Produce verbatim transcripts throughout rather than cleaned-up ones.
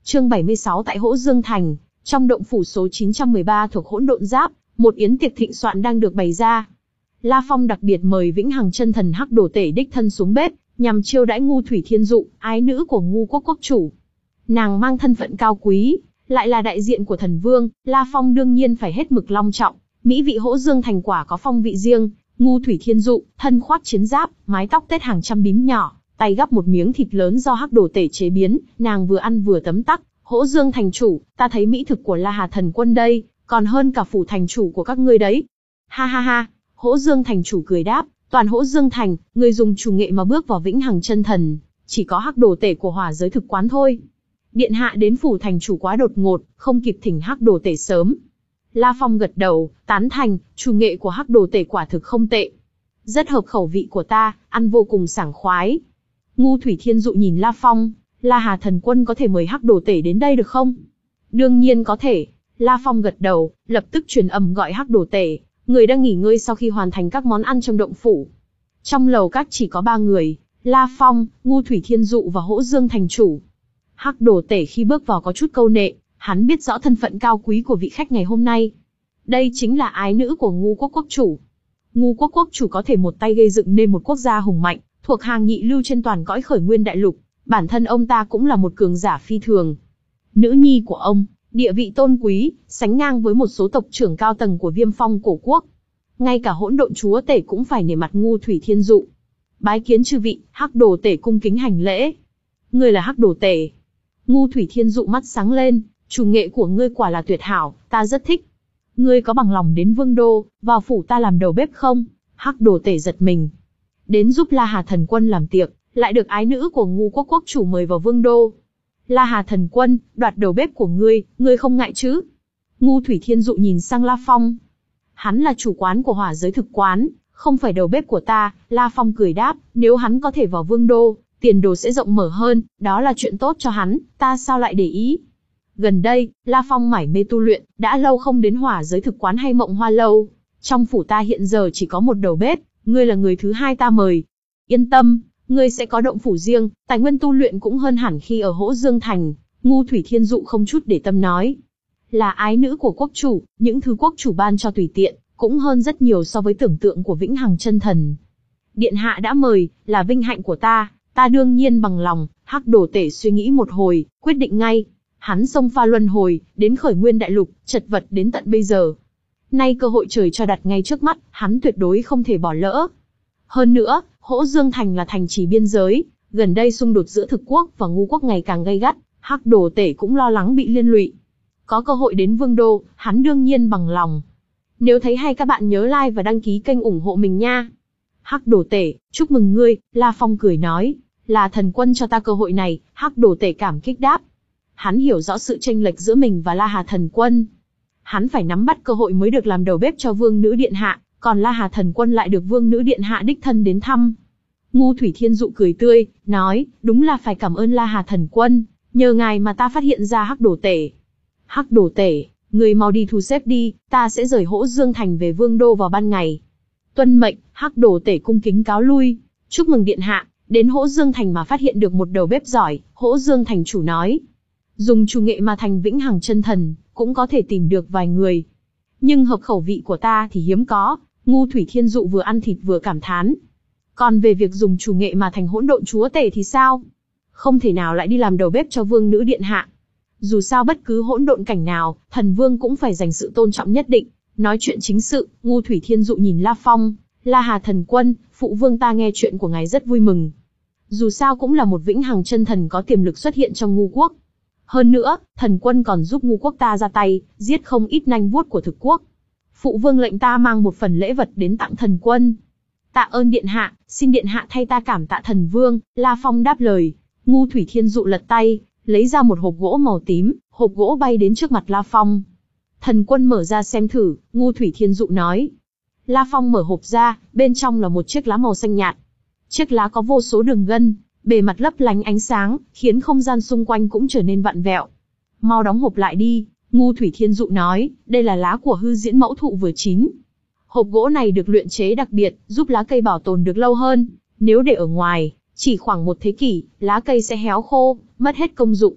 Chương bảy mươi sáu tại Hỗ Dương Thành, trong động phủ số chín trăm mười ba thuộc Hỗn Độn Giáp, một yến tiệc thịnh soạn đang được bày ra. La Phong đặc biệt mời Vĩnh Hằng Chân Thần Hắc Đồ Tể đích thân xuống bếp, nhằm chiêu đãi Ngu Thủy Thiên Dụ, ái nữ của Ngu Quốc quốc chủ. Nàng mang thân phận cao quý, lại là đại diện của thần vương, La Phong đương nhiên phải hết mực long trọng. Mỹ vị Hỗ Dương Thành quả có phong vị riêng. Ngu Thủy Thiên Dụ, thân khoác chiến giáp, mái tóc tết hàng trăm bím nhỏ, tay gắp một miếng thịt lớn do Hắc Đồ Tể chế biến, nàng vừa ăn vừa tấm tắc. Hỗ Dương thành chủ, ta thấy mỹ thực của La Hà thần quân đây, còn hơn cả phủ thành chủ của các ngươi đấy. Ha ha ha, Hỗ Dương thành chủ cười đáp, toàn Hỗ Dương thành, người dùng chủ nghệ mà bước vào Vĩnh Hằng Chân Thần, chỉ có Hắc Đồ Tể của Hỏa Giới Thực Quán thôi. Điện hạ đến phủ thành chủ quá đột ngột, không kịp thỉnh Hắc Đồ Tể sớm. La Phong gật đầu, tán thành, chủ nghệ của Hắc Đồ Tể quả thực không tệ. Rất hợp khẩu vị của ta, ăn vô cùng sảng khoái. Ngu Thủy Thiên Dụ nhìn La Phong, La Hà thần quân có thể mời Hắc Đồ Tể đến đây được không? Đương nhiên có thể. La Phong gật đầu, lập tức truyền âm gọi Hắc Đồ Tể, người đang nghỉ ngơi sau khi hoàn thành các món ăn trong động phủ. Trong lầu các chỉ có ba người, La Phong, Ngu Thủy Thiên Dụ và Hỗ Dương thành chủ. Hắc Đồ Tể khi bước vào có chút câu nệ, hắn biết rõ thân phận cao quý của vị khách ngày hôm nay. Đây chính là ái nữ của Ngu Quốc quốc chủ. Ngu Quốc quốc chủ có thể một tay gây dựng nên một quốc gia hùng mạnh, thuộc hàng nhị lưu trên toàn cõi Khởi Nguyên đại lục. Bản thân ông ta cũng là một cường giả phi thường. Nữ nhi của ông, địa vị tôn quý, sánh ngang với một số tộc trưởng cao tầng của Viêm Phong cổ quốc. Ngay cả Hỗn Độn chúa tể cũng phải nể mặt Ngu Thủy Thiên Dụ. Bái kiến chư vị, Hắc Đồ Tể cung kính hành lễ. Ngươi là Hắc Đồ Tể? Ngu Thủy Thiên Dụ mắt sáng lên, chủ nghệ của ngươi quả là tuyệt hảo, ta rất thích. Ngươi có bằng lòng đến Vương đô, vào phủ ta làm đầu bếp không? Hắc Đồ Tể giật mình. Đến giúp La Hà thần quân làm tiệc, lại được ái nữ của Ngu Quốc quốc chủ mời vào Vương đô. La Hà thần quân, đoạt đầu bếp của ngươi, ngươi không ngại chứ? Ngu Thủy Thiên Dụ nhìn sang La Phong. Hắn là chủ quán của Hỏa Giới Thực Quán, không phải đầu bếp của ta. La Phong cười đáp, nếu hắn có thể vào Vương đô, tiền đồ sẽ rộng mở hơn, đó là chuyện tốt cho hắn, ta sao lại để ý? Gần đây, La Phong mải mê tu luyện, đã lâu không đến Hỏa Giới Thực Quán hay Mộng Hoa lâu. Trong phủ ta hiện giờ chỉ có một đầu bếp, ngươi là người thứ hai ta mời. Yên tâm, ngươi sẽ có động phủ riêng, tài nguyên tu luyện cũng hơn hẳn khi ở Hỗ Dương Thành. Ngu Thủy Thiên Dụ không chút để tâm nói. Là ái nữ của quốc chủ, những thứ quốc chủ ban cho tùy tiện, cũng hơn rất nhiều so với tưởng tượng của Vĩnh Hằng Chân Thần. Điện hạ đã mời, là vinh hạnh của ta, ta đương nhiên bằng lòng. Hắc Đồ Tể suy nghĩ một hồi, quyết định ngay. Hắn xông pha luân hồi, đến Khởi Nguyên đại lục, chật vật đến tận bây giờ. Nay cơ hội trời cho đặt ngay trước mắt, hắn tuyệt đối không thể bỏ lỡ. Hơn nữa, Hỗ Dương Thành là thành trì biên giới, gần đây xung đột giữa Thực quốc và Ngu quốc ngày càng gay gắt, Hắc Đồ Tể cũng lo lắng bị liên lụy. Có cơ hội đến Vương đô, hắn đương nhiên bằng lòng. Nếu thấy hay các bạn nhớ like và đăng ký kênh ủng hộ mình nha. Hắc Đồ Tể, chúc mừng ngươi, La Phong cười nói, là thần quân cho ta cơ hội này. Hắc Đồ Tể cảm kích đáp. Hắn hiểu rõ sự chênh lệch giữa mình và La Hà thần quân. Hắn phải nắm bắt cơ hội mới được làm đầu bếp cho Vương nữ điện hạ, còn La Hà thần quân lại được Vương nữ điện hạ đích thân đến thăm. Ngu Thủy Thiên Dụ cười tươi, nói, đúng là phải cảm ơn La Hà thần quân, nhờ ngài mà ta phát hiện ra Hắc Đồ Tể. Hắc Đồ Tể, người mau đi thu xếp đi, ta sẽ rời Hỗ Dương Thành về Vương đô vào ban ngày. Tuân mệnh. Hắc Đồ Tể cung kính cáo lui. Chúc mừng điện hạ, đến Hỗ Dương Thành mà phát hiện được một đầu bếp giỏi. Hỗ Dương thành chủ nói, dùng chủ nghệ mà thành Vĩnh Hằng Chân Thần, cũng có thể tìm được vài người. Nhưng hợp khẩu vị của ta thì hiếm có. Ngu Thủy Thiên Dụ vừa ăn thịt vừa cảm thán. Còn về việc dùng chủ nghệ mà thành Hỗn Độn chúa tể thì sao? Không thể nào lại đi làm đầu bếp cho Vương nữ điện hạ. Dù sao bất cứ hỗn độn cảnh nào, thần vương cũng phải dành sự tôn trọng nhất định. Nói chuyện chính sự, Ngu Thủy Thiên Dụ nhìn La Phong, La Hà thần quân, phụ vương ta nghe chuyện của ngài rất vui mừng. Dù sao cũng là một Vĩnh Hằng Chân Thần có tiềm lực xuất hiện trong Ngu quốc. Hơn nữa, thần quân còn giúp Ngu quốc ta ra tay, giết không ít nanh vuốt của Thực quốc. Phụ vương lệnh ta mang một phần lễ vật đến tặng thần quân. Tạ ơn điện hạ, xin điện hạ thay ta cảm tạ thần vương. La Phong đáp lời. Ngu Thủy Thiên Dụ lật tay, lấy ra một hộp gỗ màu tím, hộp gỗ bay đến trước mặt La Phong. Thần quân mở ra xem thử, Ngu Thủy Thiên Dụ nói. La Phong mở hộp ra, bên trong là một chiếc lá màu xanh nhạt. Chiếc lá có vô số đường gân, bề mặt lấp lánh ánh sáng, khiến không gian xung quanh cũng trở nên vặn vẹo. Mau đóng hộp lại đi, Ngu Thủy Thiên Dụ nói, đây là lá của hư diễn mẫu thụ vừa chín. Hộp gỗ này được luyện chế đặc biệt, giúp lá cây bảo tồn được lâu hơn. Nếu để ở ngoài, chỉ khoảng một thế kỷ, lá cây sẽ héo khô, mất hết công dụng.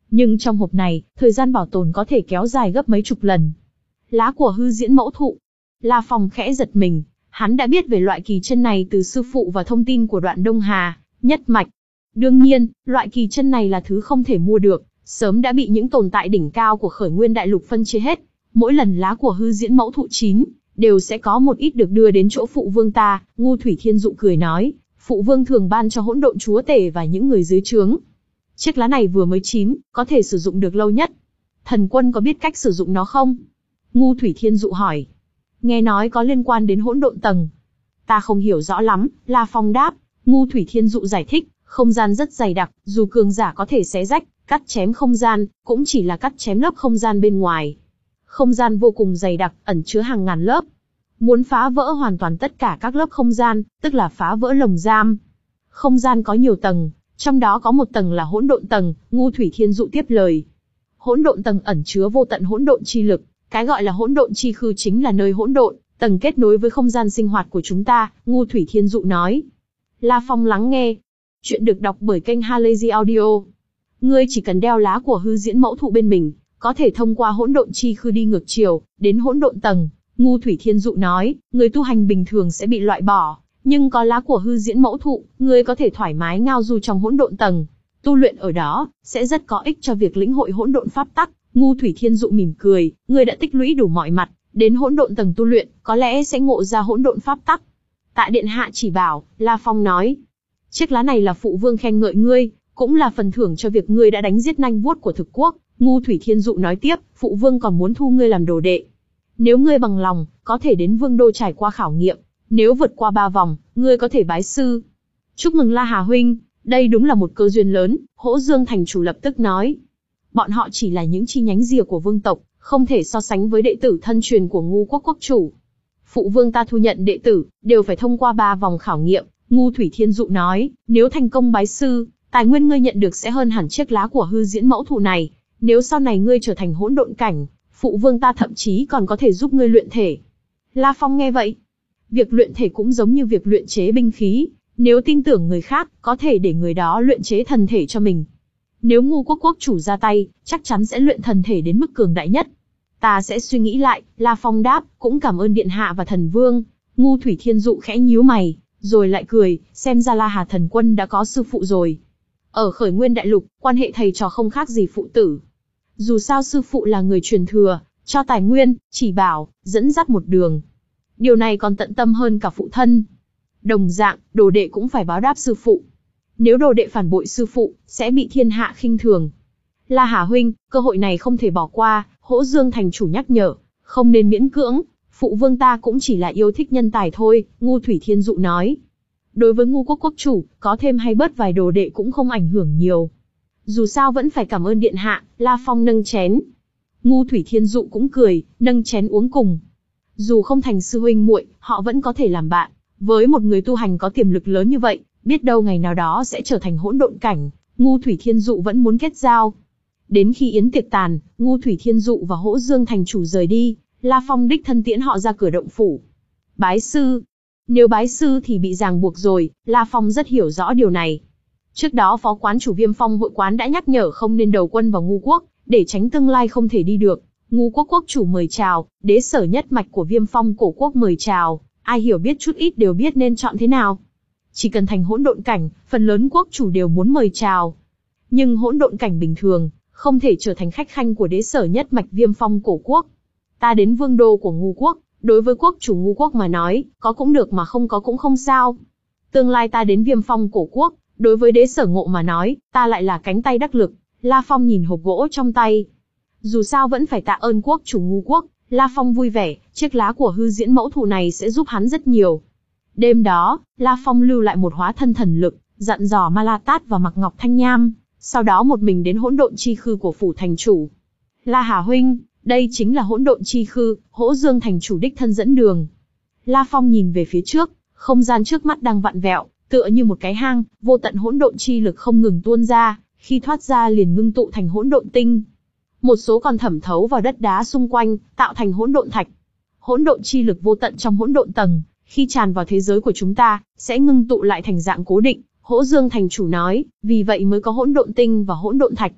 Nhưng trong hộp này, thời gian bảo tồn có thể kéo dài gấp mấy chục lần. Lá của hư diễn mẫu thụ. La Phong khẽ giật mình, hắn đã biết về loại kỳ chân này từ sư phụ và thông tin của Đoạn Đông Hà, nhất mạch. Đương nhiên, loại kỳ chân này là thứ không thể mua được, sớm đã bị những tồn tại đỉnh cao của Khởi Nguyên Đại Lục phân chia hết. Mỗi lần lá của hư diễn mẫu thụ chín, đều sẽ có một ít được đưa đến chỗ phụ vương ta. Ngu Thủy Thiên Dụ cười nói, phụ vương thường ban cho hỗn độn chúa tể và những người dưới trướng. Chiếc lá này vừa mới chín, có thể sử dụng được lâu nhất. Thần quân có biết cách sử dụng nó không? Ngu Thủy Thiên Dụ hỏi. Nghe nói có liên quan đến hỗn độn tầng. Ta không hiểu rõ lắm, La Phong đáp. Ngu Thủy Thiên Dụ giải thích, không gian rất dày đặc, dù cường giả có thể xé rách, cắt chém không gian, cũng chỉ là cắt chém lớp không gian bên ngoài. Không gian vô cùng dày đặc, ẩn chứa hàng ngàn lớp. Muốn phá vỡ hoàn toàn tất cả các lớp không gian, tức là phá vỡ lồng giam. Không gian có nhiều tầng, trong đó có một tầng là hỗn độn tầng. Ngu Thủy Thiên Dụ tiếp lời. Hỗn độn tầng ẩn chứa vô tận hỗn độn chi lực, cái gọi là hỗn độn chi khư chính là nơi hỗn độn tầng kết nối với không gian sinh hoạt của chúng ta. Ngu Thủy Thiên Dụ nói. La Phong lắng nghe. Chuyện được đọc bởi kênh Halazy Audio. Ngươi chỉ cần đeo lá của hư diễn mẫu thụ bên mình, có thể thông qua hỗn độn chi khư đi ngược chiều, đến hỗn độn tầng. Ngu Thủy Thiên Dụ nói, người tu hành bình thường sẽ bị loại bỏ, nhưng có lá của hư diễn mẫu thụ, ngươi có thể thoải mái ngao du trong hỗn độn tầng. Tu luyện ở đó, sẽ rất có ích cho việc lĩnh hội hỗn độn pháp tắc. Ngu Thủy Thiên Dụ mỉm cười, ngươi đã tích lũy đủ mọi mặt, đến hỗn độn tầng tu luyện, có lẽ sẽ ngộ ra hỗn độn pháp tắc. Tạ điện hạ chỉ bảo, La Phong nói. Chiếc lá này là phụ vương khen ngợi ngươi, cũng là phần thưởng cho việc ngươi đã đánh giết nanh vuốt của thực quốc. Ngu Thủy Thiên Dụ nói tiếp, phụ vương còn muốn thu ngươi làm đồ đệ. Nếu ngươi bằng lòng, có thể đến vương đô trải qua khảo nghiệm. Nếu vượt qua ba vòng, ngươi có thể bái sư. Chúc mừng La Hà huynh, đây đúng là một cơ duyên lớn. Hỗ Dương thành chủ lập tức nói. Bọn họ chỉ là những chi nhánh rìa của vương tộc, không thể so sánh với đệ tử thân truyền của Ngu quốc quốc chủ. Phụ vương ta thu nhận đệ tử, đều phải thông qua ba vòng khảo nghiệm. Ngu Thủy Thiên Dụ nói, nếu thành công bái sư, tài nguyên ngươi nhận được sẽ hơn hẳn chiếc lá của hư diễn mẫu thụ này. Nếu sau này ngươi trở thành hỗn độn cảnh, phụ vương ta thậm chí còn có thể giúp ngươi luyện thể. La Phong nghe vậy. Việc luyện thể cũng giống như việc luyện chế binh khí. Nếu tin tưởng người khác, có thể để người đó luyện chế thần thể cho mình. Nếu Ngu quốc quốc chủ ra tay, chắc chắn sẽ luyện thần thể đến mức cường đại nhất. Ta sẽ suy nghĩ lại, La Phong đáp, cũng cảm ơn điện hạ và thần vương. Ngu Thủy Thiên Dụ khẽ nhíu mày, rồi lại cười, xem ra La Hà thần quân đã có sư phụ rồi. Ở Khởi Nguyên Đại Lục, quan hệ thầy trò không khác gì phụ tử. Dù sao sư phụ là người truyền thừa, cho tài nguyên, chỉ bảo, dẫn dắt một đường. Điều này còn tận tâm hơn cả phụ thân. Đồng dạng, đồ đệ cũng phải báo đáp sư phụ. Nếu đồ đệ phản bội sư phụ, sẽ bị thiên hạ khinh thường. La Hà huynh, cơ hội này không thể bỏ qua. Hỗ Dương thành chủ nhắc nhở, không nên miễn cưỡng. Phụ vương ta cũng chỉ là yêu thích nhân tài thôi. Ngu Thủy Thiên Dụ nói. Đối với Ngu quốc quốc chủ, có thêm hay bớt vài đồ đệ cũng không ảnh hưởng nhiều. Dù sao vẫn phải cảm ơn điện hạ. La Phong nâng chén. Ngu Thủy Thiên Dụ cũng cười, nâng chén uống cùng. Dù không thành sư huynh muội, họ vẫn có thể làm bạn. Với một người tu hành có tiềm lực lớn như vậy, biết đâu ngày nào đó sẽ trở thành hỗn độn cảnh. Ngu Thủy Thiên Dụ vẫn muốn kết giao. Đến khi yến tiệc tàn, Ngu Thủy Thiên Dụ và Hỗ Dương thành chủ rời đi, La Phong đích thân tiễn họ ra cửa động phủ. Bái sư. Nếu bái sư thì bị ràng buộc rồi, La Phong rất hiểu rõ điều này. Trước đó phó quán chủ Viêm Phong hội quán đã nhắc nhở không nên đầu quân vào Ngu quốc, để tránh tương lai không thể đi được. Ngu quốc quốc chủ mời chào, đế sở nhất mạch của Viêm Phong cổ quốc mời chào, ai hiểu biết chút ít đều biết nên chọn thế nào. Chỉ cần thành hỗn độn cảnh, phần lớn quốc chủ đều muốn mời chào. Nhưng hỗn độn cảnh bình thường, không thể trở thành khách khanh của đế sở nhất mạch Viêm Phong cổ quốc. Ta đến vương đô của Ngu quốc, đối với quốc chủ Ngu quốc mà nói, có cũng được mà không có cũng không sao. Tương lai ta đến Viêm Phong cổ quốc, đối với đế sở ngộ mà nói, ta lại là cánh tay đắc lực. La Phong nhìn hộp gỗ trong tay. Dù sao vẫn phải tạ ơn quốc chủ Ngu quốc, La Phong vui vẻ, chiếc lá của hư diễn mẫu thụ này sẽ giúp hắn rất nhiều. Đêm đó, La Phong lưu lại một hóa thân thần lực, dặn dò Ma La Tát và Mạc Ngọc Thanh Nham, sau đó một mình đến hỗn độn chi khư của phủ thành chủ. La Hà huynh, đây chính là hỗn độn chi khư. Hỗ Dương thành chủ đích thân dẫn đường. La Phong nhìn về phía trước, không gian trước mắt đang vặn vẹo, tựa như một cái hang, vô tận hỗn độn chi lực không ngừng tuôn ra, khi thoát ra liền ngưng tụ thành hỗn độn tinh. Một số còn thẩm thấu vào đất đá xung quanh, tạo thành hỗn độn thạch. Hỗn độn chi lực vô tận trong hỗn độn tầng, khi tràn vào thế giới của chúng ta, sẽ ngưng tụ lại thành dạng cố định. Hỗ Dương thành chủ nói, vì vậy mới có hỗn độn tinh và hỗn độn thạch.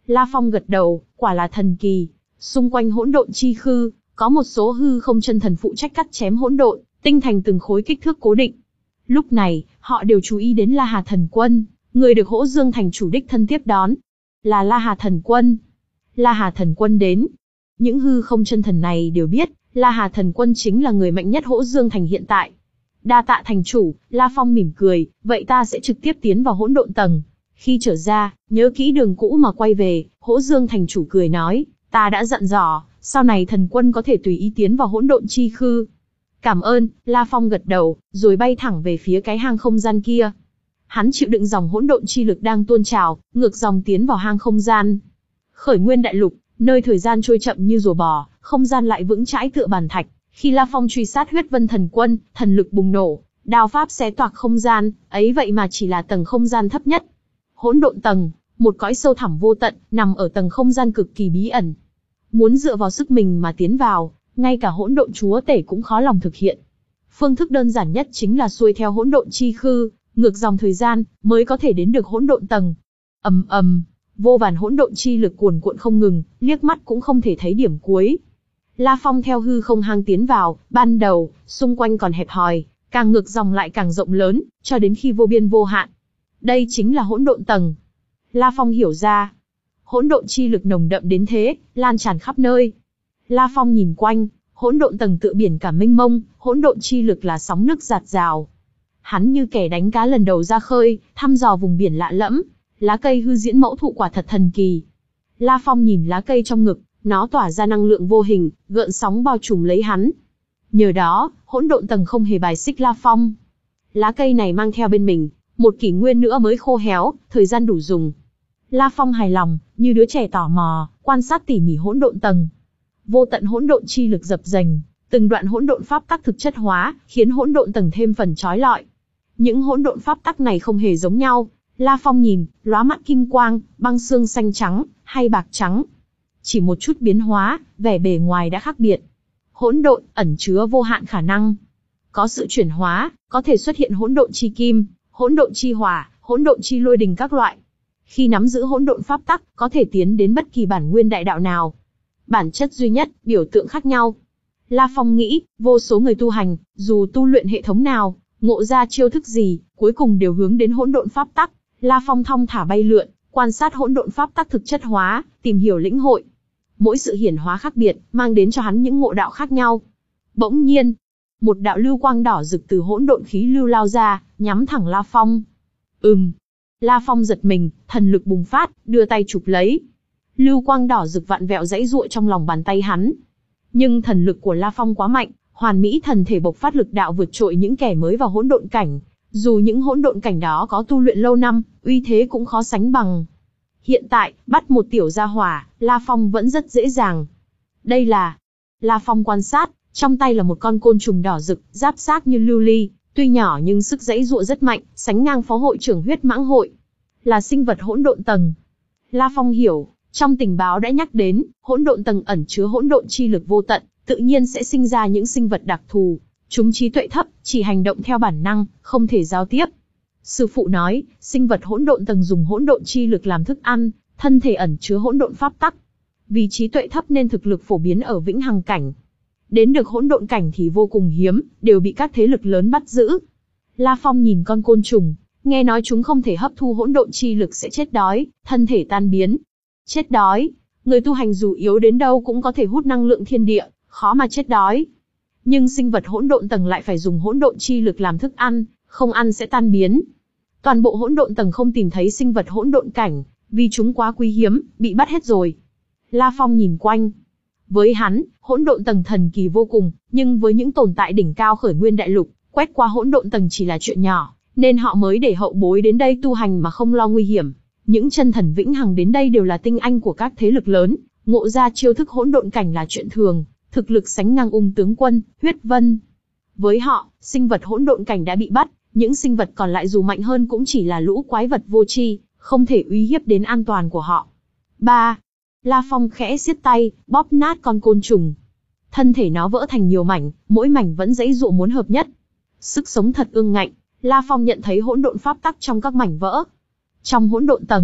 La Phong gật đầu, quả là thần kỳ. Xung quanh hỗn độn chi khư, có một số hư không chân thần phụ trách cắt chém hỗn độn, tinh thành từng khối kích thước cố định. Lúc này, họ đều chú ý đến La Hà Thần Quân, người được Hỗ Dương thành chủ đích thân tiếp đón. Là La Hà Thần Quân. La Hà Thần Quân đến. Những hư không chân thần này đều biết, La Hà Thần Quân chính là người mạnh nhất Hỗ Dương thành hiện tại. Đa tạ thành chủ, La Phong mỉm cười, vậy ta sẽ trực tiếp tiến vào hỗn độn tầng. Khi trở ra, nhớ kỹ đường cũ mà quay về, Hỗ Dương thành chủ cười nói, ta đã dặn dò, sau này thần quân có thể tùy ý tiến vào hỗn độn chi khư. Cảm ơn, La Phong gật đầu, rồi bay thẳng về phía cái hang không gian kia. Hắn chịu đựng dòng hỗn độn chi lực đang tuôn trào, ngược dòng tiến vào hang không gian. Khởi Nguyên đại lục, nơi thời gian trôi chậm như rùa bò, không gian lại vững chãi tựa bàn thạch. Khi La Phong truy sát Huyết Vân Thần Quân, thần lực bùng nổ, đao pháp xé toạc không gian, ấy vậy mà chỉ là tầng không gian thấp nhất. Hỗn độn tầng, một cõi sâu thẳm vô tận, nằm ở tầng không gian cực kỳ bí ẩn. Muốn dựa vào sức mình mà tiến vào, ngay cả hỗn độn chúa tể cũng khó lòng thực hiện. Phương thức đơn giản nhất chính là xuôi theo hỗn độn chi khư, ngược dòng thời gian, mới có thể đến được hỗn độn tầng. Ầm ầm, vô vàn hỗn độn chi lực cuồn cuộn không ngừng, liếc mắt cũng không thể thấy điểm cuối. La Phong theo hư không hang tiến vào, ban đầu, xung quanh còn hẹp hòi, càng ngược dòng lại càng rộng lớn, cho đến khi vô biên vô hạn. Đây chính là hỗn độn tầng. La Phong hiểu ra, hỗn độn chi lực nồng đậm đến thế, lan tràn khắp nơi. La Phong nhìn quanh, hỗn độn tầng tựa biển cả mênh mông, hỗn độn chi lực là sóng nước dạt dào. Hắn như kẻ đánh cá lần đầu ra khơi, thăm dò vùng biển lạ lẫm. Lá cây hư diễn mẫu thụ quả thật thần kỳ. La Phong nhìn lá cây trong ngực, nó tỏa ra năng lượng vô hình, gợn sóng bao trùm lấy hắn. Nhờ đó, hỗn độn tầng không hề bài xích La Phong. Lá cây này mang theo bên mình, một kỷ nguyên nữa mới khô héo, thời gian đủ dùng. La Phong hài lòng, như đứa trẻ tò mò, quan sát tỉ mỉ hỗn độn tầng. Vô tận hỗn độn chi lực dập dềnh, từng đoạn hỗn độn pháp tắc thực chất hóa, khiến hỗn độn tầng thêm phần chói lọi. Những hỗn độn pháp tắc này không hề giống nhau. La Phong nhìn, lóa mắt kim quang, băng xương xanh trắng, hay bạc trắng. Chỉ một chút biến hóa, vẻ bề ngoài đã khác biệt. Hỗn độn ẩn chứa vô hạn khả năng. Có sự chuyển hóa, có thể xuất hiện hỗn độn chi kim, hỗn độn chi hỏa, hỗn độn chi lôi đình các loại. Khi nắm giữ hỗn độn pháp tắc, có thể tiến đến bất kỳ bản nguyên đại đạo nào. Bản chất duy nhất, biểu tượng khác nhau. La Phong nghĩ, vô số người tu hành, dù tu luyện hệ thống nào, ngộ ra chiêu thức gì, cuối cùng đều hướng đến hỗn độn pháp tắc. La Phong thong thả bay lượn, quan sát hỗn độn pháp tắc thực chất hóa, tìm hiểu lĩnh hội. Mỗi sự hiển hóa khác biệt, mang đến cho hắn những ngộ đạo khác nhau. Bỗng nhiên, một đạo lưu quang đỏ rực từ hỗn độn khí lưu lao ra, nhắm thẳng La Phong. Ừm. La Phong giật mình, thần lực bùng phát, đưa tay chụp lấy. Lưu quang đỏ rực vặn vẹo dãy giụa trong lòng bàn tay hắn. Nhưng thần lực của La Phong quá mạnh, hoàn mỹ thần thể bộc phát lực đạo vượt trội những kẻ mới vào hỗn độn cảnh. Dù những hỗn độn cảnh đó có tu luyện lâu năm, uy thế cũng khó sánh bằng. Hiện tại, bắt một tiểu gia hỏa, La Phong vẫn rất dễ dàng. Đây là... La Phong quan sát, trong tay là một con côn trùng đỏ rực, giáp xác như lưu ly, tuy nhỏ nhưng sức dãy dụa rất mạnh, sánh ngang phó hội trưởng huyết mãng hội. Là sinh vật hỗn độn tầng. La Phong hiểu, trong tình báo đã nhắc đến, hỗn độn tầng ẩn chứa hỗn độn chi lực vô tận, tự nhiên sẽ sinh ra những sinh vật đặc thù. Chúng trí tuệ thấp, chỉ hành động theo bản năng, không thể giao tiếp. Sư phụ nói, sinh vật hỗn độn tầng dùng hỗn độn chi lực làm thức ăn, thân thể ẩn chứa hỗn độn pháp tắc. Vì trí tuệ thấp nên thực lực phổ biến ở vĩnh hằng cảnh. Đến được hỗn độn cảnh thì vô cùng hiếm, đều bị các thế lực lớn bắt giữ. La Phong nhìn con côn trùng, nghe nói chúng không thể hấp thu hỗn độn chi lực sẽ chết đói, thân thể tan biến. Chết đói, người tu hành dù yếu đến đâu cũng có thể hút năng lượng thiên địa, khó mà chết đói. Nhưng sinh vật hỗn độn tầng lại phải dùng hỗn độn chi lực làm thức ăn, không ăn sẽ tan biến. Toàn bộ hỗn độn tầng không tìm thấy sinh vật hỗn độn cảnh, vì chúng quá quý hiếm, bị bắt hết rồi. La Phong nhìn quanh. Với hắn, hỗn độn tầng thần kỳ vô cùng, nhưng với những tồn tại đỉnh cao khởi nguyên đại lục, quét qua hỗn độn tầng chỉ là chuyện nhỏ, nên họ mới để hậu bối đến đây tu hành mà không lo nguy hiểm. Những chân thần vĩnh hằng đến đây đều là tinh anh của các thế lực lớn, ngộ ra chiêu thức hỗn độn cảnh là chuyện thường, thực lực sánh ngang Ung tướng quân, Huyết Vân. Với họ, sinh vật hỗn độn cảnh đã bị bắt, những sinh vật còn lại dù mạnh hơn cũng chỉ là lũ quái vật vô tri, không thể uy hiếp đến an toàn của họ. ba. La Phong khẽ siết tay, bóp nát con côn trùng. Thân thể nó vỡ thành nhiều mảnh, mỗi mảnh vẫn giãy giụa muốn hợp nhất. Sức sống thật ương ngạnh, La Phong nhận thấy hỗn độn pháp tắc trong các mảnh vỡ. Trong hỗn độn tầng,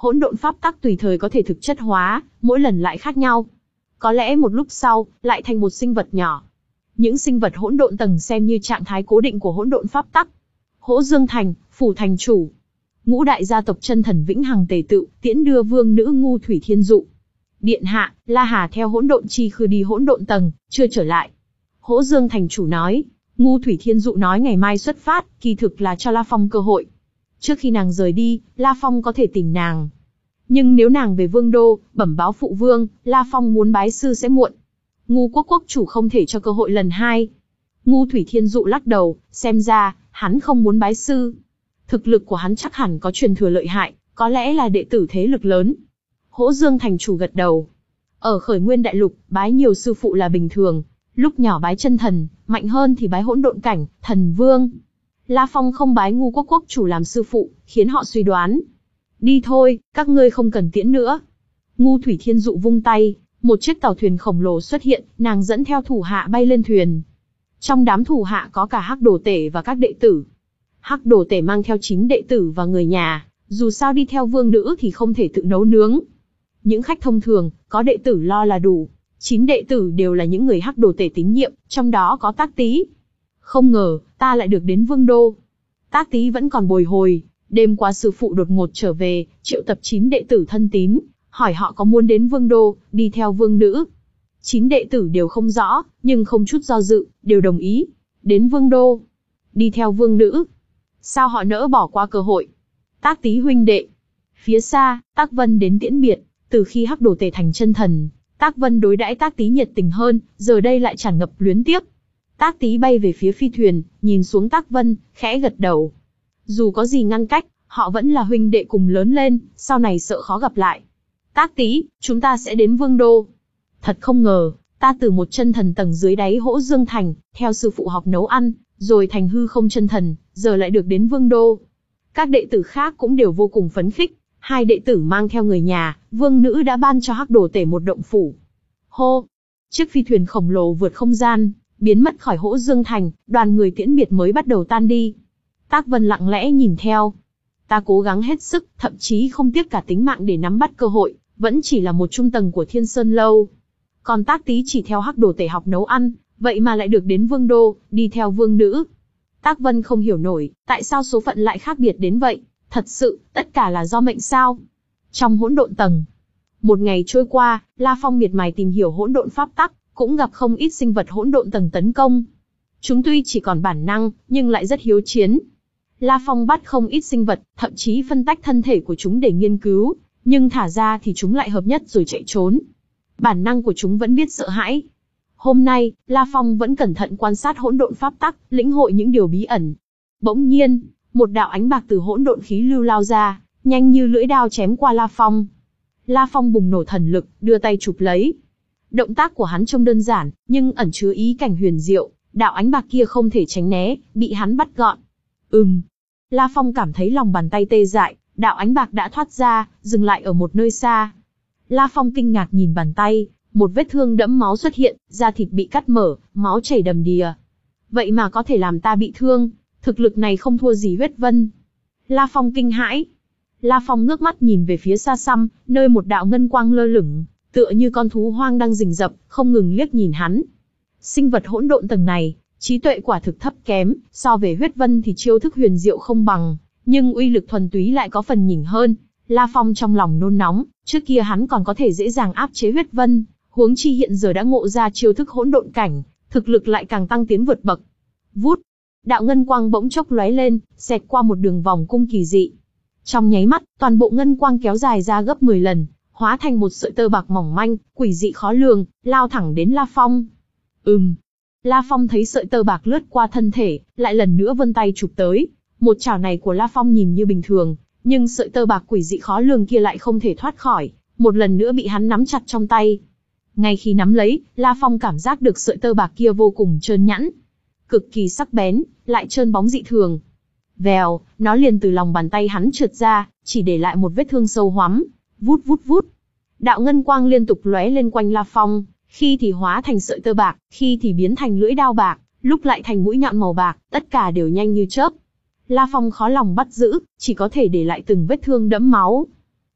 Hỗn độn pháp tắc tùy thời có thể thực chất hóa, mỗi lần lại khác nhau. Có lẽ một lúc sau, lại thành một sinh vật nhỏ. Những sinh vật hỗn độn tầng xem như trạng thái cố định của hỗn độn pháp tắc. Hỗ Dương Thành, phủ thành chủ. Ngũ đại gia tộc chân thần vĩnh hằng tề tự, tiễn đưa vương nữ Ngu Thủy Thiên Dụ. Điện hạ, La Hà theo hỗn độn chi khư đi hỗn độn tầng, chưa trở lại. Hỗ Dương thành chủ nói, Ngu Thủy Thiên Dụ nói ngày mai xuất phát, kỳ thực là cho La Phong cơ hội. Trước khi nàng rời đi, La Phong có thể tìm nàng. Nhưng nếu nàng về vương đô, bẩm báo phụ vương, La Phong muốn bái sư sẽ muộn. Ngu quốc quốc chủ không thể cho cơ hội lần hai. Ngu Thủy Thiên Dụ lắc đầu, xem ra, hắn không muốn bái sư. Thực lực của hắn chắc hẳn có truyền thừa lợi hại, có lẽ là đệ tử thế lực lớn. Hỗ Dương thành chủ gật đầu. Ở Khởi Nguyên Đại Lục, bái nhiều sư phụ là bình thường. Lúc nhỏ bái chân thần, mạnh hơn thì bái hỗn độn cảnh, thần vương. La Phong không bái Ngu quốc quốc chủ làm sư phụ, khiến họ suy đoán. Đi thôi, các ngươi không cần tiễn nữa. Ngu Thủy Thiên Dụ vung tay, một chiếc tàu thuyền khổng lồ xuất hiện, nàng dẫn theo thủ hạ bay lên thuyền. Trong đám thủ hạ có cả Hắc Đồ Tể và các đệ tử. Hắc Đồ Tể mang theo chín đệ tử và người nhà, dù sao đi theo vương nữ thì không thể tự nấu nướng. Những khách thông thường, có đệ tử lo là đủ. Chín đệ tử đều là những người Hắc Đồ Tể tín nhiệm, trong đó có Tác Tý. Không ngờ, ta lại được đến vương đô. Tác Tý vẫn còn bồi hồi, đêm qua sư phụ đột ngột trở về, triệu tập chín đệ tử thân tín, hỏi họ có muốn đến vương đô, đi theo vương nữ. Chín đệ tử đều không rõ, nhưng không chút do dự, đều đồng ý. Đến vương đô, đi theo vương nữ. Sao họ nỡ bỏ qua cơ hội? Tác Tý huynh đệ. Phía xa, Tác Vân đến tiễn biệt, từ khi Hắc Đồ Tể thành chân thần, Tác Vân đối đãi Tác Tý nhiệt tình hơn, giờ đây lại tràn ngập luyến tiếc. Tác Tý bay về phía phi thuyền, nhìn xuống Tác Vân, khẽ gật đầu. Dù có gì ngăn cách, họ vẫn là huynh đệ cùng lớn lên, sau này sợ khó gặp lại. Tác Tý, chúng ta sẽ đến vương đô. Thật không ngờ, ta từ một chân thần tầng dưới đáy Hỗ Dương Thành, theo sư phụ học nấu ăn, rồi thành hư không chân thần, giờ lại được đến vương đô. Các đệ tử khác cũng đều vô cùng phấn khích, hai đệ tử mang theo người nhà, vương nữ đã ban cho Hắc Đồ Tể một động phủ. Hô! Chiếc phi thuyền khổng lồ vượt không gian, biến mất khỏi Hỗ Dương Thành, đoàn người tiễn biệt mới bắt đầu tan đi. Tác Vân lặng lẽ nhìn theo. Ta cố gắng hết sức, thậm chí không tiếc cả tính mạng để nắm bắt cơ hội, vẫn chỉ là một trung tầng của Thiên Sơn Lâu. Còn Tác Tý chỉ theo Hắc Đồ Tể học nấu ăn, vậy mà lại được đến vương đô, đi theo vương nữ. Tác Vân không hiểu nổi, tại sao số phận lại khác biệt đến vậy, thật sự, tất cả là do mệnh sao? Trong hỗn độn tầng, một ngày trôi qua, La Phong miệt mài tìm hiểu hỗn độn pháp tắc, cũng gặp không ít sinh vật hỗn độn tầng tấn công. Chúng tuy chỉ còn bản năng, nhưng lại rất hiếu chiến. La Phong bắt không ít sinh vật, thậm chí phân tách thân thể của chúng để nghiên cứu, nhưng thả ra thì chúng lại hợp nhất rồi chạy trốn. Bản năng của chúng vẫn biết sợ hãi. Hôm nay, La Phong vẫn cẩn thận quan sát hỗn độn pháp tắc, lĩnh hội những điều bí ẩn. Bỗng nhiên, một đạo ánh bạc từ hỗn độn khí lưu lao ra, nhanh như lưỡi đao chém qua La Phong. La Phong bùng nổ thần lực, đưa tay chụp lấy. Động tác của hắn trông đơn giản, nhưng ẩn chứa ý cảnh huyền diệu, đạo ánh bạc kia không thể tránh né, bị hắn bắt gọn. Ừm. La Phong cảm thấy lòng bàn tay tê dại, đạo ánh bạc đã thoát ra, dừng lại ở một nơi xa. La Phong kinh ngạc nhìn bàn tay, một vết thương đẫm máu xuất hiện, da thịt bị cắt mở, máu chảy đầm đìa. Vậy mà có thể làm ta bị thương, thực lực này không thua gì Huyết Vân. La Phong kinh hãi. La Phong ngước mắt nhìn về phía xa xăm, nơi một đạo ngân quang lơ lửng, tựa như con thú hoang đang rình rập, không ngừng liếc nhìn hắn. Sinh vật hỗn độn tầng này, trí tuệ quả thực thấp kém, so về Huyết Vân thì chiêu thức huyền diệu không bằng, nhưng uy lực thuần túy lại có phần nhỉnh hơn. La Phong trong lòng nôn nóng, trước kia hắn còn có thể dễ dàng áp chế Huyết Vân, huống chi hiện giờ đã ngộ ra chiêu thức hỗn độn cảnh, thực lực lại càng tăng tiến vượt bậc. Vút, đạo ngân quang bỗng chốc lóe lên, xẹt qua một đường vòng cung kỳ dị. Trong nháy mắt, toàn bộ ngân quang kéo dài ra gấp mười lần, hóa thành một sợi tơ bạc mỏng manh, quỷ dị khó lường, lao thẳng đến La Phong. Ừm. La Phong thấy sợi tơ bạc lướt qua thân thể, lại lần nữa vươn tay chụp tới. Một chảo này của La Phong nhìn như bình thường, nhưng sợi tơ bạc quỷ dị khó lường kia lại không thể thoát khỏi, một lần nữa bị hắn nắm chặt trong tay. Ngay khi nắm lấy, La Phong cảm giác được sợi tơ bạc kia vô cùng trơn nhẵn, cực kỳ sắc bén, lại trơn bóng dị thường. Vèo, nó liền từ lòng bàn tay hắn trượt ra, chỉ để lại một vết thương sâu hoắm. Vút vút vút. Đạo ngân quang liên tục lóe lên quanh La Phong, khi thì hóa thành sợi tơ bạc, khi thì biến thành lưỡi đao bạc, lúc lại thành mũi nhọn màu bạc, tất cả đều nhanh như chớp. La Phong khó lòng bắt giữ, chỉ có thể để lại từng vết thương đẫm máu.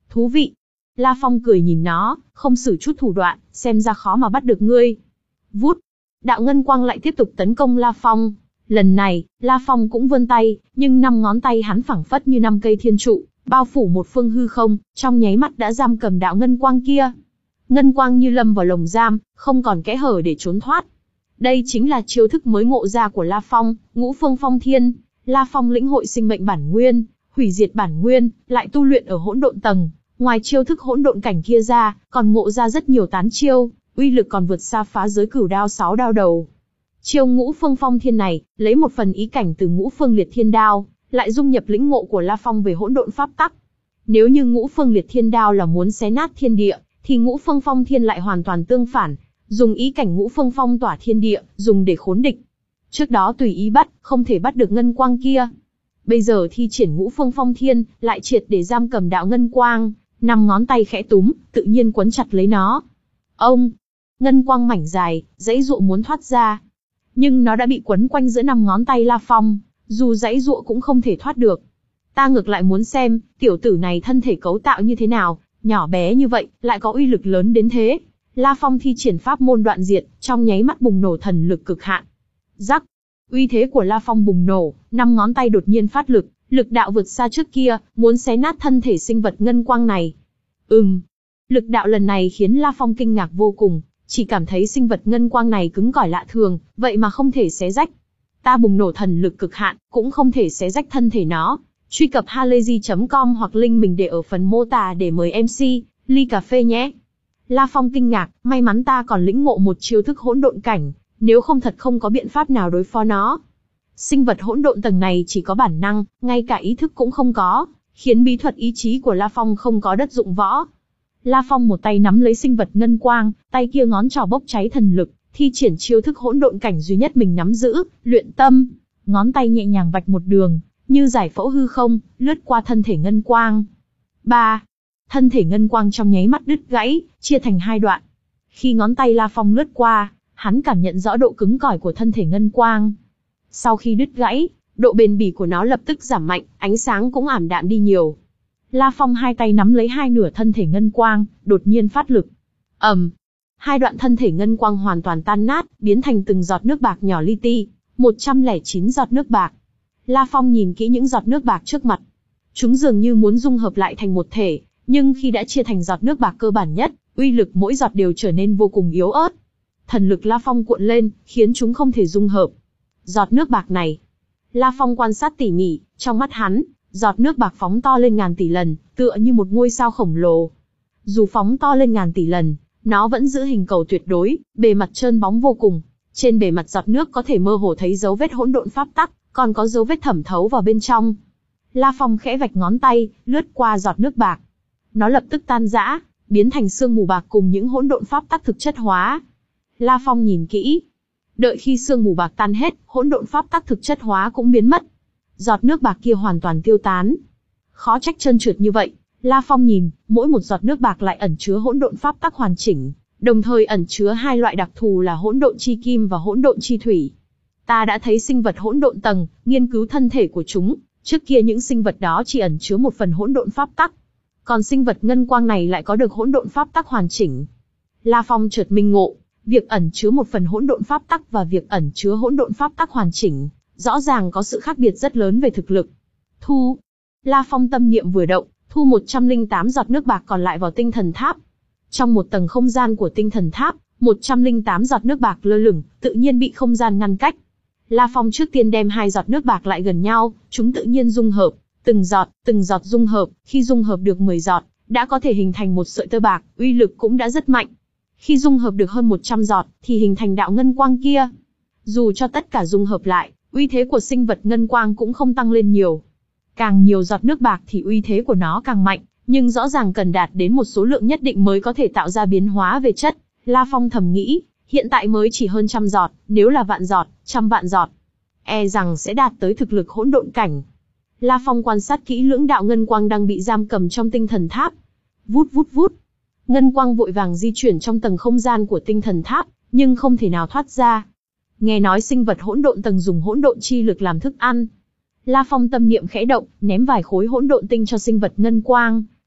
Thú vị. La Phong cười nhìn nó, không sử chút thủ đoạn, xem ra khó mà bắt được ngươi. Vút. Đạo ngân quang lại tiếp tục tấn công La Phong. Lần này, La Phong cũng vươn tay, nhưng năm ngón tay hắn phẳng phất như năm cây thiên trụ, bao phủ một phương hư không, trong nháy mắt đã giam cầm đạo ngân quang kia. Ngân quang như lâm vào lồng giam, không còn kẽ hở để trốn thoát. Đây chính là chiêu thức mới ngộ ra của La Phong, Ngũ Phương Phong Thiên. La Phong lĩnh hội sinh mệnh bản nguyên, hủy diệt bản nguyên, lại tu luyện ở hỗn độn tầng. Ngoài chiêu thức hỗn độn cảnh kia ra, còn ngộ ra rất nhiều tán chiêu, uy lực còn vượt xa phá giới cửu đao sáu đao đầu. Chiêu Ngũ Phương Phong Thiên này, lấy một phần ý cảnh từ Ngũ Phương Liệt Thiên Đao, lại dung nhập lĩnh ngộ của La Phong về hỗn độn pháp tắc. Nếu như Ngũ Phương Liệt Thiên Đao là muốn xé nát thiên địa, thì Ngũ Phương Phong Thiên lại hoàn toàn tương phản, dùng ý cảnh Ngũ Phương Phong tỏa thiên địa, dùng để khốn địch. Trước đó tùy ý bắt, không thể bắt được ngân quang kia. Bây giờ thi triển Ngũ Phương Phong Thiên, lại triệt để giam cầm đạo ngân quang, năm ngón tay khẽ túm, tự nhiên quấn chặt lấy nó. Ông, ngân quang mảnh dài, giãy dụa muốn thoát ra, nhưng nó đã bị quấn quanh giữa năm ngón tay La Phong, dù giãy dụa cũng không thể thoát được. Ta ngược lại muốn xem, tiểu tử này thân thể cấu tạo như thế nào, nhỏ bé như vậy, lại có uy lực lớn đến thế. La Phong thi triển pháp môn đoạn diệt, trong nháy mắt bùng nổ thần lực cực hạn. Rắc, uy thế của La Phong bùng nổ, năm ngón tay đột nhiên phát lực, lực đạo vượt xa trước kia, muốn xé nát thân thể sinh vật ngân quang này. Ừm, lực đạo lần này khiến La Phong kinh ngạc vô cùng, chỉ cảm thấy sinh vật ngân quang này cứng cỏi lạ thường, vậy mà không thể xé rách. Ta bùng nổ thần lực cực hạn, cũng không thể xé rách thân thể nó. Truy cập halayzi chấm com hoặc link mình để ở phần mô tả để mời em xê, ly cà phê nhé. La Phong kinh ngạc, may mắn ta còn lĩnh ngộ một chiêu thức hỗn độn cảnh, nếu không thật không có biện pháp nào đối phó nó. Sinh vật hỗn độn tầng này chỉ có bản năng, ngay cả ý thức cũng không có, khiến bí thuật ý chí của La Phong không có đất dụng võ. La Phong một tay nắm lấy sinh vật ngân quang, tay kia ngón trỏ bốc cháy thần lực, thi triển chiêu thức hỗn độn cảnh duy nhất mình nắm giữ, luyện tâm. Ngón tay nhẹ nhàng vạch một đường, như giải phẫu hư không, lướt qua thân thể ngân quang. Ba. Thân thể ngân quang trong nháy mắt đứt gãy, chia thành hai đoạn. Khi ngón tay La Phong lướt qua, hắn cảm nhận rõ độ cứng cỏi của thân thể ngân quang. Sau khi đứt gãy, độ bền bỉ của nó lập tức giảm mạnh, ánh sáng cũng ảm đạm đi nhiều. La Phong hai tay nắm lấy hai nửa thân thể ngân quang, đột nhiên phát lực. ầm, um, hai đoạn thân thể ngân quang hoàn toàn tan nát, biến thành từng giọt nước bạc nhỏ li ti, một trăm lẻ chín giọt nước bạc. La Phong nhìn kỹ những giọt nước bạc trước mặt. Chúng dường như muốn dung hợp lại thành một thể, nhưng khi đã chia thành giọt nước bạc cơ bản nhất, uy lực mỗi giọt đều trở nên vô cùng yếu ớt. Thần lực La Phong cuộn lên, khiến chúng không thể dung hợp. Giọt nước bạc này. La Phong quan sát tỉ mỉ, trong mắt hắn, giọt nước bạc phóng to lên ngàn tỷ lần, tựa như một ngôi sao khổng lồ. Dù phóng to lên ngàn tỷ lần, nó vẫn giữ hình cầu tuyệt đối, bề mặt trơn bóng vô cùng. Trên bề mặt giọt nước có thể mơ hồ thấy dấu vết hỗn độn pháp tắc, còn có dấu vết thẩm thấu vào bên trong. La Phong khẽ vạch ngón tay, lướt qua giọt nước bạc. Nó lập tức tan rã, biến thành sương mù bạc cùng những hỗn độn pháp tắc thực chất hóa. La Phong nhìn kỹ. Đợi khi sương mù bạc tan hết, hỗn độn pháp tắc thực chất hóa cũng biến mất. Giọt nước bạc kia hoàn toàn tiêu tán. Khó trách trơn trượt như vậy. La Phong nhìn, mỗi một giọt nước bạc lại ẩn chứa hỗn độn pháp tắc hoàn chỉnh, đồng thời ẩn chứa hai loại đặc thù là hỗn độn chi kim và hỗn độn chi thủy. Ta đã thấy sinh vật hỗn độn tầng, nghiên cứu thân thể của chúng, trước kia những sinh vật đó chỉ ẩn chứa một phần hỗn độn pháp tắc, còn sinh vật ngân quang này lại có được hỗn độn pháp tắc hoàn chỉnh. La Phong chợt minh ngộ, việc ẩn chứa một phần hỗn độn pháp tắc và việc ẩn chứa hỗn độn pháp tắc hoàn chỉnh, rõ ràng có sự khác biệt rất lớn về thực lực. Thu. La Phong tâm niệm vừa động, thu một trăm lẻ tám giọt nước bạc còn lại vào tinh thần tháp. Trong một tầng không gian của tinh thần tháp, một trăm lẻ tám giọt nước bạc lơ lửng, tự nhiên bị không gian ngăn cách. La Phong trước tiên đem hai giọt nước bạc lại gần nhau, chúng tự nhiên dung hợp, từng giọt, từng giọt dung hợp, khi dung hợp được mười giọt, đã có thể hình thành một sợi tơ bạc, uy lực cũng đã rất mạnh. Khi dung hợp được hơn một trăm giọt, thì hình thành đạo ngân quang kia. Dù cho tất cả dung hợp lại, uy thế của sinh vật ngân quang cũng không tăng lên nhiều. Càng nhiều giọt nước bạc thì uy thế của nó càng mạnh, nhưng rõ ràng cần đạt đến một số lượng nhất định mới có thể tạo ra biến hóa về chất. La Phong thầm nghĩ, hiện tại mới chỉ hơn trăm giọt, nếu là vạn giọt, trăm vạn giọt, e rằng sẽ đạt tới thực lực hỗn độn cảnh. La Phong quan sát kỹ lưỡng đạo ngân quang đang bị giam cầm trong tinh thần tháp. Vút vút vút, ngân quang vội vàng di chuyển trong tầng không gian của tinh thần tháp, nhưng không thể nào thoát ra. Nghe nói sinh vật hỗn độn tầng dùng hỗn độn chi lực làm thức ăn. La Phong tâm niệm khẽ động, ném vài khối hỗn độn tinh cho sinh vật ngân quang.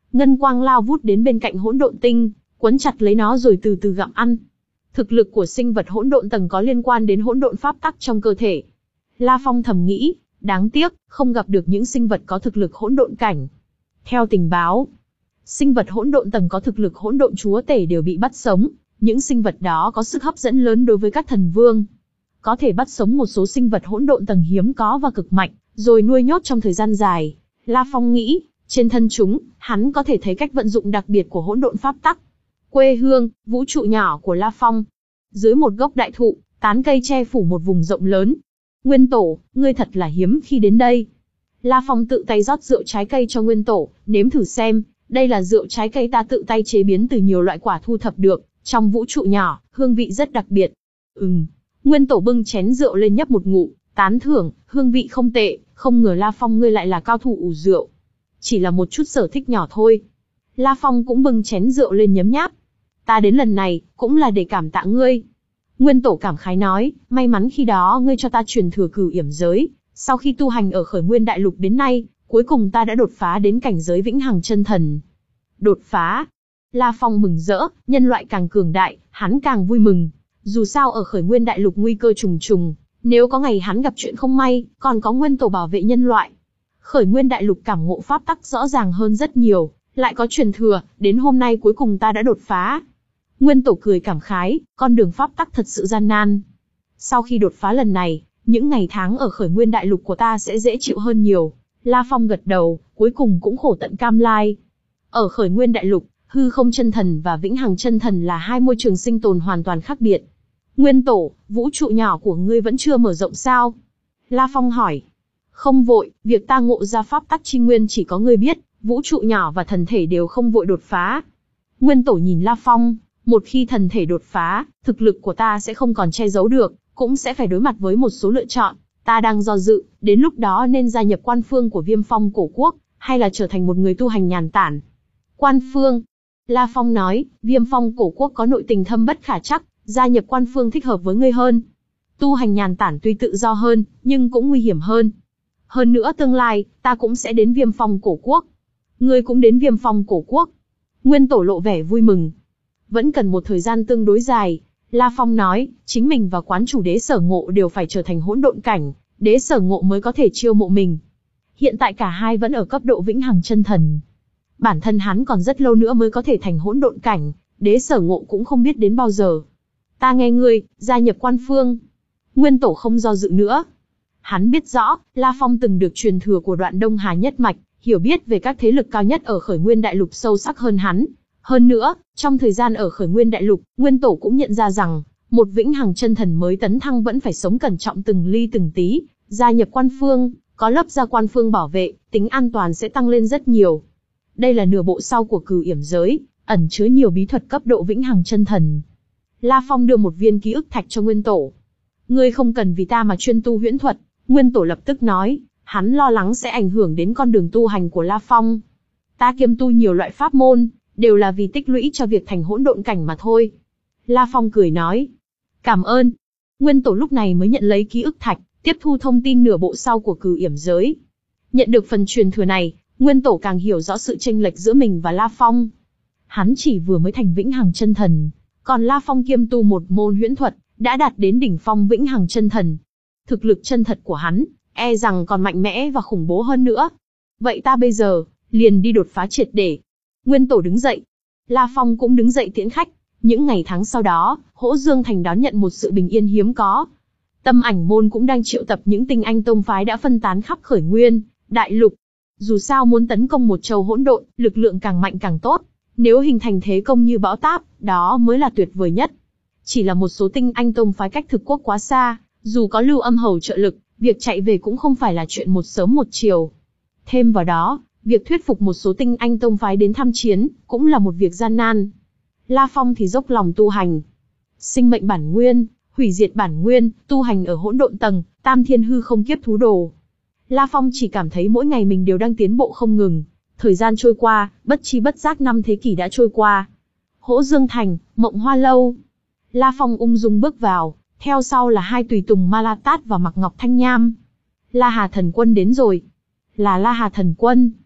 Ngân quang lao vút đến bên cạnh hỗn độn tinh, quấn chặt lấy nó rồi từ từ gặm ăn. Thực lực của sinh vật hỗn độn tầng có liên quan đến hỗn độn pháp tắc trong cơ thể. La Phong thầm nghĩ, đáng tiếc, không gặp được những sinh vật có thực lực hỗn độn cảnh. Theo tình báo, sinh vật hỗn độn tầng có thực lực hỗn độn chúa tể đều bị bắt sống, những sinh vật đó có sức hấp dẫn lớn đối với các thần vương. Có thể bắt sống một số sinh vật hỗn độn tầng hiếm có và cực mạnh, rồi nuôi nhốt trong thời gian dài. La Phong nghĩ, trên thân chúng, hắn có thể thấy cách vận dụng đặc biệt của hỗn độn pháp tắc. Quê hương, vũ trụ nhỏ của La Phong. Dưới một gốc đại thụ, tán cây che phủ một vùng rộng lớn. Nguyên Tổ, ngươi thật là hiếm khi đến đây. La Phong tự tay rót rượu trái cây cho Nguyên Tổ, nếm thử xem, đây là rượu trái cây ta tự tay chế biến từ nhiều loại quả thu thập được, trong vũ trụ nhỏ, hương vị rất đặc biệt. Ừm, Nguyên Tổ bưng chén rượu lên nhấp một ngụm, tán thưởng, hương vị không tệ, không ngờ La Phong ngươi lại là cao thủ ủ rượu. Chỉ là một chút sở thích nhỏ thôi. La Phong cũng bưng chén rượu lên nhấm nháp. Ta đến lần này, cũng là để cảm tạ ngươi. Nguyên Tổ cảm khái nói, may mắn khi đó ngươi cho ta truyền thừa cửu yểm giới, sau khi tu hành ở Khởi Nguyên Đại Lục đến nay, cuối cùng ta đã đột phá đến cảnh giới vĩnh hằng chân thần. Đột phá? La Phong mừng rỡ, nhân loại càng cường đại, hắn càng vui mừng. Dù sao ở Khởi Nguyên Đại Lục nguy cơ trùng trùng, nếu có ngày hắn gặp chuyện không may, còn có Nguyên Tổ bảo vệ nhân loại. Khởi Nguyên Đại Lục cảm ngộ pháp tắc rõ ràng hơn rất nhiều, lại có truyền thừa, đến hôm nay cuối cùng ta đã đột phá. Nguyên Tổ cười cảm khái, con đường pháp tắc thật sự gian nan. Sau khi đột phá lần này, những ngày tháng ở Khởi Nguyên Đại Lục của ta sẽ dễ chịu hơn nhiều. La Phong gật đầu, cuối cùng cũng khổ tận cam lai. Ở Khởi Nguyên Đại Lục, hư không chân thần và vĩnh hằng chân thần là hai môi trường sinh tồn hoàn toàn khác biệt. Nguyên Tổ, vũ trụ nhỏ của ngươi vẫn chưa mở rộng sao? La Phong hỏi. Không vội, việc ta ngộ ra pháp tắc chi nguyên chỉ có ngươi biết, vũ trụ nhỏ và thần thể đều không vội đột phá. Nguyên Tổ nhìn La Phong, một khi thần thể đột phá, thực lực của ta sẽ không còn che giấu được, cũng sẽ phải đối mặt với một số lựa chọn. Ta đang do dự, đến lúc đó nên gia nhập quan phương của Viêm Phong Cổ Quốc, hay là trở thành một người tu hành nhàn tản. Quan phương. La Phong nói, Viêm Phong Cổ Quốc có nội tình thâm bất khả trắc, gia nhập quan phương thích hợp với ngươi hơn. Tu hành nhàn tản tuy tự do hơn, nhưng cũng nguy hiểm hơn. Hơn nữa tương lai, ta cũng sẽ đến Viêm Phong Cổ Quốc. Ngươi cũng đến Viêm Phong Cổ Quốc. Nguyên Tổ lộ vẻ vui mừng. Vẫn cần một thời gian tương đối dài. La Phong nói, chính mình và quán chủ Đế Sở Ngộ đều phải trở thành hỗn độn cảnh, Đế Sở Ngộ mới có thể chiêu mộ mình. Hiện tại cả hai vẫn ở cấp độ vĩnh hằng chân thần. Bản thân hắn còn rất lâu nữa mới có thể thành hỗn độn cảnh, Đế Sở Ngộ cũng không biết đến bao giờ. Ta nghe ngươi, gia nhập quan phương. Nguyên Tổ không do dự nữa. Hắn biết rõ, La Phong từng được truyền thừa của Đoạn Đông Hà nhất mạch, hiểu biết về các thế lực cao nhất ở Khởi Nguyên Đại Lục sâu sắc hơn hắn. Hơn nữa, trong thời gian ở Khởi Nguyên Đại Lục, Nguyên Tổ cũng nhận ra rằng, một vĩnh hằng chân thần mới tấn thăng vẫn phải sống cẩn trọng từng ly từng tí, gia nhập quan phương, có lớp gia quan phương bảo vệ, tính an toàn sẽ tăng lên rất nhiều. Đây là nửa bộ sau của cửu yểm giới, ẩn chứa nhiều bí thuật cấp độ vĩnh hằng chân thần. La Phong đưa một viên ký ức thạch cho Nguyên Tổ. Ngươi không cần vì ta mà chuyên tu huyễn thuật, Nguyên Tổ lập tức nói, hắn lo lắng sẽ ảnh hưởng đến con đường tu hành của La Phong. Ta kiêm tu nhiều loại pháp môn, đều là vì tích lũy cho việc thành hỗn độn cảnh mà thôi. La Phong cười nói, cảm ơn. Nguyên Tổ lúc này mới nhận lấy ký ức thạch, tiếp thu thông tin nửa bộ sau của cửu yểm giới. Nhận được phần truyền thừa này, Nguyên Tổ càng hiểu rõ sự chênh lệch giữa mình và La Phong. Hắn chỉ vừa mới thành vĩnh hằng chân thần, còn La Phong kiêm tu một môn huyễn thuật, đã đạt đến đỉnh phong vĩnh hằng chân thần. Thực lực chân thật của hắn, e rằng còn mạnh mẽ và khủng bố hơn nữa. Vậy ta bây giờ, liền đi đột phá triệt để. Nguyên Tổ đứng dậy. La Phong cũng đứng dậy tiễn khách. Những ngày tháng sau đó, Hỗ Dương Thành đón nhận một sự bình yên hiếm có. Tâm Ảnh Môn cũng đang triệu tập những tinh anh tông phái đã phân tán khắp Khởi Nguyên Đại Lục. Dù sao muốn tấn công một châu hỗn độn, lực lượng càng mạnh càng tốt. Nếu hình thành thế công như bão táp, đó mới là tuyệt vời nhất. Chỉ là một số tinh anh tông phái cách thực quốc quá xa, dù có Lưu Âm Hầu trợ lực, việc chạy về cũng không phải là chuyện một sớm một chiều. Thêm vào đó, việc thuyết phục một số tinh anh tông phái đến tham chiến, cũng là một việc gian nan. La Phong thì dốc lòng tu hành. Sinh mệnh bản nguyên, hủy diệt bản nguyên, tu hành ở hỗn độn tầng, tam thiên hư không kiếp thú đồ. La Phong chỉ cảm thấy mỗi ngày mình đều đang tiến bộ không ngừng. Thời gian trôi qua, bất chi bất giác năm thế kỷ đã trôi qua. Hỗ Dương Thành, Mộng Hoa Lâu. La Phong ung dung bước vào, theo sau là hai tùy tùng Ma La Tát và Mặc Ngọc Thanh Nham. La Hà Thần Quân đến rồi. Là La Hà Thần Quân.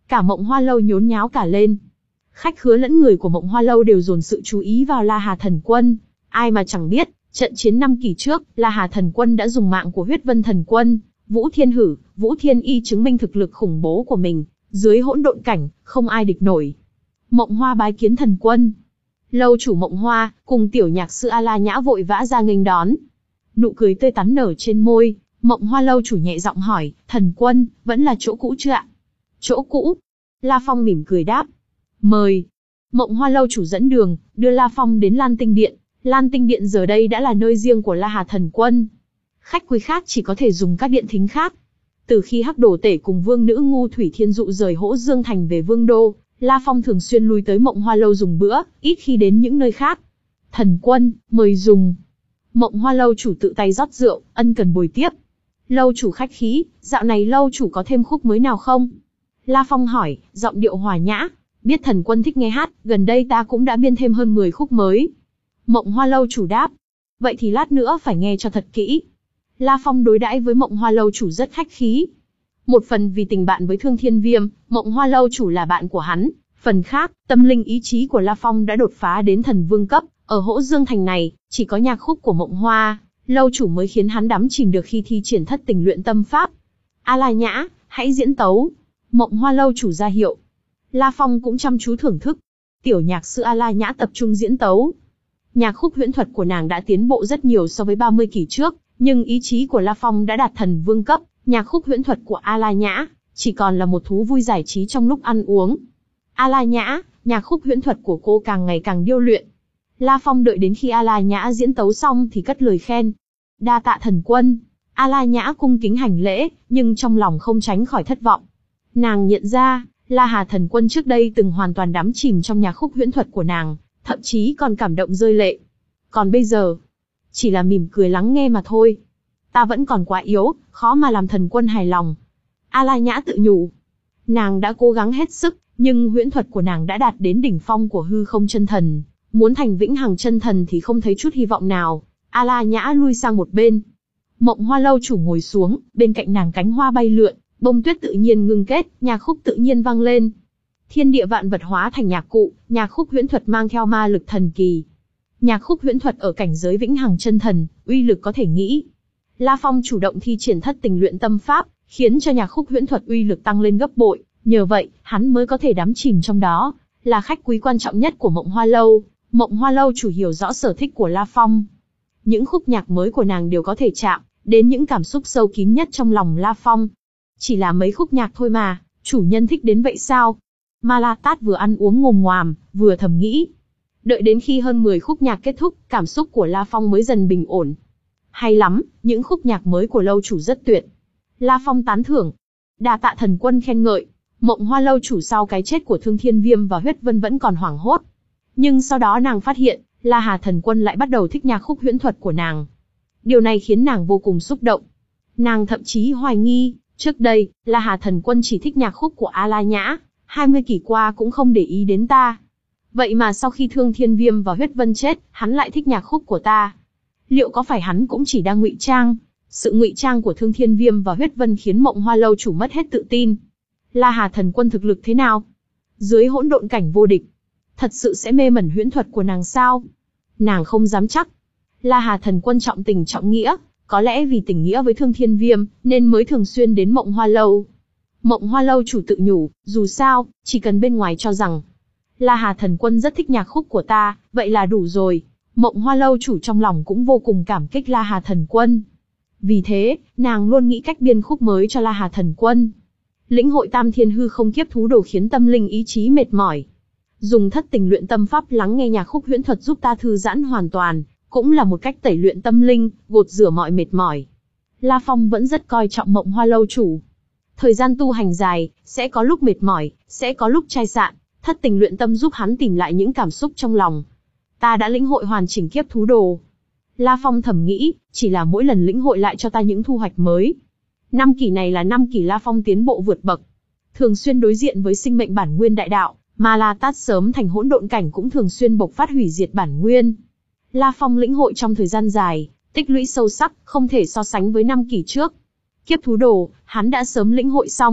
cả Mộng Hoa Lâu nhốn nháo cả lên. Khách khứa lẫn người của Mộng Hoa Lâu đều dồn sự chú ý vào La Hà Thần Quân. Ai mà chẳng biết, trận chiến năm kỳ trước, La Hà Thần Quân đã dùng mạng của Huyết Vân Thần Quân, Vũ Thiên Hử, Vũ Thiên Y chứng minh thực lực khủng bố của mình, dưới hỗn độn cảnh, không ai địch nổi. Mộng Hoa bái kiến Thần Quân. Lâu chủ Mộng Hoa, cùng tiểu nhạc sư A La Nhã vội vã ra nghênh đón. Nụ cười tươi tắn nở trên môi, Mộng Hoa Lâu chủ nhẹ giọng hỏi, Thần Quân, vẫn là chỗ cũ chưa ạ? Chỗ cũ. La Phong mỉm cười đáp. Mời. Mộng Hoa Lâu chủ dẫn đường, đưa La Phong đến Lan Tinh Điện. Lan Tinh Điện giờ đây đã là nơi riêng của La Hà Thần Quân. Khách quý khác chỉ có thể dùng các điện thính khác. Từ khi Hắc Đồ Tể cùng vương nữ Ngu Thủy Thiên Dụ rời Hỗ Dương Thành về Vương Đô, La Phong thường xuyên lui tới Mộng Hoa Lâu dùng bữa, ít khi đến những nơi khác. Thần Quân, mời dùng. Mộng Hoa Lâu chủ tự tay rót rượu, ân cần bồi tiếp. Lâu chủ khách khí, dạo này lâu chủ có thêm khúc mới nào không? La Phong hỏi, giọng điệu hòa nhã. Biết Thần Quân thích nghe hát, gần đây ta cũng đã biên thêm hơn mười khúc mới. Mộng Hoa Lâu chủ đáp. Vậy thì lát nữa phải nghe cho thật kỹ. La Phong đối đãi với Mộng Hoa Lâu chủ rất khách khí. Một phần vì tình bạn với Thương Thiên Viêm, Mộng Hoa Lâu chủ là bạn của hắn. Phần khác, tâm linh ý chí của La Phong đã đột phá đến thần vương cấp. Ở Hỗ Dương Thành này, chỉ có nhạc khúc của Mộng Hoa Lâu chủ mới khiến hắn đắm chìm được khi thi triển thất tình luyện tâm pháp. A La Nhã, hãy diễn tấu. Mộng Hoa Lâu chủ ra hiệu. La Phong cũng chăm chú thưởng thức. Tiểu nhạc sư A La Nhã tập trung diễn tấu. Nhạc khúc huyễn thuật của nàng đã tiến bộ rất nhiều so với ba mươi kỳ trước, nhưng ý chí của La Phong đã đạt thần vương cấp. Nhạc khúc huyễn thuật của A La Nhã chỉ còn là một thú vui giải trí trong lúc ăn uống. A La Nhã, nhạc khúc huyễn thuật của cô càng ngày càng điêu luyện. La Phong đợi đến khi A La Nhã diễn tấu xong thì cất lời khen. Đa tạ Thần Quân. A La Nhã cung kính hành lễ, nhưng trong lòng không tránh khỏi thất vọng. Nàng nhận ra, La Hà Thần Quân trước đây từng hoàn toàn đắm chìm trong nhạc khúc huyễn thuật của nàng, thậm chí còn cảm động rơi lệ. Còn bây giờ, chỉ là mỉm cười lắng nghe mà thôi. Ta vẫn còn quá yếu, khó mà làm Thần Quân hài lòng. A La Nhã tự nhủ. Nàng đã cố gắng hết sức, nhưng huyễn thuật của nàng đã đạt đến đỉnh phong của hư không chân thần. Muốn thành vĩnh hằng chân thần thì không thấy chút hy vọng nào. A La Nhã lui sang một bên. Mộng Hoa Lâu chủ ngồi xuống, bên cạnh nàng cánh hoa bay lượn, bông tuyết tự nhiên ngưng kết, nhạc khúc tự nhiên vang lên. Thiên địa vạn vật hóa thành nhạc cụ, nhạc khúc huyễn thuật mang theo ma lực thần kỳ. Nhạc khúc huyễn thuật ở cảnh giới vĩnh hằng chân thần, uy lực có thể nghĩ. La Phong chủ động thi triển thất tình luyện tâm pháp, khiến cho nhạc khúc huyễn thuật uy lực tăng lên gấp bội, nhờ vậy, hắn mới có thể đắm chìm trong đó, là khách quý quan trọng nhất của Mộng Hoa Lâu. Mộng Hoa Lâu chủ hiểu rõ sở thích của La Phong. Những khúc nhạc mới của nàng đều có thể chạm đến những cảm xúc sâu kín nhất trong lòng La Phong. Chỉ là mấy khúc nhạc thôi mà, chủ nhân thích đến vậy sao? Ma La Tát vừa ăn uống ngồm ngoàm, vừa thầm nghĩ. Đợi đến khi hơn mười khúc nhạc kết thúc, cảm xúc của La Phong mới dần bình ổn. Hay lắm, những khúc nhạc mới của lâu chủ rất tuyệt. La Phong tán thưởng. Đa tạ Thần Quân khen ngợi. Mộng Hoa Lâu chủ sau cái chết của Thương Thiên Viêm và Huyết Vân vẫn còn hoảng hốt. Nhưng sau đó nàng phát hiện, La Hà Thần Quân lại bắt đầu thích nhạc khúc huyễn thuật của nàng. Điều này khiến nàng vô cùng xúc động. Nàng thậm chí hoài nghi, trước đây, La Hà Thần Quân chỉ thích nhạc khúc của A La Nhã, hai mươi kỷ qua cũng không để ý đến ta. Vậy mà sau khi Thương Thiên Viêm và Huyết Vân chết, hắn lại thích nhạc khúc của ta. Liệu có phải hắn cũng chỉ đang ngụy trang? Sự ngụy trang của Thương Thiên Viêm và Huyết Vân khiến Mộng Hoa Lâu chủ mất hết tự tin. La Hà Thần Quân thực lực thế nào? Dưới hỗn độn cảnh vô địch, thật sự sẽ mê mẩn huyễn thuật của nàng sao? Nàng không dám chắc. La Hà Thần Quân trọng tình trọng nghĩa, có lẽ vì tình nghĩa với Thương Thiên Viêm, nên mới thường xuyên đến Mộng Hoa Lâu. Mộng Hoa Lâu chủ tự nhủ, dù sao, chỉ cần bên ngoài cho rằng La Hà Thần Quân rất thích nhạc khúc của ta, vậy là đủ rồi. Mộng Hoa Lâu chủ trong lòng cũng vô cùng cảm kích La Hà Thần Quân. Vì thế, nàng luôn nghĩ cách biên khúc mới cho La Hà Thần Quân. Lĩnh hội Tam Thiên Hư Không Kiếp Thú Đồ khiến tâm linh ý chí mệt mỏi. Dùng thất tình luyện tâm pháp lắng nghe nhạc khúc huyễn thuật giúp ta thư giãn hoàn toàn, cũng là một cách tẩy luyện tâm linh, gột rửa mọi mệt mỏi. La Phong vẫn rất coi trọng Mộng Hoa Lâu chủ. Thời gian tu hành dài, sẽ có lúc mệt mỏi, sẽ có lúc chai sạn, thất tình luyện tâm giúp hắn tìm lại những cảm xúc trong lòng. Ta đã lĩnh hội hoàn chỉnh kiếp thú đồ. La Phong thầm nghĩ, chỉ là mỗi lần lĩnh hội lại cho ta những thu hoạch mới. Năm kỳ này là năm kỳ La Phong tiến bộ vượt bậc. Thường xuyên đối diện với sinh mệnh bản nguyên đại đạo, Ma La Tát sớm thành hỗn độn cảnh cũng thường xuyên bộc phát hủy diệt bản nguyên. La Phong lĩnh hội trong thời gian dài, tích lũy sâu sắc, không thể so sánh với năm kỳ trước. Kiếp thú đồ, hắn đã sớm lĩnh hội xong,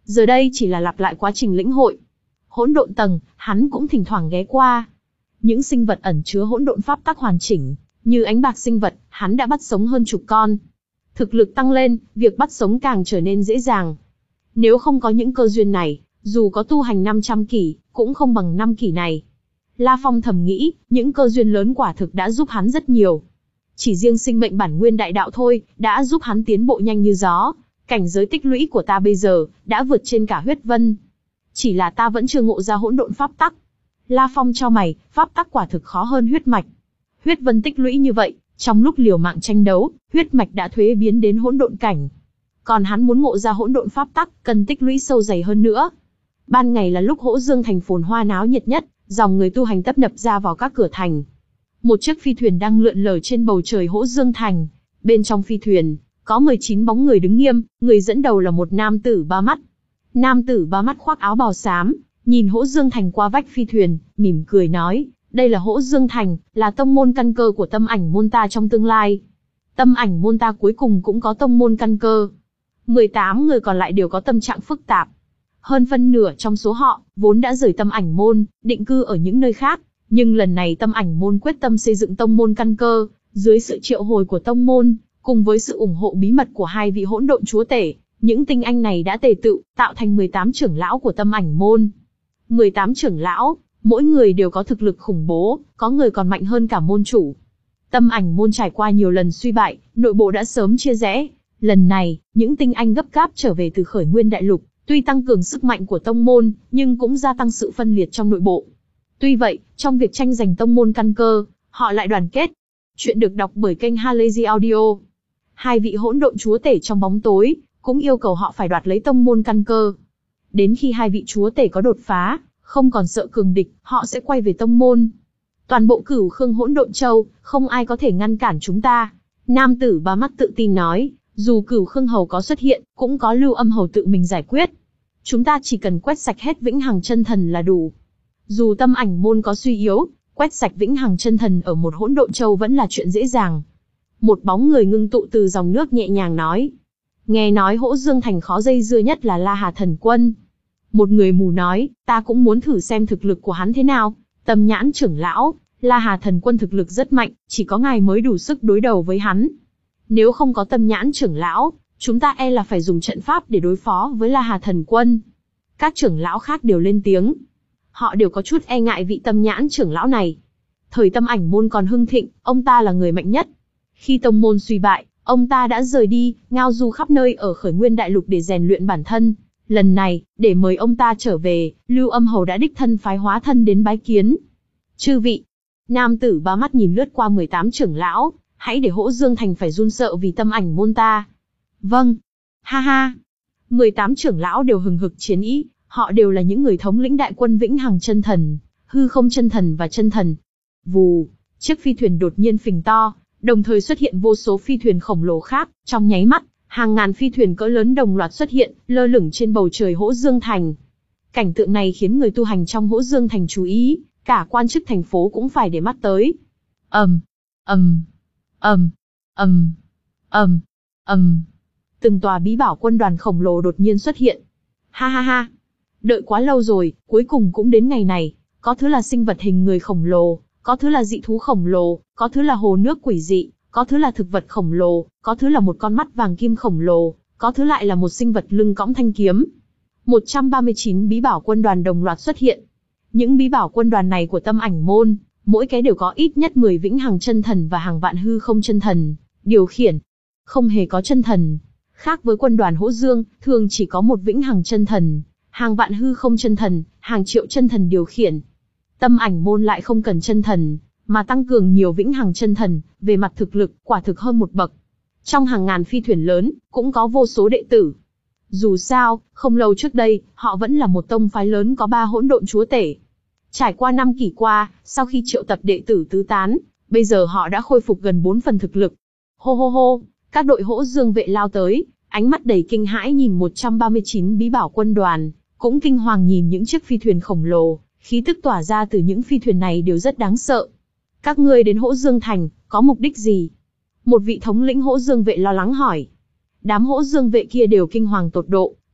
giờ đây chỉ là lặp lại quá trình lĩnh hội. Hỗn độn tầng, hắn cũng thỉnh thoảng ghé qua. Những sinh vật ẩn chứa hỗn độn pháp tắc hoàn chỉnh, như ánh bạc sinh vật, hắn đã bắt sống hơn chục con. Thực lực tăng lên, việc bắt sống càng trở nên dễ dàng. Nếu không có những cơ duyên này, dù có tu hành năm trăm kỷ, cũng không bằng năm kỷ này. La Phong thầm nghĩ, những cơ duyên lớn quả thực đã giúp hắn rất nhiều. Chỉ riêng sinh mệnh bản nguyên đại đạo thôi, đã giúp hắn tiến bộ nhanh như gió. Cảnh giới tích lũy của ta bây giờ, đã vượt trên cả huyết vân. Chỉ là ta vẫn chưa ngộ ra hỗn độn pháp tắc. La Phong chau mày, pháp tắc quả thực khó hơn huyết mạch. Huyết vân tích lũy như vậy, trong lúc liều mạng tranh đấu, huyết mạch đã thuế biến đến hỗn độn cảnh. Còn hắn muốn ngộ ra hỗn độn pháp tắc, cần tích lũy sâu dày hơn nữa. Ban ngày là lúc Hỗ Dương thành phồn hoa náo nhiệt nhất, dòng người tu hành tấp nập ra vào các cửa thành. Một chiếc phi thuyền đang lượn lờ trên bầu trời Hỗ Dương thành. Bên trong phi thuyền, có mười chín bóng người đứng nghiêm, người dẫn đầu là một nam tử ba mắt. Nam tử ba mắt khoác áo bào xám, nhìn Hỗ Dương thành qua vách phi thuyền, mỉm cười nói, đây là Hỗ Dương thành, là tông môn căn cơ của Tâm Ảnh môn ta trong tương lai. Tâm Ảnh môn ta cuối cùng cũng có tông môn căn cơ. mười tám người còn lại đều có tâm trạng phức tạp. Hơn phân nửa trong số họ, vốn đã rời Tâm Ảnh môn, định cư ở những nơi khác. Nhưng lần này Tâm Ảnh môn quyết tâm xây dựng tông môn căn cơ, dưới sự triệu hồi của tông môn, cùng với sự ủng hộ bí mật của hai vị hỗn độn chúa tể, những tinh anh này đã tề tựu, tạo thành mười tám trưởng lão của Tâm Ảnh môn. mười tám trưởng lão, mỗi người đều có thực lực khủng bố, có người còn mạnh hơn cả môn chủ. Tâm Ảnh môn trải qua nhiều lần suy bại, nội bộ đã sớm chia rẽ. Lần này, những tinh anh gấp gáp trở về từ Khởi Nguyên Đại Lục, tuy tăng cường sức mạnh của tông môn, nhưng cũng gia tăng sự phân liệt trong nội bộ. Tuy vậy, trong việc tranh giành tông môn căn cơ, họ lại đoàn kết. Chuyện được đọc bởi kênh Halazy Audio. Hai vị hỗn độn chúa tể trong bóng tối, cũng yêu cầu họ phải đoạt lấy tông môn căn cơ. Đến khi hai vị chúa tể có đột phá, không còn sợ cường địch, họ sẽ quay về tông môn. Toàn bộ Cửu Khương hỗn độn châu, không ai có thể ngăn cản chúng ta. Nam tử ba mắt tự tin nói, dù Cửu Khương hầu có xuất hiện, cũng có Lưu Âm hầu tự mình giải quyết. Chúng ta chỉ cần quét sạch hết Vĩnh Hằng chân thần là đủ. Dù Tâm Ảnh môn có suy yếu, quét sạch Vĩnh Hằng chân thần ở một hỗn độn châu vẫn là chuyện dễ dàng. Một bóng người ngưng tụ từ dòng nước nhẹ nhàng nói. Nghe nói Hỗ Dương thành khó dây dưa nhất là La Hà thần quân. Một người mù nói, ta cũng muốn thử xem thực lực của hắn thế nào. Tâm Nhãn trưởng lão, La Hà thần quân thực lực rất mạnh, chỉ có ngài mới đủ sức đối đầu với hắn. Nếu không có Tâm Nhãn trưởng lão, chúng ta e là phải dùng trận pháp để đối phó với La Hà thần quân. Các trưởng lão khác đều lên tiếng. Họ đều có chút e ngại vị Tâm Nhãn trưởng lão này. Thời Tâm Ảnh môn còn hưng thịnh, ông ta là người mạnh nhất. Khi tông môn suy bại, ông ta đã rời đi, ngao du khắp nơi ở Khởi Nguyên Đại Lục để rèn luyện bản thân. Lần này, để mời ông ta trở về, Lưu Âm hầu đã đích thân phái hóa thân đến bái kiến. Chư vị, nam tử ba mắt nhìn lướt qua mười tám trưởng lão, hãy để Hỗ Dương thành phải run sợ vì Tâm Ảnh môn ta. Vâng. Ha ha. mười tám trưởng lão đều hừng hực chiến ý, họ đều là những người thống lĩnh đại quân Vĩnh Hằng chân thần, Hư Không chân thần và chân thần. Vù, chiếc phi thuyền đột nhiên phình to, đồng thời xuất hiện vô số phi thuyền khổng lồ khác, trong nháy mắt, hàng ngàn phi thuyền cỡ lớn đồng loạt xuất hiện, lơ lửng trên bầu trời Hỗ Dương thành. Cảnh tượng này khiến người tu hành trong Hỗ Dương thành chú ý, cả quan chức thành phố cũng phải để mắt tới. Ầm, ầm, ầm, ầm, ầm, ầm. Từng tòa bí bảo quân đoàn khổng lồ đột nhiên xuất hiện. Ha ha ha, đợi quá lâu rồi, cuối cùng cũng đến ngày này. Có thứ là sinh vật hình người khổng lồ, có thứ là dị thú khổng lồ, có thứ là hồ nước quỷ dị, có thứ là thực vật khổng lồ, có thứ là một con mắt vàng kim khổng lồ, có thứ lại là một sinh vật lưng cõng thanh kiếm. một trăm ba mươi chín bí bảo quân đoàn đồng loạt xuất hiện. Những bí bảo quân đoàn này của Tâm Ảnh môn, mỗi cái đều có ít nhất mười Vĩnh Hằng chân thần và hàng vạn Hư Không chân thần điều khiển. Không hề có chân thần. Khác với quân đoàn Hỗ Dương, thường chỉ có một Vĩnh Hằng chân thần, hàng vạn Hư Không chân thần, hàng triệu chân thần điều khiển. Tâm Ảnh môn lại không cần chân thần, mà tăng cường nhiều Vĩnh Hằng chân thần, về mặt thực lực, quả thực hơn một bậc. Trong hàng ngàn phi thuyền lớn, cũng có vô số đệ tử. Dù sao, không lâu trước đây, họ vẫn là một tông phái lớn có ba hỗn độn chúa tể. Trải qua năm kỷ qua, sau khi triệu tập đệ tử tứ tán, bây giờ họ đã khôi phục gần bốn phần thực lực. Hô hô hô, các đội Hỗ Dương vệ lao tới, ánh mắt đầy kinh hãi nhìn một trăm ba mươi chín bí bảo quân đoàn, cũng kinh hoàng nhìn những chiếc phi thuyền khổng lồ, khí tức tỏa ra từ những phi thuyền này đều rất đáng sợ. Các ngươi đến Hỗ Dương thành, có mục đích gì? Một vị thống lĩnh Hỗ Dương vệ lo lắng hỏi. Đám Hỗ Dương vệ kia đều kinh hoàng tột độ,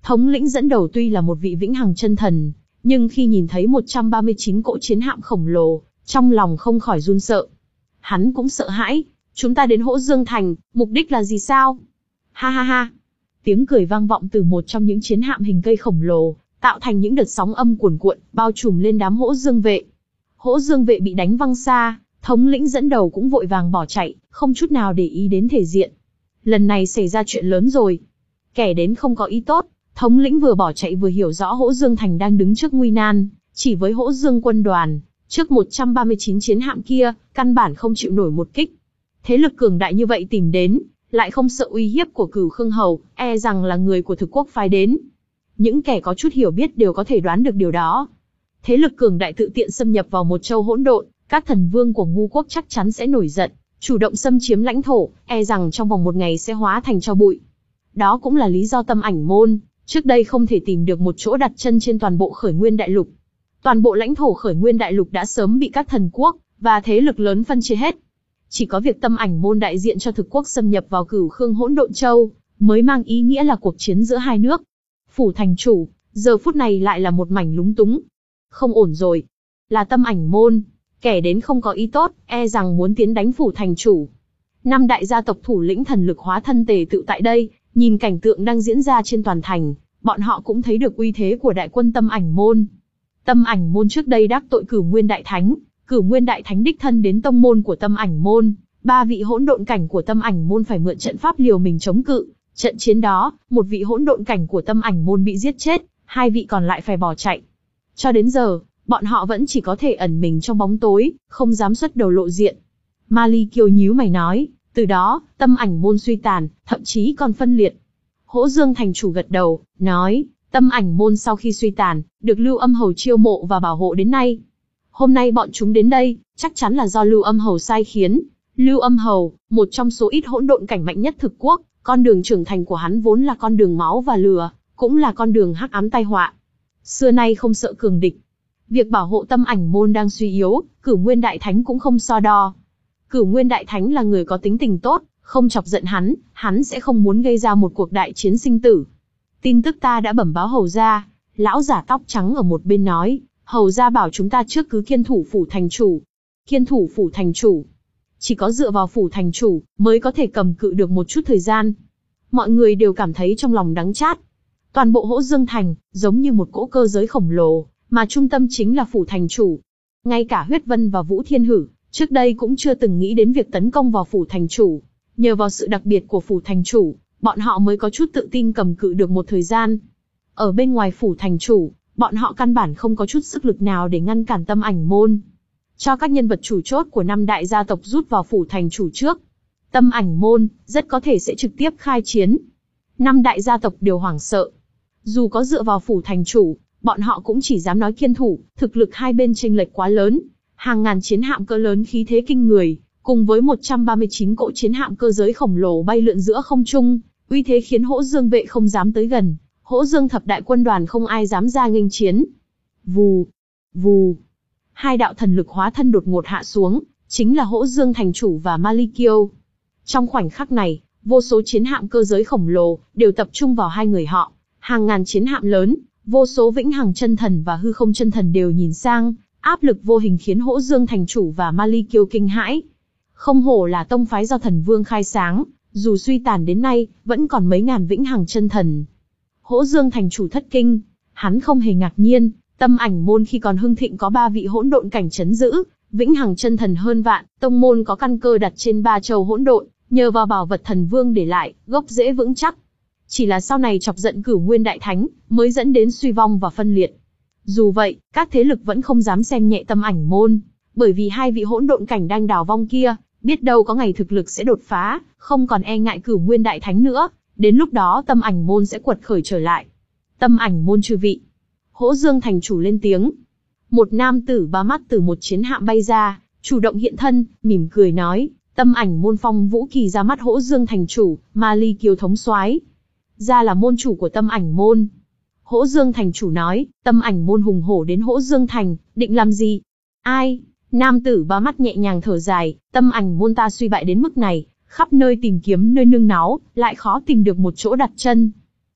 Thống lĩnh dẫn đầu tuy là một vị vĩnh hằng chân thần, nhưng khi nhìn thấy một trăm ba mươi chín cỗ chiến hạm khổng lồ, trong lòng không khỏi run sợ. Hắn cũng sợ hãi, chúng ta đến Hỗ Dương Thành, mục đích là gì sao? Ha ha ha. Tiếng cười vang vọng từ một trong những chiến hạm hình cây khổng lồ, tạo thành những đợt sóng âm cuồn cuộn, bao trùm lên đám Hỗ Dương vệ. Hỗ Dương vệ bị đánh văng xa, thống lĩnh dẫn đầu cũng vội vàng bỏ chạy, không chút nào để ý đến thể diện. Lần này xảy ra chuyện lớn rồi. Kẻ đến không có ý tốt, thống lĩnh vừa bỏ chạy vừa hiểu rõ Hỗ Dương Thành đang đứng trước nguy nan, chỉ với Hỗ Dương quân đoàn, trước một trăm ba mươi chín chiến hạm kia, căn bản không chịu nổi một kích. Thế lực cường đại như vậy tìm đến, lại không sợ uy hiếp của Cửu Khương Hầu, e rằng là người của thực quốc phái đến. Những kẻ có chút hiểu biết đều có thể đoán được điều đó. Thế lực cường đại tự tiện xâm nhập vào một châu hỗn độn, các thần vương của ngu quốc chắc chắn sẽ nổi giận, chủ động xâm chiếm lãnh thổ, e rằng trong vòng một ngày sẽ hóa thành tro bụi. Đó cũng là lý do Tâm Ảnh Môn trước đây không thể tìm được một chỗ đặt chân trên toàn bộ Khởi Nguyên Đại Lục. Toàn bộ lãnh thổ Khởi Nguyên Đại Lục đã sớm bị các thần quốc và thế lực lớn phân chia hết. Chỉ có việc Tâm Ảnh Môn đại diện cho thực quốc xâm nhập vào Cửu Khương Hỗn Độn Châu, mới mang ý nghĩa là cuộc chiến giữa hai nước. Phủ thành chủ, giờ phút này lại là một mảnh lúng túng. Không ổn rồi. Là Tâm Ảnh Môn, kẻ đến không có ý tốt, e rằng muốn tiến đánh phủ thành chủ. Năm đại gia tộc thủ lĩnh thần lực hóa thân tề tự tại đây, nhìn cảnh tượng đang diễn ra trên toàn thành, bọn họ cũng thấy được uy thế của đại quân Tâm Ảnh Môn. Tâm Ảnh Môn trước đây đắc tội Cửu Nguyên Đại Thánh, Cửu Nguyên Đại Thánh đích thân đến tông môn của Tâm Ảnh Môn, ba vị hỗn độn cảnh của Tâm Ảnh Môn phải mượn trận pháp liều mình chống cự. Trận chiến đó, một vị hỗn độn cảnh của Tâm Ảnh Môn bị giết chết, hai vị còn lại phải bỏ chạy. Cho đến giờ, bọn họ vẫn chỉ có thể ẩn mình trong bóng tối, không dám xuất đầu lộ diện. Mali Kiều nhíu mày nói, từ đó, Tâm Ảnh Môn suy tàn, thậm chí còn phân liệt. Hỗ Dương thành chủ gật đầu, nói, Tâm Ảnh Môn sau khi suy tàn, được Lưu Âm Hầu chiêu mộ và bảo hộ đến nay. Hôm nay bọn chúng đến đây, chắc chắn là do Lưu Âm Hầu sai khiến. Lưu Âm Hầu, một trong số ít hỗn độn cảnh mạnh nhất thực quốc, con đường trưởng thành của hắn vốn là con đường máu và lửa, cũng là con đường hắc ám tai họa. Xưa nay không sợ cường địch. Việc bảo hộ Tâm Ảnh Môn đang suy yếu, Cửu Nguyên Đại Thánh cũng không so đo. Cửu Nguyên Đại Thánh là người có tính tình tốt, không chọc giận hắn, hắn sẽ không muốn gây ra một cuộc đại chiến sinh tử. Tin tức ta đã bẩm báo hầu gia. Lão giả tóc trắng ở một bên nói, hầu gia bảo chúng ta trước cứ kiên thủ phủ thành chủ. Kiên thủ phủ thành chủ. Chỉ có dựa vào phủ thành chủ, mới có thể cầm cự được một chút thời gian. Mọi người đều cảm thấy trong lòng đắng chát. Toàn bộ Hỗ Dương Thành, giống như một cỗ cơ giới khổng lồ, mà trung tâm chính là phủ thành chủ. Ngay cả Huyết Vân và Vũ Thiên Hử, trước đây cũng chưa từng nghĩ đến việc tấn công vào phủ thành chủ. Nhờ vào sự đặc biệt của phủ thành chủ, bọn họ mới có chút tự tin cầm cự được một thời gian. Ở bên ngoài phủ thành chủ, bọn họ căn bản không có chút sức lực nào để ngăn cản Tâm Ảnh Môn. Cho các nhân vật chủ chốt của năm đại gia tộc rút vào phủ thành chủ trước. Tâm Ảnh Môn, rất có thể sẽ trực tiếp khai chiến. Năm đại gia tộc đều hoảng sợ. Dù có dựa vào phủ thành chủ, bọn họ cũng chỉ dám nói kiên thủ, thực lực hai bên chênh lệch quá lớn. Hàng ngàn chiến hạm cỡ lớn khí thế kinh người, cùng với một trăm ba mươi chín cỗ chiến hạm cơ giới khổng lồ bay lượn giữa không trung, uy thế khiến Hỗ Dương vệ không dám tới gần, Hỗ Dương thập đại quân đoàn không ai dám ra nghênh chiến. Vù, vù. Hai đạo thần lực hóa thân đột ngột hạ xuống, chính là Hỗ Dương thành chủ và Mali Kiều. Trong khoảnh khắc này, vô số chiến hạm cơ giới khổng lồ đều tập trung vào hai người họ, hàng ngàn chiến hạm lớn, vô số vĩnh hằng chân thần và hư không chân thần đều nhìn sang, áp lực vô hình khiến Hỗ Dương thành chủ và Mali Kiều kinh hãi. Không hổ là tông phái do thần vương khai sáng, dù suy tàn đến nay, vẫn còn mấy ngàn vĩnh hằng chân thần. Hỗ Dương thành chủ thất kinh, hắn không hề ngạc nhiên, Tâm Ảnh Môn khi còn hưng thịnh có ba vị hỗn độn cảnh trấn giữ, vĩnh hằng chân thần hơn vạn, tông môn có căn cơ đặt trên ba châu hỗn độn, nhờ vào bảo vật thần vương để lại, gốc rễ vững chắc. Chỉ là sau này chọc giận Cửu Nguyên Đại Thánh, mới dẫn đến suy vong và phân liệt. Dù vậy, các thế lực vẫn không dám xem nhẹ Tâm Ảnh Môn, bởi vì hai vị hỗn độn cảnh đang đào vong kia, biết đâu có ngày thực lực sẽ đột phá, không còn e ngại Cửu Nguyên Đại Thánh nữa, đến lúc đó Tâm Ảnh Môn sẽ quật khởi trở lại. Tâm Ảnh Môn chư vị. Hỗ Dương thành chủ lên tiếng. Một nam tử ba mắt từ một chiến hạm bay ra, chủ động hiện thân, mỉm cười nói, Tâm Ảnh Môn Phong Vũ Kỳ ra mắt Hỗ Dương thành chủ, Mali Kiều thống soái. Ra là môn chủ của Tâm Ảnh Môn. Hỗ Dương thành chủ nói, Tâm Ảnh Môn hùng hổ đến Hỗ Dương thành, định làm gì? Ai? Nam tử ba mắt nhẹ nhàng thở dài, Tâm Ảnh Môn ta suy bại đến mức này, khắp nơi tìm kiếm nơi nương náu, lại khó tìm được một chỗ đặt chân.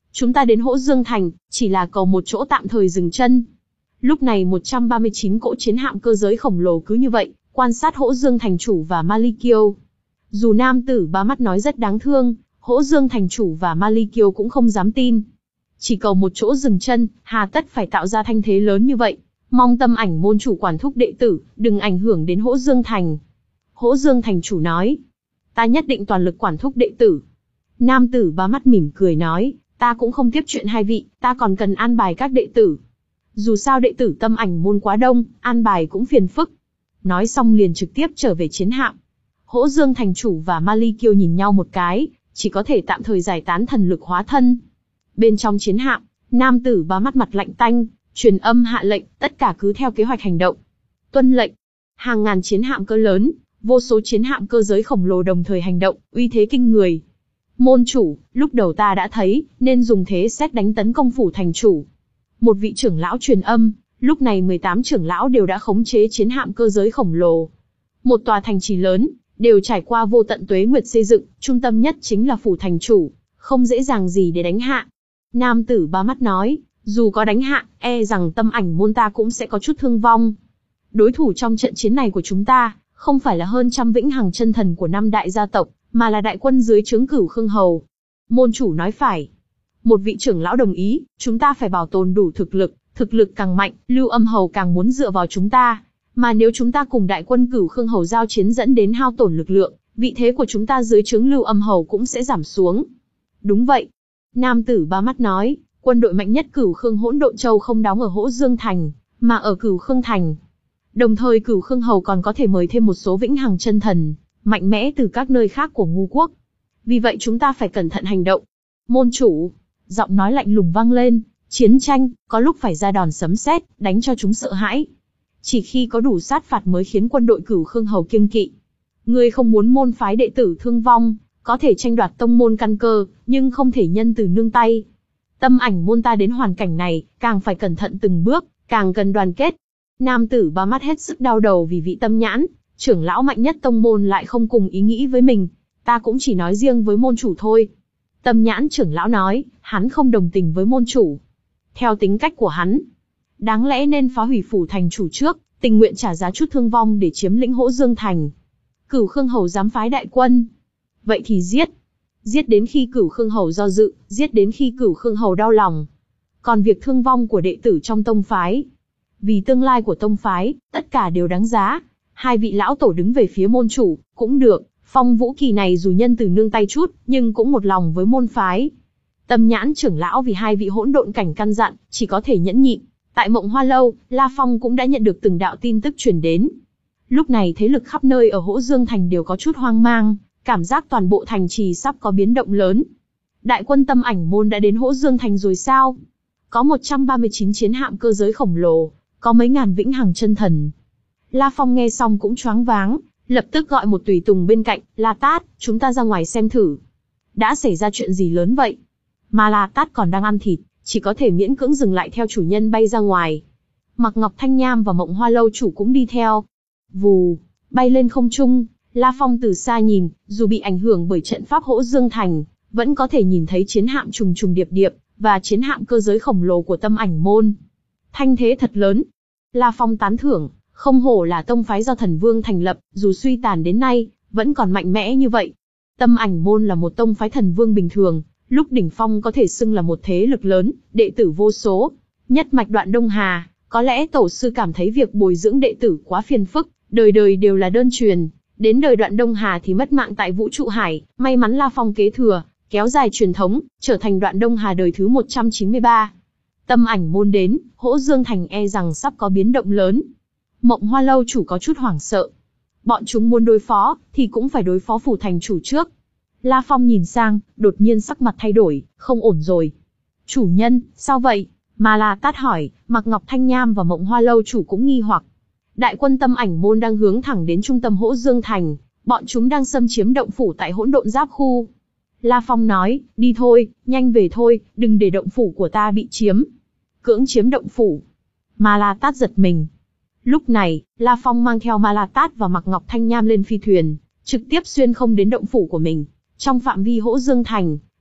Chúng ta đến Hỗ Dương Thành, chỉ là cầu một chỗ tạm thời dừng chân. Lúc này một trăm ba mươi chín cỗ chiến hạm cơ giới khổng lồ cứ như vậy, quan sát Hỗ Dương Thành chủ và Mali Kiêu. Dù nam tử ba mắt nói rất đáng thương, Hỗ Dương Thành chủ và Mali Kiêu cũng không dám tin. Chỉ cầu một chỗ dừng chân, hà tất phải tạo ra thanh thế lớn như vậy. Mong Tâm Ảnh môn chủ quản thúc đệ tử, đừng ảnh hưởng đến Hỗ Dương Thành. Hỗ Dương Thành chủ nói, ta nhất định toàn lực quản thúc đệ tử. Nam tử ba mắt mỉm cười nói, ta cũng không tiếp chuyện hai vị, ta còn cần an bài các đệ tử. Dù sao đệ tử Tâm Ảnh môn quá đông, an bài cũng phiền phức. Nói xong liền trực tiếp trở về chiến hạm. Hỗ Dương Thành chủ và Mali Kiêu nhìn nhau một cái, chỉ có thể tạm thời giải tán thần lực hóa thân. Bên trong chiến hạm, nam tử ba mắt mặt lạnh tanh, truyền âm hạ lệnh, tất cả cứ theo kế hoạch hành động. Tuân lệnh. Hàng ngàn chiến hạm cỡ lớn, vô số chiến hạm cơ giới khổng lồ đồng thời hành động, uy thế kinh người. Môn chủ, lúc đầu ta đã thấy, nên dùng thế xét đánh tấn công phủ thành chủ. Một vị trưởng lão truyền âm, lúc này mười tám trưởng lão đều đã khống chế chiến hạm cơ giới khổng lồ. Một tòa thành trì lớn, đều trải qua vô tận tuế nguyệt xây dựng, trung tâm nhất chính là phủ thành chủ, không dễ dàng gì để đánh hạ. Nam tử ba mắt nói, dù có đánh hạ, e rằng Tâm Ảnh môn ta cũng sẽ có chút thương vong. Đối thủ trong trận chiến này của chúng ta, không phải là hơn trăm vĩnh hằng chân thần của năm đại gia tộc, mà là đại quân dưới trướng Cửu Khương Hầu. Môn chủ nói phải. Một vị trưởng lão đồng ý, chúng ta phải bảo tồn đủ thực lực, thực lực càng mạnh, Lưu Âm Hầu càng muốn dựa vào chúng ta. Mà nếu chúng ta cùng đại quân Cửu Khương Hầu giao chiến dẫn đến hao tổn lực lượng, vị thế của chúng ta dưới trướng Lưu Âm Hầu cũng sẽ giảm xuống. Đúng vậy. Nam tử ba mắt nói, quân đội mạnh nhất Cửu Khương Hỗn Độn Châu không đóng ở Hỗ Dương Thành, mà ở Cửu Khương Thành. Đồng thời Cửu Khương Hầu còn có thể mời thêm một số vĩnh hằng chân thần, mạnh mẽ từ các nơi khác của Ngu Quốc. Vì vậy chúng ta phải cẩn thận hành động. Môn chủ, giọng nói lạnh lùng vang lên, chiến tranh, có lúc phải ra đòn sấm sét, đánh cho chúng sợ hãi. Chỉ khi có đủ sát phạt mới khiến quân đội Cửu Khương Hầu kiêng kỵ. Ngươi không muốn môn phái đệ tử thương vong, có thể tranh đoạt tông môn căn cơ, nhưng không thể nhân từ nương tay. Tâm Ảnh môn ta đến hoàn cảnh này, càng phải cẩn thận từng bước, càng cần đoàn kết. Nam tử ba mắt hết sức đau đầu vì vị Tâm Nhãn, trưởng lão mạnh nhất tông môn lại không cùng ý nghĩ với mình. Ta cũng chỉ nói riêng với môn chủ thôi. Tâm Nhãn trưởng lão nói, hắn không đồng tình với môn chủ. Theo tính cách của hắn, đáng lẽ nên phá hủy phủ thành chủ trước, tình nguyện trả giá chút thương vong để chiếm lĩnh Hỗ Dương Thành. Cửu Khương Hầu dám phái đại quân, vậy thì giết. Giết đến khi Cửu Khương Hầu do dự, giết đến khi Cửu Khương Hầu đau lòng. Còn việc thương vong của đệ tử trong tông phái, vì tương lai của tông phái, tất cả đều đáng giá. Hai vị lão tổ đứng về phía môn chủ, cũng được. Phong Vũ Kỳ này dù nhân từ nương tay chút, nhưng cũng một lòng với môn phái. Tâm Nhãn trưởng lão vì hai vị hỗn độn cảnh căn dặn, chỉ có thể nhẫn nhịn. Tại Mộng Hoa Lâu, La Phong cũng đã nhận được từng đạo tin tức truyền đến. Lúc này thế lực khắp nơi ở Hỗ Dương Thành đều có chút hoang mang, cảm giác toàn bộ thành trì sắp có biến động lớn. Đại quân Tâm Ảnh môn đã đến Hỗ Dương Thành rồi sao? Có một trăm ba mươi chín chiến hạm cơ giới khổng lồ, có mấy ngàn vĩnh hằng chân thần. La Phong nghe xong cũng choáng váng, lập tức gọi một tùy tùng bên cạnh, La Tát, chúng ta ra ngoài xem thử. Đã xảy ra chuyện gì lớn vậy? Mà La Tát còn đang ăn thịt, chỉ có thể miễn cưỡng dừng lại theo chủ nhân bay ra ngoài. Mạc Ngọc Thanh Nham và Mộng Hoa Lâu chủ cũng đi theo. Vù, bay lên không trung, La Phong từ xa nhìn, dù bị ảnh hưởng bởi trận pháp Hỗ Dương Thành, vẫn có thể nhìn thấy chiến hạm trùng trùng điệp điệp, và chiến hạm cơ giới khổng lồ của Tâm Ảnh môn. Thanh thế thật lớn. La Phong tán thưởng, không hổ là tông phái do Thần Vương thành lập, dù suy tàn đến nay, vẫn còn mạnh mẽ như vậy. Tâm Ảnh môn là một tông phái Thần Vương bình thường, lúc đỉnh phong có thể xưng là một thế lực lớn, đệ tử vô số. Nhất mạch Đoạn Đông Hà, có lẽ tổ sư cảm thấy việc bồi dưỡng đệ tử quá phiền phức, đời đời đều là đơn truyền. Đến đời Đoạn Đông Hà thì mất mạng tại Vũ Trụ Hải, may mắn La Phong kế thừa, kéo dài truyền thống, trở thành Đoạn Đông Hà đời thứ một trăm chín mươi ba. Tâm Ảnh môn đến, Hỗ Dương Thành e rằng sắp có biến động lớn. Mộng Hoa Lâu chủ có chút hoảng sợ. Bọn chúng muốn đối phó, thì cũng phải đối phó phủ thành chủ trước. La Phong nhìn sang, đột nhiên sắc mặt thay đổi, không ổn rồi. Chủ nhân, sao vậy? Mà La Tát hỏi, Mạc Ngọc Thanh Nham và Mộng Hoa Lâu chủ cũng nghi hoặc. Đại quân Tâm Ảnh môn đang hướng thẳng đến trung tâm Hỗ Dương Thành, bọn chúng đang xâm chiếm động phủ tại Hỗn Độn Giáp khu. La Phong nói, đi thôi, nhanh về thôi, đừng để động phủ của ta bị chiếm. Cưỡng chiếm động phủ. Ma La Tát giật mình. Lúc này, La Phong mang theo Ma La Tát và Mạc Ngọc Thanh Nham lên phi thuyền, trực tiếp xuyên không đến động phủ của mình. Trong phạm vi Hỗ Dương Thành,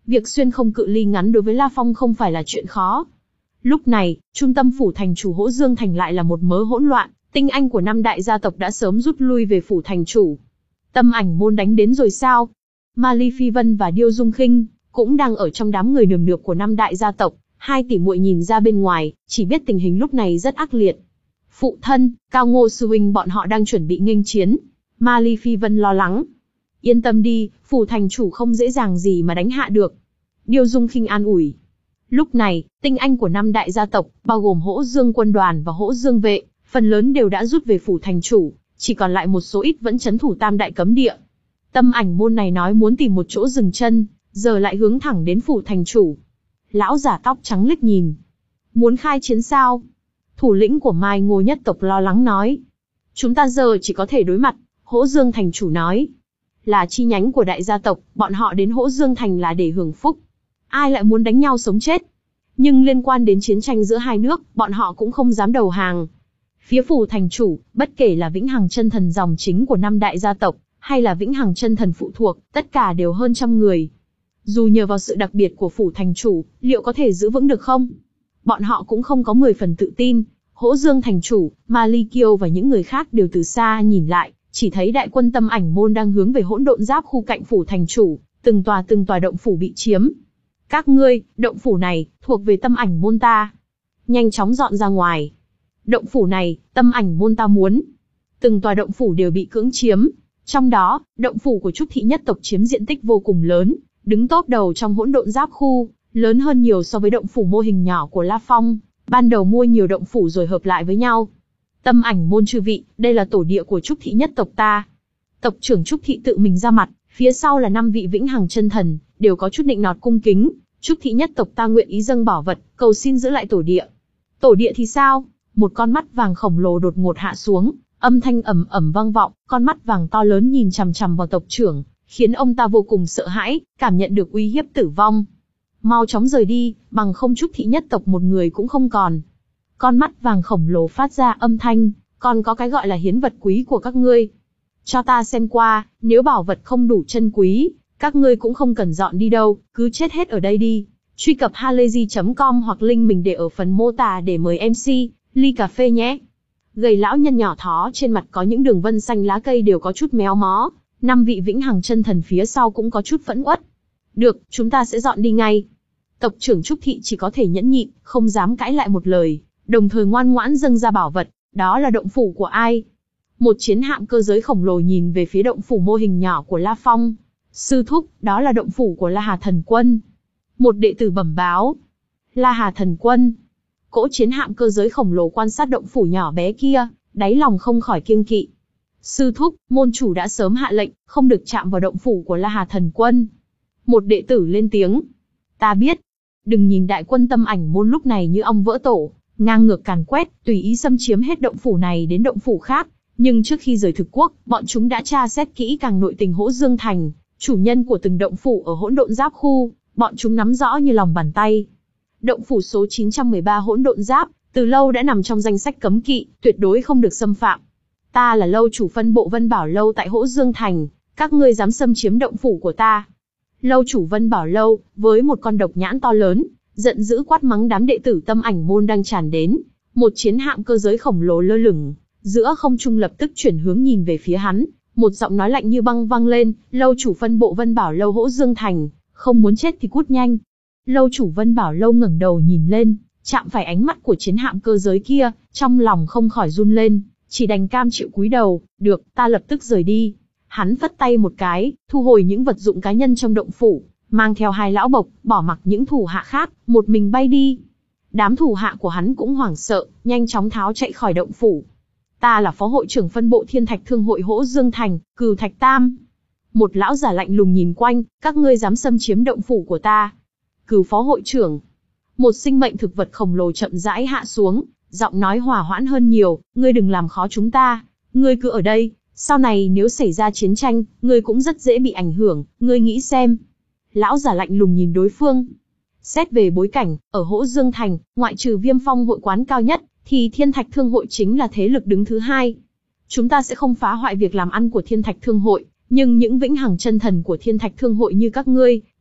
Việc xuyên không cự ly ngắn đối với La Phong không phải là chuyện khó. Lúc này, trung tâm phủ thành chủ Hỗ Dương Thành lại là một mớ hỗn loạn, tinh anh của năm đại gia tộc đã sớm rút lui về phủ thành chủ. Tâm ảnh môn đánh đến rồi sao? Ma Ly Phi Vân và Điêu Dung Khinh cũng đang ở trong đám người nườm nượp của năm đại gia tộc, hai tỷ muội nhìn ra bên ngoài, chỉ biết tình hình lúc này rất ác liệt. Phụ thân, Cao Ngô sư huynh bọn họ đang chuẩn bị nghênh chiến. Ma Ly Phi Vân lo lắng. Yên tâm đi, phủ thành chủ không dễ dàng gì mà đánh hạ được. Điêu Dung Khinh an ủi. Lúc này, tinh anh của năm đại gia tộc, bao gồm Hỗ Dương quân đoàn và Hỗ Dương vệ, phần lớn đều đã rút về phủ thành chủ, chỉ còn lại một số ít vẫn trấn thủ tam đại cấm địa. Tâm ảnh môn này nói muốn tìm một chỗ dừng chân, giờ lại hướng thẳng đến phủ thành chủ. Lão giả tóc trắng liếc nhìn. Muốn khai chiến sao? Thủ lĩnh của Mai Ngô nhất tộc lo lắng nói. Chúng ta giờ chỉ có thể đối mặt, Hỗ Dương thành chủ nói. Là chi nhánh của đại gia tộc, bọn họ đến Hỗ Dương thành là để hưởng phúc. Ai lại muốn đánh nhau sống chết? Nhưng liên quan đến chiến tranh giữa hai nước, bọn họ cũng không dám đầu hàng. Phía phủ thành chủ, bất kể là Vĩnh Hằng chân thần dòng chính của năm đại gia tộc, hay là Vĩnh Hằng chân thần phụ thuộc, tất cả đều hơn trăm người. Dù nhờ vào sự đặc biệt của phủ thành chủ, liệu có thể giữ vững được không? Bọn họ cũng không có mười phần tự tin. Hỗ Dương thành chủ, Ma Ly Kiêu và những người khác đều từ xa nhìn lại, chỉ thấy đại quân Tâm ảnh môn đang hướng về hỗn độn giáp khu cạnh phủ thành chủ, từng tòa từng tòa động phủ bị chiếm. Các ngươi, động phủ này, thuộc về Tâm ảnh môn ta. Nhanh chóng dọn ra ngoài. Động phủ này, Tâm ảnh môn ta muốn. Từng tòa động phủ đều bị cưỡng chiếm. Trong đó, động phủ của Trúc Thị nhất tộc chiếm diện tích vô cùng lớn, đứng top đầu trong hỗn độn giáp khu, lớn hơn nhiều so với động phủ mô hình nhỏ của La Phong. Ban đầu mua nhiều động phủ rồi hợp lại với nhau. Tâm ảnh môn chư vị, đây là tổ địa của Trúc Thị nhất tộc ta. Tộc trưởng Trúc Thị tự mình ra mặt, phía sau là năm vị Vĩnh Hằng chân thần, đều có chút nịnh nọt cung kính. Trúc Thị nhất tộc ta nguyện ý dâng bảo vật, cầu xin giữ lại tổ địa. Tổ địa thì sao? Một con mắt vàng khổng lồ đột ngột hạ xuống, âm thanh ầm ầm vang vọng, con mắt vàng to lớn nhìn chằm chằm vào tộc trưởng, khiến ông ta vô cùng sợ hãi, cảm nhận được uy hiếp tử vong. Mau chóng rời đi, bằng không Trúc Thị nhất tộc một người cũng không còn. Con mắt vàng khổng lồ phát ra âm thanh, còn có cái gọi là hiến vật quý của các ngươi. Cho ta xem qua, nếu bảo vật không đủ chân quý, các ngươi cũng không cần dọn đi đâu, cứ chết hết ở đây đi. Truy cập halayzi chấm com hoặc link mình để ở phần mô tả để mời em xê, ly cà phê nhé. Gầy lão nhân nhỏ thó trên mặt có những đường vân xanh, lá cây đều có chút méo mó. Năm vị Vĩnh Hằng chân thần phía sau cũng có chút phẫn uất. Được, chúng ta sẽ dọn đi ngay. Tộc trưởng Trúc Thị chỉ có thể nhẫn nhịn, không dám cãi lại một lời, đồng thời ngoan ngoãn dâng ra bảo vật. Đó là động phủ của ai? Một chiến hạm cơ giới khổng lồ nhìn về phía động phủ mô hình nhỏ của La Phong. Sư thúc, đó là động phủ của La Hà Thần Quân. Một đệ tử bẩm báo. La Hà Thần Quân. Cỗ chiến hạm cơ giới khổng lồ quan sát động phủ nhỏ bé kia, đáy lòng không khỏi kiêng kỵ. Sư thúc, môn chủ đã sớm hạ lệnh, không được chạm vào động phủ của La Hà Thần Quân. Một đệ tử lên tiếng. Ta biết. Đừng nhìn đại quân Tâm ảnh môn lúc này như ong vỡ tổ, ngang ngược càn quét, tùy ý xâm chiếm hết động phủ này đến động phủ khác. Nhưng trước khi rời thực quốc, bọn chúng đã tra xét kỹ càng nội tình Hỗ Dương Thành, chủ nhân của từng động phủ ở hỗn độn giáp khu, bọn chúng nắm rõ như lòng bàn tay. Động phủ số chín trăm mười ba hỗn độn giáp, từ lâu đã nằm trong danh sách cấm kỵ, tuyệt đối không được xâm phạm. Ta là lâu chủ phân bộ Vân Bảo Lâu tại Hỗ Dương Thành, các ngươi dám xâm chiếm động phủ của ta. Lâu chủ Vân Bảo Lâu, với một con độc nhãn to lớn, giận dữ quát mắng đám đệ tử Tâm ảnh môn đang tràn đến. Một chiến hạm cơ giới khổng lồ lơ lửng, giữa không trung lập tức chuyển hướng nhìn về phía hắn. Một giọng nói lạnh như băng vang lên, lâu chủ phân bộ Vân Bảo Lâu Hỗ Dương Thành, không muốn chết thì cút nhanh. Lâu chủ Vân Bảo Lâu ngẩng đầu nhìn lên, chạm phải ánh mắt của chiến hạm cơ giới kia, trong lòng không khỏi run lên, chỉ đành cam chịu cúi đầu. Được, ta lập tức rời đi. Hắn phất tay một cái, thu hồi những vật dụng cá nhân trong động phủ, mang theo hai lão bộc, bỏ mặc những thủ hạ khác, một mình bay đi. Đám thủ hạ của hắn cũng hoảng sợ, nhanh chóng tháo chạy khỏi động phủ. Ta là phó hội trưởng phân bộ Thiên Thạch Thương hội Hỗ Dương Thành, Cửu Thạch Tam. Một lão giả lạnh lùng nhìn quanh, các ngươi dám xâm chiếm động phủ của ta. Cửu phó hội trưởng. Một sinh mệnh thực vật khổng lồ chậm rãi hạ xuống, giọng nói hòa hoãn hơn nhiều, ngươi đừng làm khó chúng ta, ngươi cứ ở đây, sau này nếu xảy ra chiến tranh, ngươi cũng rất dễ bị ảnh hưởng, ngươi nghĩ xem. Lão giả lạnh lùng nhìn đối phương. Xét về bối cảnh, ở Hỗ Dương Thành, ngoại trừ Viêm Phong hội quán cao nhất, thì Thiên Thạch Thương hội chính là thế lực đứng thứ hai. Chúng ta sẽ không phá hoại việc làm ăn của Thiên Thạch Thương hội, nhưng những Vĩnh Hằng chân thần của Thiên Thạch Thương hội như các ngươi,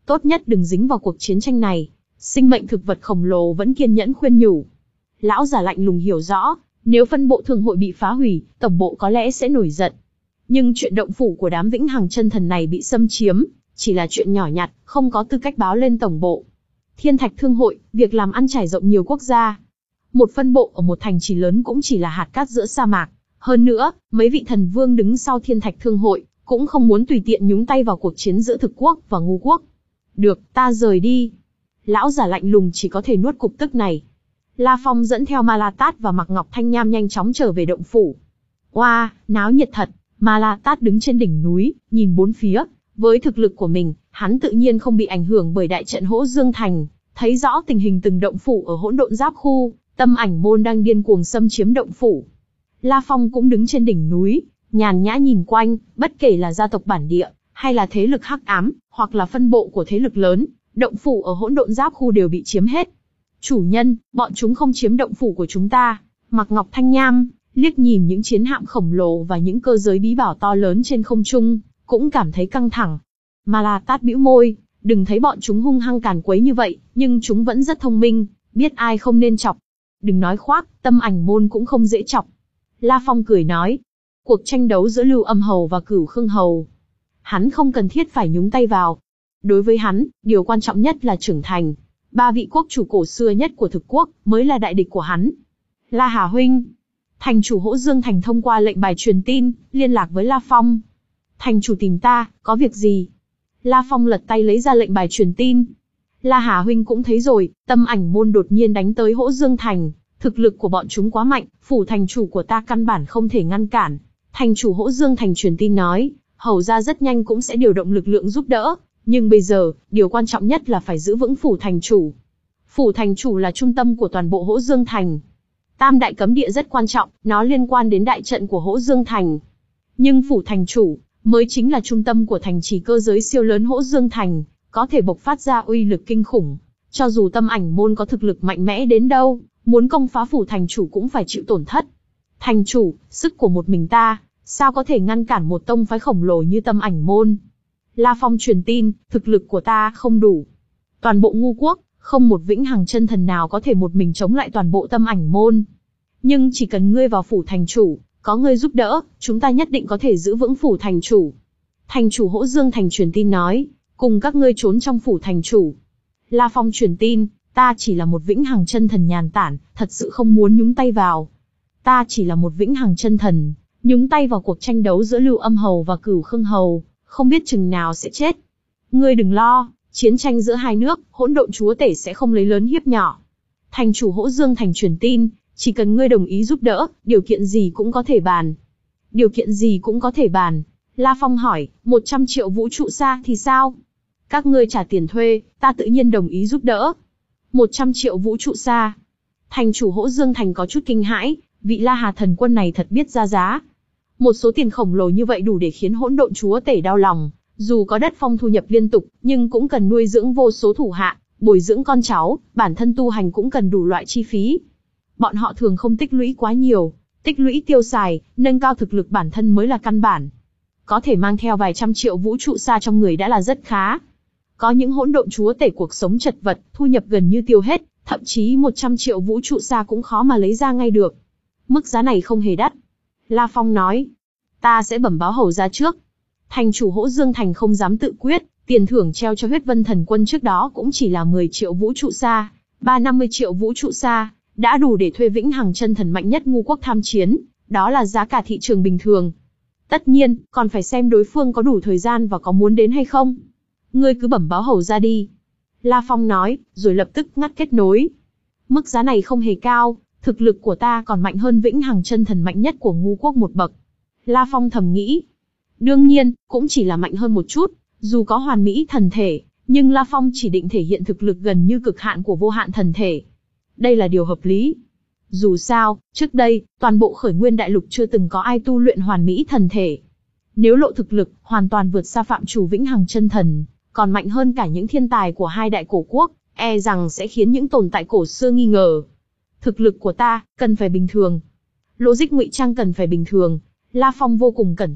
tốt nhất đừng dính vào cuộc chiến tranh này. Sinh mệnh thực vật khổng lồ vẫn kiên nhẫn khuyên nhủ. Lão già lạnh lùng hiểu rõ, nếu phân bộ thương hội bị phá hủy, tổng bộ có lẽ sẽ nổi giận. Nhưng chuyện động phủ của đám vĩnh hằng chân thần này bị xâm chiếm, chỉ là chuyện nhỏ nhặt, không có tư cách báo lên tổng bộ. Thiên thạch thương hội, việc làm ăn trải rộng nhiều quốc gia. Một phân bộ ở một thành trì lớn cũng chỉ là hạt cát giữa sa mạc. Hơn nữa, mấy vị thần vương đứng sau thiên thạch thương hội, cũng không muốn tùy tiện nhúng tay vào cuộc chiến giữa thực quốc và ngu quốc. Được, ta rời đi. Lão già lạnh lùng chỉ có thể nuốt cục tức này. La Phong dẫn theo Ma La Tát và Mạc Ngọc Thanh Nham nhanh chóng trở về động phủ. Oa, wow, náo nhiệt thật. Ma La Tát đứng trên đỉnh núi, nhìn bốn phía. Với thực lực của mình, hắn tự nhiên không bị ảnh hưởng bởi đại trận Hỗ Dương Thành, thấy rõ tình hình từng động phủ ở hỗn độn giáp khu, Tâm Ảnh môn đang điên cuồng xâm chiếm động phủ. La Phong cũng đứng trên đỉnh núi, nhàn nhã nhìn quanh, bất kể là gia tộc bản địa, hay là thế lực hắc ám, hoặc là phân bộ của thế lực lớn, động phủ ở hỗn độn giáp khu đều bị chiếm hết. Chủ nhân, bọn chúng không chiếm động phủ của chúng ta. Mạc Ngọc Thanh Nham liếc nhìn những chiến hạm khổng lồ và những cơ giới bí bảo to lớn trên không trung, cũng cảm thấy căng thẳng. Ma La Tát bĩu môi, đừng thấy bọn chúng hung hăng càn quấy như vậy, nhưng chúng vẫn rất thông minh, biết ai không nên chọc. Đừng nói khoác, Tâm Ảnh môn cũng không dễ chọc. La Phong cười nói, cuộc tranh đấu giữa Lưu Âm Hầu và Cửu Khương Hầu, hắn không cần thiết phải nhúng tay vào. Đối với hắn, điều quan trọng nhất là trưởng thành. Ba vị quốc chủ cổ xưa nhất của thực quốc mới là đại địch của hắn. La Hà huynh, thành chủ Hỗ Dương Thành thông qua lệnh bài truyền tin, liên lạc với La Phong. Thành chủ tìm ta, có việc gì? La Phong lật tay lấy ra lệnh bài truyền tin. La Hà huynh cũng thấy rồi, Tâm Ảnh môn đột nhiên đánh tới Hỗ Dương Thành, thực lực của bọn chúng quá mạnh, phủ thành chủ của ta căn bản không thể ngăn cản. Thành chủ Hỗ Dương Thành truyền tin nói, hầu ra rất nhanh cũng sẽ điều động lực lượng giúp đỡ, nhưng bây giờ, điều quan trọng nhất là phải giữ vững phủ thành chủ. Phủ thành chủ là trung tâm của toàn bộ Hỗ Dương Thành. Tam đại cấm địa rất quan trọng, nó liên quan đến đại trận của Hỗ Dương Thành. Nhưng phủ thành chủ mới chính là trung tâm của thành trì cơ giới siêu lớn Hỗ Dương Thành, có thể bộc phát ra uy lực kinh khủng. Cho dù Tâm Ảnh môn có thực lực mạnh mẽ đến đâu, muốn công phá phủ thành chủ cũng phải chịu tổn thất. Thành chủ, sức của một mình ta, sao có thể ngăn cản một tông phái khổng lồ như Tâm Ảnh môn? La Phong truyền tin, thực lực của ta không đủ. Toàn bộ ngu quốc, không một vĩnh hằng chân thần nào có thể một mình chống lại toàn bộ Tâm Ảnh môn. Nhưng chỉ cần ngươi vào phủ thành chủ, có ngươi giúp đỡ, chúng ta nhất định có thể giữ vững phủ thành chủ. Thành chủ Hỗ Dương Thành truyền tin nói, cùng các ngươi trốn trong phủ thành chủ. La Phong truyền tin, ta chỉ là một vĩnh hằng chân thần nhàn tản, thật sự không muốn nhúng tay vào. Ta chỉ là một vĩnh hằng chân thần, nhúng tay vào cuộc tranh đấu giữa Lưu Âm Hầu và Cửu Khương Hầu, không biết chừng nào sẽ chết. Ngươi đừng lo, chiến tranh giữa hai nước, hỗn độn chúa tể sẽ không lấy lớn hiếp nhỏ. Thành chủ Hỗ Dương Thành truyền tin, chỉ cần ngươi đồng ý giúp đỡ, điều kiện gì cũng có thể bàn. Điều kiện gì cũng có thể bàn. La Phong hỏi, một trăm triệu vũ trụ xa thì sao? Các ngươi trả tiền thuê, ta tự nhiên đồng ý giúp đỡ. một trăm triệu vũ trụ xa. Thành chủ Hỗ Dương Thành có chút kinh hãi, vị La Hà thần quân này thật biết ra giá. Một số tiền khổng lồ như vậy đủ để khiến hỗn độn chúa tể đau lòng, dù có đất phong thu nhập liên tục, nhưng cũng cần nuôi dưỡng vô số thủ hạ, bồi dưỡng con cháu, bản thân tu hành cũng cần đủ loại chi phí. Bọn họ thường không tích lũy quá nhiều, tích lũy tiêu xài, nâng cao thực lực bản thân mới là căn bản. Có thể mang theo vài trăm triệu vũ trụ xa trong người đã là rất khá. Có những hỗn độn chúa tể cuộc sống chật vật, thu nhập gần như tiêu hết, thậm chí một trăm triệu vũ trụ xa cũng khó mà lấy ra ngay được. Mức giá này không hề đắt. La Phong nói, ta sẽ bẩm báo hầu ra trước. Thành chủ Hỗ Dương Thành không dám tự quyết, tiền thưởng treo cho huyết vân thần quân trước đó cũng chỉ là mười triệu vũ trụ xa, ba trăm năm mươi triệu vũ trụ xa, đã đủ để thuê vĩnh hằng chân thần mạnh nhất ngu quốc tham chiến, đó là giá cả thị trường bình thường. Tất nhiên, còn phải xem đối phương có đủ thời gian và có muốn đến hay không. Ngươi cứ bẩm báo hầu ra đi. La Phong nói, rồi lập tức ngắt kết nối. Mức giá này không hề cao, thực lực của ta còn mạnh hơn vĩnh hằng chân thần mạnh nhất của ngu quốc một bậc. La Phong thầm nghĩ. Đương nhiên, cũng chỉ là mạnh hơn một chút, dù có hoàn mỹ thần thể, nhưng La Phong chỉ định thể hiện thực lực gần như cực hạn của vô hạn thần thể. Đây là điều hợp lý. Dù sao, trước đây, toàn bộ khởi nguyên đại lục chưa từng có ai tu luyện hoàn mỹ thần thể. Nếu lộ thực lực, hoàn toàn vượt xa phạm trù vĩnh hằng chân thần, còn mạnh hơn cả những thiên tài của hai đại cổ quốc, e rằng sẽ khiến những tồn tại cổ xưa nghi ngờ. Thực lực của ta, cần phải bình thường. Logic ngụy trang cần phải bình thường. La Phong vô cùng cẩn thận,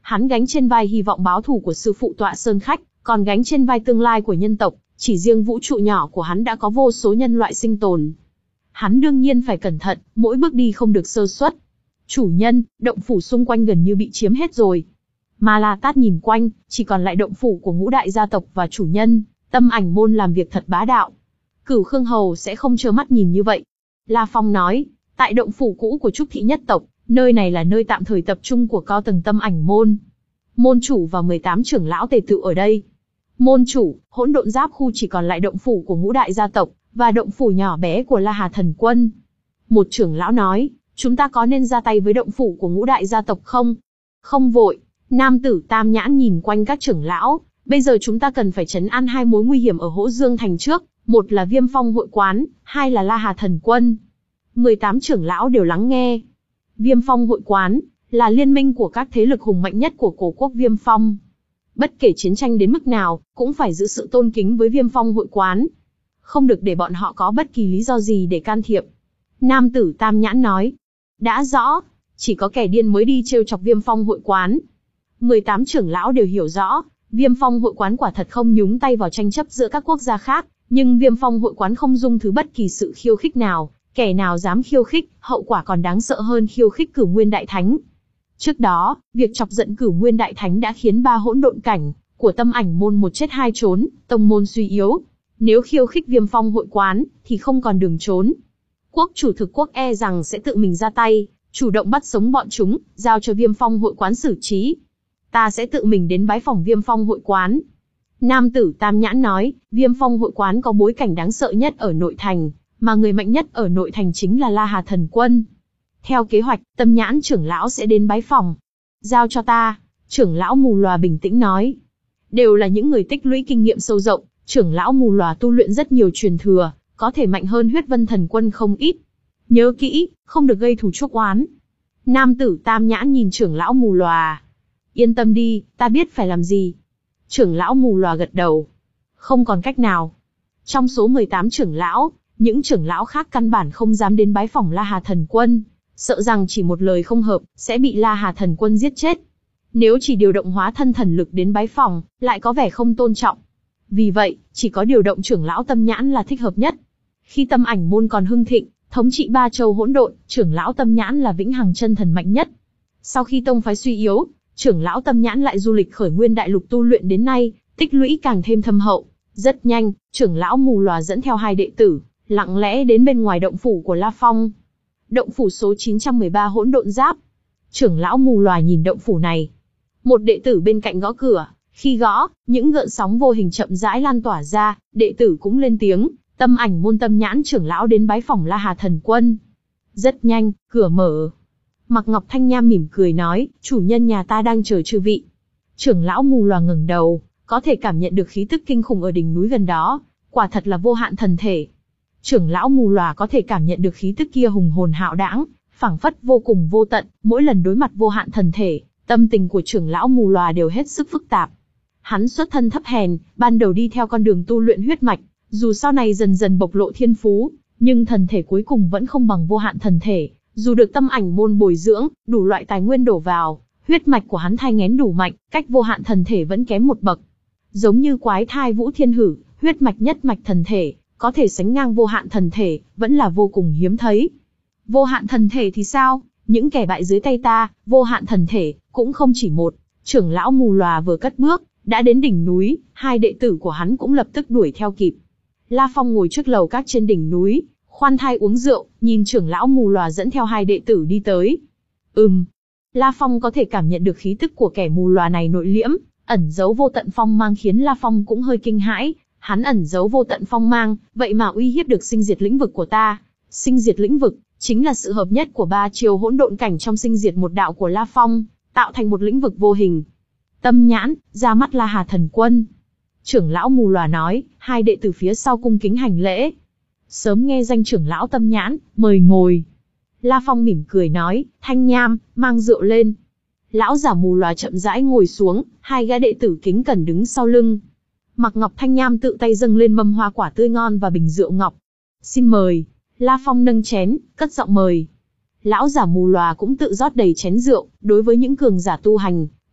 Hắn gánh trên vai hy vọng báo thù của sư phụ Tọa Sơn Khách, còn gánh trên vai tương lai của nhân tộc, chỉ riêng vũ trụ nhỏ của hắn đã có vô số nhân loại sinh tồn. Hắn đương nhiên phải cẩn thận, mỗi bước đi không được sơ suất. Chủ nhân, động phủ xung quanh gần như bị chiếm hết rồi. Ma La Tát nhìn quanh, chỉ còn lại động phủ của ngũ đại gia tộc và chủ nhân, Tâm Ảnh môn làm việc thật bá đạo. Cửu Khương Hầu sẽ không trơ mắt nhìn như vậy. La Phong nói, tại động phủ cũ của Trúc Thị nhất tộc, nơi này là nơi tạm thời tập trung của cao tầng Tâm Ảnh môn. Môn chủ và mười tám trưởng lão tề tựu ở đây. Môn chủ, hỗn độn giáp khu chỉ còn lại động phủ của ngũ đại gia tộc, và động phủ nhỏ bé của La Hà Thần Quân. Một trưởng lão nói, chúng ta có nên ra tay với động phủ của ngũ đại gia tộc không? Không vội. Nam tử Tam Nhãn nhìn quanh các trưởng lão, bây giờ chúng ta cần phải trấn an hai mối nguy hiểm ở Hỗ Dương Thành trước, một là Viêm Phong hội quán, hai là La Hà Thần Quân. mười tám trưởng lão đều lắng nghe. Viêm Phong hội quán là liên minh của các thế lực hùng mạnh nhất của cổ quốc Viêm Phong. Bất kể chiến tranh đến mức nào, cũng phải giữ sự tôn kính với Viêm Phong hội quán. Không được để bọn họ có bất kỳ lý do gì để can thiệp. Nam tử Tam Nhãn nói. Đã rõ, chỉ có kẻ điên mới đi trêu chọc Viêm Phong hội quán. mười tám trưởng lão đều hiểu rõ, Viêm Phong hội quán quả thật không nhúng tay vào tranh chấp giữa các quốc gia khác, nhưng Viêm Phong hội quán không dung thứ bất kỳ sự khiêu khích nào, kẻ nào dám khiêu khích, hậu quả còn đáng sợ hơn khiêu khích Cửu Nguyên Đại Thánh. Trước đó, việc chọc giận Cửu Nguyên Đại Thánh đã khiến ba hỗn độn cảnh của Tâm Ảnh môn một chết hai trốn, tông môn suy yếu. Nếu khiêu khích Viêm Phong hội quán, thì không còn đường trốn. Quốc chủ thực quốc e rằng sẽ tự mình ra tay, chủ động bắt sống bọn chúng, giao cho Viêm Phong hội quán xử trí. Ta sẽ tự mình đến bái phỏng Viêm Phong hội quán. Nam tử Tam Nhãn nói, Viêm Phong hội quán có bối cảnh đáng sợ nhất ở nội thành, mà người mạnh nhất ở nội thành chính là La Hà Thần Quân. Theo kế hoạch, Tâm Nhãn trưởng lão sẽ đến bái phỏng. Giao cho ta, trưởng lão Mù Lòa bình tĩnh nói. Đều là những người tích lũy kinh nghiệm sâu rộng, trưởng lão Mù Lòa tu luyện rất nhiều truyền thừa, có thể mạnh hơn Huyết Vân Thần Quân không ít. Nhớ kỹ, không được gây thù chuốc oán. Nam tử Tam Nhãn nhìn trưởng lão Mù Lòa. Yên tâm đi, ta biết phải làm gì. Trưởng lão Mù Lòa gật đầu. Không còn cách nào. Trong số mười tám trưởng lão, những trưởng lão khác căn bản không dám đến bái phỏng La Hà Thần Quân, sợ rằng chỉ một lời không hợp, sẽ bị La Hà Thần Quân giết chết. Nếu chỉ điều động hóa thân thần lực đến bái phỏng, lại có vẻ không tôn trọng. Vì vậy, chỉ có điều động trưởng lão Tâm Nhãn là thích hợp nhất. Khi Tâm Ảnh môn còn hưng thịnh, thống trị ba châu hỗn độn, trưởng lão Tâm Nhãn là vĩnh hằng chân thần mạnh nhất. Sau khi tông phái suy yếu, trưởng lão Tâm Nhãn lại du lịch khởi nguyên đại lục tu luyện đến nay, tích lũy càng thêm thâm hậu. Rất nhanh, trưởng lão Mù Lòa dẫn theo hai đệ tử, lặng lẽ đến bên ngoài động phủ của La Phong. Động phủ số chín trăm mười ba hỗn độn giáp. Trưởng lão Mù Lòa nhìn động phủ này. Một đệ tử bên cạnh gõ cửa, khi gõ, những gợn sóng vô hình chậm rãi lan tỏa ra, đệ tử cũng lên tiếng, Tâm Ảnh môn Tâm Nhãn trưởng lão đến bái phỏng La Hà Thần Quân. Rất nhanh, cửa mở. Mạc Ngọc Thanh Nham mỉm cười nói, chủ nhân nhà ta đang chờ chư vị. Trưởng lão Mù Lòa ngẩng đầu, có thể cảm nhận được khí tức kinh khủng ở đỉnh núi gần đó, quả thật là vô hạn thần thể. Trưởng lão Mù Lòa có thể cảm nhận được khí tức kia hùng hồn hạo đãng, phảng phất vô cùng vô tận, mỗi lần đối mặt vô hạn thần thể, tâm tình của trưởng lão Mù Lòa đều hết sức phức tạp. Hắn xuất thân thấp hèn, ban đầu đi theo con đường tu luyện huyết mạch, dù sau này dần dần bộc lộ thiên phú, nhưng thần thể cuối cùng vẫn không bằng vô hạn thần thể. Dù được Tâm Ảnh môn bồi dưỡng, đủ loại tài nguyên đổ vào, huyết mạch của hắn thai nghén đủ mạnh, cách vô hạn thần thể vẫn kém một bậc. Giống như quái thai Vũ Thiên Hử, huyết mạch nhất mạch thần thể, có thể sánh ngang vô hạn thần thể, vẫn là vô cùng hiếm thấy. Vô hạn thần thể thì sao? Những kẻ bại dưới tay ta, vô hạn thần thể, cũng không chỉ một. Trưởng lão Mù Lòa vừa cất bước, đã đến đỉnh núi, hai đệ tử của hắn cũng lập tức đuổi theo kịp. La Phong ngồi trước lầu các trên đỉnh núi, khoan thai uống rượu, nhìn trưởng lão Mù Lòa dẫn theo hai đệ tử đi tới. Ừm. La Phong có thể cảm nhận được khí tức của kẻ Mù Lòa này nội liễm, ẩn giấu vô tận phong mang khiến La Phong cũng hơi kinh hãi. Hắn ẩn giấu vô tận phong mang, vậy mà uy hiếp được sinh diệt lĩnh vực của ta. Sinh diệt lĩnh vực, chính là sự hợp nhất của ba chiều hỗn độn cảnh trong sinh diệt một đạo của La Phong, tạo thành một lĩnh vực vô hình. Tâm Nhãn, ra mắt La Hà Thần Quân. Trưởng lão Mù Lòa nói, hai đệ tử phía sau cung kính hành lễ. Sớm nghe danh trưởng lão Tâm Nhãn, mời ngồi. La Phong mỉm cười nói, Thanh Nham, mang rượu lên. Lão giả Mù Lòa chậm rãi ngồi xuống, hai gã đệ tử kính cẩn đứng sau lưng. Mạc Ngọc Thanh Nham tự tay dâng lên mâm hoa quả tươi ngon và bình rượu ngọc. Xin mời. La Phong nâng chén, cất giọng mời. Lão giả Mù Lòa cũng tự rót đầy chén rượu, đối với những cường giả tu hành,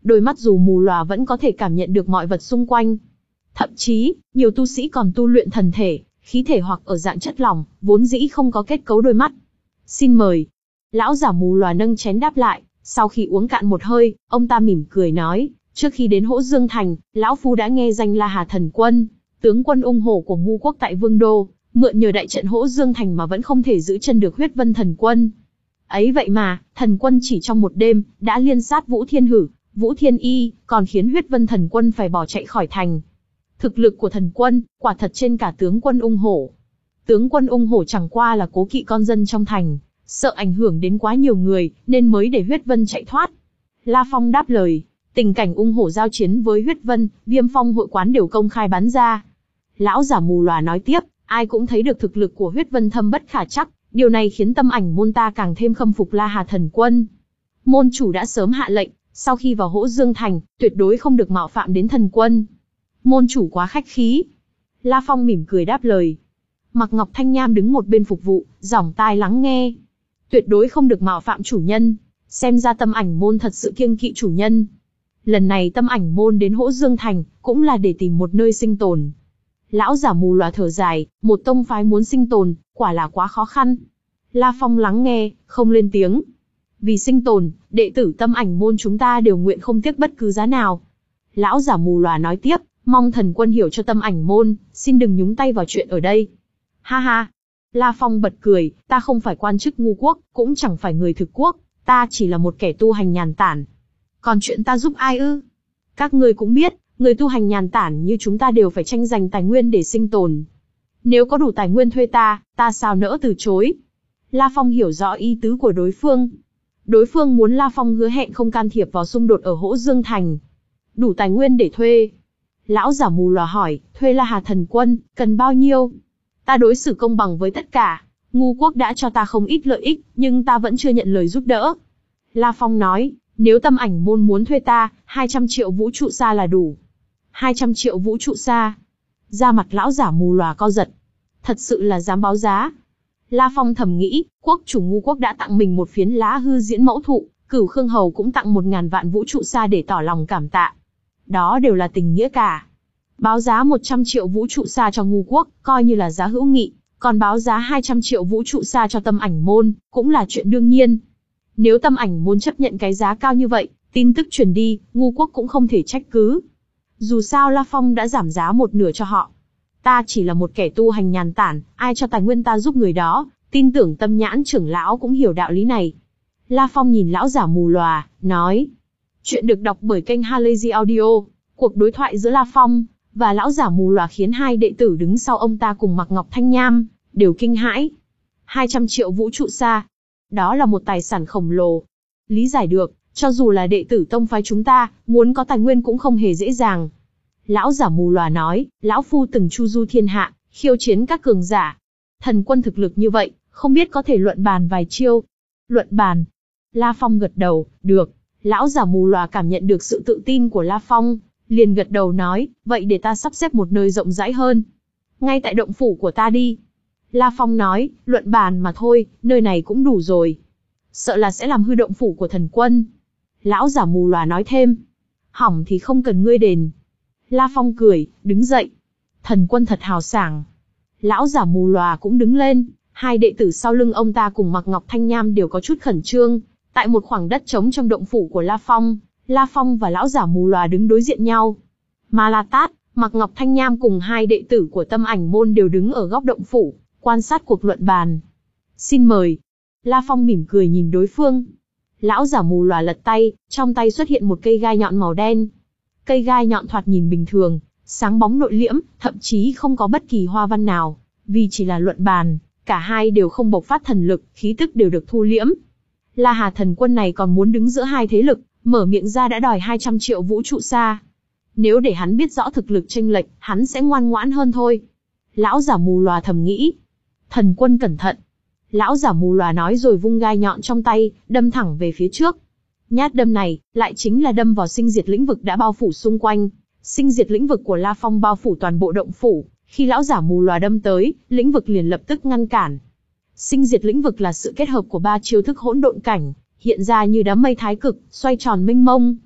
đôi mắt dù mù lòa vẫn có thể cảm nhận được mọi vật xung quanh. Thậm chí, nhiều tu sĩ còn tu luyện thần thể, khí thể hoặc ở dạng chất lỏng, vốn dĩ không có kết cấu đôi mắt. Xin mời. Lão giả mù lòa nâng chén đáp lại, sau khi uống cạn một hơi, ông ta mỉm cười nói, trước khi đến Hỗ Dương Thành, lão phu đã nghe danh La Hà Thần Quân, tướng quân ung hổ của Ngu quốc tại Vương Đô, mượn nhờ đại trận Hỗ Dương Thành mà vẫn không thể giữ chân được Huyết Vân Thần Quân. Ấy vậy mà, Thần Quân chỉ trong một đêm, đã liên sát Vũ Thiên Hử, Vũ Thiên Y, còn khiến Huyết Vân Thần Quân phải bỏ chạy khỏi thành. Thực lực của Thần Quân, quả thật trên cả tướng quân ung hổ. Tướng quân ung hổ chẳng qua là cố kỵ con dân trong thành, sợ ảnh hưởng đến quá nhiều người, nên mới để Huyết Vân chạy thoát. La Phong đáp lời, tình cảnh ung hổ giao chiến với Huyết Vân, Viêm Phong hội quán đều công khai bắn ra. Lão giả mù lòa nói tiếp, ai cũng thấy được thực lực của Huyết Vân thâm bất khả trắc, điều này khiến tâm ảnh môn ta càng thêm khâm phục La Hà Thần Quân. Môn chủ đã sớm hạ lệnh, sau khi vào Hỗ Dương Thành, tuyệt đối không được mạo phạm đến Thần Quân. Môn chủ quá khách khí. La Phong mỉm cười đáp lời. Mạc Ngọc Thanh Nham đứng một bên phục vụ, dỏng tai lắng nghe. Tuyệt đối không được mạo phạm chủ nhân. Xem ra tâm ảnh môn thật sự kiêng kỵ chủ nhân. Lần này tâm ảnh môn đến Hỗ Dương Thành, cũng là để tìm một nơi sinh tồn. Lão giả mù lòa thở dài, một tông phái muốn sinh tồn, quả là quá khó khăn. La Phong lắng nghe, không lên tiếng. Vì sinh tồn, đệ tử tâm ảnh môn chúng ta đều nguyện không tiếc bất cứ giá nào. Lão giả mù lòa nói tiếp, mong Thần Quân hiểu cho tâm ảnh môn, xin đừng nhúng tay vào chuyện ở đây. Ha ha. La Phong bật cười, ta không phải quan chức Ngu quốc, cũng chẳng phải người thực quốc, ta chỉ là một kẻ tu hành nhàn tản. Còn chuyện ta giúp ai ư? Các ngươi cũng biết, người tu hành nhàn tản như chúng ta đều phải tranh giành tài nguyên để sinh tồn. Nếu có đủ tài nguyên thuê ta, ta sao nỡ từ chối? La Phong hiểu rõ ý tứ của đối phương. Đối phương muốn La Phong hứa hẹn không can thiệp vào xung đột ở Hỗ Dương Thành. Đủ tài nguyên để thuê. Lão giả mù lòa hỏi, thuê La Hà Thần Quân, cần bao nhiêu? Ta đối xử công bằng với tất cả. Ngu quốc đã cho ta không ít lợi ích, nhưng ta vẫn chưa nhận lời giúp đỡ. La Phong nói, nếu tâm ảnh môn muốn thuê ta, hai trăm triệu vũ trụ sa là đủ. hai trăm triệu vũ trụ sa. Da mặt lão giả mù lòa co giật. Thật sự là dám báo giá. La Phong thầm nghĩ, quốc chủ Ngu quốc đã tặng mình một phiến lá hư diễn mẫu thụ, Cửu Khương Hầu cũng tặng một ngàn vạn vũ trụ sa để tỏ lòng cảm tạ. Đó đều là tình nghĩa cả. Báo giá một trăm triệu vũ trụ sa cho Ngu quốc, coi như là giá hữu nghị, còn báo giá hai trăm triệu vũ trụ sa cho tâm ảnh môn, cũng là chuyện đương nhiên. Nếu tâm ảnh môn chấp nhận cái giá cao như vậy, tin tức truyền đi, Ngu quốc cũng không thể trách cứ. Dù sao La Phong đã giảm giá một nửa cho họ. Ta chỉ là một kẻ tu hành nhàn tản, ai cho tài nguyên ta giúp người đó, tin tưởng tâm nhãn trưởng lão cũng hiểu đạo lý này. La Phong nhìn lão giả mù lòa, nói. Chuyện được đọc bởi kênh Halazy Audio. Cuộc đối thoại giữa La Phong và lão giả mù lòa khiến hai đệ tử đứng sau ông ta cùng Mạc Ngọc Thanh Nham đều kinh hãi. hai trăm triệu vũ trụ sa. Đó là một tài sản khổng lồ. Lý giải được, cho dù là đệ tử tông phái chúng ta, muốn có tài nguyên cũng không hề dễ dàng. Lão giả mù lòa nói, lão phu từng chu du thiên hạ, khiêu chiến các cường giả. Thần Quân thực lực như vậy, không biết có thể luận bàn vài chiêu. Luận bàn. La Phong gật đầu, được. Lão giả mù lòa cảm nhận được sự tự tin của La Phong, liền gật đầu nói, vậy để ta sắp xếp một nơi rộng rãi hơn. Ngay tại động phủ của ta đi. La Phong nói, luận bàn mà thôi, nơi này cũng đủ rồi. Sợ là sẽ làm hư động phủ của Thần Quân. Lão giả mù lòa nói thêm. Hỏng thì không cần ngươi đền. La Phong cười, đứng dậy. Thần Quân thật hào sảng. Lão giả mù lòa cũng đứng lên, hai đệ tử sau lưng ông ta cùng Mạc Ngọc Thanh Nham đều có chút khẩn trương. Tại một khoảng đất trống trong động phủ của La Phong, La Phong và lão giả mù lòa đứng đối diện nhau. Ma La Tát, Mạc Ngọc Thanh Nham cùng hai đệ tử của tâm ảnh môn đều đứng ở góc động phủ, quan sát cuộc luận bàn. Xin mời. La Phong mỉm cười nhìn đối phương. Lão giả mù lòa lật tay, trong tay xuất hiện một cây gai nhọn màu đen. Cây gai nhọn thoạt nhìn bình thường, sáng bóng nội liễm, thậm chí không có bất kỳ hoa văn nào. Vì chỉ là luận bàn, cả hai đều không bộc phát thần lực, khí tức đều được thu liễm. La Hà Thần Quân này còn muốn đứng giữa hai thế lực, mở miệng ra đã đòi hai trăm triệu vũ trụ sa. Nếu để hắn biết rõ thực lực chênh lệch, hắn sẽ ngoan ngoãn hơn thôi. Lão giả mù lòa thầm nghĩ. Thần Quân cẩn thận. Lão giả mù lòa nói rồi vung gai nhọn trong tay, đâm thẳng về phía trước. Nhát đâm này, lại chính là đâm vào sinh diệt lĩnh vực đã bao phủ xung quanh. Sinh diệt lĩnh vực của La Phong bao phủ toàn bộ động phủ. Khi lão giả mù lòa đâm tới, lĩnh vực liền lập tức ngăn cản. Sinh diệt lĩnh vực là sự kết hợp của ba chiêu thức hỗn độn cảnh, hiện ra như đám mây thái cực, xoay tròn mênh mông.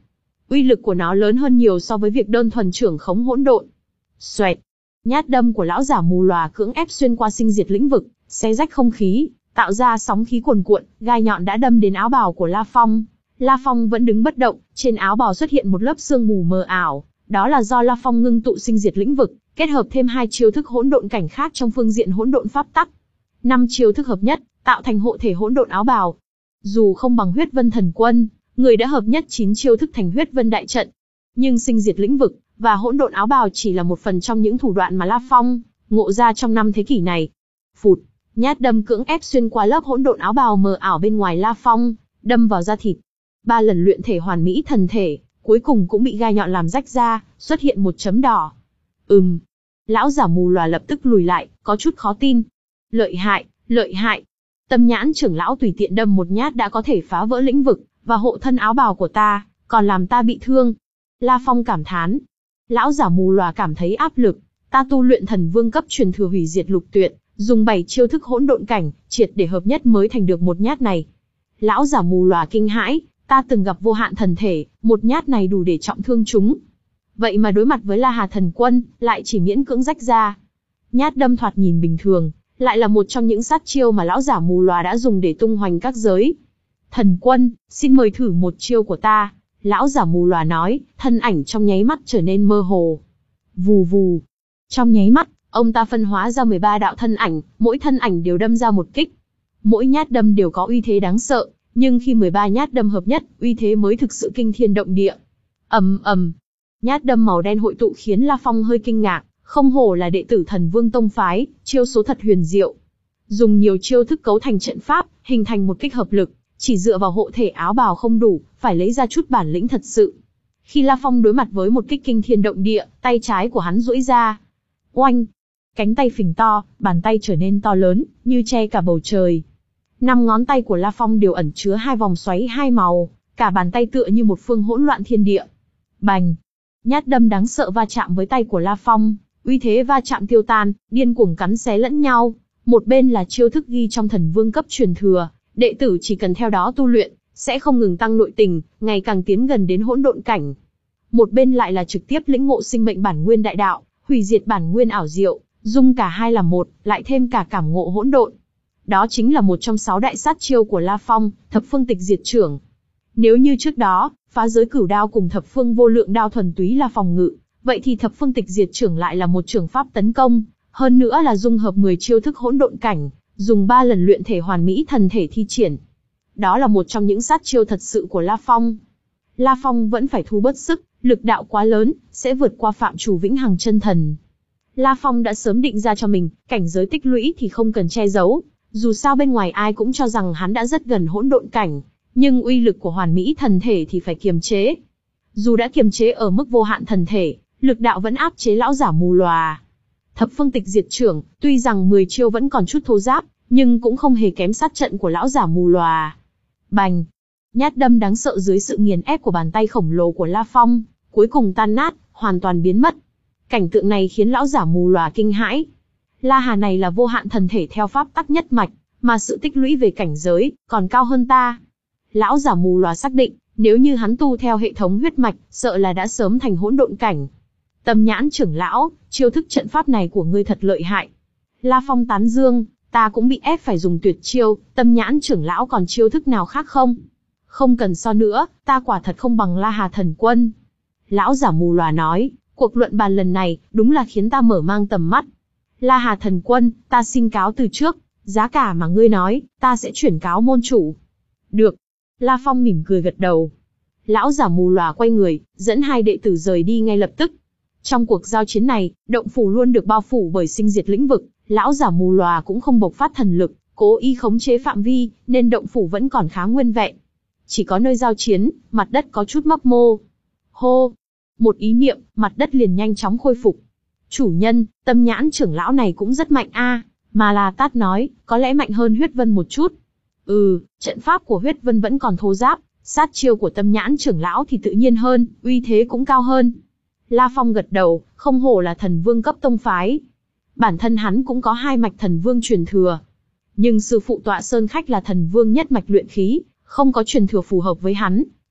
Uy lực của nó lớn hơn nhiều so với việc đơn thuần trưởng khống hỗn độn. Xoẹt, nhát đâm của lão giả mù lòa cưỡng ép xuyên qua sinh diệt lĩnh vực, xé rách không khí, tạo ra sóng khí cuồn cuộn, gai nhọn đã đâm đến áo bào của La Phong. La Phong vẫn đứng bất động, trên áo bào xuất hiện một lớp sương mù mờ ảo, đó là do La Phong ngưng tụ sinh diệt lĩnh vực, kết hợp thêm hai chiêu thức hỗn độn cảnh khác trong phương diện hỗn độn pháp tắc. Năm chiêu thức hợp nhất, tạo thành hộ thể hỗn độn áo bào. Dù không bằng Huyết Vân Thần Quân, người đã hợp nhất chín chiêu thức thành Huyết Vân Đại Trận, nhưng sinh diệt lĩnh vực và hỗn độn áo bào chỉ là một phần trong những thủ đoạn mà La Phong ngộ ra trong năm thế kỷ này. Phụt, nhát đâm cưỡng ép xuyên qua lớp hỗn độn áo bào mờ ảo bên ngoài La Phong, đâm vào da thịt. Ba lần luyện thể hoàn mỹ thần thể, cuối cùng cũng bị gai nhọn làm rách ra, xuất hiện một chấm đỏ. Ừm. Lão giả mù lòa lập tức lùi lại, có chút khó tin. Lợi hại, lợi hại. Tâm nhãn trưởng lão tùy tiện đâm một nhát đã có thể phá vỡ lĩnh vực và hộ thân áo bào của ta, còn làm ta bị thương. La Phong cảm thán. Lão giả mù lòa cảm thấy áp lực. Ta tu luyện thần vương cấp truyền thừa hủy diệt lục tuyệt, dùng bảy chiêu thức hỗn độn cảnh, triệt để hợp nhất mới thành được một nhát này. Lão giả mù lòa kinh hãi, ta từng gặp vô hạn thần thể, một nhát này đủ để trọng thương chúng. Vậy mà đối mặt với La Hà Thần Quân, lại chỉ miễn cưỡng rách ra. Nhát đâm thoạt nhìn bình thường, lại là một trong những sát chiêu mà lão giả mù lòa đã dùng để tung hoành các giới. Thần Quân, xin mời thử một chiêu của ta. Lão giả mù lòa nói, thân ảnh trong nháy mắt trở nên mơ hồ. Vù vù. Trong nháy mắt, ông ta phân hóa ra mười ba đạo thân ảnh, mỗi thân ảnh đều đâm ra một kích. Mỗi nhát đâm đều có uy thế đáng sợ, nhưng khi mười ba nhát đâm hợp nhất, uy thế mới thực sự kinh thiên động địa. Ầm ầm. Nhát đâm màu đen hội tụ khiến La Phong hơi kinh ngạc, không hổ là đệ tử Thần Vương tông phái, chiêu số thật huyền diệu. Dùng nhiều chiêu thức cấu thành trận pháp, hình thành một kích hợp lực, chỉ dựa vào hộ thể áo bào không đủ, phải lấy ra chút bản lĩnh thật sự. Khi La Phong đối mặt với một kích kinh thiên động địa, tay trái của hắn duỗi ra. Oanh! Cánh tay phình to, bàn tay trở nên to lớn, như che cả bầu trời. Năm ngón tay của La Phong đều ẩn chứa hai vòng xoáy hai màu, cả bàn tay tựa như một phương hỗn loạn thiên địa. Bành! Nhát đâm đáng sợ va chạm với tay của La Phong, uy thế va chạm tiêu tan, điên cuồng cắn xé lẫn nhau. Một bên là chiêu thức ghi trong thần vương cấp truyền thừa, đệ tử chỉ cần theo đó tu luyện, sẽ không ngừng tăng nội tình, ngày càng tiến gần đến hỗn độn cảnh. Một bên lại là trực tiếp lĩnh ngộ sinh mệnh bản nguyên đại đạo, hủy diệt bản nguyên ảo diệu, dung cả hai làm một, lại thêm cả cảm ngộ hỗn độn. Đó chính là một trong sáu đại sát chiêu của La Phong, thập phương tịch diệt trưởng. Nếu như trước đó, phá giới cửu đao cùng thập phương vô lượng đao thuần túy là phòng ngự, vậy thì thập phương tịch diệt trưởng lại là một trưởng pháp tấn công, hơn nữa là dung hợp mười chiêu thức hỗn độn cảnh, dùng ba lần luyện thể hoàn mỹ thần thể thi triển. Đó là một trong những sát chiêu thật sự của La Phong. La Phong vẫn phải thu bớt sức, lực đạo quá lớn, sẽ vượt qua phạm chủ vĩnh hằng chân thần. La Phong đã sớm định ra cho mình, cảnh giới tích lũy thì không cần che giấu, dù sao bên ngoài ai cũng cho rằng hắn đã rất gần hỗn độn cảnh, nhưng uy lực của hoàn mỹ thần thể thì phải kiềm chế. Dù đã kiềm chế ở mức vô hạn thần thể, lực đạo vẫn áp chế lão giả mù lòa. Thập phương tịch diệt trưởng, tuy rằng mười chiêu vẫn còn chút thô ráp, nhưng cũng không hề kém sát trận của lão giả mù lòa. Bành! Nhát đâm đáng sợ dưới sự nghiền ép của bàn tay khổng lồ của La Phong, cuối cùng tan nát, hoàn toàn biến mất. Cảnh tượng này khiến lão giả mù lòa kinh hãi. La Hà này là vô hạn thần thể theo pháp tắc nhất mạch, mà sự tích lũy về cảnh giới, còn cao hơn ta. Lão giả mù lòa xác định, nếu như hắn tu theo hệ thống huyết mạch, sợ là đã sớm thành hỗn độn cảnh. Tâm nhãn trưởng lão, chiêu thức trận pháp này của ngươi thật lợi hại. La Phong tán dương, ta cũng bị ép phải dùng tuyệt chiêu, tâm nhãn trưởng lão còn chiêu thức nào khác không? Không cần so nữa, ta quả thật không bằng La Hà Thần Quân. Lão giả mù lòa nói, cuộc luận bàn lần này, đúng là khiến ta mở mang tầm mắt. La Hà Thần Quân, ta xin cáo từ trước, giá cả mà ngươi nói, ta sẽ chuyển cáo môn chủ. Được. La Phong mỉm cười gật đầu. Lão giả mù lòa quay người, dẫn hai đệ tử rời đi ngay lập tức. Trong cuộc giao chiến này, động phủ luôn được bao phủ bởi sinh diệt lĩnh vực, lão giả mù lòa cũng không bộc phát thần lực, cố ý khống chế phạm vi, nên động phủ vẫn còn khá nguyên vẹn. Chỉ có nơi giao chiến, mặt đất có chút mấp mô. Hô! Một ý niệm, mặt đất liền nhanh chóng khôi phục. Chủ nhân, tâm nhãn trưởng lão này cũng rất mạnh a. Mà La Tát nói, có lẽ mạnh hơn Huyết Vân một chút. Ừ, trận pháp của Huyết Vân vẫn còn thô ráp, sát chiêu của tâm nhãn trưởng lão thì tự nhiên hơn, uy thế cũng cao hơn. La Phong gật đầu, không hổ là thần vương cấp tông phái. Bản thân hắn cũng có hai mạch thần vương truyền thừa. Nhưng sư phụ Tọa Sơn Khách là thần vương nhất mạch luyện khí, không có truyền thừa phù hợp với hắn.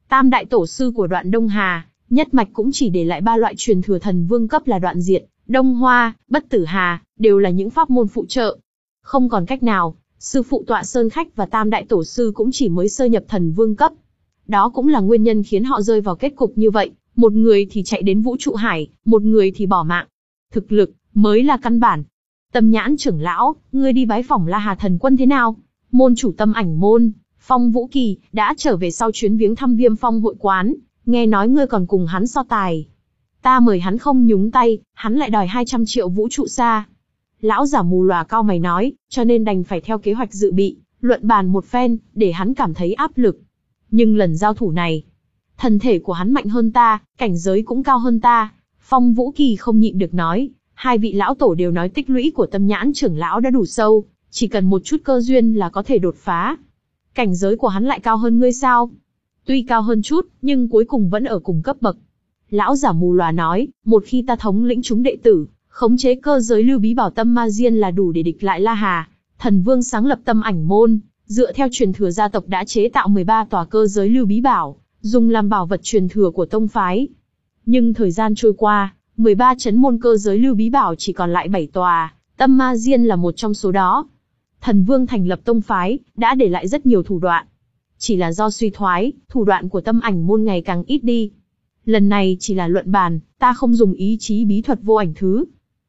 Tam đại tổ sư của Đoạn Đông Hà, nhất mạch cũng chỉ để lại ba loại truyền thừa thần vương cấp là Đoạn Diệt, Đông Hoa, Bất Tử Hà, đều là những pháp môn phụ trợ. Không còn cách nào, sư phụ Tọa Sơn Khách và Tam đại tổ sư cũng chỉ mới sơ nhập thần vương cấp. Đó cũng là nguyên nhân khiến họ rơi vào kết cục như vậy, một người thì chạy đến vũ trụ hải, một người thì bỏ mạng. Thực lực mới là căn bản. Tâm Nhãn trưởng lão, ngươi đi bái phỏng La Hà Thần Quân thế nào? Môn chủ Tâm Ảnh môn, Phong Vũ Kỳ, đã trở về sau chuyến viếng thăm Viêm Phong hội quán, nghe nói ngươi còn cùng hắn so tài. Ta mời hắn không nhúng tay, hắn lại đòi hai trăm triệu vũ trụ xa. Lão giả mù lòa cau mày nói, cho nên đành phải theo kế hoạch dự bị, luận bàn một phen, để hắn cảm thấy áp lực. Nhưng lần giao thủ này, thân thể của hắn mạnh hơn ta, cảnh giới cũng cao hơn ta. Phong Vũ Kỳ không nhịn được nói, hai vị lão tổ đều nói tích lũy của Tâm Nhãn trưởng lão đã đủ sâu, chỉ cần một chút cơ duyên là có thể đột phá. Cảnh giới của hắn lại cao hơn ngươi sao? Tuy cao hơn chút, nhưng cuối cùng vẫn ở cùng cấp bậc. Lão giả mù lòa nói, một khi ta thống lĩnh chúng đệ tử, khống chế cơ giới lưu bí bảo Tâm Ma Diên là đủ để địch lại La Hà. Thần Vương sáng lập Tâm Ảnh môn, dựa theo truyền thừa gia tộc đã chế tạo mười ba tòa cơ giới lưu bí bảo, dùng làm bảo vật truyền thừa của tông phái. Nhưng thời gian trôi qua, mười ba chấn môn cơ giới lưu bí bảo chỉ còn lại bảy tòa, Tâm Ma Diên là một trong số đó. Thần Vương thành lập tông phái, đã để lại rất nhiều thủ đoạn. Chỉ là do suy thoái, thủ đoạn của Tâm Ảnh môn ngày càng ít đi. Lần này chỉ là luận bàn, ta không dùng ý chí bí thuật vô ảnh thứ.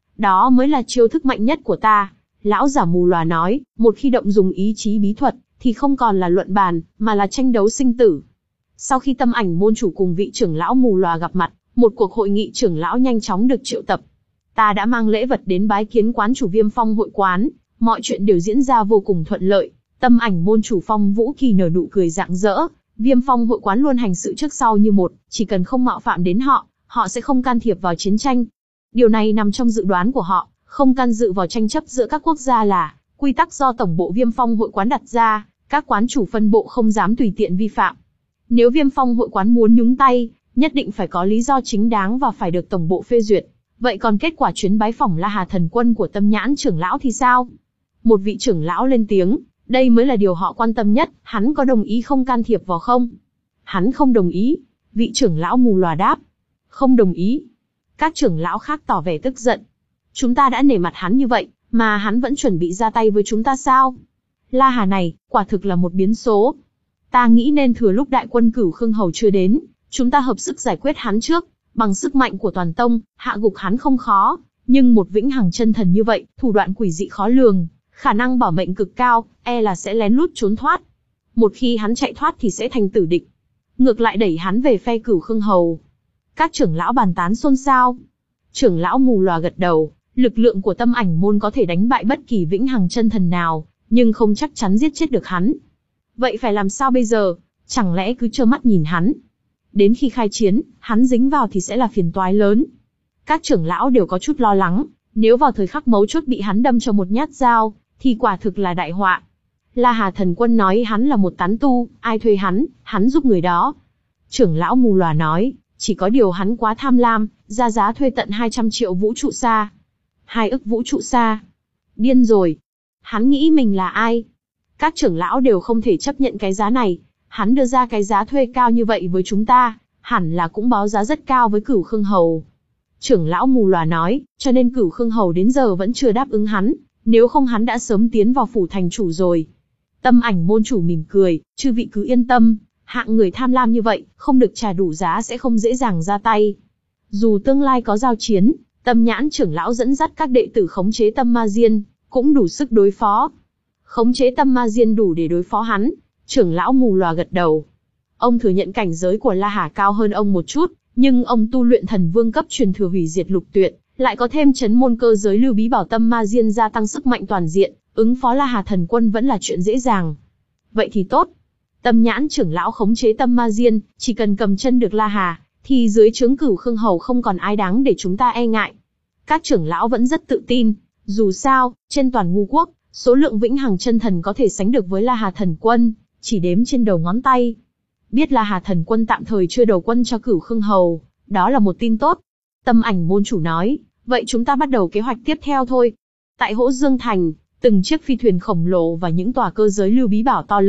Đó mới là chiêu thức mạnh nhất của ta. Lão giả mù lòa nói, một khi động dùng ý chí bí thuật, thì không còn là luận bàn, mà là tranh đấu sinh tử. Sau khi Tâm Ảnh môn chủ cùng vị trưởng lão mù lòa gặp mặt, một cuộc hội nghị trưởng lão nhanh chóng được triệu tập. Ta đã mang lễ vật đến bái kiến quán chủ Viêm Phong hội quán, mọi chuyện đều diễn ra vô cùng thuận lợi. Tâm Ảnh môn chủ Phong Vũ Kỳ nở nụ cười rạng rỡ. Viêm Phong hội quán luôn hành sự trước sau như một, chỉ cần không mạo phạm đến họ, họ sẽ không can thiệp vào chiến tranh. Điều này nằm trong dự đoán của họ, không can dự vào tranh chấp giữa các quốc gia là quy tắc do tổng bộ Viêm Phong hội quán đặt ra, các quán chủ phân bộ không dám tùy tiện vi phạm. Nếu Viêm Phong hội quán muốn nhúng tay, nhất định phải có lý do chính đáng và phải được tổng bộ phê duyệt. Vậy còn kết quả chuyến bái phỏng La Hà Thần Quân của Tâm Nhãn trưởng lão thì sao? Một vị trưởng lão lên tiếng, đây mới là điều họ quan tâm nhất, hắn có đồng ý không can thiệp vào không? Hắn không đồng ý. Vị trưởng lão mù lòa đáp. Không đồng ý. Các trưởng lão khác tỏ vẻ tức giận. Chúng ta đã nể mặt hắn như vậy, mà hắn vẫn chuẩn bị ra tay với chúng ta sao? La Hà này, quả thực là một biến số. Ta nghĩ nên thừa lúc đại quân Cửu Khương Hầu chưa đến, chúng ta hợp sức giải quyết hắn trước, bằng sức mạnh của toàn tông, hạ gục hắn không khó, nhưng một vĩnh hằng chân thần như vậy, thủ đoạn quỷ dị khó lường, khả năng bảo mệnh cực cao, e là sẽ lén lút trốn thoát. Một khi hắn chạy thoát thì sẽ thành tử địch. Ngược lại đẩy hắn về phe Cửu Khương Hầu. Các trưởng lão bàn tán xôn xao. Trưởng lão mù lòa gật đầu, lực lượng của Tâm Ảnh môn có thể đánh bại bất kỳ vĩnh hằng chân thần nào, nhưng không chắc chắn giết chết được hắn. Vậy phải làm sao bây giờ? Chẳng lẽ cứ trơ mắt nhìn hắn? Đến khi khai chiến, hắn dính vào thì sẽ là phiền toái lớn. Các trưởng lão đều có chút lo lắng, nếu vào thời khắc mấu chốt bị hắn đâm cho một nhát dao, thì quả thực là đại họa. La Hà Thần Quân nói hắn là một tán tu, ai thuê hắn, hắn giúp người đó. Trưởng lão mù lòa nói, chỉ có điều hắn quá tham lam, ra giá thuê tận hai trăm triệu vũ trụ xa. Hai ức vũ trụ xa. Điên rồi. Hắn nghĩ mình là ai? Các trưởng lão đều không thể chấp nhận cái giá này. Hắn đưa ra cái giá thuê cao như vậy với chúng ta, hẳn là cũng báo giá rất cao với Cửu Khương Hầu. Trưởng lão mù lòa nói, cho nên Cửu Khương Hầu đến giờ vẫn chưa đáp ứng hắn, nếu không hắn đã sớm tiến vào phủ thành chủ rồi. Tâm Ảnh môn chủ mỉm cười, chư vị cứ yên tâm, hạng người tham lam như vậy, không được trả đủ giá sẽ không dễ dàng ra tay. Dù tương lai có giao chiến, Tâm Nhãn trưởng lão dẫn dắt các đệ tử khống chế Tâm Ma Diên, cũng đủ sức đối phó. Khống chế Tâm Ma Diên đủ để đối phó hắn. Trưởng lão mù lòa gật đầu. Ông thừa nhận cảnh giới của La Hà cao hơn ông một chút, nhưng ông tu luyện thần vương cấp truyền thừa hủy diệt lục tuyệt, lại có thêm chấn môn cơ giới lưu bí bảo Tâm Ma Diên gia tăng sức mạnh toàn diện, ứng phó La Hà Thần Quân vẫn là chuyện dễ dàng. Vậy thì tốt. Tâm Nhãn trưởng lão khống chế Tâm Ma Diên, chỉ cần cầm chân được La Hà, thì dưới trướng Cửu Khương Hầu không còn ai đáng để chúng ta e ngại. Các trưởng lão vẫn rất tự tin, dù sao, trên toàn ngu quốc, số lượng vĩnh hằng chân thần có thể sánh được với La Hà Thần Quân, chỉ đếm trên đầu ngón tay. Biết La Hà Thần Quân tạm thời chưa đầu quân cho Cửu Khương Hầu, đó là một tin tốt. Tâm Ảnh môn chủ nói, vậy chúng ta bắt đầu kế hoạch tiếp theo thôi. Tại Hỗ Dương Thành, từng chiếc phi thuyền khổng lồ và những tòa cơ giới lưu bí bảo to lớn,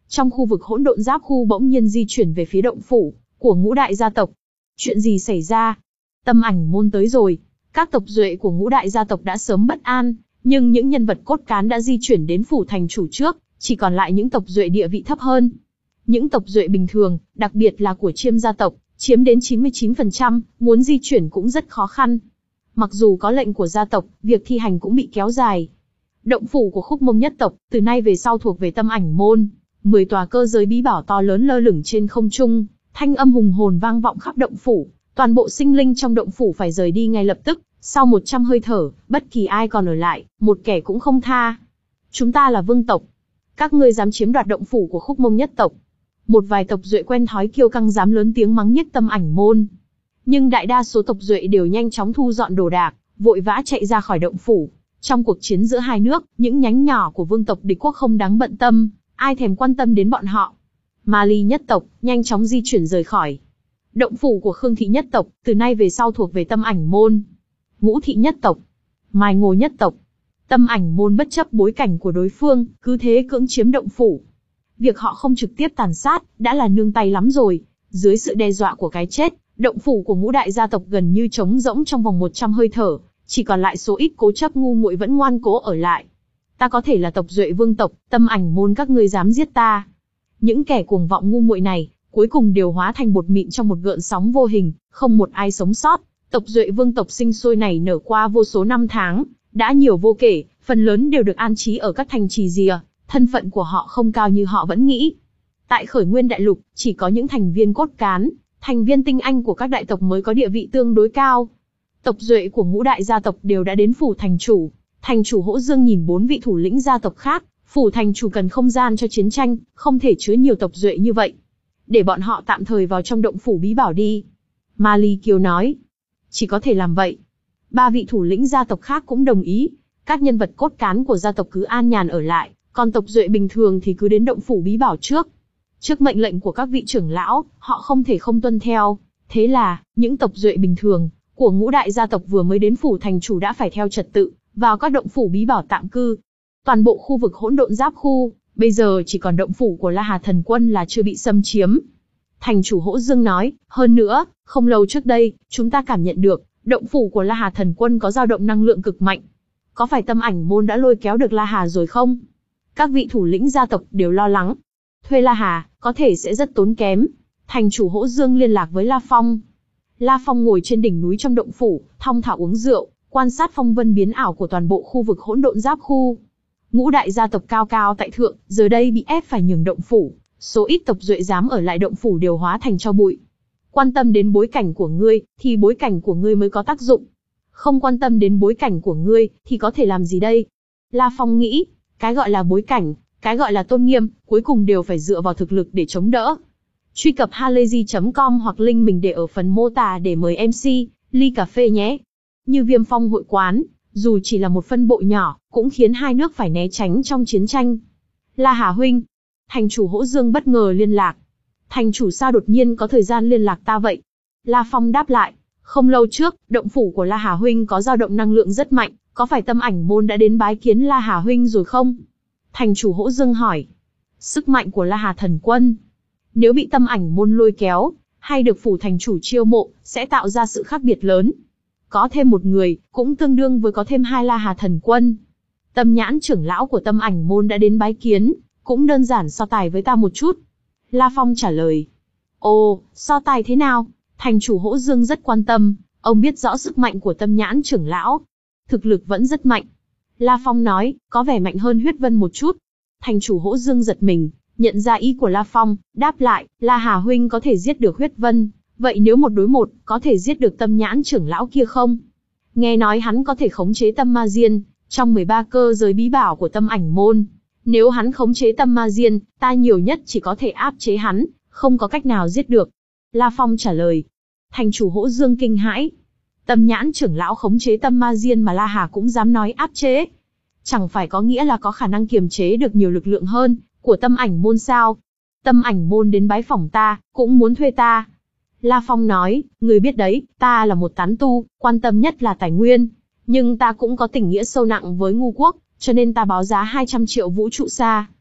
Trong khu vực hỗn độn giáp khu bỗng nhiên di chuyển về phía động phủ của ngũ đại gia tộc. Chuyện gì xảy ra? Tâm ảnh môn tới rồi. Các tộc duệ của ngũ đại gia tộc đã sớm bất an, nhưng những nhân vật cốt cán đã di chuyển đến phủ thành chủ trước, chỉ còn lại những tộc duệ địa vị thấp hơn. Những tộc duệ bình thường, đặc biệt là của Chiêm gia tộc, chiếm đến chín mươi chín phần trăm, muốn di chuyển cũng rất khó khăn. Mặc dù có lệnh của gia tộc, việc thi hành cũng bị kéo dài. Động phủ của Khúc Mông nhất tộc, từ nay về sau thuộc về Tâm ảnh môn. Mười tòa cơ giới bí bảo to lớn lơ lửng trên không trung, thanh âm hùng hồn vang vọng khắp động phủ. Toàn bộ sinh linh trong động phủ phải rời đi ngay lập tức. Sau một trăm hơi thở, bất kỳ ai còn ở lại, một kẻ cũng không tha. Chúng ta là vương tộc. Các ngươi dám chiếm đoạt động phủ của Khúc Mông nhất tộc. Một vài tộc duệ quen thói kiêu căng dám lớn tiếng mắng nhiếc Tâm ảnh môn. Nhưng đại đa số tộc duệ đều nhanh chóng thu dọn đồ đạc, vội vã chạy ra khỏi động phủ. Trong cuộc chiến giữa hai nước, những nhánh nhỏ của vương tộc địch quốc không đáng bận tâm, ai thèm quan tâm đến bọn họ. Ma Ly nhất tộc nhanh chóng di chuyển rời khỏi. Động phủ của Khương thị nhất tộc, từ nay về sau thuộc về Tâm ảnh môn. Ngũ thị nhất tộc, Mai Ngô nhất tộc. Tâm ảnh môn bất chấp bối cảnh của đối phương, cứ thế cưỡng chiếm động phủ. Việc họ không trực tiếp tàn sát, đã là nương tay lắm rồi. Dưới sự đe dọa của cái chết, động phủ của ngũ đại gia tộc gần như trống rỗng trong vòng một trăm hơi thở, chỉ còn lại số ít cố chấp ngu muội vẫn ngoan cố ở lại. Ta có thể là tộc duệ vương tộc, Tâm ảnh môn các ngươi dám giết ta. Những kẻ cuồng vọng ngu muội này, cuối cùng đều hóa thành bột mịn trong một gợn sóng vô hình, không một ai sống sót. Tộc duệ vương tộc sinh sôi này nở qua vô số năm tháng, đã nhiều vô kể, phần lớn đều được an trí ở các thành trì rìa, thân phận của họ không cao như họ vẫn nghĩ. Tại Khởi Nguyên Đại Lục, chỉ có những thành viên cốt cán, thành viên tinh anh của các đại tộc mới có địa vị tương đối cao. Tộc duệ của ngũ đại gia tộc đều đã đến phủ thành chủ. Thành chủ Hỗ Dương nhìn bốn vị thủ lĩnh gia tộc khác, phủ thành chủ cần không gian cho chiến tranh, không thể chứa nhiều tộc duệ như vậy. Để bọn họ tạm thời vào trong động phủ bí bảo đi. Ma Ly Kiều nói. Chỉ có thể làm vậy. Ba vị thủ lĩnh gia tộc khác cũng đồng ý. Các nhân vật cốt cán của gia tộc cứ an nhàn ở lại, còn tộc duệ bình thường thì cứ đến động phủ bí bảo trước. Trước mệnh lệnh của các vị trưởng lão, họ không thể không tuân theo. Thế là, những tộc duệ bình thường của ngũ đại gia tộc vừa mới đến phủ thành chủ đã phải theo trật tự vào các động phủ bí bảo tạm cư. Toàn bộ khu vực hỗn độn giáp khu, bây giờ chỉ còn động phủ của La Hà Thần Quân là chưa bị xâm chiếm. Thành chủ Hỗ Dương nói, hơn nữa, không lâu trước đây, chúng ta cảm nhận được, động phủ của La Hà Thần Quân có dao động năng lượng cực mạnh. Có phải Tâm ảnh môn đã lôi kéo được La Hà rồi không? Các vị thủ lĩnh gia tộc đều lo lắng. Thuê La Hà, có thể sẽ rất tốn kém. Thành chủ Hỗ Dương liên lạc với La Phong. La Phong ngồi trên đỉnh núi trong động phủ, thong thả uống rượu, quan sát phong vân biến ảo của toàn bộ khu vực hỗn độn giáp khu. Ngũ đại gia tộc cao cao tại thượng, giờ đây bị ép phải nhường động phủ. Số ít tộc duệ dám ở lại động phủ đều hóa thành tro bụi. Quan tâm đến bối cảnh của ngươi, thì bối cảnh của ngươi mới có tác dụng. Không quan tâm đến bối cảnh của ngươi, thì có thể làm gì đây? La Phong nghĩ, cái gọi là bối cảnh, cái gọi là tôn nghiêm, cuối cùng đều phải dựa vào thực lực để chống đỡ. Truy cập halayzi chấm com hoặc link mình để ở phần mô tả để mời em xê, ly cà phê nhé. Như Viêm Phong hội quán, dù chỉ là một phân bộ nhỏ, cũng khiến hai nước phải né tránh trong chiến tranh. La Hà huynh. Thành chủ Hỗ Dương bất ngờ liên lạc. Thành chủ sao đột nhiên có thời gian liên lạc ta vậy? La Phong đáp lại. Không lâu trước, động phủ của La Hà huynh có dao động năng lượng rất mạnh, có phải Tâm ảnh môn đã đến bái kiến La Hà huynh rồi không? Thành chủ Hỗ Dương hỏi. Sức mạnh của La Hà Thần Quân. Nếu bị Tâm ảnh môn lôi kéo, hay được phủ thành chủ chiêu mộ, sẽ tạo ra sự khác biệt lớn. Có thêm một người, cũng tương đương với có thêm hai La Hà Thần Quân. Tâm Nhãn trưởng lão của Tâm ảnh môn đã đến bái kiến, cũng đơn giản so tài với ta một chút. La Phong trả lời. Ồ, so tài thế nào? Thành chủ Hỗ Dương rất quan tâm, ông biết rõ sức mạnh của Tâm Nhãn trưởng lão. Thực lực vẫn rất mạnh. La Phong nói, có vẻ mạnh hơn Huyết Vân một chút. Thành chủ Hỗ Dương giật mình, nhận ra ý của La Phong, đáp lại, La Hà huynh có thể giết được Huyết Vân, vậy nếu một đối một, có thể giết được Tâm Nhãn trưởng lão kia không? Nghe nói hắn có thể khống chế Tâm Ma Diên, trong mười ba cơ giới bí bảo của Tâm ảnh môn. Nếu hắn khống chế Tâm Ma Diên, ta nhiều nhất chỉ có thể áp chế hắn, không có cách nào giết được. La Phong trả lời. Thành chủ Hỗ Dương kinh hãi. Tâm Nhãn trưởng lão khống chế Tâm Ma Diên mà La Hà cũng dám nói áp chế. Chẳng phải có nghĩa là có khả năng kiềm chế được nhiều lực lượng hơn của Tâm ảnh môn sao? Tâm ảnh môn đến bái phỏng ta, cũng muốn thuê ta. La Phong nói, người biết đấy, ta là một tán tu, quan tâm nhất là tài nguyên. Nhưng ta cũng có tình nghĩa sâu nặng với ngu quốc, cho nên ta báo giá hai trăm triệu vũ trụ sa.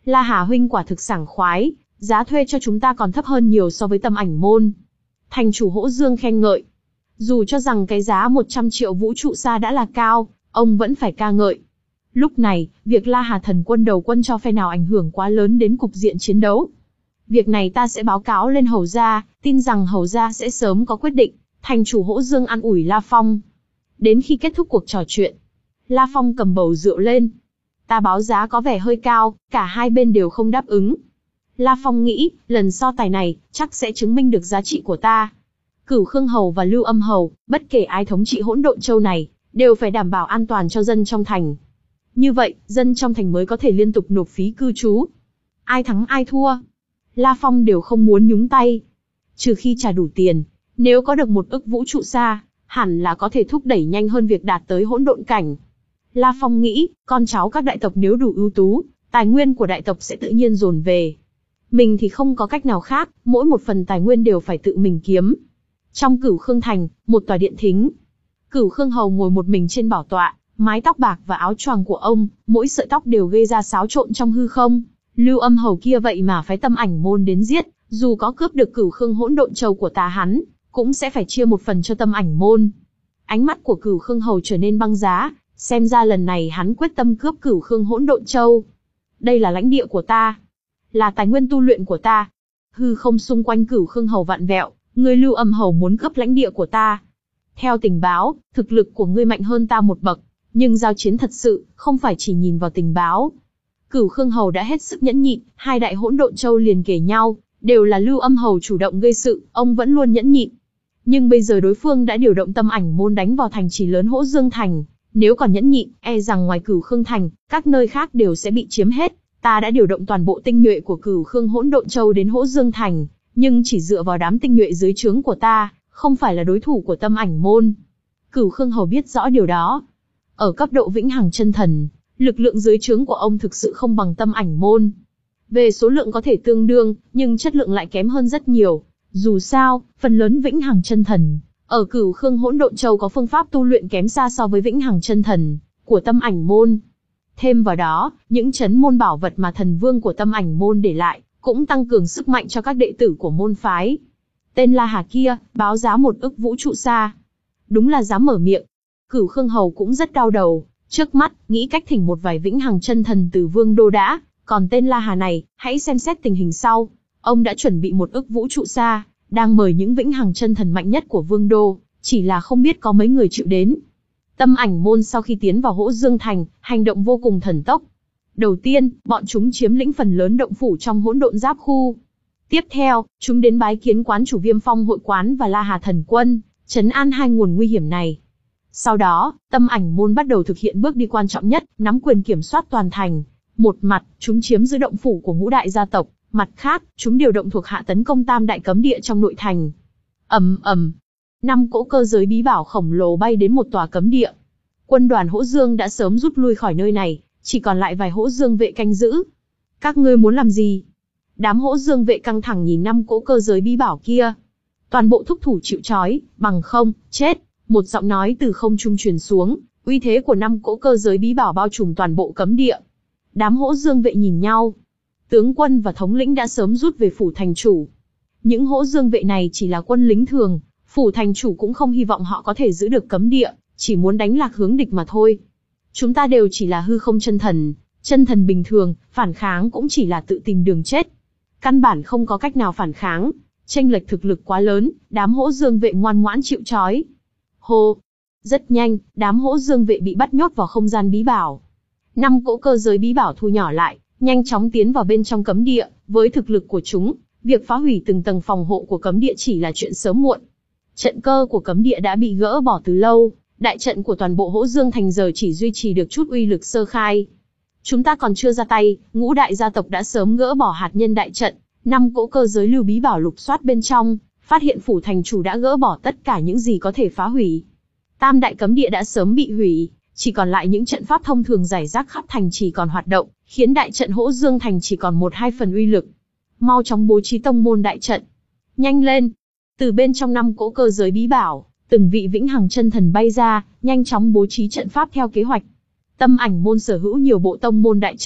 La Hà huynh quả thực sảng khoái, giá thuê cho chúng ta còn thấp hơn nhiều so với Tâm Ảnh môn. Thành chủ Hỗ Dương khen ngợi. Dù cho rằng cái giá một trăm triệu vũ trụ sa đã là cao, ông vẫn phải ca ngợi. Lúc này, việc La Hà thần quân đầu quân cho phe nào ảnh hưởng quá lớn đến cục diện chiến đấu. Việc này ta sẽ báo cáo lên Hầu gia, tin rằng Hầu gia sẽ sớm có quyết định. Thành chủ Hỗ Dương an ủi La Phong. Đến khi kết thúc cuộc trò chuyện, La Phong cầm bầu rượu lên. Ta báo giá có vẻ hơi cao, cả hai bên đều không đáp ứng. La Phong nghĩ, lần so tài này, chắc sẽ chứng minh được giá trị của ta. Cửu Khương Hầu và Lưu Âm Hầu, bất kể ai thống trị hỗn độn châu này, đều phải đảm bảo an toàn cho dân trong thành. Như vậy, dân trong thành mới có thể liên tục nộp phí cư trú. Ai thắng ai thua, La Phong đều không muốn nhúng tay. Trừ khi trả đủ tiền, nếu có được một ức vũ trụ sa, hẳn là có thể thúc đẩy nhanh hơn việc đạt tới hỗn độn cảnh. La Phong nghĩ, con cháu các đại tộc nếu đủ ưu tú, tài nguyên của đại tộc sẽ tự nhiên dồn về. Mình thì không có cách nào khác, mỗi một phần tài nguyên đều phải tự mình kiếm. Trong Cửu Khương Thành, một tòa điện thính. Cửu Khương Hầu ngồi một mình trên bảo tọa, mái tóc bạc và áo choàng của ông, mỗi sợi tóc đều gây ra xáo trộn trong hư không. Lưu Âm Hầu kia vậy mà phái Tâm Ảnh môn đến giết, dù có cướp được Cửu Khương hỗn độn châu của ta hắn, cũng sẽ phải chia một phần cho Tâm Ảnh môn. Ánh mắt của Cửu Khương Hầu trở nên băng giá, xem ra lần này hắn quyết tâm cướp Cửu Khương hỗn độn châu. Đây là lãnh địa của ta, là tài nguyên tu luyện của ta. Hư không xung quanh Cửu Khương Hầu vặn vẹo, ngươi Lưu Âm Hầu muốn cướp lãnh địa của ta. Theo tình báo, thực lực của ngươi mạnh hơn ta một bậc, nhưng giao chiến thật sự, không phải chỉ nhìn vào tình báo. Cửu Khương Hầu đã hết sức nhẫn nhịn, hai đại hỗn độn châu liền kề nhau, đều là Lưu Âm Hầu chủ động gây sự, ông vẫn luôn nhẫn nhịn. Nhưng bây giờ đối phương đã điều động Tâm Ảnh môn đánh vào thành trì lớn Hỗ Dương Thành, nếu còn nhẫn nhịn, e rằng ngoài Cửu Khương Thành, các nơi khác đều sẽ bị chiếm hết. Ta đã điều động toàn bộ tinh nhuệ của Cửu Khương hỗn độn châu đến Hỗ Dương Thành, nhưng chỉ dựa vào đám tinh nhuệ dưới trướng của ta, không phải là đối thủ của Tâm Ảnh môn. Cửu Khương Hầu biết rõ điều đó. Ở cấp độ vĩnh hằng chân thần, lực lượng dưới trướng của ông thực sự không bằng Tâm Ảnh môn. Về số lượng có thể tương đương, nhưng chất lượng lại kém hơn rất nhiều. Dù sao, phần lớn vĩnh hằng chân thần ở Cửu Khương hỗn độn châu có phương pháp tu luyện kém xa so với vĩnh hằng chân thần của Tâm Ảnh môn. Thêm vào đó, những chấn môn bảo vật mà thần vương của Tâm Ảnh môn để lại, cũng tăng cường sức mạnh cho các đệ tử của môn phái. Tên La Hà kia, báo giá một ức vũ trụ sa. Đúng là dám mở miệng. Cửu Khương Hầu cũng rất đau đầu, trước mắt, nghĩ cách thỉnh một vài vĩnh hằng chân thần từ vương đô đã, còn tên La Hà này, hãy xem xét tình hình sau. Ông đã chuẩn bị một ức vũ trụ sa, đang mời những vĩnh hằng chân thần mạnh nhất của vương đô, chỉ là không biết có mấy người chịu đến. Tâm Ảnh môn sau khi tiến vào Hỗ Dương Thành, hành động vô cùng thần tốc. Đầu tiên, bọn chúng chiếm lĩnh phần lớn động phủ trong hỗn độn giáp khu. Tiếp theo, chúng đến bái kiến quán chủ Viêm Phong hội quán và La Hà thần quân, trấn an hai nguồn nguy hiểm này. Sau đó, Tâm Ảnh môn bắt đầu thực hiện bước đi quan trọng nhất, nắm quyền kiểm soát toàn thành. Một mặt, chúng chiếm giữ động phủ của ngũ đại gia tộc, mặt khác, chúng điều động thuộc hạ tấn công tam đại cấm địa trong nội thành. Ầm ầm, năm cỗ cơ giới bí bảo khổng lồ bay đến một tòa cấm địa. Quân đoàn Hỗ Dương đã sớm rút lui khỏi nơi này, chỉ còn lại vài Hỗ Dương vệ canh giữ. Các ngươi muốn làm gì? Đám Hỗ Dương vệ căng thẳng nhìn năm cỗ cơ giới bí bảo kia. Toàn bộ thúc thủ chịu trói, bằng không, chết. Một giọng nói từ không trung truyền xuống, uy thế của năm cỗ cơ giới bí bảo bao trùm toàn bộ cấm địa. Đám Hỗ Dương vệ nhìn nhau. Tướng quân và thống lĩnh đã sớm rút về phủ thành chủ. Những Hỗ Dương vệ này chỉ là quân lính thường, phủ thành chủ cũng không hy vọng họ có thể giữ được cấm địa, chỉ muốn đánh lạc hướng địch mà thôi. Chúng ta đều chỉ là hư không chân thần, chân thần bình thường, phản kháng cũng chỉ là tự tìm đường chết. Căn bản không có cách nào phản kháng, chênh lệch thực lực quá lớn, đám Hỗ Dương vệ ngoan ngoãn chịu trói. Hô! Rất nhanh, đám Hỗ Dương vệ bị bắt nhốt vào không gian bí bảo. Năm cỗ cơ giới bí bảo thu nhỏ lại, nhanh chóng tiến vào bên trong cấm địa, với thực lực của chúng, việc phá hủy từng tầng phòng hộ của cấm địa chỉ là chuyện sớm muộn. Trận cơ của cấm địa đã bị gỡ bỏ từ lâu, đại trận của toàn bộ Hỗ Dương Thành giờ chỉ duy trì được chút uy lực sơ khai. Chúng ta còn chưa ra tay, ngũ đại gia tộc đã sớm gỡ bỏ hạt nhân đại trận, năm cỗ cơ giới lưu bí bảo lục soát bên trong, phát hiện phủ thành chủ đã gỡ bỏ tất cả những gì có thể phá hủy. Tam đại cấm địa đã sớm bị hủy, chỉ còn lại những trận pháp thông thường rải rác khắp thành chỉ còn hoạt động, khiến đại trận Hỗ Dương Thành chỉ còn một hai phần uy lực. Mau chóng bố trí tông môn đại trận. Nhanh lên! Từ bên trong năm cỗ cơ giới bí bảo, từng vị vĩnh hằng chân thần bay ra, nhanh chóng bố trí trận pháp theo kế hoạch. Tâm Ảnh môn sở hữu nhiều bộ tông môn đại trận,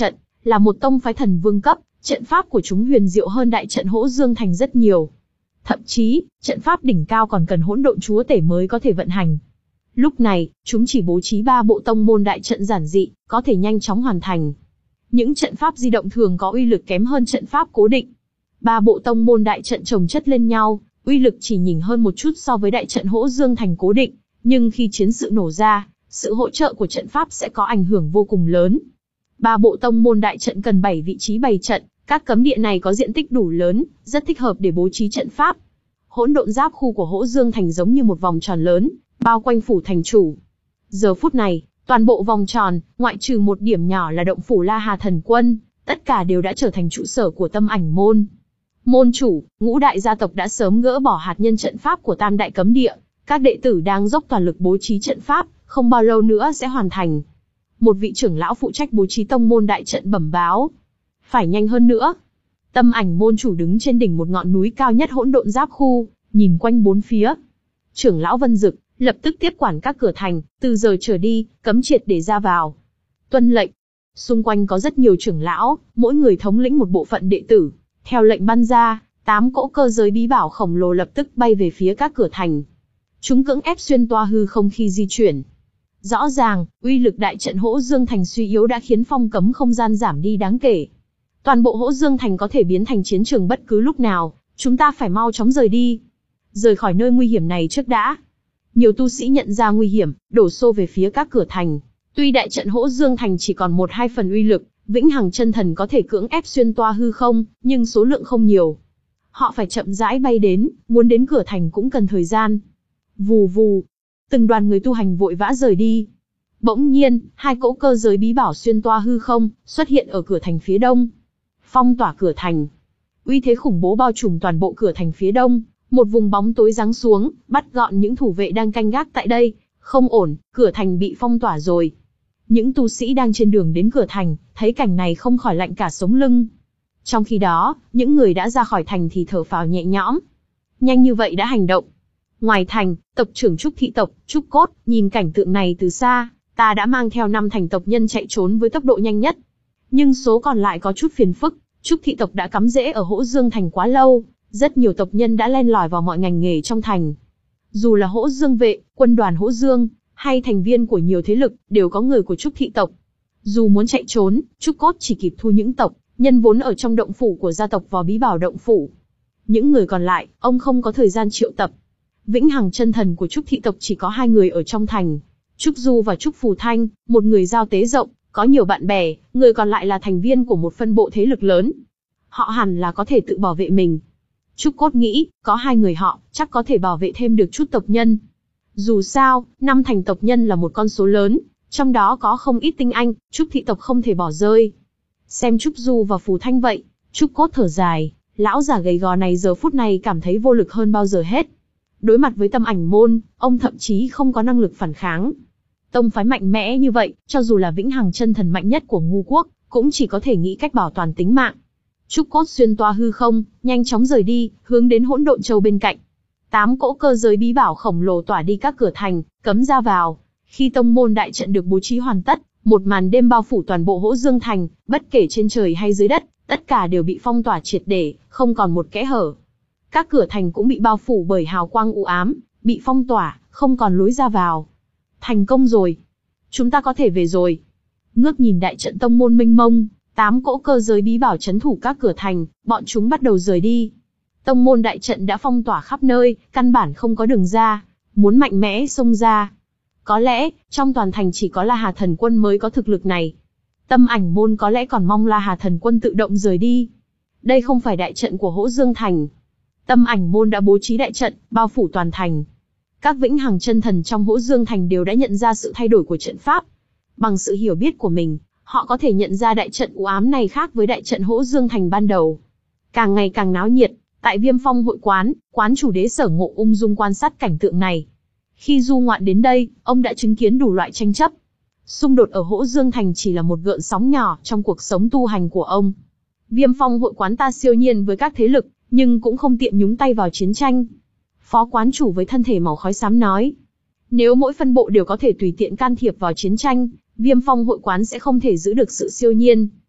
là một tông phái thần vương cấp, trận pháp của chúng huyền diệu hơn đại trận Hỗ Dương Thành rất nhiều. Thậm chí, trận pháp đỉnh cao còn cần hỗn độn chúa tể mới có thể vận hành. Lúc này, chúng chỉ bố trí ba bộ tông môn đại trận giản dị, có thể nhanh chóng hoàn thành. Những trận pháp di động thường có uy lực kém hơn trận pháp cố định. Ba bộ tông môn đại trận chồng chất lên nhau, uy lực chỉ nhỉnh hơn một chút so với đại trận Hỗ Dương Thành cố định, nhưng khi chiến sự nổ ra, sự hỗ trợ của trận pháp sẽ có ảnh hưởng vô cùng lớn. Ba bộ tông môn đại trận cần bảy vị trí bày trận, các cấm địa này có diện tích đủ lớn, rất thích hợp để bố trí trận pháp. Hỗn độn giáp khu của Hỗ Dương Thành giống như một vòng tròn lớn, bao quanh phủ thành chủ. Giờ phút này, toàn bộ vòng tròn, ngoại trừ một điểm nhỏ là động phủ La Hà Thần Quân, tất cả đều đã trở thành trụ sở của Tâm Ảnh môn. Môn chủ, ngũ đại gia tộc đã sớm gỡ bỏ hạt nhân trận pháp của tam đại cấm địa, các đệ tử đang dốc toàn lực bố trí trận pháp, không bao lâu nữa sẽ hoàn thành. Một vị trưởng lão phụ trách bố trí tông môn đại trận bẩm báo. Phải nhanh hơn nữa. Tâm Ảnh môn chủ đứng trên đỉnh một ngọn núi cao nhất hỗn độn giáp khu, nhìn quanh bốn phía. Trưởng lão Vân Dực lập tức tiếp quản các cửa thành, từ giờ trở đi, cấm triệt để ra vào. Tuân lệnh. Xung quanh có rất nhiều trưởng lão, mỗi người thống lĩnh một bộ phận đệ tử. Theo lệnh ban ra, tám cỗ cơ giới bí bảo khổng lồ lập tức bay về phía các cửa thành. Chúng cưỡng ép xuyên toa hư không khi di chuyển. Rõ ràng, uy lực đại trận Hỗ Dương Thành suy yếu đã khiến phong cấm không gian giảm đi đáng kể. Toàn bộ Hỗ Dương Thành có thể biến thành chiến trường bất cứ lúc nào, chúng ta phải mau chóng rời đi. Rời khỏi nơi nguy hiểm này trước đã. Nhiều tu sĩ nhận ra nguy hiểm, đổ xô về phía các cửa thành. Tuy đại trận Hỗ Dương Thành chỉ còn một hai phần uy lực, Vĩnh Hằng chân thần có thể cưỡng ép xuyên toa hư không, nhưng số lượng không nhiều. Họ phải chậm rãi bay đến, muốn đến cửa thành cũng cần thời gian. Vù vù, từng đoàn người tu hành vội vã rời đi. Bỗng nhiên, hai cỗ cơ giới bí bảo xuyên toa hư không, xuất hiện ở cửa thành phía đông. Phong tỏa cửa thành. Uy thế khủng bố bao trùm toàn bộ cửa thành phía đông, một vùng bóng tối giáng xuống, bắt gọn những thủ vệ đang canh gác tại đây. Không ổn, cửa thành bị phong tỏa rồi. Những tu sĩ đang trên đường đến cửa thành, thấy cảnh này không khỏi lạnh cả sống lưng. Trong khi đó, những người đã ra khỏi thành thì thở phào nhẹ nhõm. Nhanh như vậy đã hành động. Ngoài thành, tộc trưởng Trúc thị tộc, Trúc Cốt, nhìn cảnh tượng này từ xa, ta đã mang theo năm thành tộc nhân chạy trốn với tốc độ nhanh nhất. Nhưng số còn lại có chút phiền phức, Trúc thị tộc đã cắm rễ ở Hỗ Dương Thành quá lâu, rất nhiều tộc nhân đã len lỏi vào mọi ngành nghề trong thành. Dù là Hỗ Dương vệ, quân đoàn Hỗ Dương, hay thành viên của nhiều thế lực, đều có người của Trúc thị tộc. Dù muốn chạy trốn, Trúc Cốt chỉ kịp thu những tộc nhân vốn ở trong động phủ của gia tộc vào bí bảo động phủ. Những người còn lại, ông không có thời gian triệu tập. Vĩnh Hằng chân thần của Trúc thị tộc chỉ có hai người ở trong thành, Trúc Du và Trúc Phù Thanh, một người giao tế rộng, có nhiều bạn bè, người còn lại là thành viên của một phân bộ thế lực lớn. Họ hẳn là có thể tự bảo vệ mình. Trúc Cốt nghĩ, có hai người họ, chắc có thể bảo vệ thêm được chút tộc nhân. Dù sao, năm thành tộc nhân là một con số lớn, trong đó có không ít tinh anh, Trúc thị tộc không thể bỏ rơi. Xem Trúc Du và Phù Thanh vậy, Trúc Cốt thở dài, lão già gầy gò này giờ phút này cảm thấy vô lực hơn bao giờ hết. Đối mặt với Tâm Ảnh môn, ông thậm chí không có năng lực phản kháng. Tông phái mạnh mẽ như vậy, cho dù là Vĩnh Hằng chân thần mạnh nhất của Ngu quốc, cũng chỉ có thể nghĩ cách bảo toàn tính mạng. Trúc Cốt xuyên toa hư không, nhanh chóng rời đi, hướng đến Hỗn Độn Châu bên cạnh. Tám cỗ cơ giới bí bảo khổng lồ tỏa đi các cửa thành, cấm ra vào. Khi tông môn đại trận được bố trí hoàn tất, một màn đêm bao phủ toàn bộ Hỗ Dương Thành, bất kể trên trời hay dưới đất, tất cả đều bị phong tỏa triệt để, không còn một kẽ hở. Các cửa thành cũng bị bao phủ bởi hào quang u ám, bị phong tỏa, không còn lối ra vào. Thành công rồi. Chúng ta có thể về rồi. Ngước nhìn đại trận tông môn mênh mông, tám cỗ cơ giới bí bảo trấn thủ các cửa thành, bọn chúng bắt đầu rời đi. Tông môn đại trận đã phong tỏa khắp nơi, căn bản không có đường ra, muốn mạnh mẽ xông ra. Có lẽ, trong toàn thành chỉ có La Hà Thần Quân mới có thực lực này. Tâm Ảnh môn có lẽ còn mong La Hà Thần Quân tự động rời đi. Đây không phải đại trận của Hỗ Dương Thành. Tâm Ảnh môn đã bố trí đại trận, bao phủ toàn thành. Các Vĩnh Hằng chân thần trong Hỗ Dương Thành đều đã nhận ra sự thay đổi của trận pháp. Bằng sự hiểu biết của mình, họ có thể nhận ra đại trận u ám này khác với đại trận Hỗ Dương Thành ban đầu. Càng ngày càng náo nhiệt, tại Viêm Phong hội quán, quán chủ Đế Sở Ngộ ung dung quan sát cảnh tượng này. Khi du ngoạn đến đây, ông đã chứng kiến đủ loại tranh chấp. Xung đột ở Hỗ Dương Thành chỉ là một gợn sóng nhỏ trong cuộc sống tu hành của ông. Viêm Phong hội quán ta siêu nhiên với các thế lực, nhưng cũng không tiện nhúng tay vào chiến tranh. Phó quán chủ với thân thể màu khói xám nói. Nếu mỗi phân bộ đều có thể tùy tiện can thiệp vào chiến tranh, Viêm Phong hội quán sẽ không thể giữ được sự siêu nhiên.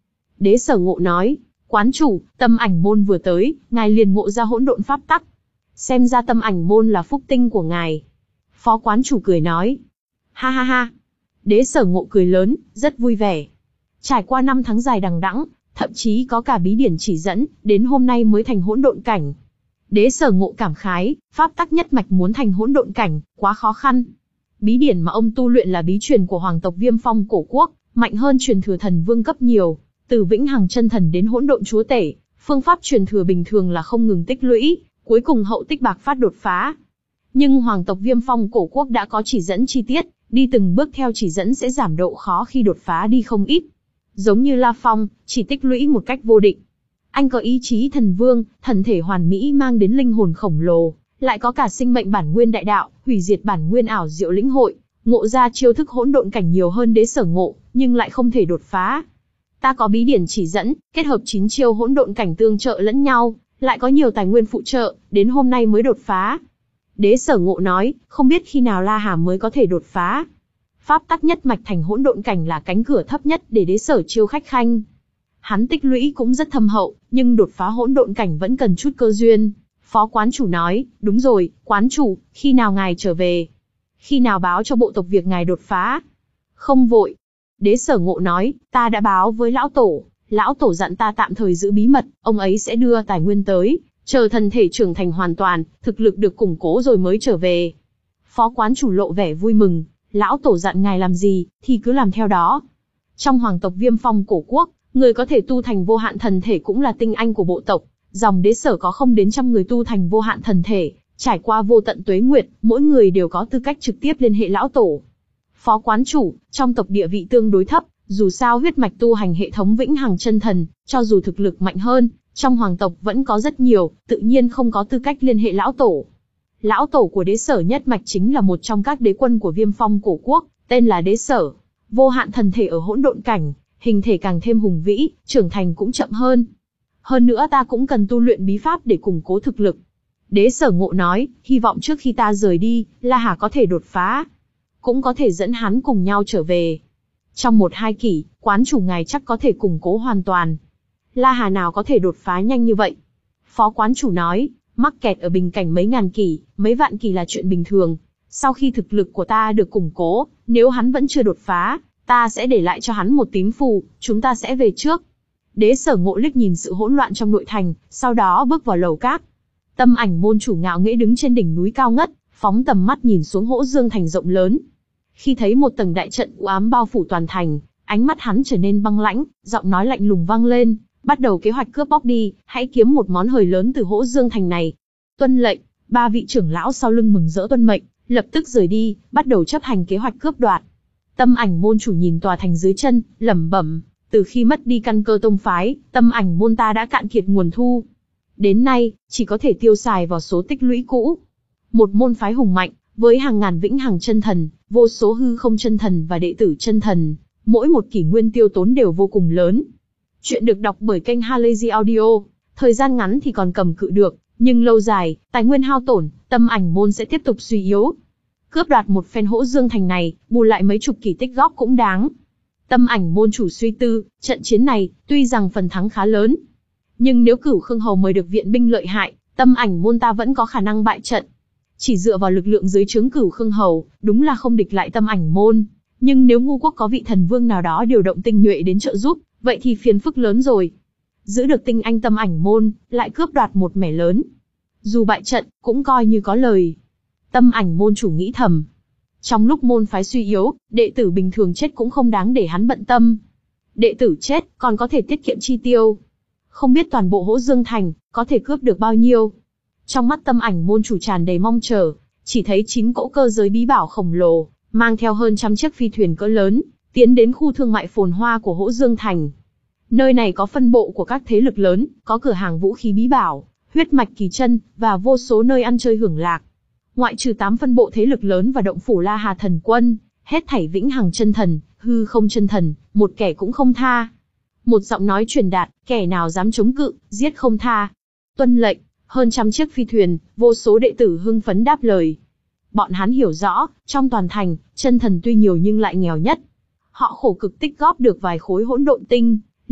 Đế Sở Ngộ nói, quán chủ, Tâm Ảnh môn vừa tới, ngài liền ngộ ra hỗn độn pháp tắc. Xem ra Tâm Ảnh môn là phúc tinh của ngài. Phó quán chủ cười nói. Ha ha ha. Đế Sở Ngộ cười lớn, rất vui vẻ. Trải qua năm tháng dài đằng đẵng, thậm chí có cả bí điển chỉ dẫn, đến hôm nay mới thành hỗn độn cảnh. Đế Sở Ngộ cảm khái, pháp tắc nhất mạch muốn thành hỗn độn cảnh, quá khó khăn. Bí điển mà ông tu luyện là bí truyền của hoàng tộc Viêm Phong cổ quốc, mạnh hơn truyền thừa thần vương cấp nhiều, từ Vĩnh Hằng chân thần đến hỗn độn chúa tể, phương pháp truyền thừa bình thường là không ngừng tích lũy, cuối cùng hậu tích bạc phát đột phá. Nhưng hoàng tộc Viêm Phong cổ quốc đã có chỉ dẫn chi tiết, đi từng bước theo chỉ dẫn sẽ giảm độ khó khi đột phá đi không ít. Giống như La Phong, chỉ tích lũy một cách vô định. Anh có ý chí thần vương, thần thể hoàn mỹ mang đến linh hồn khổng lồ, lại có cả sinh mệnh bản nguyên đại đạo, hủy diệt bản nguyên ảo diệu lĩnh hội, ngộ ra chiêu thức hỗn độn cảnh nhiều hơn Đế Sở Ngộ, nhưng lại không thể đột phá. Ta có bí điển chỉ dẫn, kết hợp chín chiêu hỗn độn cảnh tương trợ lẫn nhau, lại có nhiều tài nguyên phụ trợ, đến hôm nay mới đột phá. Đế Sở Ngộ nói, không biết khi nào La Hà mới có thể đột phá. Pháp tắc nhất mạch thành hỗn độn cảnh là cánh cửa thấp nhất để Đế Sở chiêu khách khanh. Hắn tích lũy cũng rất thâm hậu, nhưng đột phá hỗn độn cảnh vẫn cần chút cơ duyên. Phó quán chủ nói, đúng rồi, quán chủ, khi nào ngài trở về? Khi nào báo cho bộ tộc việc ngài đột phá? Không vội. Đế Sở Ngộ nói, ta đã báo với lão tổ, lão tổ dặn ta tạm thời giữ bí mật, ông ấy sẽ đưa tài nguyên tới, chờ thần thể trưởng thành hoàn toàn, thực lực được củng cố rồi mới trở về. Phó quán chủ lộ vẻ vui mừng, lão tổ dặn ngài làm gì, thì cứ làm theo đó. Trong hoàng tộc Viêm Phong cổ quốc, người có thể tu thành vô hạn thần thể cũng là tinh anh của bộ tộc, dòng Đế Sở có không đến trăm người tu thành vô hạn thần thể, trải qua vô tận tuế nguyệt, mỗi người đều có tư cách trực tiếp liên hệ lão tổ. Phó quán chủ, trong tộc địa vị tương đối thấp, dù sao huyết mạch tu hành hệ thống Vĩnh Hằng chân thần, cho dù thực lực mạnh hơn, trong hoàng tộc vẫn có rất nhiều, tự nhiên không có tư cách liên hệ lão tổ. Lão tổ của Đế Sở nhất mạch chính là một trong các đế quân của Viêm Phong cổ quốc, tên là Đế Sở. Vô hạn thần thể ở hỗn độn cảnh, hình thể càng thêm hùng vĩ, trưởng thành cũng chậm hơn. Hơn nữa ta cũng cần tu luyện bí pháp để củng cố thực lực. Đế Sở Ngộ nói, hy vọng trước khi ta rời đi, La Hà có thể đột phá. Cũng có thể dẫn hắn cùng nhau trở về. Trong một hai kỷ, quán chủ ngài chắc có thể củng cố hoàn toàn. La Hà nào có thể đột phá nhanh như vậy? Phó quán chủ nói, mắc kẹt ở bình cảnh mấy ngàn kỷ, mấy vạn kỷ là chuyện bình thường. Sau khi thực lực của ta được củng cố, nếu hắn vẫn chưa đột phá, ta sẽ để lại cho hắn một tím phù, chúng ta sẽ về trước. Đế Sở Ngộ liếc nhìn sự hỗn loạn trong nội thành, sau đó bước vào lầu các. Tâm Ảnh môn chủ ngạo nghễ đứng trên đỉnh núi cao ngất, phóng tầm mắt nhìn xuống Hỗ Dương thành rộng lớn. Khi thấy một tầng đại trận u ám bao phủ toàn thành, ánh mắt hắn trở nên băng lãnh, giọng nói lạnh lùng vang lên, bắt đầu kế hoạch cướp bóc đi, hãy kiếm một món hời lớn từ Hỗ Dương thành này. Tuân lệnh, ba vị trưởng lão sau lưng mừng rỡ tuân mệnh, lập tức rời đi, bắt đầu chấp hành kế hoạch cướp đoạt. Tâm Ảnh môn chủ nhìn tòa thành dưới chân, lẩm bẩm, từ khi mất đi căn cơ tông phái, Tâm Ảnh môn ta đã cạn kiệt nguồn thu. Đến nay, chỉ có thể tiêu xài vào số tích lũy cũ. Một môn phái hùng mạnh, với hàng ngàn Vĩnh Hằng chân thần, vô số hư không chân thần và đệ tử chân thần, mỗi một kỷ nguyên tiêu tốn đều vô cùng lớn. Chuyện được đọc bởi kênh Halazy Audio, thời gian ngắn thì còn cầm cự được, nhưng lâu dài, tài nguyên hao tổn, Tâm Ảnh môn sẽ tiếp tục suy yếu. Cướp đoạt một phen Hỗ Dương thành này, bù lại mấy chục kỳ tích góp cũng đáng. Tâm Ảnh môn chủ suy tư, trận chiến này, tuy rằng phần thắng khá lớn, nhưng nếu Cửu Khương Hầu mời được viện binh lợi hại, Tâm Ảnh môn ta vẫn có khả năng bại trận. Chỉ dựa vào lực lượng dưới trướng Cửu Khương Hầu, đúng là không địch lại Tâm Ảnh môn. Nhưng nếu Ngu quốc có vị thần vương nào đó điều động tinh nhuệ đến trợ giúp, vậy thì phiền phức lớn rồi. Giữ được tinh anh Tâm Ảnh môn, lại cướp đoạt một mẻ lớn. Dù bại trận, cũng coi như có lời. Tâm Ảnh môn chủ nghĩ thầm. Trong lúc môn phái suy yếu, đệ tử bình thường chết cũng không đáng để hắn bận tâm. Đệ tử chết, còn có thể tiết kiệm chi tiêu. Không biết toàn bộ Hỗ Dương thành, có thể cướp được bao nhiêu. Trong mắt Tâm Ảnh môn chủ tràn đầy mong chờ, chỉ thấy chín cỗ cơ giới bí bảo khổng lồ, mang theo hơn trăm chiếc phi thuyền cỡ lớn, tiến đến khu thương mại phồn hoa của Hỗ Dương thành. Nơi này có phân bộ của các thế lực lớn, có cửa hàng vũ khí bí bảo, huyết mạch kỳ chân, và vô số nơi ăn chơi hưởng lạc. Ngoại trừ tám phân bộ thế lực lớn và động phủ La Hà thần quân, hết thảy Vĩnh Hằng chân thần, hư không chân thần, một kẻ cũng không tha. Một giọng nói truyền đạt, kẻ nào dám chống cự, giết không tha. Tuân lệnh, hơn trăm chiếc phi thuyền, vô số đệ tử hưng phấn đáp lời. Bọn hắn hiểu rõ, trong toàn thành, chân thần tuy nhiều nhưng lại nghèo nhất. Họ khổ cực tích góp được vài khối hỗn độn tinh,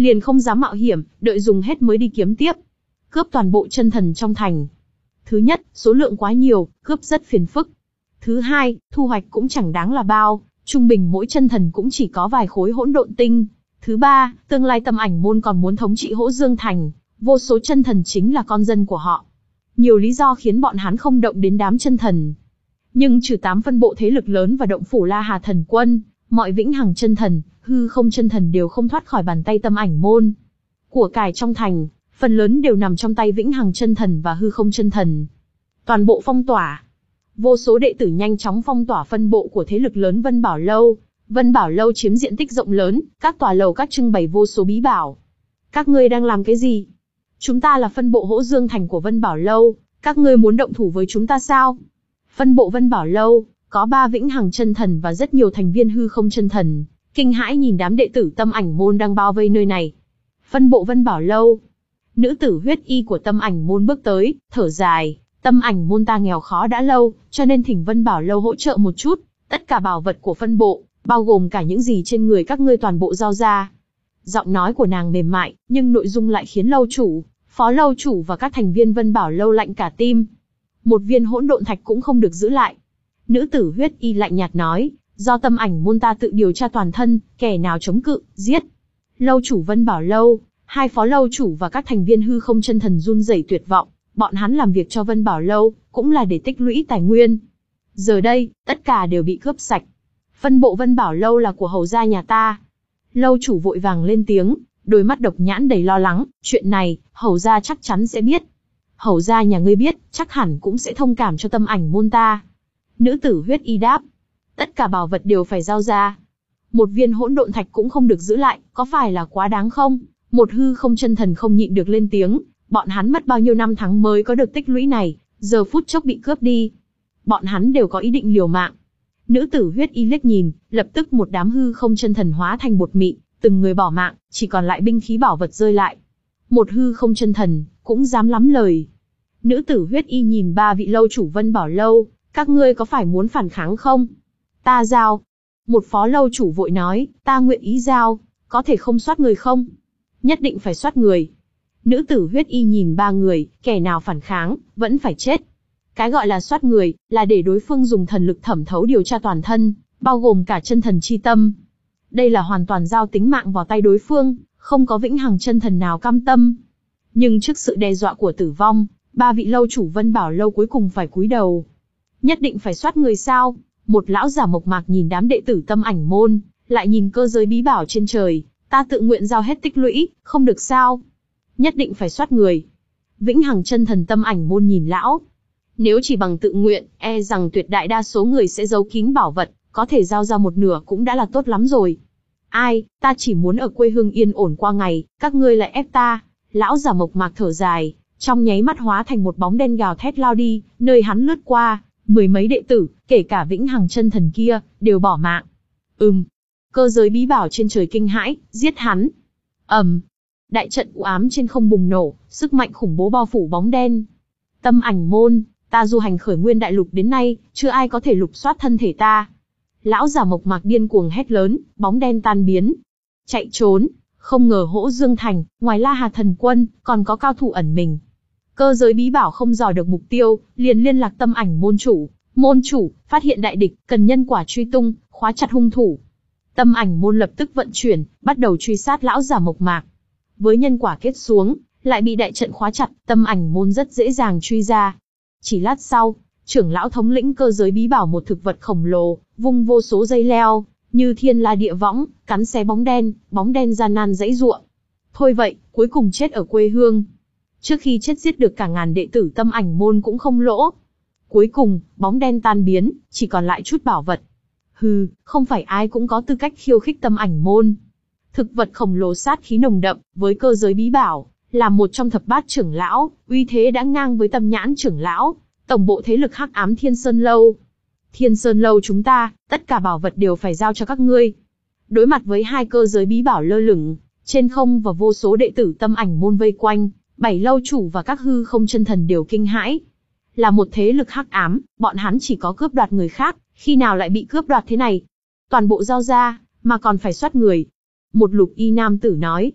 liền không dám mạo hiểm, đợi dùng hết mới đi kiếm tiếp. Cướp toàn bộ chân thần trong thành. Thứ nhất, số lượng quá nhiều, cướp rất phiền phức. Thứ hai, thu hoạch cũng chẳng đáng là bao, trung bình mỗi chân thần cũng chỉ có vài khối hỗn độn tinh. Thứ ba, tương lai Tâm Ảnh môn còn muốn thống trị Hỗ Dương thành, vô số chân thần chính là con dân của họ. Nhiều lý do khiến bọn hắn không động đến đám chân thần. Nhưng trừ tám phân bộ thế lực lớn và động phủ La Hà thần quân, mọi vĩnh hằng chân thần, hư không chân thần đều không thoát khỏi bàn tay Tâm Ảnh môn. Của cải trong thành, phần lớn đều nằm trong tay vĩnh hằng chân thần và hư không chân thần. Toàn bộ phong tỏa. Vô số đệ tử nhanh chóng phong tỏa phân bộ của thế lực lớn Vân Bảo Lâu. Vân Bảo Lâu chiếm diện tích rộng lớn, các tòa lầu các trưng bày vô số bí bảo. Các ngươi đang làm cái gì? Chúng ta là phân bộ Hỗ Dương thành của Vân Bảo Lâu, các ngươi muốn động thủ với chúng ta sao? Phân bộ Vân Bảo Lâu, có ba vĩnh hằng chân thần và rất nhiều thành viên hư không chân thần, kinh hãi nhìn đám đệ tử Tâm Ảnh môn đang bao vây nơi này. Phân bộ Vân Bảo Lâu. Nữ tử huyết y của Tâm Ảnh môn bước tới, thở dài, Tâm Ảnh môn ta nghèo khó đã lâu, cho nên thỉnh Vân Bảo Lâu hỗ trợ một chút, tất cả bảo vật của phân bộ, bao gồm cả những gì trên người các ngươi toàn bộ giao ra. Giọng nói của nàng mềm mại, nhưng nội dung lại khiến lâu chủ, phó lâu chủ và các thành viên Vân Bảo Lâu lạnh cả tim. Một viên hỗn độn thạch cũng không được giữ lại. Nữ tử huyết y lạnh nhạt nói, do Tâm Ảnh môn ta tự điều tra toàn thân, kẻ nào chống cự, giết. Lâu chủ Vân Bảo Lâu, hai phó lâu chủ và các thành viên hư không chân thần run rẩy tuyệt vọng, bọn hắn làm việc cho Vân Bảo Lâu, cũng là để tích lũy tài nguyên. Giờ đây, tất cả đều bị cướp sạch. Phân bộ Vân Bảo Lâu là của hầu gia nhà ta. Lâu chủ vội vàng lên tiếng, đôi mắt độc nhãn đầy lo lắng, chuyện này, hầu gia chắc chắn sẽ biết. Hầu gia nhà ngươi biết, chắc hẳn cũng sẽ thông cảm cho Tâm Ảnh môn ta. Nữ tử huyết y đáp, tất cả bảo vật đều phải giao ra. Một viên hỗn độn thạch cũng không được giữ lại, có phải là quá đáng không? Một hư không chân thần không nhịn được lên tiếng, bọn hắn mất bao nhiêu năm tháng mới có được tích lũy này, giờ phút chốc bị cướp đi. Bọn hắn đều có ý định liều mạng. Nữ tử huyết y liếc nhìn, lập tức một đám hư không chân thần hóa thành bột mịn, từng người bỏ mạng, chỉ còn lại binh khí bảo vật rơi lại. Một hư không chân thần, cũng dám lắm lời. Nữ tử huyết y nhìn ba vị lâu chủ Vân Bảo Lâu, các ngươi có phải muốn phản kháng không? Ta giao. Một phó lâu chủ vội nói, ta nguyện ý giao, có thể không soát người không? Nhất định phải soát người. Nữ tử huyết y nhìn ba người, kẻ nào phản kháng, vẫn phải chết. Cái gọi là soát người, là để đối phương dùng thần lực thẩm thấu điều tra toàn thân, bao gồm cả chân thần chi tâm. Đây là hoàn toàn giao tính mạng vào tay đối phương, không có vĩnh hằng chân thần nào cam tâm. Nhưng trước sự đe dọa của tử vong, ba vị lâu chủ Vân Bảo Lâu cuối cùng phải cúi đầu. Nhất định phải soát người sao? Một lão giả mộc mạc nhìn đám đệ tử Tâm Ảnh môn, lại nhìn cơ giới bí bảo trên trời, ta tự nguyện giao hết tích lũy, không được sao? Nhất định phải soát người. Vĩnh hằng chân thần Tâm Ảnh môn nhìn lão. Nếu chỉ bằng tự nguyện, e rằng tuyệt đại đa số người sẽ giấu kín bảo vật, có thể giao ra một nửa cũng đã là tốt lắm rồi. Ai, ta chỉ muốn ở quê hương yên ổn qua ngày, các ngươi lại ép ta. Lão giả mộc mạc thở dài, trong nháy mắt hóa thành một bóng đen gào thét lao đi, nơi hắn lướt qua, mười mấy đệ tử, kể cả vĩnh hằng chân thần kia, đều bỏ mạng. Ừm. Cơ giới bí bảo trên trời kinh hãi, giết hắn. ầm. Đại trận u ám trên không bùng nổ, sức mạnh khủng bố bao phủ bóng đen. Tâm Ảnh môn, ta du hành khởi nguyên đại lục đến nay, chưa ai có thể lục soát thân thể ta. Lão giả mộc mạc điên cuồng hét lớn, bóng đen tan biến. Chạy trốn, không ngờ Hỗ Dương thành, ngoài La Hà thần quân, còn có cao thủ ẩn mình. Cơ giới bí bảo không dò được mục tiêu, liền liên lạc Tâm Ảnh môn chủ. Môn chủ, phát hiện đại địch, cần nhân quả truy tung, khóa chặt hung thủ. Tâm Ảnh môn lập tức vận chuyển, bắt đầu truy sát lão giả mộc mạc. Với nhân quả kết xuống, lại bị đại trận khóa chặt, Tâm Ảnh môn rất dễ dàng truy ra. Chỉ lát sau, trưởng lão thống lĩnh cơ giới bí bảo một thực vật khổng lồ, vung vô số dây leo, như thiên la địa võng, cắn xé bóng đen, bóng đen gian nan giãy giụa. Thôi vậy, cuối cùng chết ở quê hương. Trước khi chết giết được cả ngàn đệ tử Tâm Ảnh môn cũng không lỗ. Cuối cùng, bóng đen tan biến, chỉ còn lại chút bảo vật. Hừ, không phải ai cũng có tư cách khiêu khích Tâm Ảnh môn. Thực vật khổng lồ sát khí nồng đậm, với cơ giới bí bảo, là một trong thập bát trưởng lão, uy thế đã ngang với Tâm Nhãn trưởng lão, tổng bộ thế lực hắc ám Thiên Sơn Lâu. Thiên Sơn Lâu chúng ta, tất cả bảo vật đều phải giao cho các ngươi. Đối mặt với hai cơ giới bí bảo lơ lửng trên không và vô số đệ tử Tâm Ảnh môn vây quanh, bảy lâu chủ và các hư không chân thần đều kinh hãi. Là một thế lực hắc ám, bọn hắn chỉ có cướp đoạt người khác, khi nào lại bị cướp đoạt thế này? Toàn bộ giao ra, mà còn phải soát người. Một lục y nam tử nói.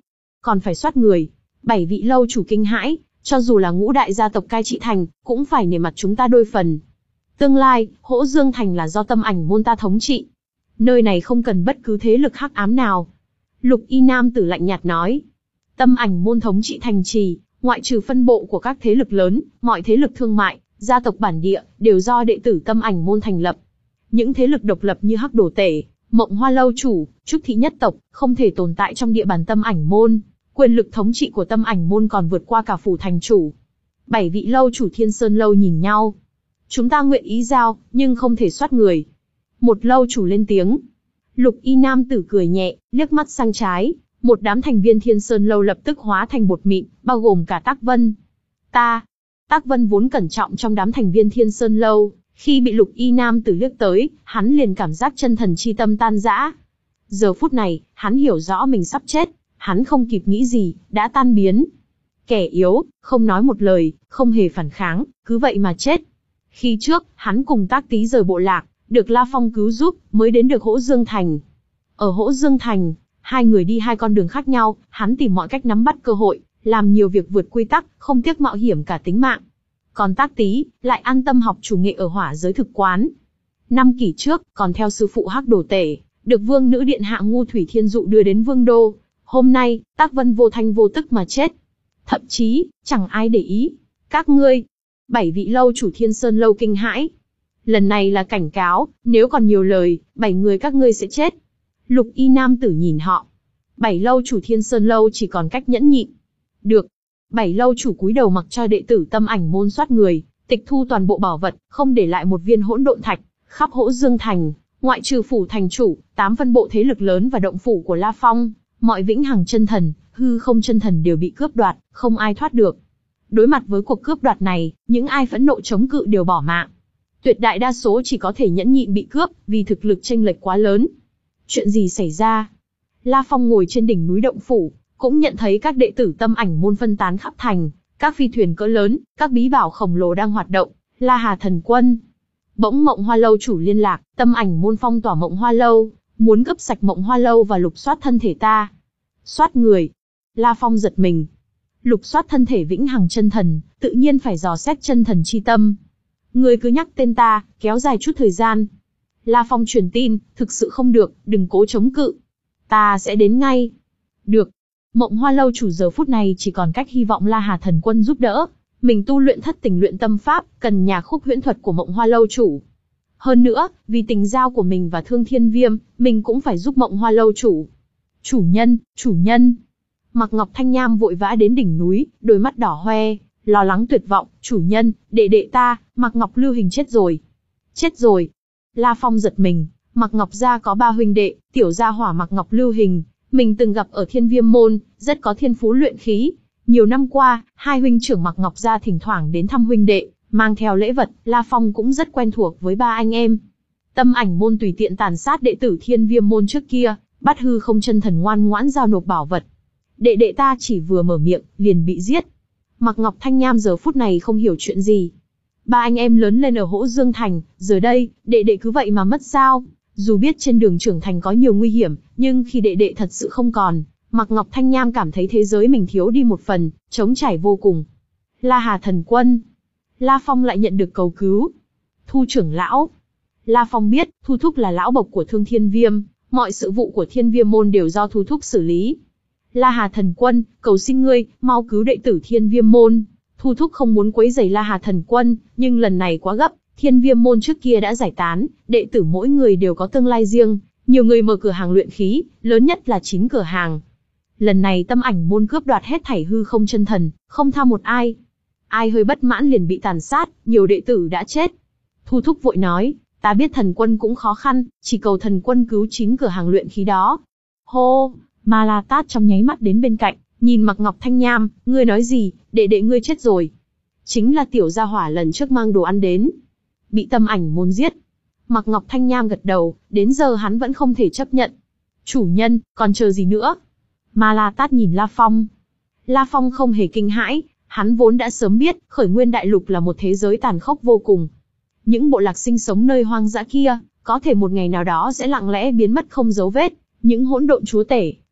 còn phải soát người. Bảy vị lâu chủ kinh hãi, cho dù là ngũ đại gia tộc cai trị thành, cũng phải nể mặt chúng ta đôi phần. Tương lai, Hỗ Dương Thành là do Tâm Ảnh môn ta thống trị. Nơi này không cần bất cứ thế lực hắc ám nào. Lục y nam tử lạnh nhạt nói. Tâm Ảnh môn thống trị thành trì, ngoại trừ phân bộ của các thế lực lớn, mọi thế lực thương mại, gia tộc bản địa, đều do đệ tử Tâm Ảnh môn thành lập. Những thế lực độc lập như Hắc Đồ Tể, Mộng Hoa lâu chủ, Trúc Thị nhất tộc, không thể tồn tại trong địa bàn Tâm Ảnh môn. Quyền lực thống trị của Tâm Ảnh môn còn vượt qua cả phủ thành chủ. Bảy vị lâu chủ Thiên Sơn lâu nhìn nhau. Chúng ta nguyện ý giao, nhưng không thể soát người. Một lâu chủ lên tiếng. Lục y nam tử cười nhẹ, liếc mắt sang trái. Một đám thành viên Thiên Sơn lâu lập tức hóa thành bột mịn, bao gồm cả Tắc Vân. Ta. Tắc Vân vốn cẩn trọng trong đám thành viên Thiên Sơn lâu. Khi bị lục y nam tử liếc tới, hắn liền cảm giác chân thần chi tâm tan rã. Giờ phút này, hắn hiểu rõ mình sắp chết. Hắn không kịp nghĩ gì, đã tan biến. Kẻ yếu, không nói một lời, không hề phản kháng, cứ vậy mà chết. Khi trước, hắn cùng Tác Tý rời bộ lạc, được La Phong cứu giúp, mới đến được Hỗ Dương Thành. Ở Hỗ Dương Thành, hai người đi hai con đường khác nhau, hắn tìm mọi cách nắm bắt cơ hội, làm nhiều việc vượt quy tắc, không tiếc mạo hiểm cả tính mạng. Còn Tác Tý, lại an tâm học chủ nghệ ở Hỏa Giới Thực Quán. Năm kỷ trước, còn theo sư phụ Hắc Đồ Tể, được Vương Nữ Điện Hạ Ngu Thủy Thiên Dụ đưa đến Vương Đô. Hôm nay, Tắc Vân vô thanh vô tức mà chết. Thậm chí, chẳng ai để ý. Các ngươi, bảy vị lâu chủ Thiên Sơn lâu kinh hãi. Lần này là cảnh cáo, nếu còn nhiều lời, bảy người các ngươi sẽ chết. Lục y nam tử nhìn họ. Bảy lâu chủ Thiên Sơn lâu chỉ còn cách nhẫn nhịn. Được. Bảy lâu chủ cúi đầu mặc cho đệ tử Tâm Ảnh môn soát người, tịch thu toàn bộ bảo vật, không để lại một viên hỗn độn thạch. Khắp Hỗ Dương Thành, ngoại trừ phủ thành chủ, tám phân bộ thế lực lớn và động phủ của La Phong, mọi vĩnh hằng chân thần, hư không chân thần đều bị cướp đoạt, không ai thoát được. Đối mặt với cuộc cướp đoạt này, những ai phẫn nộ chống cự đều bỏ mạng. Tuyệt đại đa số chỉ có thể nhẫn nhịn bị cướp, vì thực lực chênh lệch quá lớn. Chuyện gì xảy ra? La Phong ngồi trên đỉnh núi động phủ, cũng nhận thấy các đệ tử Tâm Ảnh môn phân tán khắp thành, các phi thuyền cỡ lớn, các bí bảo khổng lồ đang hoạt động. La Hà thần quân. Bỗng Mộng Hoa lâu chủ liên lạc, Tâm Ảnh môn phong tỏa Mộng Hoa lâu, muốn cướp sạch Mộng Hoa lâu và lục soát thân thể ta. Soát người. La Phong giật mình. Lục soát thân thể vĩnh hằng chân thần, tự nhiên phải dò xét chân thần chi tâm. Người cứ nhắc tên ta, kéo dài chút thời gian. La Phong truyền tin, thực sự không được, đừng cố chống cự. Ta sẽ đến ngay. Được. Mộng Hoa lâu chủ giờ phút này chỉ còn cách hy vọng La Hà thần quân giúp đỡ. Mình tu luyện thất tình luyện tâm pháp, cần nhà khúc huyễn thuật của Mộng Hoa lâu chủ. Hơn nữa, vì tình giao của mình và Thương Thiên Viêm, mình cũng phải giúp Mộng Hoa lâu chủ. Chủ nhân, chủ nhân. Mạc Ngọc Thanh Nham vội vã đến đỉnh núi, đôi mắt đỏ hoe, lo lắng tuyệt vọng. Chủ nhân, đệ đệ ta, Mạc Ngọc Lưu Hình chết rồi. Chết rồi. La Phong giật mình. Mạc Ngọc gia có ba huynh đệ, tiểu gia hỏa Mạc Ngọc Lưu Hình, mình từng gặp ở Thiên Viêm môn, rất có thiên phú luyện khí. Nhiều năm qua, hai huynh trưởng Mạc Ngọc gia thỉnh thoảng đến thăm huynh đệ, mang theo lễ vật. La Phong cũng rất quen thuộc với ba anh em. Tâm Ảnh môn tùy tiện tàn sát đệ tử Thiên Viêm môn trước kia, bắt hư không chân thần ngoan ngoãn giao nộp bảo vật. Đệ đệ ta chỉ vừa mở miệng, liền bị giết. Mạc Ngọc Thanh Nham giờ phút này không hiểu chuyện gì. Ba anh em lớn lên ở Hỗ Dương Thành, giờ đây, đệ đệ cứ vậy mà mất sao? Dù biết trên đường trưởng thành có nhiều nguy hiểm, nhưng khi đệ đệ thật sự không còn, Mạc Ngọc Thanh Nham cảm thấy thế giới mình thiếu đi một phần, trống trải vô cùng. La Hà thần quân. La Phong lại nhận được cầu cứu. Thu trưởng lão. La Phong biết, Thu Thúc là lão bộc của Thương Thiên Viêm, mọi sự vụ của Thiên Viêm môn đều do Thu Thúc xử lý. La Hà thần quân, cầu xin ngươi, mau cứu đệ tử Thiên Viêm môn. Thu Thúc không muốn quấy rầy La Hà thần quân, nhưng lần này quá gấp, Thiên Viêm môn trước kia đã giải tán, đệ tử mỗi người đều có tương lai riêng, nhiều người mở cửa hàng luyện khí, lớn nhất là chín cửa hàng. Lần này Tâm Ảnh môn cướp đoạt hết thảy hư không chân thần, không tha một ai. Ai hơi bất mãn liền bị tàn sát, nhiều đệ tử đã chết. Thu Thúc vội nói, ta biết thần quân cũng khó khăn, chỉ cầu thần quân cứu chín cửa hàng luyện khí đó. Hô, Ma La Tát trong nháy mắt đến bên cạnh, nhìn Mạc Ngọc Thanh Nham, ngươi nói gì, đệ đệ ngươi chết rồi. Chính là tiểu gia hỏa lần trước mang đồ ăn đến. Bị Tâm Ảnh môn giết. Mạc Ngọc Thanh Nham gật đầu, đến giờ hắn vẫn không thể chấp nhận. Chủ nhân, còn chờ gì nữa? Ma La Tát nhìn La Phong. La Phong không hề kinh hãi, hắn vốn đã sớm biết, Khởi Nguyên Đại Lục là một thế giới tàn khốc vô cùng. Những bộ lạc sinh sống nơi hoang dã kia, có thể một ngày nào đó sẽ lặng lẽ biến mất không dấu vết. Những hỗn độn chúa tể,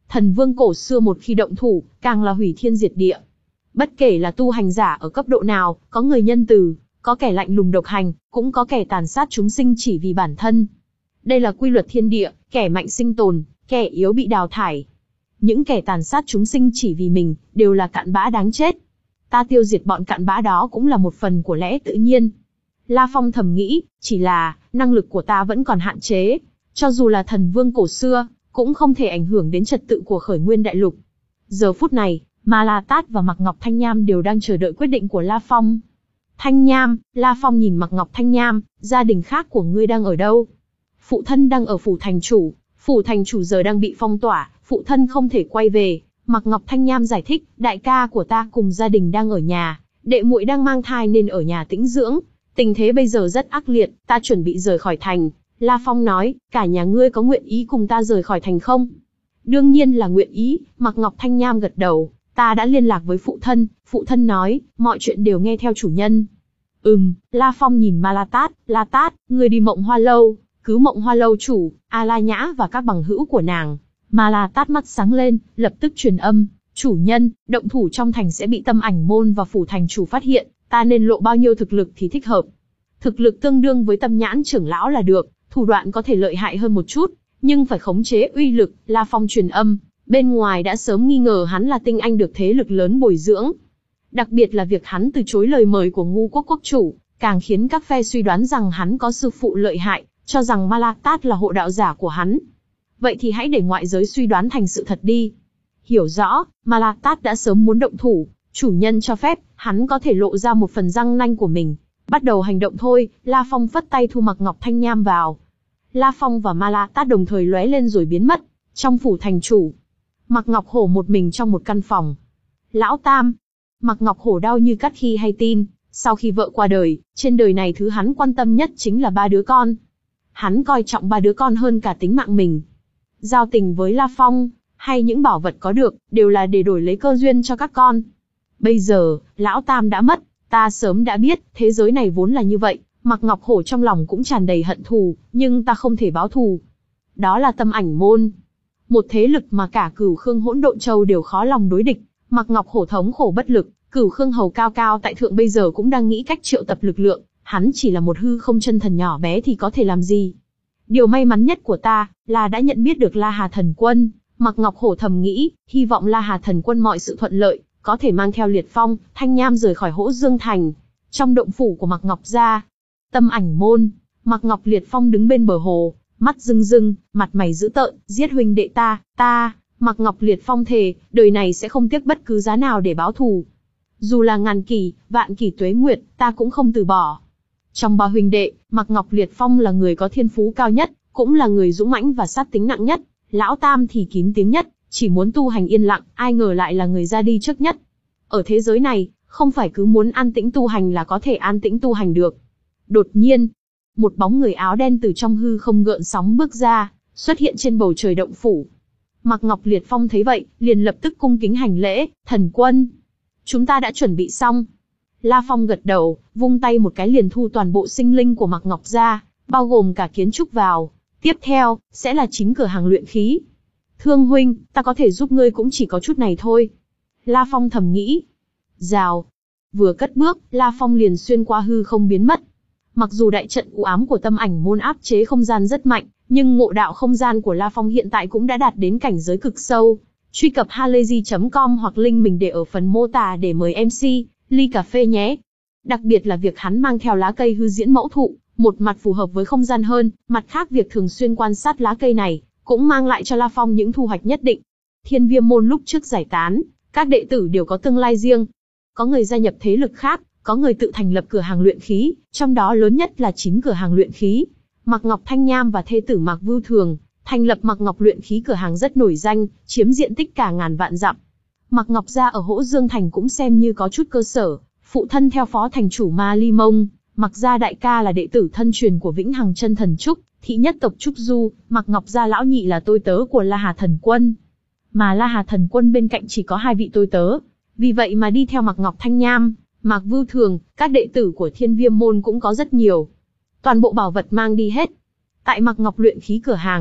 Thần vương cổ xưa một khi động thủ, càng là hủy thiên diệt địa. Bất kể là tu hành giả ở cấp độ nào, có người nhân từ, có kẻ lạnh lùng độc hành, cũng có kẻ tàn sát chúng sinh chỉ vì bản thân. Đây là quy luật thiên địa, kẻ mạnh sinh tồn, kẻ yếu bị đào thải. Những kẻ tàn sát chúng sinh chỉ vì mình, đều là cặn bã đáng chết. Ta tiêu diệt bọn cặn bã đó cũng là một phần của lẽ tự nhiên. La Phong thầm nghĩ, chỉ là, năng lực của ta vẫn còn hạn chế. Cho dù là thần vương cổ xưa, cũng không thể ảnh hưởng đến trật tự của khởi nguyên đại lục. Giờ phút này, Ma La Tát và Mạc Ngọc Thanh Nham đều đang chờ đợi quyết định của La Phong. Thanh Nham, La Phong nhìn Mạc Ngọc Thanh Nham, gia đình khác của ngươi đang ở đâu? Phụ thân đang ở phủ thành chủ, phủ thành chủ giờ đang bị phong tỏa, phụ thân không thể quay về. Mạc Ngọc Thanh Nham giải thích, đại ca của ta cùng gia đình đang ở nhà, đệ muội đang mang thai nên ở nhà tĩnh dưỡng. Tình thế bây giờ rất ác liệt, ta chuẩn bị rời khỏi thành. La Phong nói, cả nhà ngươi có nguyện ý cùng ta rời khỏi thành không? Đương nhiên là nguyện ý, Mạc Ngọc Thanh Nham gật đầu. Ta đã liên lạc với phụ thân, phụ thân nói, mọi chuyện đều nghe theo chủ nhân. Ừm, La Phong nhìn Ma La Tát, La Tát, ngươi đi Mộng Hoa Lâu, cứu Mộng Hoa Lâu chủ, A La Nhã và các bằng hữu của nàng. Ma La Tát mắt sáng lên, lập tức truyền âm, chủ nhân, động thủ trong thành sẽ bị Tâm Ảnh môn và phủ thành chủ phát hiện, ta nên lộ bao nhiêu thực lực thì thích hợp. Thực lực tương đương với Tâm Nhãn trưởng lão là được, thủ đoạn có thể lợi hại hơn một chút, nhưng phải khống chế uy lực. La Phong truyền âm, bên ngoài đã sớm nghi ngờ hắn là tinh anh được thế lực lớn bồi dưỡng. Đặc biệt là việc hắn từ chối lời mời của Ngu Quốc quốc chủ, càng khiến các phe suy đoán rằng hắn có sư phụ lợi hại, cho rằng Ma La Tát là hộ đạo giả của hắn. Vậy thì hãy để ngoại giới suy đoán thành sự thật đi. Hiểu rõ, Ma La Tát đã sớm muốn động thủ, chủ nhân cho phép, hắn có thể lộ ra một phần răng nanh của mình. Bắt đầu hành động thôi. La Phong phất tay thu Mạc Ngọc Thanh Nham vào. La Phong và Ma La Tát đồng thời lóe lên rồi biến mất. Trong phủ thành chủ, Mạc Ngọc Hổ một mình trong một căn phòng. Lão Tam. Mạc Ngọc Hổ đau như cắt khi hay tin, sau khi vợ qua đời, trên đời này thứ hắn quan tâm nhất chính là ba đứa con. Hắn coi trọng ba đứa con hơn cả tính mạng mình. Giao tình với La Phong, hay những bảo vật có được, đều là để đổi lấy cơ duyên cho các con. Bây giờ, Lão Tam đã mất, ta sớm đã biết, thế giới này vốn là như vậy. Mạc Ngọc Hổ trong lòng cũng tràn đầy hận thù, nhưng ta không thể báo thù. Đó là Tâm Ảnh môn, một thế lực mà cả Cửu Khương Hỗn Độn Châu đều khó lòng đối địch. Mạc Ngọc Hổ thống khổ bất lực, Cửu Khương Hầu cao cao tại thượng bây giờ cũng đang nghĩ cách triệu tập lực lượng, hắn chỉ là một hư không chân thần nhỏ bé thì có thể làm gì. Điều may mắn nhất của ta, là đã nhận biết được La Hà Thần Quân. Mạc Ngọc Hổ thầm nghĩ, hy vọng La Hà Thần Quân mọi sự thuận lợi, có thể mang theo Liệt Phong, Thanh Nham rời khỏi Hỗ Dương Thành. Trong động phủ của Mạc Ngọc gia, Tâm Ảnh môn, Mạc Ngọc Liệt Phong đứng bên bờ hồ, mắt rưng rưng, mặt mày dữ tợn, giết huynh đệ ta, ta, Mạc Ngọc Liệt Phong thề, đời này sẽ không tiếc bất cứ giá nào để báo thù. Dù là ngàn kỷ, vạn kỷ tuế nguyệt, ta cũng không từ bỏ. Trong ba huynh đệ, Mạc Ngọc Liệt Phong là người có thiên phú cao nhất, cũng là người dũng mãnh và sát tính nặng nhất. Lão Tam thì kín tiếng nhất, chỉ muốn tu hành yên lặng, ai ngờ lại là người ra đi trước nhất. Ở thế giới này, không phải cứ muốn an tĩnh tu hành là có thể an tĩnh tu hành được. Đột nhiên, một bóng người áo đen từ trong hư không gợn sóng bước ra, xuất hiện trên bầu trời động phủ. Mạc Ngọc Liệt Phong thấy vậy, liền lập tức cung kính hành lễ, thần quân. Chúng ta đã chuẩn bị xong. La Phong gật đầu, vung tay một cái liền thu toàn bộ sinh linh của Mạc Ngọc ra, bao gồm cả kiến trúc vào. Tiếp theo, sẽ là chính cửa hàng luyện khí. Thương huynh, ta có thể giúp ngươi cũng chỉ có chút này thôi. La Phong thầm nghĩ. Rào. Vừa cất bước, La Phong liền xuyên qua hư không biến mất. Mặc dù đại trận u ám của Tâm Ảnh môn áp chế không gian rất mạnh, nhưng ngộ đạo không gian của La Phong hiện tại cũng đã đạt đến cảnh giới cực sâu. Truy cập halayzi chấm com hoặc link mình để ở phần mô tả để mời em xê, ly cà phê nhé. Đặc biệt là việc hắn mang theo lá cây hư diễn mẫu thụ, một mặt phù hợp với không gian hơn, mặt khác việc thường xuyên quan sát lá cây này, cũng mang lại cho La Phong những thu hoạch nhất định. Thiên Viêm môn lúc trước giải tán, các đệ tử đều có tương lai riêng. Có người gia nhập thế lực khác, có người tự thành lập cửa hàng luyện khí, trong đó lớn nhất là chính cửa hàng luyện khí. Mạc Ngọc Thanh Nham và thê tử Mạc Vưu Thường, thành lập Mạc Ngọc luyện khí cửa hàng rất nổi danh, chiếm diện tích cả ngàn vạn dặm. Mạc Ngọc gia ở Hỗ Dương Thành cũng xem như có chút cơ sở, phụ thân theo phó thành chủ Ma Ly Mông, Mạc gia đại ca là đệ tử thân truyền của Vĩnh Hằng Chân Thần Trúc, thị nhất tộc Trúc Du, Mạc Ngọc gia lão nhị là tôi tớ của La Hà Thần Quân. Mà La Hà Thần Quân bên cạnh chỉ có hai vị tôi tớ, vì vậy mà đi theo Mạc Ngọc Thanh Nham, Mạc Vưu Thường, các đệ tử của Thiên Viêm môn cũng có rất nhiều. Toàn bộ bảo vật mang đi hết. Tại Mạc Ngọc luyện khí cửa hàng,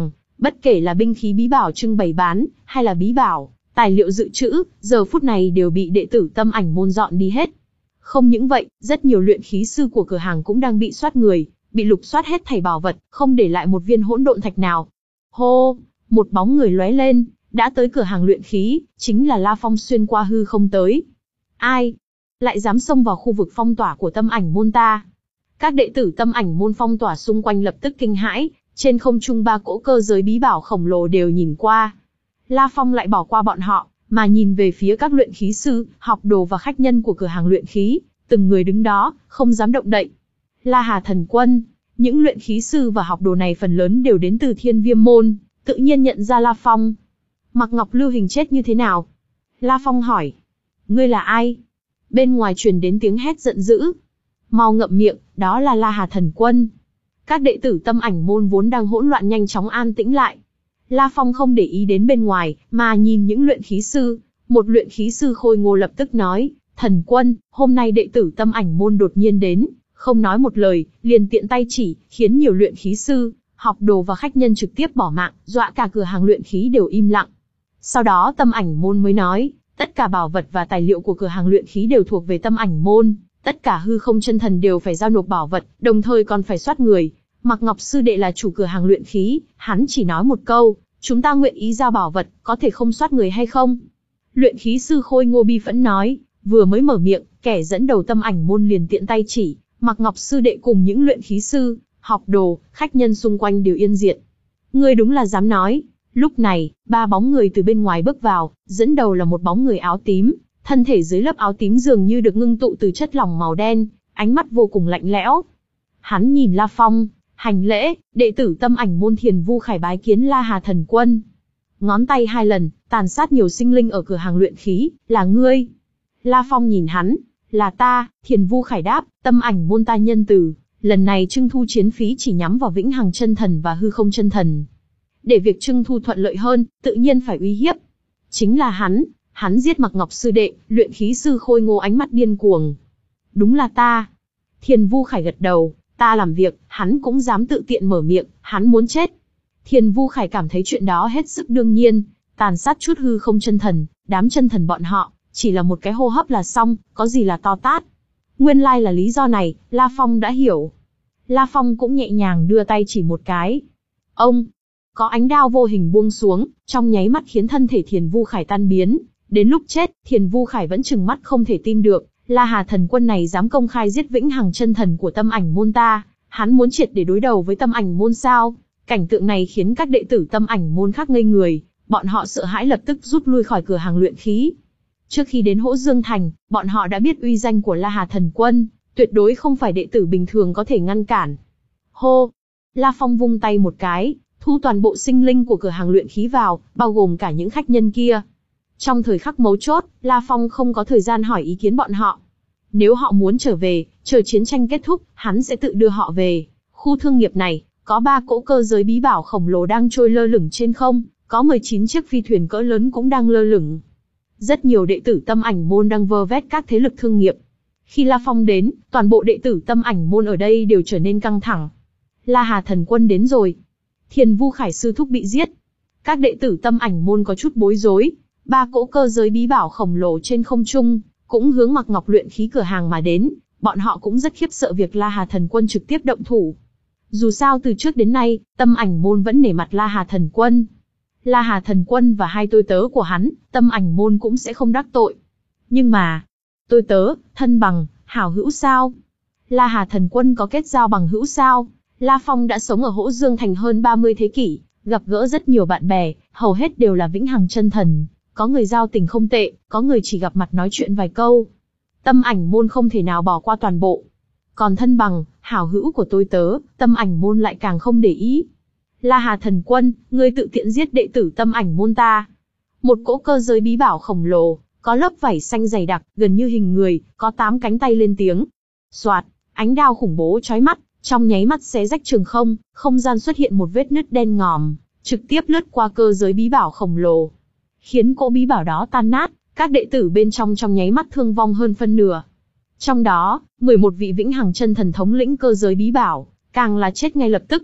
Bất kể là binh khí bí bảo trưng bày bán, hay là bí bảo, tài liệu dự trữ, giờ phút này đều bị đệ tử Tâm Ảnh môn dọn đi hết. Không những vậy, rất nhiều luyện khí sư của cửa hàng cũng đang bị soát người, bị lục soát hết thảy bảo vật, không để lại một viên hỗn độn thạch nào. Hô, một bóng người lóe lên, đã tới cửa hàng luyện khí, chính là La Phong xuyên qua hư không tới. Ai? Lại dám xông vào khu vực phong tỏa của Tâm Ảnh môn ta? Các đệ tử Tâm Ảnh môn phong tỏa xung quanh lập tức kinh hãi, trên không trung ba cỗ cơ giới bí bảo khổng lồ đều nhìn qua. La Phong lại bỏ qua bọn họ, mà nhìn về phía các luyện khí sư, học đồ và khách nhân của cửa hàng luyện khí, từng người đứng đó, không dám động đậy. La Hà Thần Quân, những luyện khí sư và học đồ này phần lớn đều đến từ Thiên Viêm môn, tự nhiên nhận ra La Phong. Mạc Ngọc Lưu Hình chết như thế nào? La Phong hỏi. Ngươi là ai? Bên ngoài truyền đến tiếng hét giận dữ. Mau ngậm miệng, đó là La Hà Thần Quân. Các đệ tử Tâm Ảnh môn vốn đang hỗn loạn nhanh chóng an tĩnh lại. La Phong không để ý đến bên ngoài, mà nhìn những luyện khí sư. Một luyện khí sư khôi ngô lập tức nói, Thần Quân, hôm nay đệ tử Tâm Ảnh môn đột nhiên đến, không nói một lời, liền tiện tay chỉ, khiến nhiều luyện khí sư, học đồ và khách nhân trực tiếp bỏ mạng, dọa cả cửa hàng luyện khí đều im lặng. Sau đó Tâm Ảnh môn mới nói, tất cả bảo vật và tài liệu của cửa hàng luyện khí đều thuộc về Tâm Ảnh môn, tất cả hư không chân thần đều phải giao nộp bảo vật, đồng thời còn phải soát người. Mạc Ngọc sư đệ là chủ cửa hàng luyện khí, hắn chỉ nói một câu, chúng ta nguyện ý giao bảo vật, có thể không soát người hay không? Luyện khí sư Khôi Ngô bi phẫn nói, vừa mới mở miệng, kẻ dẫn đầu Tâm Ảnh môn liền tiện tay chỉ, Mạc Ngọc sư đệ cùng những luyện khí sư, học đồ, khách nhân xung quanh đều yên diệt. Ngươi đúng là dám nói. Lúc này, ba bóng người từ bên ngoài bước vào, dẫn đầu là một bóng người áo tím, thân thể dưới lớp áo tím dường như được ngưng tụ từ chất lỏng màu đen, ánh mắt vô cùng lạnh lẽo. Hắn nhìn La Phong, hành lễ, đệ tử Tâm Ảnh môn Thiền Vu Khải bái kiến La Hà Thần Quân. Ngón tay hai lần, tàn sát nhiều sinh linh ở cửa hàng luyện khí, là ngươi. La Phong nhìn hắn, là ta, Thiền Vu Khải đáp, Tâm Ảnh môn ta nhân từ, lần này trưng thu chiến phí chỉ nhắm vào Vĩnh Hằng chân thần và hư không chân thần. Để việc trưng thu thuận lợi hơn, tự nhiên phải uy hiếp. Chính là hắn, hắn giết Mạc Ngọc sư đệ, luyện khí sư Khôi Ngô ánh mắt điên cuồng. Đúng là ta. Thiền Vu Khải gật đầu, ta làm việc, hắn cũng dám tự tiện mở miệng, hắn muốn chết. Thiền Vu Khải cảm thấy chuyện đó hết sức đương nhiên, tàn sát chút hư không chân thần, đám chân thần bọn họ, chỉ là một cái hô hấp là xong, có gì là to tát. Nguyên lai là lý do này, La Phong đã hiểu. La Phong cũng nhẹ nhàng đưa tay chỉ một cái. Ông, có ánh đao vô hình buông xuống, trong nháy mắt khiến thân thể Thiền Vu Khải tan biến. Đến lúc chết, Thiền Vu Khải vẫn trừng mắt không thể tin được, La Hà Thần Quân này dám công khai giết Vĩnh Hằng chân thần của Tâm Ảnh môn ta, hắn muốn triệt để đối đầu với Tâm Ảnh môn sao? Cảnh tượng này khiến các đệ tử Tâm Ảnh môn khác ngây người, bọn họ sợ hãi lập tức rút lui khỏi cửa hàng luyện khí. Trước khi đến Hỗ Dương Thành, bọn họ đã biết uy danh của La Hà Thần Quân, tuyệt đối không phải đệ tử bình thường có thể ngăn cản. Hô! La Phong vung tay một cái, thu toàn bộ sinh linh của cửa hàng luyện khí vào, bao gồm cả những khách nhân kia. Trong thời khắc mấu chốt, La Phong không có thời gian hỏi ý kiến bọn họ. Nếu họ muốn trở về, chờ chiến tranh kết thúc, hắn sẽ tự đưa họ về. Khu thương nghiệp này, có ba cỗ cơ giới bí bảo khổng lồ đang trôi lơ lửng trên không, có mười chín chiếc phi thuyền cỡ lớn cũng đang lơ lửng. Rất nhiều đệ tử Tâm Ảnh môn đang vơ vét các thế lực thương nghiệp. Khi La Phong đến, toàn bộ đệ tử Tâm Ảnh môn ở đây đều trở nên căng thẳng. La Hà Thần Quân đến rồi. Thiền Vu Khải sư thúc bị giết. Các đệ tử Tâm Ảnh môn có chút bối rối. Ba cỗ cơ giới bí bảo khổng lồ trên không trung, cũng hướng Mạc Ngọc luyện khí cửa hàng mà đến. Bọn họ cũng rất khiếp sợ việc La Hà Thần Quân trực tiếp động thủ. Dù sao từ trước đến nay, Tâm Ảnh môn vẫn nể mặt La Hà Thần Quân. La Hà Thần Quân và hai tôi tớ của hắn, Tâm Ảnh môn cũng sẽ không đắc tội. Nhưng mà, tôi tớ, thân bằng, hảo hữu sao? La Hà Thần Quân có kết giao bằng hữu sao? La Phong đã sống ở Hỗ Dương Thành hơn ba mươi thế kỷ, gặp gỡ rất nhiều bạn bè, hầu hết đều là Vĩnh Hằng chân thần. Có người giao tình không tệ, có người chỉ gặp mặt nói chuyện vài câu. Tâm Ảnh môn không thể nào bỏ qua toàn bộ. Còn thân bằng, hảo hữu của tôi tớ, Tâm Ảnh môn lại càng không để ý. La Hà Thần Quân, ngươi tự tiện giết đệ tử Tâm Ảnh môn ta. Một cỗ cơ giới bí bảo khổng lồ, có lớp vảy xanh dày đặc, gần như hình người, có tám cánh tay lên tiếng. Soạt, ánh đao khủng bố chói mắt, trong nháy mắt xé rách trường không, không gian xuất hiện một vết nứt đen ngòm, trực tiếp lướt qua cơ giới bí bảo khổng lồ, khiến cỗ bí bảo đó tan nát, các đệ tử bên trong trong nháy mắt thương vong hơn phân nửa. Trong đó, mười một vị Vĩnh Hằng chân thần thống lĩnh cơ giới bí bảo, càng là chết ngay lập tức.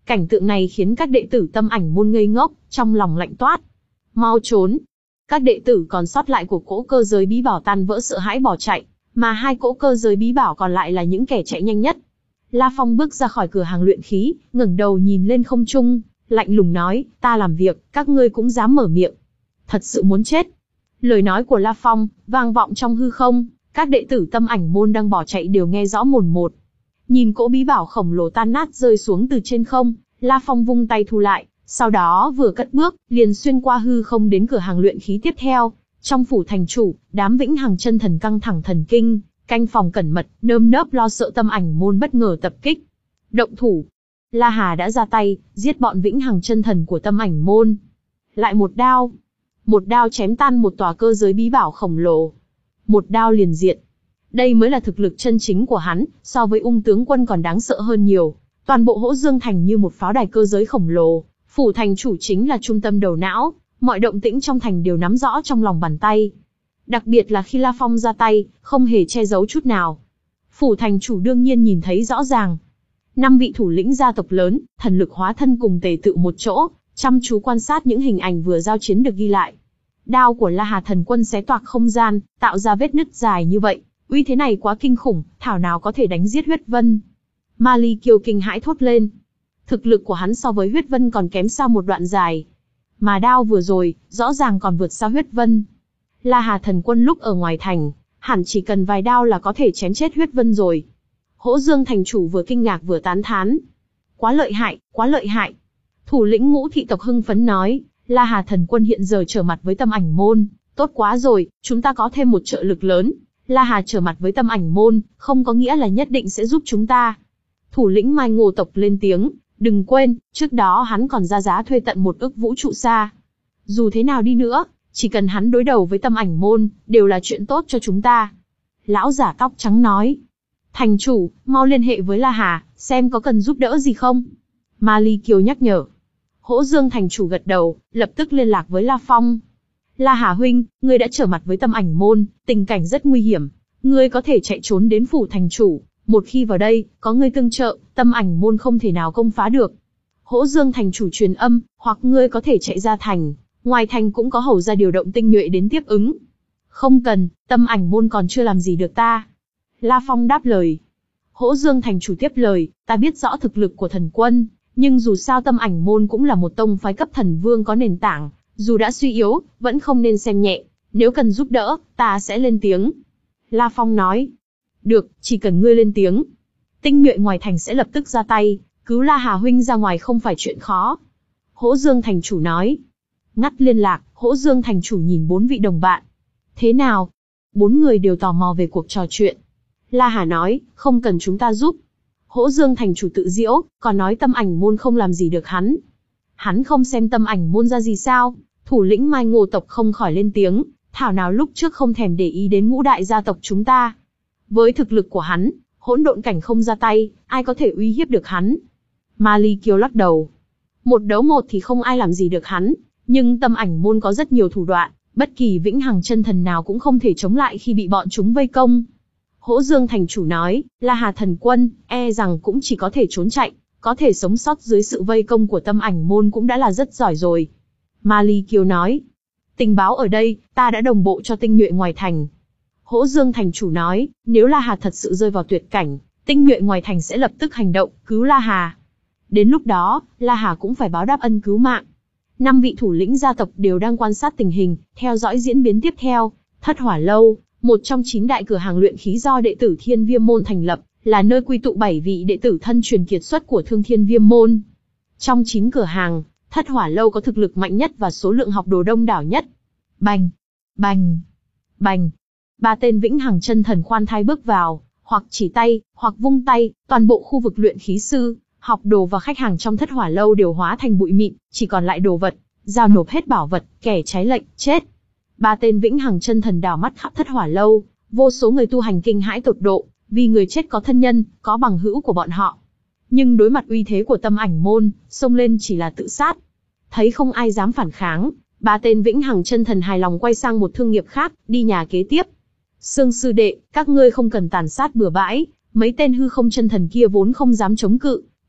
Cảnh tượng này khiến các đệ tử Tâm Ảnh môn ngây ngốc, trong lòng lạnh toát. Mau trốn! Các đệ tử còn sót lại của cỗ cơ giới bí bảo tan vỡ sợ hãi bỏ chạy, mà hai cỗ cơ giới bí bảo còn lại là những kẻ chạy nhanh nhất. La Phong bước ra khỏi cửa hàng luyện khí, ngẩng đầu nhìn lên không trung, lạnh lùng nói, ta làm việc, các ngươi cũng dám mở miệng. Thật sự muốn chết. Lời nói của La Phong, vang vọng trong hư không, các đệ tử Tâm Ảnh môn đang bỏ chạy đều nghe rõ mồn một. Nhìn cỗ bí bảo khổng lồ tan nát rơi xuống từ trên không, La Phong vung tay thu lại, sau đó vừa cất bước, liền xuyên qua hư không đến cửa hàng luyện khí tiếp theo. Trong phủ thành chủ, đám Vĩnh Hằng chân thần căng thẳng thần kinh, canh phòng cẩn mật, nơm nớp lo sợ Tâm Ảnh môn bất ngờ tập kích. Động thủ. La Hà đã ra tay, giết bọn Vĩnh Hằng chân thần của Tâm Ảnh môn. Lại một đao. Một đao chém tan một tòa cơ giới bí bảo khổng lồ. Một đao liền diệt. Đây mới là thực lực chân chính của hắn, so với Ung tướng quân còn đáng sợ hơn nhiều. Toàn bộ Hỗ Dương thành như một pháo đài cơ giới khổng lồ, phủ thành chủ chính là trung tâm đầu não, mọi động tĩnh trong thành đều nắm rõ trong lòng bàn tay. Đặc biệt là khi La Phong ra tay, không hề che giấu chút nào. Phủ thành chủ đương nhiên nhìn thấy rõ ràng. Năm vị thủ lĩnh gia tộc lớn, thần lực hóa thân cùng tề tự một chỗ, chăm chú quan sát những hình ảnh vừa giao chiến được ghi lại. Đao của La Hà thần quân xé toạc không gian, tạo ra vết nứt dài như vậy, uy thế này quá kinh khủng, thảo nào có thể đánh giết Huyết Vân. Ma Ly Kiều kinh hãi thốt lên. Thực lực của hắn so với Huyết Vân còn kém xa một đoạn dài. Mà đao vừa rồi, rõ ràng còn vượt xa Huyết Vân. La Hà thần quân lúc ở ngoài thành, hẳn chỉ cần vài đao là có thể chém chết Huyết Vân rồi. Hỗ Dương thành chủ vừa kinh ngạc vừa tán thán. Quá lợi hại, quá lợi hại. Thủ lĩnh Ngũ thị tộc hưng phấn nói, La Hà thần quân hiện giờ trở mặt với Tâm Ảnh môn, tốt quá rồi, chúng ta có thêm một trợ lực lớn. La Hà trở mặt với Tâm Ảnh môn, không có nghĩa là nhất định sẽ giúp chúng ta. Thủ lĩnh Mai Ngô tộc lên tiếng, đừng quên, trước đó hắn còn ra giá thuê tận một ức vũ trụ xa. Dù thế nào đi nữa, chỉ cần hắn đối đầu với Tâm Ảnh môn, đều là chuyện tốt cho chúng ta. Lão giả tóc trắng nói, thành chủ, mau liên hệ với La Hà, xem có cần giúp đỡ gì không. Ma Ly Kiều nhắc nhở. Hỗ Dương thành chủ gật đầu, lập tức liên lạc với La Phong. La Hà huynh, ngươi đã trở mặt với Tâm Ảnh môn, tình cảnh rất nguy hiểm. Ngươi có thể chạy trốn đến phủ thành chủ, một khi vào đây, có ngươi tương trợ, Tâm Ảnh môn không thể nào công phá được. Hỗ Dương thành chủ truyền âm, hoặc ngươi có thể chạy ra thành, ngoài thành cũng có hầu ra điều động tinh nhuệ đến tiếp ứng. Không cần, Tâm Ảnh môn còn chưa làm gì được ta. La Phong đáp lời. Hỗ Dương thành chủ tiếp lời, ta biết rõ thực lực của thần quân, nhưng dù sao Tâm Ảnh môn cũng là một tông phái cấp thần vương có nền tảng, dù đã suy yếu, vẫn không nên xem nhẹ, nếu cần giúp đỡ, ta sẽ lên tiếng. La Phong nói. Được, chỉ cần ngươi lên tiếng. Tinh nhuệ ngoài thành sẽ lập tức ra tay, cứu La Hà huynh ra ngoài không phải chuyện khó. Hỗ Dương thành chủ nói. Ngắt liên lạc, Hỗ Dương thành chủ nhìn bốn vị đồng bạn. Thế nào? Bốn người đều tò mò về cuộc trò chuyện. La Hà nói, không cần chúng ta giúp. Hỗ Dương thành chủ tự giễu, còn nói Tâm Ảnh môn không làm gì được hắn. Hắn không xem Tâm Ảnh môn ra gì sao? Thủ lĩnh Mai Ngô tộc không khỏi lên tiếng, thảo nào lúc trước không thèm để ý đến ngũ đại gia tộc chúng ta. Với thực lực của hắn, hỗn độn cảnh không ra tay, ai có thể uy hiếp được hắn? Ma Ly Kiều lắc đầu. Một đấu một thì không ai làm gì được hắn, nhưng Tâm Ảnh môn có rất nhiều thủ đoạn, bất kỳ Vĩnh Hằng chân thần nào cũng không thể chống lại khi bị bọn chúng vây công. Hỗ Dương thành chủ nói, La Hà thần quân, e rằng cũng chỉ có thể trốn chạy, có thể sống sót dưới sự vây công của Tâm Ảnh môn cũng đã là rất giỏi rồi. Ma Ly Kiều nói, tình báo ở đây, ta đã đồng bộ cho tinh nhuệ ngoài thành. Hỗ Dương thành chủ nói, nếu La Hà thật sự rơi vào tuyệt cảnh, tinh nhuệ ngoài thành sẽ lập tức hành động, cứu La Hà. Đến lúc đó, La Hà cũng phải báo đáp ân cứu mạng. Năm vị thủ lĩnh gia tộc đều đang quan sát tình hình, theo dõi diễn biến tiếp theo. Thất Hỏa Lâu, một trong chín đại cửa hàng luyện khí do đệ tử Thiên Viêm môn thành lập, là nơi quy tụ bảy vị đệ tử thân truyền kiệt xuất của Thương Thiên Viêm môn. Trong chín cửa hàng, Thất Hỏa Lâu có thực lực mạnh nhất và số lượng học đồ đông đảo nhất. Bành, bành, bành. Ba tên Vĩnh Hằng chân thần khoan thai bước vào, hoặc chỉ tay, hoặc vung tay, toàn bộ khu vực luyện khí sư, học đồ và khách hàng trong Thất Hỏa Lâu đều hóa thành bụi mịn, chỉ còn lại đồ vật, giao nộp hết bảo vật, kẻ trái lệnh, chết. Ba tên Vĩnh Hằng chân thần đảo mắt khắp Thất Hỏa Lâu, vô số người tu hành kinh hãi tột độ, vì người chết có thân nhân, có bằng hữu của bọn họ. Nhưng đối mặt uy thế của Tâm Ảnh môn, xông lên chỉ là tự sát. Thấy không ai dám phản kháng, ba tên Vĩnh Hằng chân thần hài lòng quay sang một thương nghiệp khác, đi nhà kế tiếp. Sương sư đệ, các ngươi không cần tàn sát bừa bãi, mấy tên hư không chân thần kia vốn không dám chống cự,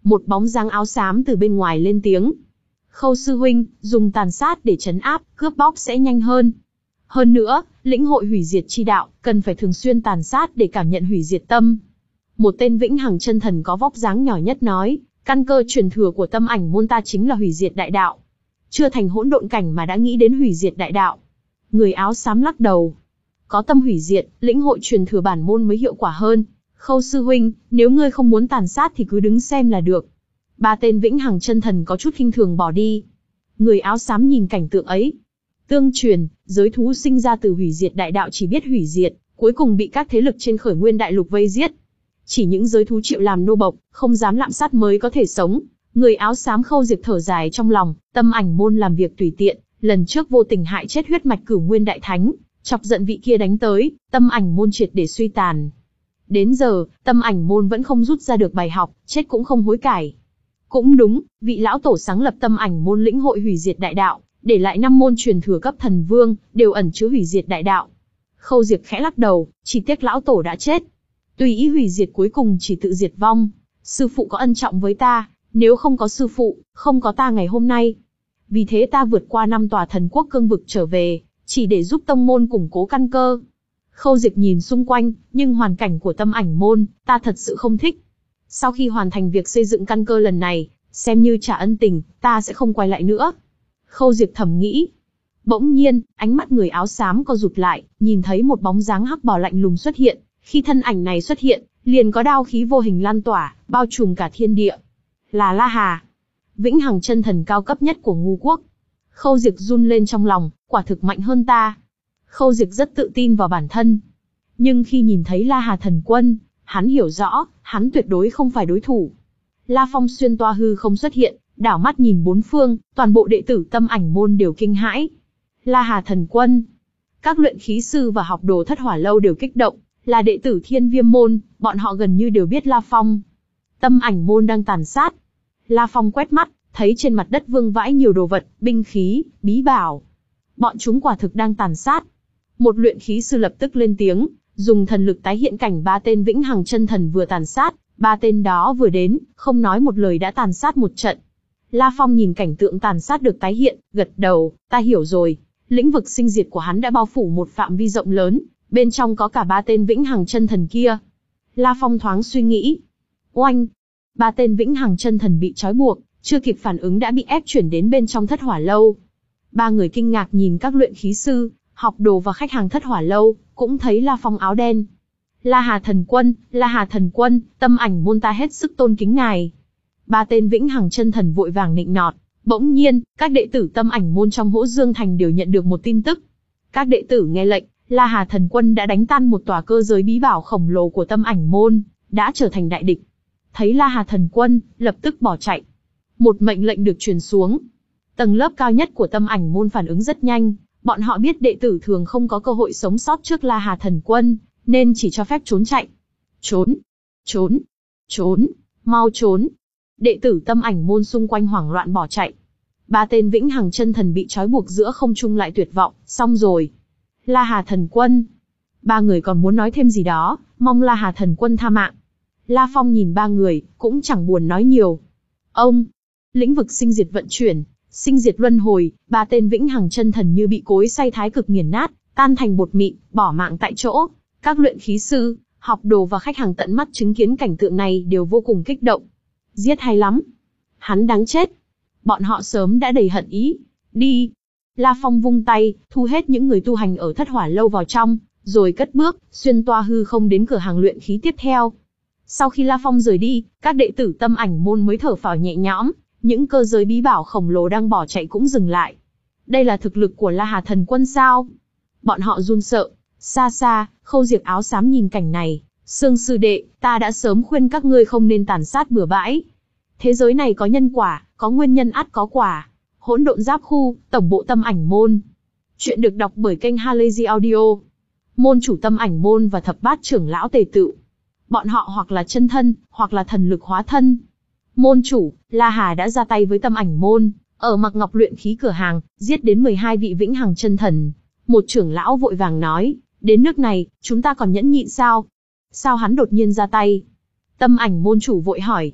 Một bóng dáng áo xám từ bên ngoài lên tiếng. Khâu sư huynh, dùng tàn sát để trấn áp, cướp bóc sẽ nhanh hơn. Hơn nữa, lĩnh hội hủy diệt chi đạo, cần phải thường xuyên tàn sát để cảm nhận hủy diệt tâm. Một tên vĩnh hằng chân thần có vóc dáng nhỏ nhất nói, căn cơ truyền thừa của tâm ảnh môn ta chính là hủy diệt đại đạo. Chưa thành hỗn độn cảnh mà đã nghĩ đến hủy diệt đại đạo. Người áo xám lắc đầu. Có tâm hủy diệt, lĩnh hội truyền thừa bản môn mới hiệu quả hơn. Khâu sư huynh, nếu ngươi không muốn tàn sát thì cứ đứng xem là được. Ba tên vĩnh hằng chân thần có chút khinh thường bỏ đi. Người áo xám nhìn cảnh tượng ấy. Tương truyền, giới thú sinh ra từ hủy diệt đại đạo chỉ biết hủy diệt, cuối cùng bị các thế lực trên khởi nguyên đại lục vây giết. Chỉ những giới thú chịu làm nô bộc, không dám lạm sát mới có thể sống. Người áo xám Khâu Diệp thở dài trong lòng, tâm ảnh môn làm việc tùy tiện, lần trước vô tình hại chết huyết mạch cửu nguyên đại thánh, chọc giận vị kia đánh tới, tâm ảnh môn triệt để suy tàn. Đến giờ, tâm ảnh môn vẫn không rút ra được bài học, chết cũng không hối cải. Cũng đúng, vị lão tổ sáng lập tâm ảnh môn lĩnh hội hủy diệt đại đạo, để lại năm môn truyền thừa cấp thần vương, đều ẩn chứa hủy diệt đại đạo. Khâu Diệp khẽ lắc đầu, chỉ tiếc lão tổ đã chết. Tùy ý hủy diệt cuối cùng chỉ tự diệt vong. Sư phụ có ân trọng với ta, nếu không có sư phụ, không có ta ngày hôm nay. Vì thế ta vượt qua năm tòa thần quốc cương vực trở về, chỉ để giúp tông môn củng cố căn cơ. Khâu Diệp nhìn xung quanh, nhưng hoàn cảnh của tâm ảnh môn, ta thật sự không thích. Sau khi hoàn thành việc xây dựng căn cơ lần này, xem như trả ân tình, ta sẽ không quay lại nữa. Khâu Diệp thầm nghĩ. Bỗng nhiên, ánh mắt người áo xám co rụt lại, nhìn thấy một bóng dáng hắc bào lạnh lùng xuất hiện. Khi thân ảnh này xuất hiện, liền có đao khí vô hình lan tỏa, bao trùm cả thiên địa. Là La Hà, vĩnh hằng chân thần cao cấp nhất của Ngũ Quốc. Khâu Diệp run lên trong lòng, quả thực mạnh hơn ta. Khâu Diệp rất tự tin vào bản thân. Nhưng khi nhìn thấy La Hà thần quân, hắn hiểu rõ, hắn tuyệt đối không phải đối thủ. La Phong xuyên toa hư không xuất hiện, đảo mắt nhìn bốn phương, toàn bộ đệ tử tâm ảnh môn đều kinh hãi. La Hà thần quân. Các luyện khí sư và học đồ thất hỏa lâu đều kích động, là đệ tử Thiên Viêm môn, bọn họ gần như đều biết La Phong. Tâm ảnh môn đang tàn sát. La Phong quét mắt, thấy trên mặt đất vương vãi nhiều đồ vật, binh khí, bí bảo. Bọn chúng quả thực đang tàn sát. Một luyện khí sư lập tức lên tiếng, dùng thần lực tái hiện cảnh ba tên vĩnh hằng chân thần vừa tàn sát, ba tên đó vừa đến, không nói một lời đã tàn sát một trận. La Phong nhìn cảnh tượng tàn sát được tái hiện, gật đầu, ta hiểu rồi. Lĩnh vực sinh diệt của hắn đã bao phủ một phạm vi rộng lớn, bên trong có cả ba tên vĩnh hằng chân thần kia. La Phong thoáng suy nghĩ. Oanh! Ba tên vĩnh hằng chân thần bị trói buộc, chưa kịp phản ứng đã bị ép chuyển đến bên trong thất hỏa lâu. Ba người kinh ngạc nhìn các luyện khí sư, học đồ và khách hàng thất hỏa lâu, cũng thấy La Phong áo đen. La Hà thần quân, La Hà thần quân, tâm ảnh môn ta hết sức tôn kính ngài. Ba tên vĩnh hằng chân thần vội vàng nịnh nọt. Bỗng nhiên, các đệ tử tâm ảnh môn trong Hỗ Dương Thành đều nhận được một tin tức. Các đệ tử nghe lệnh, La Hà thần quân đã đánh tan một tòa cơ giới bí bảo khổng lồ của tâm ảnh môn, đã trở thành đại địch. Thấy La Hà thần quân, lập tức bỏ chạy. Một mệnh lệnh được truyền xuống. Tầng lớp cao nhất của tâm ảnh môn phản ứng rất nhanh, bọn họ biết đệ tử thường không có cơ hội sống sót trước La Hà thần quân, nên chỉ cho phép trốn chạy. Trốn, trốn, trốn, mau trốn. Đệ tử tâm ảnh môn xung quanh hoảng loạn bỏ chạy. Ba tên vĩnh hằng chân thần bị trói buộc giữa không trung lại tuyệt vọng, xong rồi. La Hà thần quân. Ba người còn muốn nói thêm gì đó, mong La Hà thần quân tha mạng. La Phong nhìn ba người, cũng chẳng buồn nói nhiều. Ông, lĩnh vực sinh diệt vận chuyển, sinh diệt luân hồi, ba tên vĩnh hằng chân thần như bị cối xay thái cực nghiền nát, tan thành bột mịn, bỏ mạng tại chỗ. Các luyện khí sư, học đồ và khách hàng tận mắt chứng kiến cảnh tượng này đều vô cùng kích động. Giết hay lắm. Hắn đáng chết. Bọn họ sớm đã đầy hận ý. Đi. La Phong vung tay, thu hết những người tu hành ở thất hỏa lâu vào trong, rồi cất bước, xuyên toa hư không đến cửa hàng luyện khí tiếp theo. Sau khi La Phong rời đi, các đệ tử tâm ảnh môn mới thở phào nhẹ nhõm, những cơ giới bí bảo khổng lồ đang bỏ chạy cũng dừng lại. Đây là thực lực của La Hà thần quân sao? Bọn họ run sợ. Xa xa, Khâu Diệp áo xám nhìn cảnh này. Sương sư đệ, ta đã sớm khuyên các ngươi không nên tàn sát bừa bãi. Thế giới này có nhân quả, có nguyên nhân ắt có quả. Hỗn độn giáp khu, tổng bộ tâm ảnh môn. Chuyện được đọc bởi kênh Halazy Audio. Môn chủ tâm ảnh môn và thập bát trưởng lão tề tựu. Bọn họ hoặc là chân thân, hoặc là thần lực hóa thân. Môn chủ, La Hà đã ra tay với tâm ảnh môn, ở Mặc Ngọc luyện khí cửa hàng, giết đến mười hai vị vĩnh hằng chân thần. Một trưởng lão vội vàng nói, đến nước này, chúng ta còn nhẫn nhịn sao? Sao hắn đột nhiên ra tay? Tâm ảnh môn chủ vội hỏi.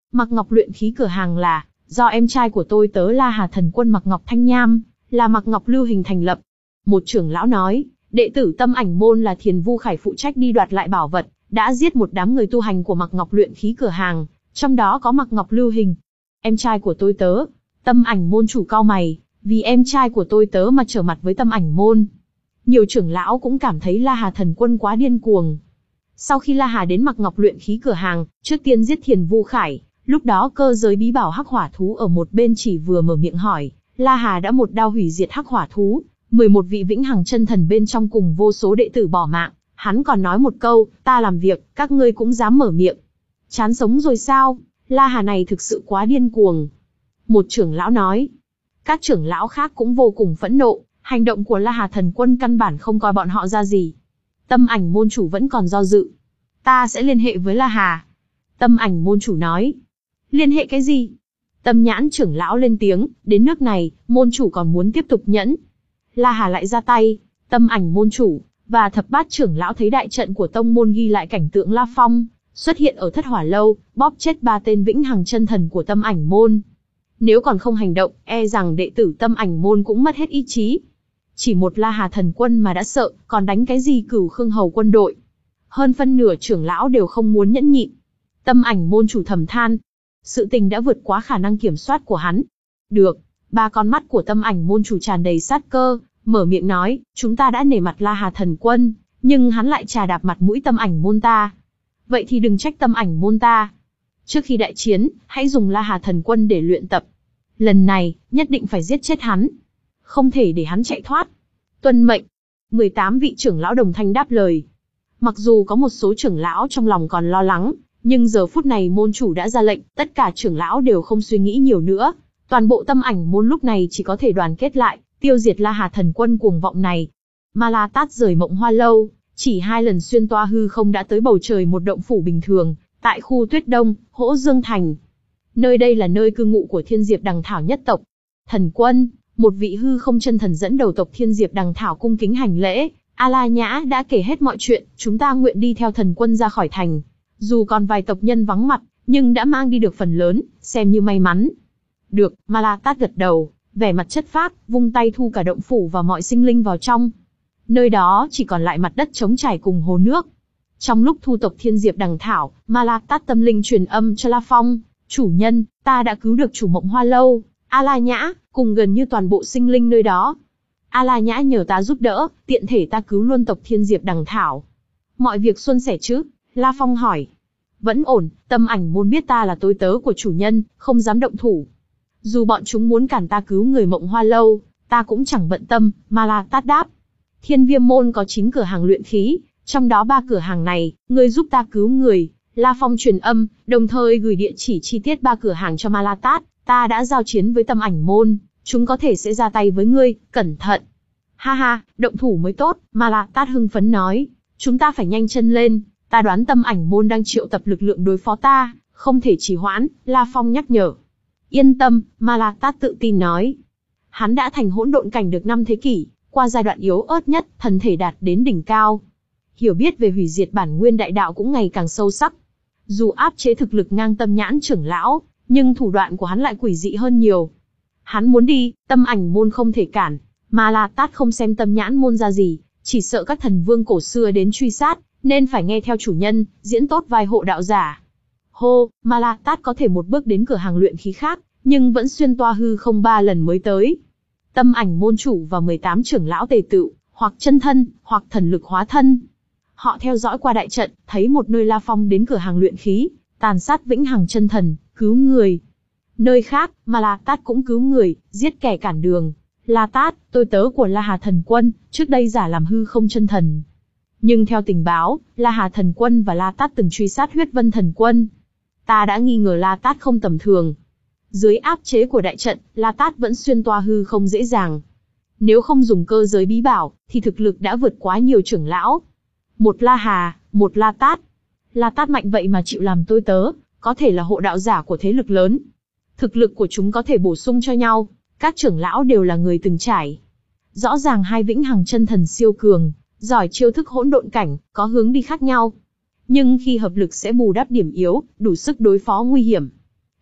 Mạc Ngọc luyện khí cửa hàng là do em trai của tôi tớ La Hà Thần Quân Mạc Ngọc Thanh Nham, là Mạc Ngọc Lưu Hình thành lập. Một trưởng lão nói, đệ tử Tâm Ảnh môn là Thiền Vu Khải phụ trách đi đoạt lại bảo vật, đã giết một đám người tu hành của Mạc Ngọc luyện khí cửa hàng, trong đó có Mạc Ngọc Lưu Hình. Em trai của tôi tớ, Tâm Ảnh môn chủ cau mày, vì em trai của tôi tớ mà trở mặt với Tâm Ảnh môn. Nhiều trưởng lão cũng cảm thấy La Hà Thần Quân quá điên cuồng. Sau khi La Hà đến Mạc Ngọc luyện khí cửa hàng, trước tiên giết Thiền Vu Khải, lúc đó cơ giới bí bảo hắc hỏa thú ở một bên chỉ vừa mở miệng hỏi, La Hà đã một đao hủy diệt hắc hỏa thú, mười một vị vĩnh hằng chân thần bên trong cùng vô số đệ tử bỏ mạng, hắn còn nói một câu, ta làm việc, các ngươi cũng dám mở miệng. Chán sống rồi sao, La Hà này thực sự quá điên cuồng. Một trưởng lão nói. Các trưởng lão khác cũng vô cùng phẫn nộ, hành động của La Hà Thần Quân căn bản không coi bọn họ ra gì. Tâm Ảnh môn chủ vẫn còn do dự. Ta sẽ liên hệ với La Hà. Tâm Ảnh môn chủ nói. Liên hệ cái gì? Tâm Nhãn trưởng lão lên tiếng, đến nước này, môn chủ còn muốn tiếp tục nhẫn. La Hà lại ra tay, Tâm Ảnh môn chủ và Thập Bát trưởng lão thấy đại trận của tông môn ghi lại cảnh tượng La Phong xuất hiện ở Thất Hỏa lâu, bóp chết ba tên vĩnh hằng chân thần của Tâm Ảnh môn. Nếu còn không hành động, e rằng đệ tử Tâm Ảnh môn cũng mất hết ý chí. Chỉ một La Hà Thần Quân mà đã sợ, còn đánh cái gì Cửu Khương Hầu quân đội. Hơn phân nửa trưởng lão đều không muốn nhẫn nhịn. Tâm Ảnh môn chủ thầm than, sự tình đã vượt quá khả năng kiểm soát của hắn. Được, ba con mắt của Tâm Ảnh môn chủ tràn đầy sát cơ, mở miệng nói, chúng ta đã nể mặt La Hà Thần Quân, nhưng hắn lại trà đạp mặt mũi Tâm Ảnh môn ta. Vậy thì đừng trách Tâm Ảnh môn ta. Trước khi đại chiến, hãy dùng La Hà Thần Quân để luyện tập. Lần này, nhất định phải giết chết hắn. Không thể để hắn chạy thoát. Tuân mệnh. mười tám vị trưởng lão đồng thanh đáp lời. Mặc dù có một số trưởng lão trong lòng còn lo lắng, nhưng giờ phút này môn chủ đã ra lệnh, tất cả trưởng lão đều không suy nghĩ nhiều nữa. Toàn bộ Tâm Ảnh môn lúc này chỉ có thể đoàn kết lại, tiêu diệt La Hà Thần Quân cuồng vọng này. Ma La Tát rời Mộng Hoa lâu, chỉ hai lần xuyên toa hư không đã tới bầu trời một động phủ bình thường, tại khu Tuyết Đông, Hỗ Dương Thành. Nơi đây là nơi cư ngụ của Thiên Diệp Đằng Thảo nhất tộc. Thần Quân, một vị hư không chân thần dẫn đầu tộc Thiên Diệp Đằng Thảo cung kính hành lễ. A La Nhã đã kể hết mọi chuyện, chúng ta nguyện đi theo Thần Quân ra khỏi thành. Dù còn vài tộc nhân vắng mặt, nhưng đã mang đi được phần lớn, xem như may mắn. Được, Ma La Tát gật đầu, vẻ mặt chất phác, vung tay thu cả động phủ và mọi sinh linh vào trong. Nơi đó chỉ còn lại mặt đất trống trải cùng hồ nước. Trong lúc thu tộc Thiên Diệp Đằng Thảo, Ma La Tát tâm linh truyền âm cho La Phong, chủ nhân, ta đã cứu được chủ Mộng Hoa lâu, A La Nhã, cùng gần như toàn bộ sinh linh nơi đó. A La Nhã nhờ ta giúp đỡ, tiện thể ta cứu luôn tộc Thiên Diệp Đằng Thảo. Mọi việc suôn sẻ chứ? La Phong hỏi. Vẫn ổn, Tâm Ảnh môn biết ta là tôi tớ của chủ nhân, không dám động thủ. Dù bọn chúng muốn cản ta cứu người Mộng Hoa lâu, ta cũng chẳng bận tâm, Ma La Tát đáp. Thiên Viêm môn có chín cửa hàng luyện khí, trong đó ba cửa hàng này, ngươi giúp ta cứu người. La Phong truyền âm, đồng thời gửi địa chỉ chi tiết ba cửa hàng cho Ma La Tát, ta đã giao chiến với Tâm Ảnh môn, chúng có thể sẽ ra tay với ngươi, cẩn thận. Ha ha, động thủ mới tốt, Ma La Tát hưng phấn nói, chúng ta phải nhanh chân lên, ta đoán Tâm Ảnh môn đang triệu tập lực lượng đối phó ta, không thể trì hoãn, La Phong nhắc nhở. Yên tâm, Ma La Tát tự tin nói. Hắn đã thành hỗn độn cảnh được năm thế kỷ, qua giai đoạn yếu ớt nhất, thần thể đạt đến đỉnh cao. Hiểu biết về hủy diệt bản nguyên đại đạo cũng ngày càng sâu sắc. Dù áp chế thực lực ngang Tâm Nhãn trưởng lão, nhưng thủ đoạn của hắn lại quỷ dị hơn nhiều. Hắn muốn đi, Tâm Ảnh môn không thể cản, Ma La Tát không xem Tâm Nhãn môn ra gì, chỉ sợ các thần vương cổ xưa đến truy sát, nên phải nghe theo chủ nhân, diễn tốt vai hộ đạo giả. Hô, Ma La Tát có thể một bước đến cửa hàng luyện khí khác, nhưng vẫn xuyên toa hư không ba lần mới tới. Tâm Ảnh môn chủ và mười tám trưởng lão tề tựu, hoặc chân thân, hoặc thần lực hóa thân. Họ theo dõi qua đại trận, thấy một nơi La Phong đến cửa hàng luyện khí, tàn sát vĩnh hằng chân thần, cứu người. Nơi khác, mà La Tát cũng cứu người, giết kẻ cản đường. La Tát, tôi tớ của La Hà Thần Quân, trước đây giả làm hư không chân thần. Nhưng theo tình báo, La Hà Thần Quân và La Tát từng truy sát Huyết Vân Thần Quân. Ta đã nghi ngờ La Tát không tầm thường. Dưới áp chế của đại trận, La Tát vẫn xuyên toa hư không dễ dàng. Nếu không dùng cơ giới bí bảo, thì thực lực đã vượt quá nhiều trưởng lão. Một La Hà, một La Tát. La Tát mạnh vậy mà chịu làm tôi tớ, có thể là hộ đạo giả của thế lực lớn. Thực lực của chúng có thể bổ sung cho nhau, các trưởng lão đều là người từng trải. Rõ ràng hai vĩnh hằng chân thần siêu cường, giỏi chiêu thức hỗn độn cảnh, có hướng đi khác nhau. Nhưng khi hợp lực sẽ bù đắp điểm yếu, đủ sức đối phó nguy hiểm.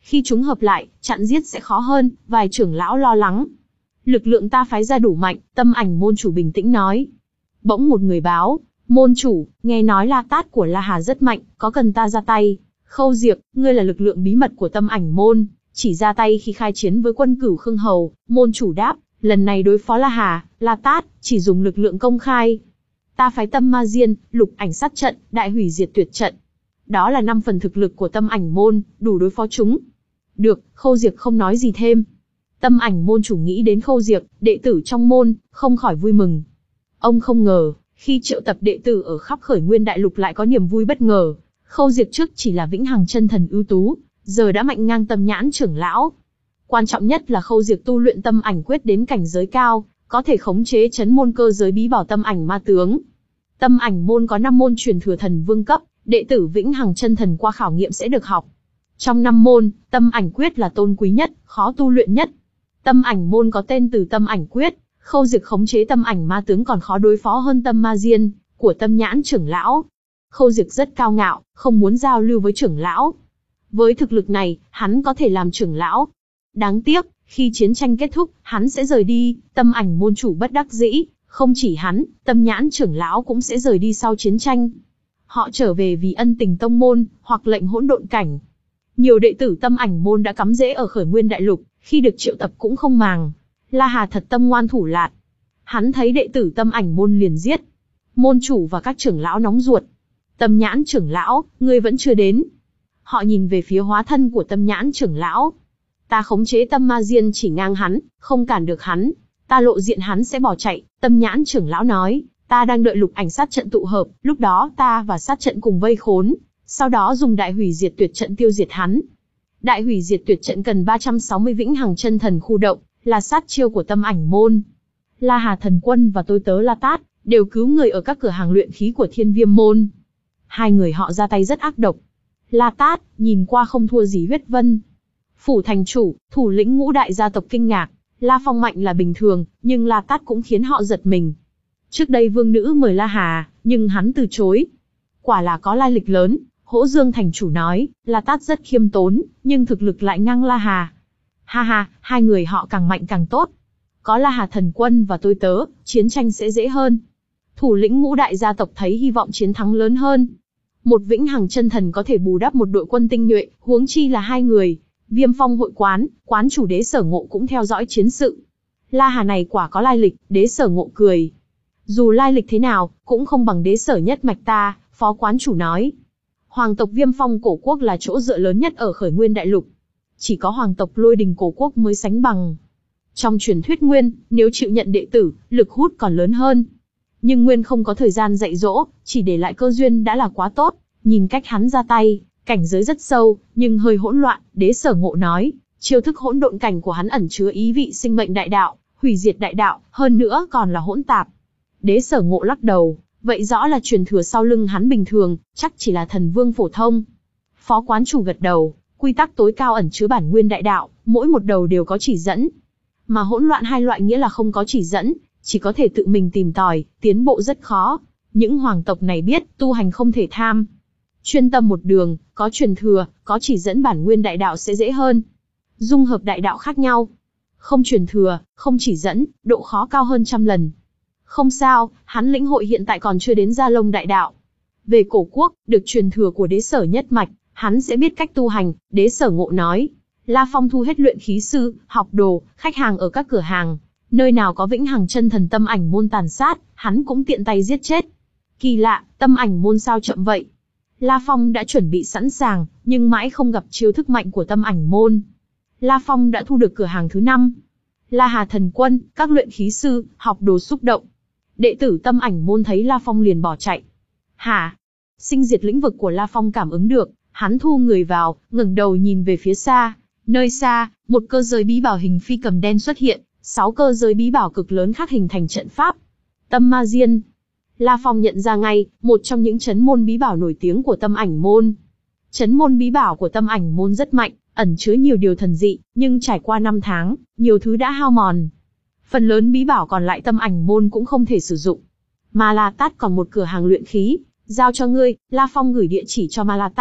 Khi chúng hợp lại, chặn giết sẽ khó hơn, vài trưởng lão lo lắng. Lực lượng ta phái ra đủ mạnh, Tâm Ảnh môn chủ bình tĩnh nói. Bỗng một người báo, môn chủ, nghe nói La Tát của La Hà rất mạnh, có cần ta ra tay? Khâu Diệp, ngươi là lực lượng bí mật của Tâm Ảnh môn, chỉ ra tay khi khai chiến với quân cửu Khương Hầu. Môn chủ đáp, lần này đối phó La Hà, La Tát, chỉ dùng lực lượng công khai. Ta phái Tâm Ma Diên, Lục Ảnh sát trận, Đại Hủy Diệt Tuyệt trận. Đó là năm phần thực lực của Tâm Ảnh môn, đủ đối phó chúng. Được, Khâu Diệp không nói gì thêm. Tâm Ảnh môn chủ nghĩ đến Khâu Diệp, đệ tử trong môn, không khỏi vui mừng. Ông không ngờ, khi triệu tập đệ tử ở khắp Khởi Nguyên Đại Lục lại có niềm vui bất ngờ. Khâu Diệp trước chỉ là vĩnh hằng chân thần ưu tú, giờ đã mạnh ngang Tâm Nhãn trưởng lão. Quan trọng nhất là Khâu Diệp tu luyện Tâm Ảnh quyết đến cảnh giới cao, có thể khống chế chấn môn cơ giới bí bảo Tâm Ảnh ma tướng. Tâm Ảnh môn có năm môn truyền thừa thần vương cấp, đệ tử vĩnh hằng chân thần qua khảo nghiệm sẽ được học. Trong năm môn, Tâm Ảnh quyết là tôn quý nhất, khó tu luyện nhất. Tâm Ảnh môn có tên từ Tâm Ảnh quyết, Khâu Diệp khống chế Tâm Ảnh ma tướng còn khó đối phó hơn Tâm Ma Diên của Tâm Nhãn trưởng lão. Khâu Diệp rất cao ngạo, không muốn giao lưu với trưởng lão. Với thực lực này, hắn có thể làm trưởng lão. Đáng tiếc, khi chiến tranh kết thúc, hắn sẽ rời đi. Tâm Ảnh môn chủ bất đắc dĩ, không chỉ hắn, Tâm Nhãn trưởng lão cũng sẽ rời đi sau chiến tranh. Họ trở về vì ân tình tông môn, hoặc lệnh hỗn độn cảnh. Nhiều đệ tử Tâm Ảnh môn đã cắm rễ ở Khởi Nguyên Đại Lục, khi được triệu tập cũng không màng. La Hà thật tâm ngoan thủ lạt. Hắn thấy đệ tử Tâm Ảnh môn liền giết. Môn chủ và các trưởng lão nóng ruột. Tâm Nhãn trưởng lão, ngươi vẫn chưa đến. Họ nhìn về phía hóa thân của Tâm Nhãn trưởng lão. Ta khống chế Tâm Ma Diên chỉ ngang hắn, không cản được hắn. Ta lộ diện hắn sẽ bỏ chạy. Tâm Nhãn trưởng lão nói, ta đang đợi Lục Ảnh sát trận tụ hợp, lúc đó ta và sát trận cùng vây khốn, sau đó dùng Đại Hủy Diệt Tuyệt trận tiêu diệt hắn. Đại Hủy Diệt Tuyệt trận cần ba trăm sáu mươi vĩnh hằng chân thần khu động, là sát chiêu của Tâm Ảnh môn. La Hà thần quân và tôi tớ La Tát đều cứu người ở các cửa hàng luyện khí của Thiên Viêm môn. Hai người họ ra tay rất ác độc. La Tát nhìn qua không thua gì Huyết Vân. Phủ thành chủ, thủ lĩnh ngũ đại gia tộc kinh ngạc. La Phong mạnh là bình thường, nhưng La Tát cũng khiến họ giật mình. Trước đây vương nữ mời La Hà, nhưng hắn từ chối. Quả là có lai lịch lớn. Hỗ Dương thành chủ nói, La Tát rất khiêm tốn, nhưng thực lực lại ngang La Hà. Ha ha, hai người họ càng mạnh càng tốt. Có La Hà thần quân và tôi tớ, chiến tranh sẽ dễ hơn. Thủ lĩnh ngũ đại gia tộc thấy hy vọng chiến thắng lớn hơn. Một vĩnh hằng chân thần có thể bù đắp một đội quân tinh nhuệ, huống chi là hai người. Viêm Phong hội quán, quán chủ Đế Sở Ngộ cũng theo dõi chiến sự. La Hà này quả có lai lịch, Đế Sở Ngộ cười. Dù lai lịch thế nào, cũng không bằng Đế Sở nhất mạch ta, phó quán chủ nói. Hoàng tộc Viêm Phong cổ quốc là chỗ dựa lớn nhất ở Khởi Nguyên Đại Lục. Chỉ có hoàng tộc Lôi Đình cổ quốc mới sánh bằng. Trong truyền thuyết Nguyên, nếu chịu nhận đệ tử, lực hút còn lớn hơn. Nhưng Nguyên không có thời gian dạy dỗ, chỉ để lại cơ duyên đã là quá tốt. Nhìn cách hắn ra tay, cảnh giới rất sâu, nhưng hơi hỗn loạn. Đế Sở Ngộ nói, chiêu thức hỗn độn cảnh của hắn ẩn chứa ý vị sinh mệnh đại đạo, hủy diệt đại đạo, hơn nữa còn là hỗn tạp. Đế Sở Ngộ lắc đầu, vậy rõ là truyền thừa sau lưng hắn bình thường, chắc chỉ là thần vương phổ thông. Phó quán chủ gật đầu, quy tắc tối cao ẩn chứa bản nguyên đại đạo, mỗi một đầu đều có chỉ dẫn. Mà hỗn loạn hai loại nghĩa là không có chỉ dẫn, chỉ có thể tự mình tìm tòi, tiến bộ rất khó. Những hoàng tộc này biết, tu hành không thể tham. Chuyên tâm một đường, có truyền thừa, có chỉ dẫn bản nguyên đại đạo sẽ dễ hơn. Dung hợp đại đạo khác nhau. Không truyền thừa, không chỉ dẫn, độ khó cao hơn trăm lần. Không sao, hắn lĩnh hội hiện tại còn chưa đến Gia Lông đại đạo. Về cổ quốc, được truyền thừa của Đế Sở nhất mạch, hắn sẽ biết cách tu hành. Đế Sở Ngộ nói, La Phong thu hết luyện khí sư, học đồ, khách hàng ở các cửa hàng. Nơi nào có vĩnh hằng chân thần Tâm Ảnh môn tàn sát, hắn cũng tiện tay giết chết. Kỳ lạ, Tâm Ảnh môn sao chậm vậy? La Phong đã chuẩn bị sẵn sàng, nhưng mãi không gặp chiêu thức mạnh của Tâm Ảnh môn. La Phong đã thu được cửa hàng thứ năm. La Hà thần quân, các luyện khí sư, học đồ xúc động. Đệ tử Tâm Ảnh môn thấy La Phong liền bỏ chạy. Hả? Sinh diệt lĩnh vực của La Phong cảm ứng được, hắn thu người vào, ngẩng đầu nhìn về phía xa. Nơi xa, một cơ giới bí bảo hình phi cầm đen xuất hiện, sáu cơ giới bí bảo cực lớn khác hình thành trận pháp. Tâm Ma Diên. La Phong nhận ra ngay, một trong những chấn môn bí bảo nổi tiếng của Tâm Ảnh môn. Chấn môn bí bảo của Tâm Ảnh môn rất mạnh, ẩn chứa nhiều điều thần dị, nhưng trải qua năm tháng, nhiều thứ đã hao mòn. Phần lớn bí bảo còn lại Tâm Ảnh môn cũng không thể sử dụng. Ma La Tát còn một cửa hàng luyện khí, giao cho ngươi. La Phong gửi địa chỉ cho Ma La Tát,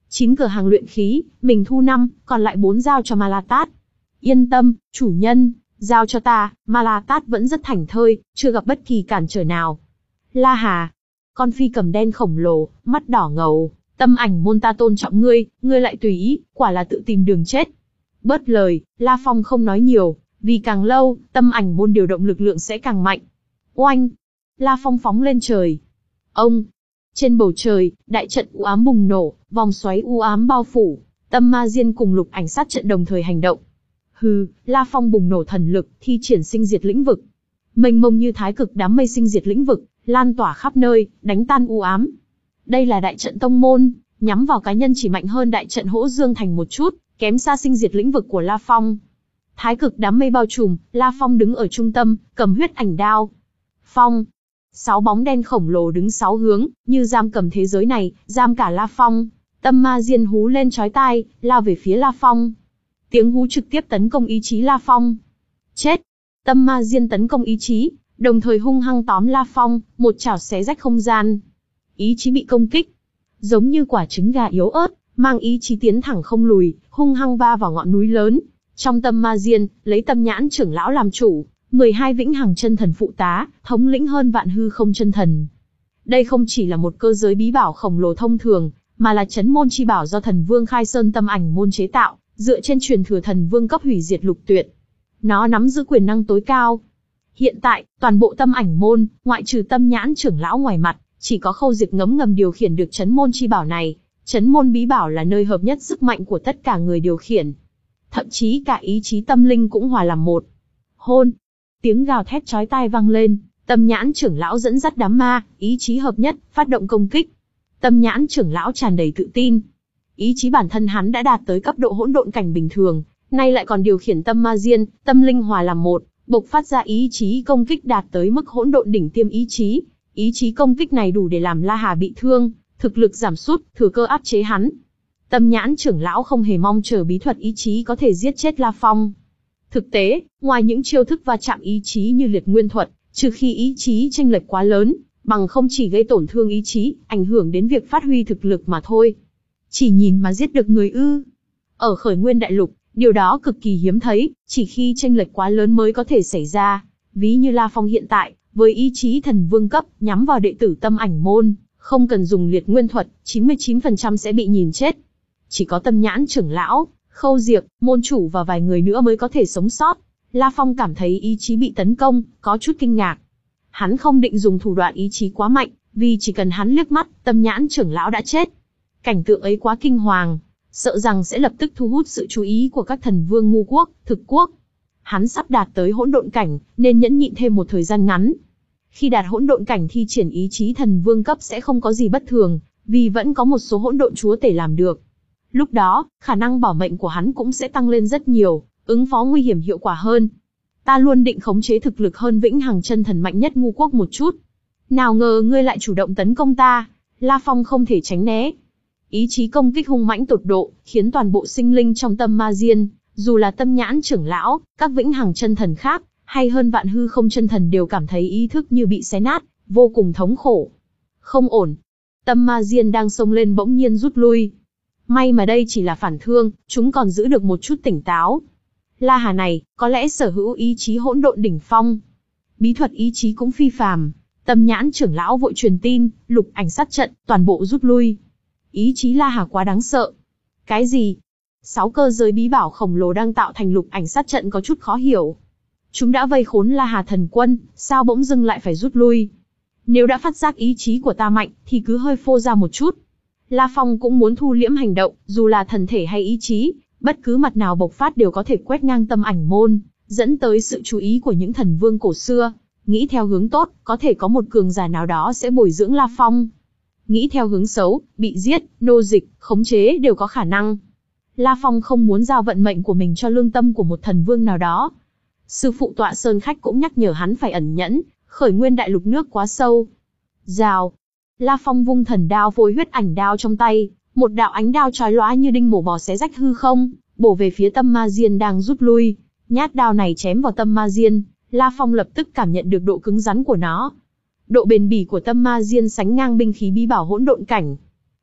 Chín cửa hàng luyện khí, mình thu năm, còn lại bốn giao cho Malatat. Yên tâm, chủ nhân, giao cho ta. Malatat vẫn rất thảnh thơi, chưa gặp bất kỳ cản trở nào. La Hà, con phi cầm đen khổng lồ, mắt đỏ ngầu, Tâm Ảnh môn ta tôn trọng ngươi, ngươi lại tùy ý, quả là tự tìm đường chết. Bớt lời, La Phong không nói nhiều, vì càng lâu, Tâm Ảnh môn điều động lực lượng sẽ càng mạnh. Oanh! La Phong phóng lên trời. Ông! Trên bầu trời, đại trận u ám bùng nổ, vòng xoáy u ám bao phủ, Tâm Ma Diên cùng Lục Ảnh sát trận đồng thời hành động. Hừ, La Phong bùng nổ thần lực, thi triển sinh diệt lĩnh vực. Mênh mông như thái cực đám mây sinh diệt lĩnh vực, lan tỏa khắp nơi, đánh tan u ám. Đây là đại trận tông môn, nhắm vào cá nhân chỉ mạnh hơn đại trận Hỗ Dương Thành một chút, kém xa sinh diệt lĩnh vực của La Phong. Thái cực đám mây bao trùm, La Phong đứng ở trung tâm, cầm huyết ảnh đao. Phong! Sáu bóng đen khổng lồ đứng sáu hướng, như giam cầm thế giới này, giam cả La Phong. Tâm Ma Diên hú lên chói tai, lao về phía La Phong. Tiếng hú trực tiếp tấn công ý chí La Phong. Chết! Tâm Ma Diên tấn công ý chí, đồng thời hung hăng tóm La Phong, một chảo xé rách không gian. Ý chí bị công kích, giống như quả trứng gà yếu ớt, mang ý chí tiến thẳng không lùi, hung hăng va vào ngọn núi lớn. Trong Tâm Ma Diên, lấy Tâm Nhãn trưởng lão làm chủ, mười hai vĩnh hằng chân thần phụ tá, thống lĩnh hơn vạn hư không chân thần. Đây không chỉ là một cơ giới bí bảo khổng lồ thông thường, mà là chấn môn chi bảo do thần vương Khai Sơn Tâm Ảnh môn chế tạo, dựa trên truyền thừa thần vương cấp hủy diệt lục tuyệt. Nó nắm giữ quyền năng tối cao. Hiện tại, toàn bộ Tâm Ảnh môn, ngoại trừ Tâm Nhãn trưởng lão ngoài mặt, chỉ có Khâu Diệp ngấm ngầm điều khiển được chấn môn chi bảo này. Chấn môn bí bảo là nơi hợp nhất sức mạnh của tất cả người điều khiển. Thậm chí cả ý chí tâm linh cũng hòa làm một. Hôn! Tiếng gào thét chói tai vang lên, Tâm Nhãn trưởng lão dẫn dắt đám ma, ý chí hợp nhất, phát động công kích. Tâm Nhãn trưởng lão tràn đầy tự tin. Ý chí bản thân hắn đã đạt tới cấp độ hỗn độn cảnh bình thường, nay lại còn điều khiển Tâm Ma Diên, tâm linh hòa làm một, bộc phát ra ý chí công kích đạt tới mức hỗn độn đỉnh tiêm ý chí. Ý chí công kích này đủ để làm La Hà bị thương, thực lực giảm sút, thừa cơ áp chế hắn. Tâm Nhãn trưởng lão không hề mong chờ bí thuật ý chí có thể giết chết La Phong. Thực tế, ngoài những chiêu thức va chạm ý chí như liệt nguyên thuật, trừ khi ý chí chênh lệch quá lớn, bằng không chỉ gây tổn thương ý chí, ảnh hưởng đến việc phát huy thực lực mà thôi. Chỉ nhìn mà giết được người ư? Ở Khởi Nguyên Đại Lục, điều đó cực kỳ hiếm thấy, chỉ khi chênh lệch quá lớn mới có thể xảy ra. Ví như La Phong hiện tại, với ý chí thần vương cấp, nhắm vào đệ tử Tâm Ảnh môn, không cần dùng liệt nguyên thuật, chín mươi chín phần trăm sẽ bị nhìn chết. Chỉ có Tâm Nhãn trưởng lão, Khâu Diệp, môn chủ và vài người nữa mới có thể sống sót. La Phong cảm thấy ý chí bị tấn công, có chút kinh ngạc. Hắn không định dùng thủ đoạn ý chí quá mạnh, vì chỉ cần hắn liếc mắt, Tâm Nhãn trưởng lão đã chết. Cảnh tượng ấy quá kinh hoàng, sợ rằng sẽ lập tức thu hút sự chú ý của các thần vương ngu quốc, thực quốc. Hắn sắp đạt tới hỗn độn cảnh, nên nhẫn nhịn thêm một thời gian ngắn. Khi đạt hỗn độn cảnh thi triển ý chí thần vương cấp sẽ không có gì bất thường, vì vẫn có một số hỗn độn chúa tể làm được. Lúc đó, khả năng bảo mệnh của hắn cũng sẽ tăng lên rất nhiều, ứng phó nguy hiểm hiệu quả hơn. Ta luôn định khống chế thực lực hơn vĩnh hằng chân thần mạnh nhất ngu quốc một chút. Nào ngờ ngươi lại chủ động tấn công ta, La Phong không thể tránh né. Ý chí công kích hung mãnh tột độ, khiến toàn bộ sinh linh trong Tâm Ma Diên, dù là Tâm Nhãn trưởng lão, các vĩnh hằng chân thần khác, hay hơn vạn hư không chân thần đều cảm thấy ý thức như bị xé nát, vô cùng thống khổ. Không ổn. Tâm Ma Diên đang xông lên bỗng nhiên rút lui. May mà đây chỉ là phản thương, chúng còn giữ được một chút tỉnh táo. La Hà này, có lẽ sở hữu ý chí hỗn độn đỉnh phong. Bí thuật ý chí cũng phi phàm. Tâm Nhãn trưởng lão vội truyền tin, Lục Ảnh sát trận, toàn bộ rút lui. Ý chí La Hà quá đáng sợ. Cái gì? Sáu cơ giới bí bảo khổng lồ đang tạo thành Lục Ảnh sát trận có chút khó hiểu. Chúng đã vây khốn La Hà thần quân, sao bỗng dưng lại phải rút lui? Nếu đã phát giác ý chí của ta mạnh, thì cứ hơi phô ra một chút. La Phong cũng muốn thu liễm hành động, dù là thần thể hay ý chí, bất cứ mặt nào bộc phát đều có thể quét ngang Tâm Ảnh môn, dẫn tới sự chú ý của những thần vương cổ xưa. Nghĩ theo hướng tốt, có thể có một cường giả nào đó sẽ bồi dưỡng La Phong. Nghĩ theo hướng xấu, bị giết, nô dịch, khống chế đều có khả năng. La Phong không muốn giao vận mệnh của mình cho lương tâm của một thần vương nào đó. Sư phụ Tọa Sơn Khách cũng nhắc nhở hắn phải ẩn nhẫn, Khởi Nguyên Đại Lục nước quá sâu. Rào. La Phong vung thần đao phối huyết ảnh đao trong tay, một đạo ánh đao chói lóa như đinh mổ bò xé rách hư không, bổ về phía Tâm Ma Diên đang rút lui. Nhát đao này chém vào Tâm Ma Diên, La Phong lập tức cảm nhận được độ cứng rắn của nó. Độ bền bỉ của Tâm Ma Diên sánh ngang binh khí bí bảo hỗn độn cảnh.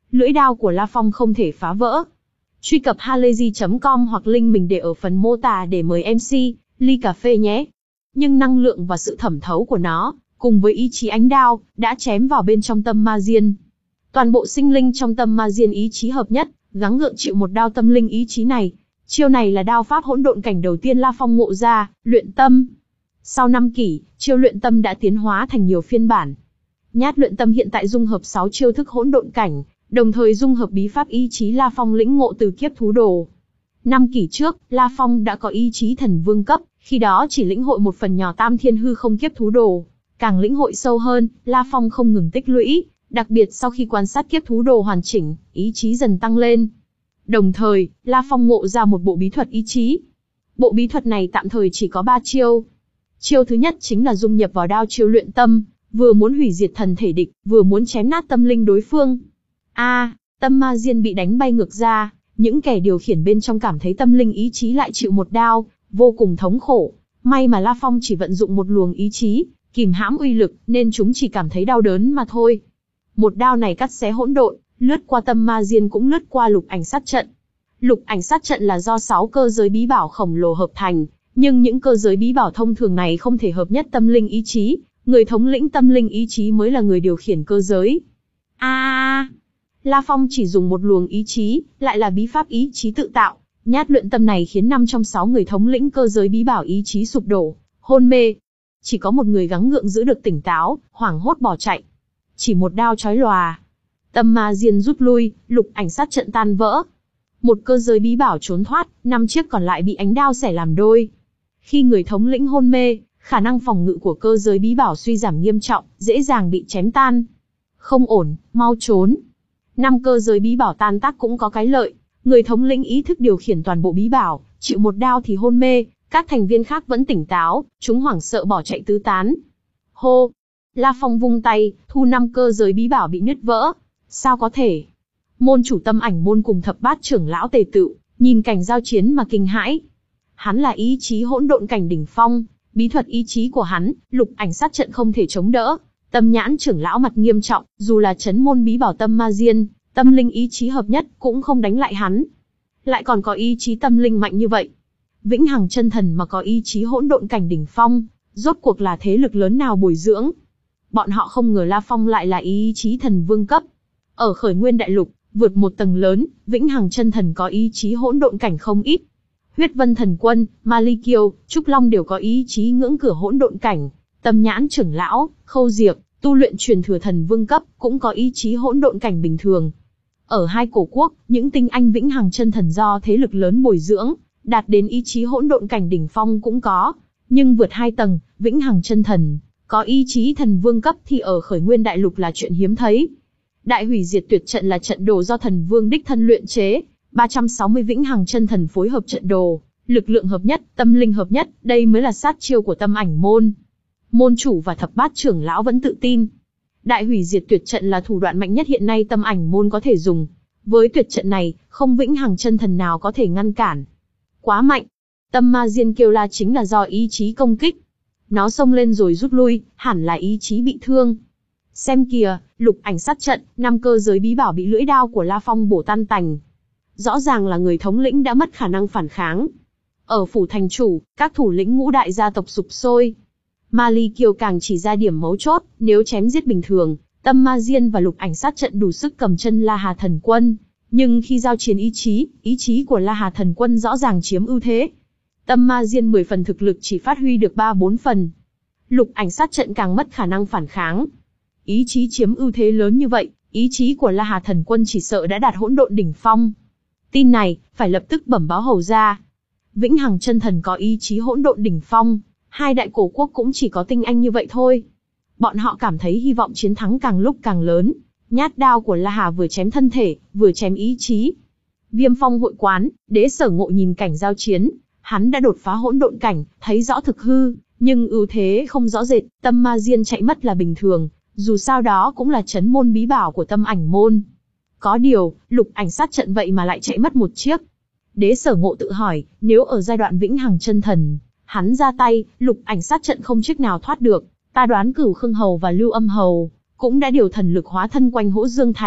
lưỡi đao của La Phong không thể phá vỡ. Truy cập halayzi chấm com hoặc link mình để ở phần mô tả để mời em xê, ly cà phê nhé. Nhưng năng lượng và sự thẩm thấu của nó, cùng với ý chí ánh đao, đã chém vào bên trong tâm ma diên. Toàn bộ sinh linh trong tâm ma diên ý chí hợp nhất, gắng gượng chịu một đao tâm linh ý chí này. Chiêu này là đao pháp hỗn độn cảnh đầu tiên La Phong ngộ ra, luyện tâm. Sau năm kỷ, chiêu luyện tâm đã tiến hóa thành nhiều phiên bản. Nhát luyện tâm hiện tại dung hợp sáu chiêu thức hỗn độn cảnh, đồng thời dung hợp bí pháp ý chí La Phong lĩnh ngộ từ kiếp thú đồ. Năm kỷ trước, La Phong đã có ý chí thần vương cấp, khi đó chỉ lĩnh hội một phần nhỏ tam thiên hư không kiếp thú đồ. Càng lĩnh hội sâu hơn, La Phong không ngừng tích lũy, đặc biệt sau khi quan sát kiếp thú đồ hoàn chỉnh, ý chí dần tăng lên. Đồng thời, La Phong ngộ ra một bộ bí thuật ý chí. Bộ bí thuật này tạm thời chỉ có ba chiêu. Chiêu thứ nhất chính là dung nhập vào đao chiêu luyện tâm, vừa muốn hủy diệt thần thể địch, vừa muốn chém nát tâm linh đối phương. A, à, tâm ma diên bị đánh bay ngược ra, những kẻ điều khiển bên trong cảm thấy tâm linh ý chí lại chịu một đao, vô cùng thống khổ. May mà La Phong chỉ vận dụng một luồng ý chí, kìm hãm uy lực, nên chúng chỉ cảm thấy đau đớn mà thôi. Một đao này cắt xé hỗn độn, lướt qua tâm ma diên cũng lướt qua lục ảnh sát trận. Lục ảnh sát trận là do sáu cơ giới bí bảo khổng lồ hợp thành, nhưng những cơ giới bí bảo thông thường này không thể hợp nhất tâm linh ý chí, người thống lĩnh tâm linh ý chí mới là người điều khiển cơ giới. A, à, La Phong chỉ dùng một luồng ý chí, lại là bí pháp ý chí tự tạo, nhát luyện tâm này khiến năm trong sáu người thống lĩnh cơ giới bí bảo ý chí sụp đổ, hôn mê. Chỉ có một người gắng gượng giữ được tỉnh táo, hoảng hốt bỏ chạy. Chỉ một đao chói lòa, tâm ma diên rút lui, lục ảnh sát trận tan vỡ. Một cơ giới bí bảo trốn thoát, năm chiếc còn lại bị ánh đao xẻ làm đôi. Khi người thống lĩnh hôn mê, khả năng phòng ngự của cơ giới bí bảo suy giảm nghiêm trọng, dễ dàng bị chém tan. Không ổn, mau trốn. Năm cơ giới bí bảo tan tác cũng có cái lợi, người thống lĩnh ý thức điều khiển toàn bộ bí bảo, chịu một đao thì hôn mê, các thành viên khác vẫn tỉnh táo, chúng hoảng sợ bỏ chạy tứ tán. Hô! La Phong vung tay, thu năm cơ giới bí bảo bị nứt vỡ. Sao có thể? Môn chủ tâm ảnh môn cùng thập bát trưởng lão tề tựu, nhìn cảnh giao chiến mà kinh hãi. Hắn là ý chí hỗn độn cảnh đỉnh phong, bí thuật ý chí của hắn, lục ảnh sát trận không thể chống đỡ. Tâm nhãn trưởng lão mặt nghiêm trọng, dù là chấn môn bí bảo tâm ma diên, tâm linh ý chí hợp nhất cũng không đánh lại hắn. Lại còn có ý chí tâm linh mạnh như vậy. Vĩnh hằng chân thần mà có ý chí hỗn độn cảnh đỉnh phong, rốt cuộc là thế lực lớn nào bồi dưỡng? Bọn họ không ngờ La Phong lại là ý chí thần vương cấp. Ở khởi nguyên đại lục, vượt một tầng lớn, vĩnh hằng chân thần có ý chí hỗn độn cảnh không ít. Huyết Vân Thần Quân, Ma Ly Kiêu, Trúc Long đều có ý chí ngưỡng cửa hỗn độn cảnh. Tâm nhãn trưởng lão, Khâu Diệp, tu luyện truyền thừa thần vương cấp, cũng có ý chí hỗn độn cảnh bình thường. Ở hai cổ quốc, những tinh anh vĩnh hằng chân thần do thế lực lớn bồi dưỡng, đạt đến ý chí hỗn độn cảnh đỉnh phong cũng có. Nhưng vượt hai tầng, vĩnh hằng chân thần, có ý chí thần vương cấp thì ở khởi nguyên đại lục là chuyện hiếm thấy. Đại hủy diệt tuyệt trận là trận đồ do thần vương đích thân luyện chế, ba trăm sáu mươi vĩnh hằng chân thần phối hợp trận đồ, lực lượng hợp nhất, tâm linh hợp nhất, đây mới là sát chiêu của tâm ảnh môn. Môn chủ và thập bát trưởng lão vẫn tự tin. Đại hủy diệt tuyệt trận là thủ đoạn mạnh nhất hiện nay tâm ảnh môn có thể dùng. Với tuyệt trận này, không vĩnh hằng chân thần nào có thể ngăn cản. Quá mạnh. Tâm ma diên kêu la chính là do ý chí công kích. Nó xông lên rồi rút lui, hẳn là ý chí bị thương. Xem kìa, lục ảnh sát trận, năm cơ giới bí bảo bị lưỡi đao của La Phong bổ tan tành. Rõ ràng là người thống lĩnh đã mất khả năng phản kháng. Ở phủ thành chủ, các thủ lĩnh ngũ đại gia tộc sục sôi. Ma Ly Kiêu càng chỉ ra điểm mấu chốt, nếu chém giết bình thường, tâm ma diên và lục ảnh sát trận đủ sức cầm chân La Hà Thần Quân. Nhưng khi giao chiến ý chí, ý chí của La Hà Thần Quân rõ ràng chiếm ưu thế. Tâm ma diên mười phần thực lực chỉ phát huy được ba bốn phần. Lục ảnh sát trận càng mất khả năng phản kháng. Ý chí chiếm ưu thế lớn như vậy, ý chí của La Hà Thần Quân chỉ sợ đã đạt hỗn độn đỉnh phong. Tin này, phải lập tức bẩm báo hầu ra. Vĩnh hằng chân thần có ý chí hỗn độn đỉnh phong, hai đại cổ quốc cũng chỉ có tinh anh như vậy thôi. Bọn họ cảm thấy hy vọng chiến thắng càng lúc càng lớn. Nhát đao của La Hà vừa chém thân thể, vừa chém ý chí. Viêm Phong hội quán, Đế Sở Ngộ nhìn cảnh giao chiến, hắn đã đột phá hỗn độn cảnh, thấy rõ thực hư, nhưng ưu thế không rõ rệt, tâm ma diên chạy mất là bình thường, dù sao đó cũng là chấn môn bí bảo của tâm ảnh môn. Có điều, lục ảnh sát trận vậy mà lại chạy mất một chiếc. Đế Sở Ngộ tự hỏi, nếu ở giai đoạn vĩnh hằng chân thần, hắn ra tay, lục ảnh sát trận không chiếc nào thoát được, ta đoán Cửu Khương Hầu và Lưu Âm Hầu cũng đã điều thần lực hóa thân quanh Hỗ Dương Thành,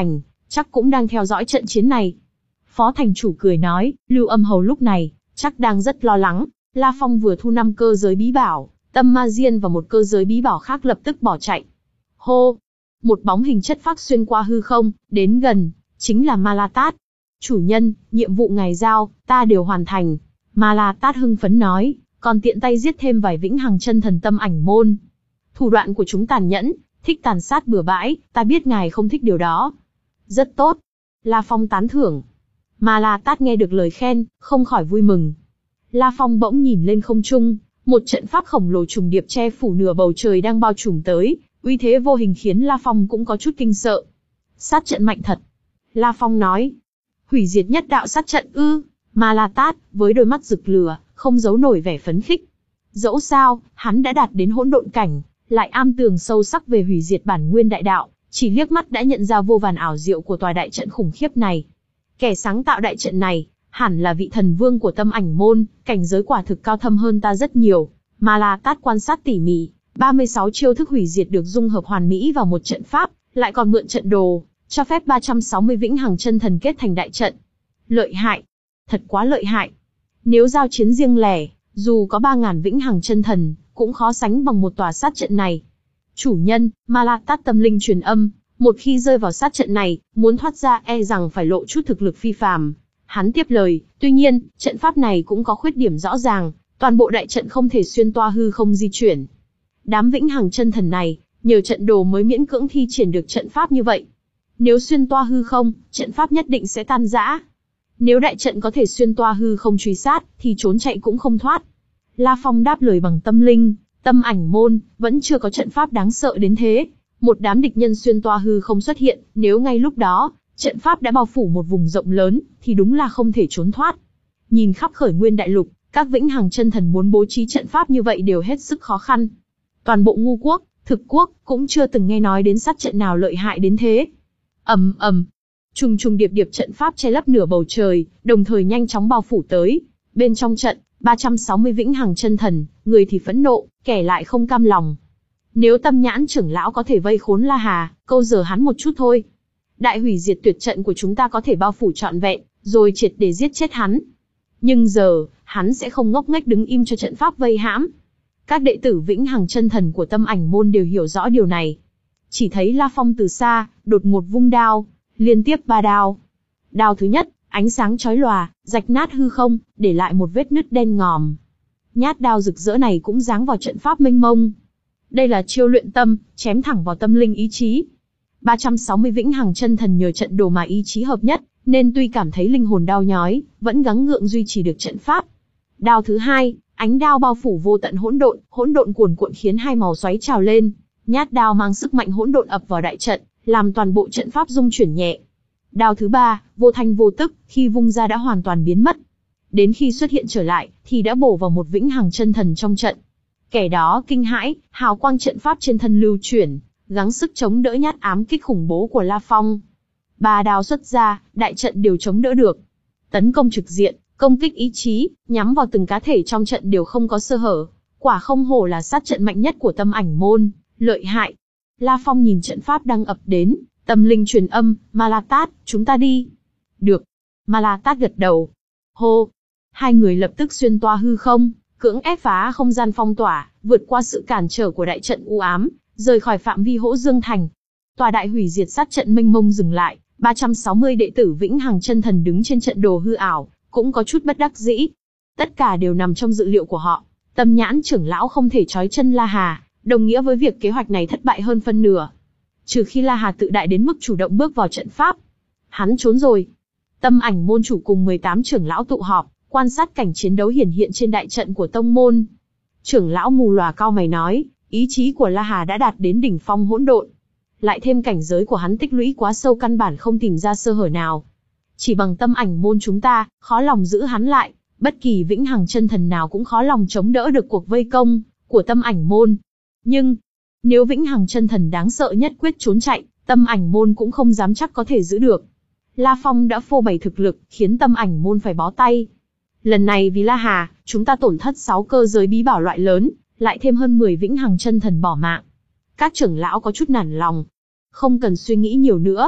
chắc cũng đang theo dõi trận chiến này. Phó thành chủ cười nói, Lưu Âm Hầu lúc này, chắc đang rất lo lắng. La Phong vừa thu năm cơ giới bí bảo, Tâm Ma Diên và một cơ giới bí bảo khác lập tức bỏ chạy. Hô! Một bóng hình chất phác xuyên qua hư không, đến gần, chính là Ma La Tát. Chủ nhân, nhiệm vụ ngài giao, ta đều hoàn thành. Ma La Tát hưng phấn nói, còn tiện tay giết thêm vài vĩnh hằng chân thần tâm ảnh môn. Thủ đoạn của chúng tàn nhẫn, thích tàn sát bừa bãi, ta biết ngài không thích điều đó. Rất tốt. La Phong tán thưởng. Ma La Tát nghe được lời khen, không khỏi vui mừng. La Phong bỗng nhìn lên không trung, một trận pháp khổng lồ trùng điệp che phủ nửa bầu trời đang bao trùm tới, uy thế vô hình khiến La Phong cũng có chút kinh sợ. Sát trận mạnh thật. La Phong nói. Hủy diệt nhất đạo sát trận ư? Ma La Tát, với đôi mắt rực lửa, không giấu nổi vẻ phấn khích. Dẫu sao, hắn đã đạt đến hỗn độn cảnh, lại am tường sâu sắc về hủy diệt bản nguyên đại đạo, chỉ liếc mắt đã nhận ra vô vàn ảo diệu của tòa đại trận khủng khiếp này. Kẻ sáng tạo đại trận này, hẳn là vị thần vương của tâm ảnh môn, cảnh giới quả thực cao thâm hơn ta rất nhiều. Ma La Tát quan sát tỉ mỉ, ba mươi sáu chiêu thức hủy diệt được dung hợp hoàn mỹ vào một trận pháp, lại còn mượn trận đồ, cho phép ba trăm sáu mươi vĩnh hằng chân thần kết thành đại trận. Lợi hại, thật quá lợi hại. Nếu giao chiến riêng lẻ, dù có ba ngàn vĩnh hằng chân thần, cũng khó sánh bằng một tòa sát trận này. Chủ nhân, Ma La Tát tâm linh truyền âm, một khi rơi vào sát trận này, muốn thoát ra e rằng phải lộ chút thực lực phi phàm. Hắn tiếp lời, tuy nhiên, trận pháp này cũng có khuyết điểm rõ ràng, toàn bộ đại trận không thể xuyên toa hư không di chuyển. Đám vĩnh hằng chân thần này, nhờ trận đồ mới miễn cưỡng thi triển được trận pháp như vậy. Nếu xuyên toa hư không, trận pháp nhất định sẽ tan rã. Nếu đại trận có thể xuyên toa hư không truy sát, thì trốn chạy cũng không thoát. La Phong đáp lời bằng tâm linh, tâm ảnh môn, vẫn chưa có trận pháp đáng sợ đến thế. Một đám địch nhân xuyên toa hư không xuất hiện, nếu ngay lúc đó, trận pháp đã bao phủ một vùng rộng lớn, thì đúng là không thể trốn thoát. Nhìn khắp khởi nguyên đại lục, các vĩnh hằng chân thần muốn bố trí trận pháp như vậy đều hết sức khó khăn. Toàn bộ ngu quốc, thực quốc, cũng chưa từng nghe nói đến sát trận nào lợi hại đến thế. Ầm ầm, trùng trùng điệp điệp trận pháp che lấp nửa bầu trời, đồng thời nhanh chóng bao phủ tới. Bên trong trận, ba trăm sáu mươi vĩnh hằng chân thần, người thì phẫn nộ, kẻ lại không cam lòng. Nếu Tâm Nhãn trưởng lão có thể vây khốn La Hà, câu giờ hắn một chút thôi. Đại hủy diệt tuyệt trận của chúng ta có thể bao phủ trọn vẹn, rồi triệt để giết chết hắn. Nhưng giờ, hắn sẽ không ngốc nghếch đứng im cho trận pháp vây hãm. Các đệ tử vĩnh hằng chân thần của tâm ảnh môn đều hiểu rõ điều này. Chỉ thấy La Phong từ xa, đột ngột vung đao, liên tiếp ba đao. Đao thứ nhất, ánh sáng chói lòa, rạch nát hư không, để lại một vết nứt đen ngòm. Nhát đao rực rỡ này cũng giáng vào trận pháp mênh mông. Đây là chiêu luyện tâm, chém thẳng vào tâm linh ý chí. ba trăm sáu mươi vĩnh hằng chân thần nhờ trận đồ mà ý chí hợp nhất, nên tuy cảm thấy linh hồn đau nhói, vẫn gắng gượng duy trì được trận pháp. Đao thứ hai, ánh đao bao phủ vô tận hỗn độn, hỗn độn cuồn cuộn khiến hai màu xoáy trào lên. Nhát đao mang sức mạnh hỗn độn ập vào đại trận, làm toàn bộ trận pháp rung chuyển nhẹ. Đao thứ ba, vô thanh vô tức, khi vung ra đã hoàn toàn biến mất. Đến khi xuất hiện trở lại, thì đã bổ vào một vĩnh hằng chân thần trong trận. Kẻ đó kinh hãi, hào quang trận pháp trên thân lưu chuyển, gắng sức chống đỡ nhát ám kích khủng bố của La Phong. Ba đao xuất ra, đại trận đều chống đỡ được. Tấn công trực diện, công kích ý chí, nhắm vào từng cá thể trong trận đều không có sơ hở. Quả không hổ là sát trận mạnh nhất của tâm ảnh môn, lợi hại. La Phong nhìn trận pháp đang ập đến, tâm linh truyền âm, Ma La Tát, chúng ta đi. Được. Ma La Tát gật đầu. Hô. Hai người lập tức xuyên toa hư không, cưỡng ép phá không gian phong tỏa, vượt qua sự cản trở của đại trận u ám, rời khỏi phạm vi Hỗ Dương Thành. Tòa đại hủy diệt sát trận mênh mông dừng lại, ba trăm sáu mươi đệ tử vĩnh hằng chân thần đứng trên trận đồ hư ảo, cũng có chút bất đắc dĩ. Tất cả đều nằm trong dự liệu của họ. Tâm Nhãn trưởng lão không thể trói chân La Hà, đồng nghĩa với việc kế hoạch này thất bại hơn phân nửa. Trừ khi La Hà tự đại đến mức chủ động bước vào trận pháp. Hắn trốn rồi. Tâm ảnh môn chủ cùng mười tám trưởng lão tụ họp, quan sát cảnh chiến đấu hiển hiện trên đại trận của tông môn. Trưởng lão mù lòa cau mày nói, ý chí của La Hà đã đạt đến đỉnh phong hỗn độn. Lại thêm cảnh giới của hắn tích lũy quá sâu căn bản không tìm ra sơ hở nào. Chỉ bằng tâm ảnh môn chúng ta, khó lòng giữ hắn lại, bất kỳ vĩnh hằng chân thần nào cũng khó lòng chống đỡ được cuộc vây công của tâm ảnh môn. Nhưng, nếu vĩnh hằng chân thần đáng sợ nhất quyết trốn chạy, tâm ảnh môn cũng không dám chắc có thể giữ được. La Phong đã phô bày thực lực, khiến tâm ảnh môn phải bó tay. Lần này vì La Hà, chúng ta tổn thất sáu cơ giới bí bảo loại lớn, lại thêm hơn mười vĩnh hằng chân thần bỏ mạng. Các trưởng lão có chút nản lòng. Không cần suy nghĩ nhiều nữa.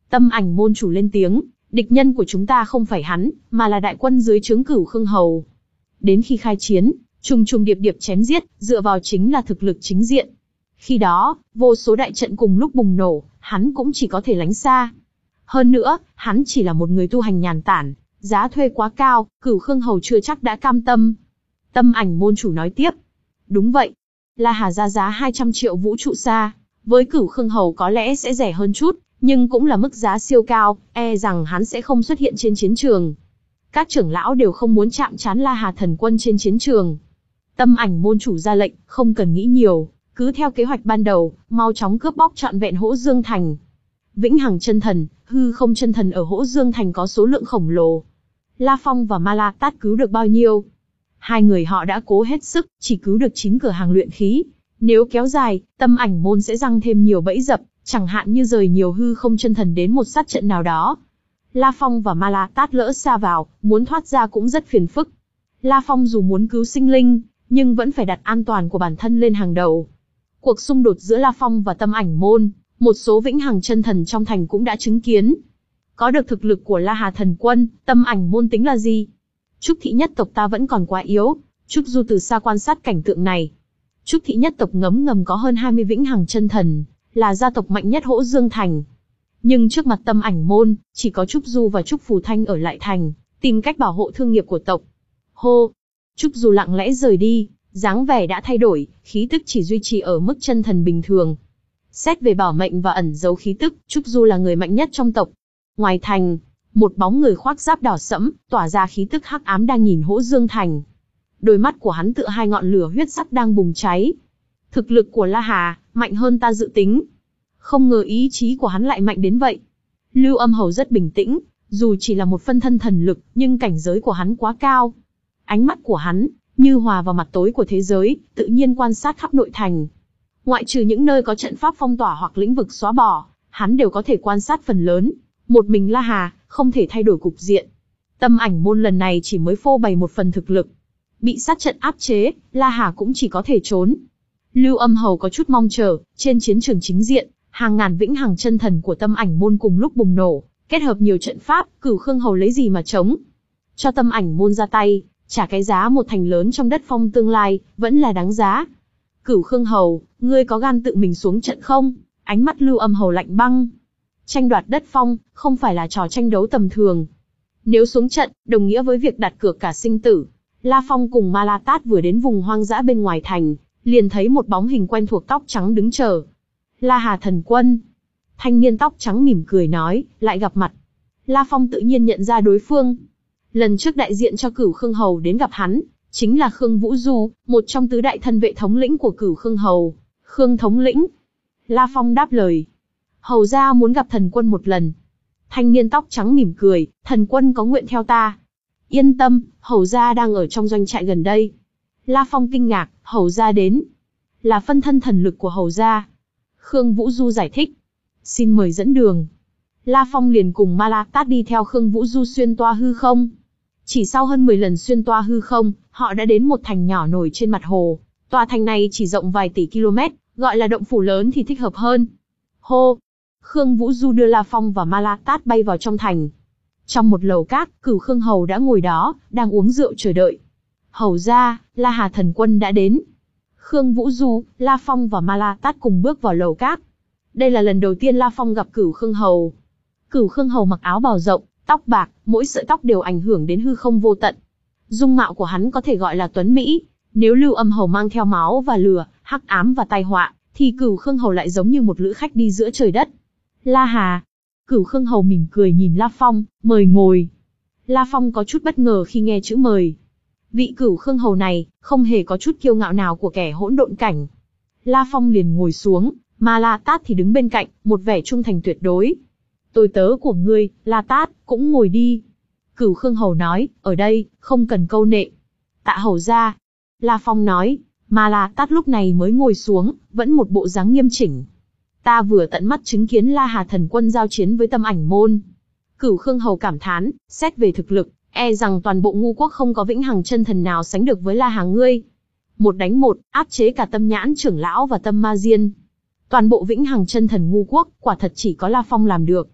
Tâm Ảnh môn chủ lên tiếng, địch nhân của chúng ta không phải hắn, mà là đại quân dưới trướng Cửu Khương Hầu. Đến khi khai chiến, trùng trùng điệp điệp chém giết, dựa vào chính là thực lực chính diện. Khi đó, vô số đại trận cùng lúc bùng nổ, hắn cũng chỉ có thể lánh xa. Hơn nữa, hắn chỉ là một người tu hành nhàn tản, giá thuê quá cao, Cửu Khương Hầu chưa chắc đã cam tâm. Tâm Ảnh môn chủ nói tiếp. Đúng vậy. La Hà ra giá hai trăm triệu vũ trụ sa, với Cửu Khương Hầu có lẽ sẽ rẻ hơn chút, nhưng cũng là mức giá siêu cao, e rằng hắn sẽ không xuất hiện trên chiến trường. Các trưởng lão đều không muốn chạm trán La Hà thần quân trên chiến trường. Tâm Ảnh môn chủ ra lệnh, không cần nghĩ nhiều, cứ theo kế hoạch ban đầu, mau chóng cướp bóc trọn vẹn Hỗ Dương Thành. Vĩnh Hằng chân thần, hư không chân thần ở Hỗ Dương Thành có số lượng khổng lồ. La Phong và Ma La Tát cứu được bao nhiêu? Hai người họ đã cố hết sức, chỉ cứu được chín cửa hàng luyện khí. Nếu kéo dài, Tâm Ảnh môn sẽ răng thêm nhiều bẫy dập, chẳng hạn như rời nhiều hư không chân thần đến một sát trận nào đó. La Phong và Ma La Tát lỡ sa vào, muốn thoát ra cũng rất phiền phức. La Phong dù muốn cứu sinh linh, nhưng vẫn phải đặt an toàn của bản thân lên hàng đầu. Cuộc xung đột giữa La Phong và Tâm Ảnh môn, một số vĩnh hằng chân thần trong thành cũng đã chứng kiến. Có được thực lực của La Hà thần quân, Tâm Ảnh môn tính là gì? Trúc thị nhất tộc ta vẫn còn quá yếu. Trúc Du từ xa quan sát cảnh tượng này. Trúc thị nhất tộc ngấm ngầm có hơn hai mươi vĩnh hằng chân thần, là gia tộc mạnh nhất Hỗ Dương Thành. Nhưng trước mặt Tâm Ảnh môn, chỉ có Trúc Du và Trúc Phù Thanh ở lại thành, tìm cách bảo hộ thương nghiệp của tộc. Hô! Trúc Du lặng lẽ rời đi, dáng vẻ đã thay đổi, khí tức chỉ duy trì ở mức chân thần bình thường. Xét về bảo mệnh và ẩn giấu khí tức, Trúc Du là người mạnh nhất trong tộc. Ngoài thành, một bóng người khoác giáp đỏ sẫm, tỏa ra khí tức hắc ám đang nhìn Hỗ Dương Thành. Đôi mắt của hắn tựa hai ngọn lửa huyết sắc đang bùng cháy. Thực lực của La Hà, mạnh hơn ta dự tính. Không ngờ ý chí của hắn lại mạnh đến vậy. Lưu Âm Hầu rất bình tĩnh, dù chỉ là một phân thân thần lực, nhưng cảnh giới của hắn quá cao. Ánh mắt của hắn, như hòa vào mặt tối của thế giới, tự nhiên quan sát khắp nội thành. Ngoại trừ những nơi có trận pháp phong tỏa hoặc lĩnh vực xóa bỏ, hắn đều có thể quan sát phần lớn. Một mình La Hà, không thể thay đổi cục diện. Tâm Ảnh môn lần này chỉ mới phô bày một phần thực lực. Bị sát trận áp chế, La Hà cũng chỉ có thể trốn. Lưu Âm Hầu có chút mong chờ, trên chiến trường chính diện, hàng ngàn vĩnh hằng chân thần của Tâm Ảnh môn cùng lúc bùng nổ, kết hợp nhiều trận pháp, Cửu Khương Hầu lấy gì mà chống? Cho Tâm Ảnh môn ra tay, trả cái giá một thành lớn trong đất phong tương lai, vẫn là đáng giá. Cửu Khương Hầu, ngươi có gan tự mình xuống trận không? Ánh mắt Lưu Âm Hầu lạnh băng. Tranh đoạt đất phong, không phải là trò tranh đấu tầm thường. Nếu xuống trận, đồng nghĩa với việc đặt cược cả sinh tử. La Phong cùng Ma La Tát vừa đến vùng hoang dã bên ngoài thành, liền thấy một bóng hình quen thuộc tóc trắng đứng chờ. La Hà thần quân. Thanh niên tóc trắng mỉm cười nói, lại gặp mặt. La Phong tự nhiên nhận ra đối phương. Lần trước đại diện cho Cửu Khương Hầu đến gặp hắn, chính là Khương Vũ Du, một trong tứ đại thân vệ thống lĩnh của Cửu Khương Hầu. Khương thống lĩnh. La Phong đáp lời. Hầu gia muốn gặp thần quân một lần. Thanh niên tóc trắng mỉm cười, thần quân có nguyện theo ta. Yên tâm, hầu gia đang ở trong doanh trại gần đây. La Phong kinh ngạc, hầu gia đến. Là phân thân thần lực của hầu gia. Khương Vũ Du giải thích. Xin mời dẫn đường. La Phong liền cùng Ma La Tát đi theo Khương Vũ Du xuyên toa hư không. Chỉ sau hơn mười lần xuyên toa hư không, họ đã đến một thành nhỏ nổi trên mặt hồ. Tòa thành này chỉ rộng vài tỷ km, gọi là động phủ lớn thì thích hợp hơn. Hô! Khương Vũ Du đưa La Phong và Ma La Tát bay vào trong thành. Trong một lầu các, Cửu Khương Hầu đã ngồi đó, đang uống rượu chờ đợi. Hầu ra, La Hà thần quân đã đến. Khương Vũ Du, La Phong và Ma La Tát cùng bước vào lầu các. Đây là lần đầu tiên La Phong gặp Cửu Khương Hầu. Cửu Khương Hầu mặc áo bào rộng, tóc bạc, mỗi sợi tóc đều ảnh hưởng đến hư không vô tận. Dung mạo của hắn có thể gọi là tuấn mỹ. Nếu Lưu Âm Hầu mang theo máu và lửa, hắc ám và tai họa, thì Cửu Khương Hầu lại giống như một lữ khách đi giữa trời đất. La Hà. Cửu Khương Hầu mỉm cười nhìn La Phong, mời ngồi. La Phong có chút bất ngờ khi nghe chữ mời. Vị Cửu Khương Hầu này, không hề có chút kiêu ngạo nào của kẻ hỗn độn cảnh. La Phong liền ngồi xuống, Ma La Tát thì đứng bên cạnh, một vẻ trung thành tuyệt đối. Tôi tớ của ngươi, La Tát, cũng ngồi đi. Cửu Khương Hầu nói, ở đây, không cần câu nệ. Tạ hầu ra. La Phong nói, Ma La Tát lúc này mới ngồi xuống, vẫn một bộ dáng nghiêm chỉnh. Ta vừa tận mắt chứng kiến La Hà thần quân giao chiến với Tâm Ảnh môn. Cửu Khương Hầu cảm thán, xét về thực lực, e rằng toàn bộ ngu quốc không có vĩnh hằng chân thần nào sánh được với La Hà ngươi. Một đánh một, áp chế cả Tâm Nhãn trưởng lão và Tâm Ma Diên. Toàn bộ vĩnh hằng chân thần ngu quốc, quả thật chỉ có La Phong làm được.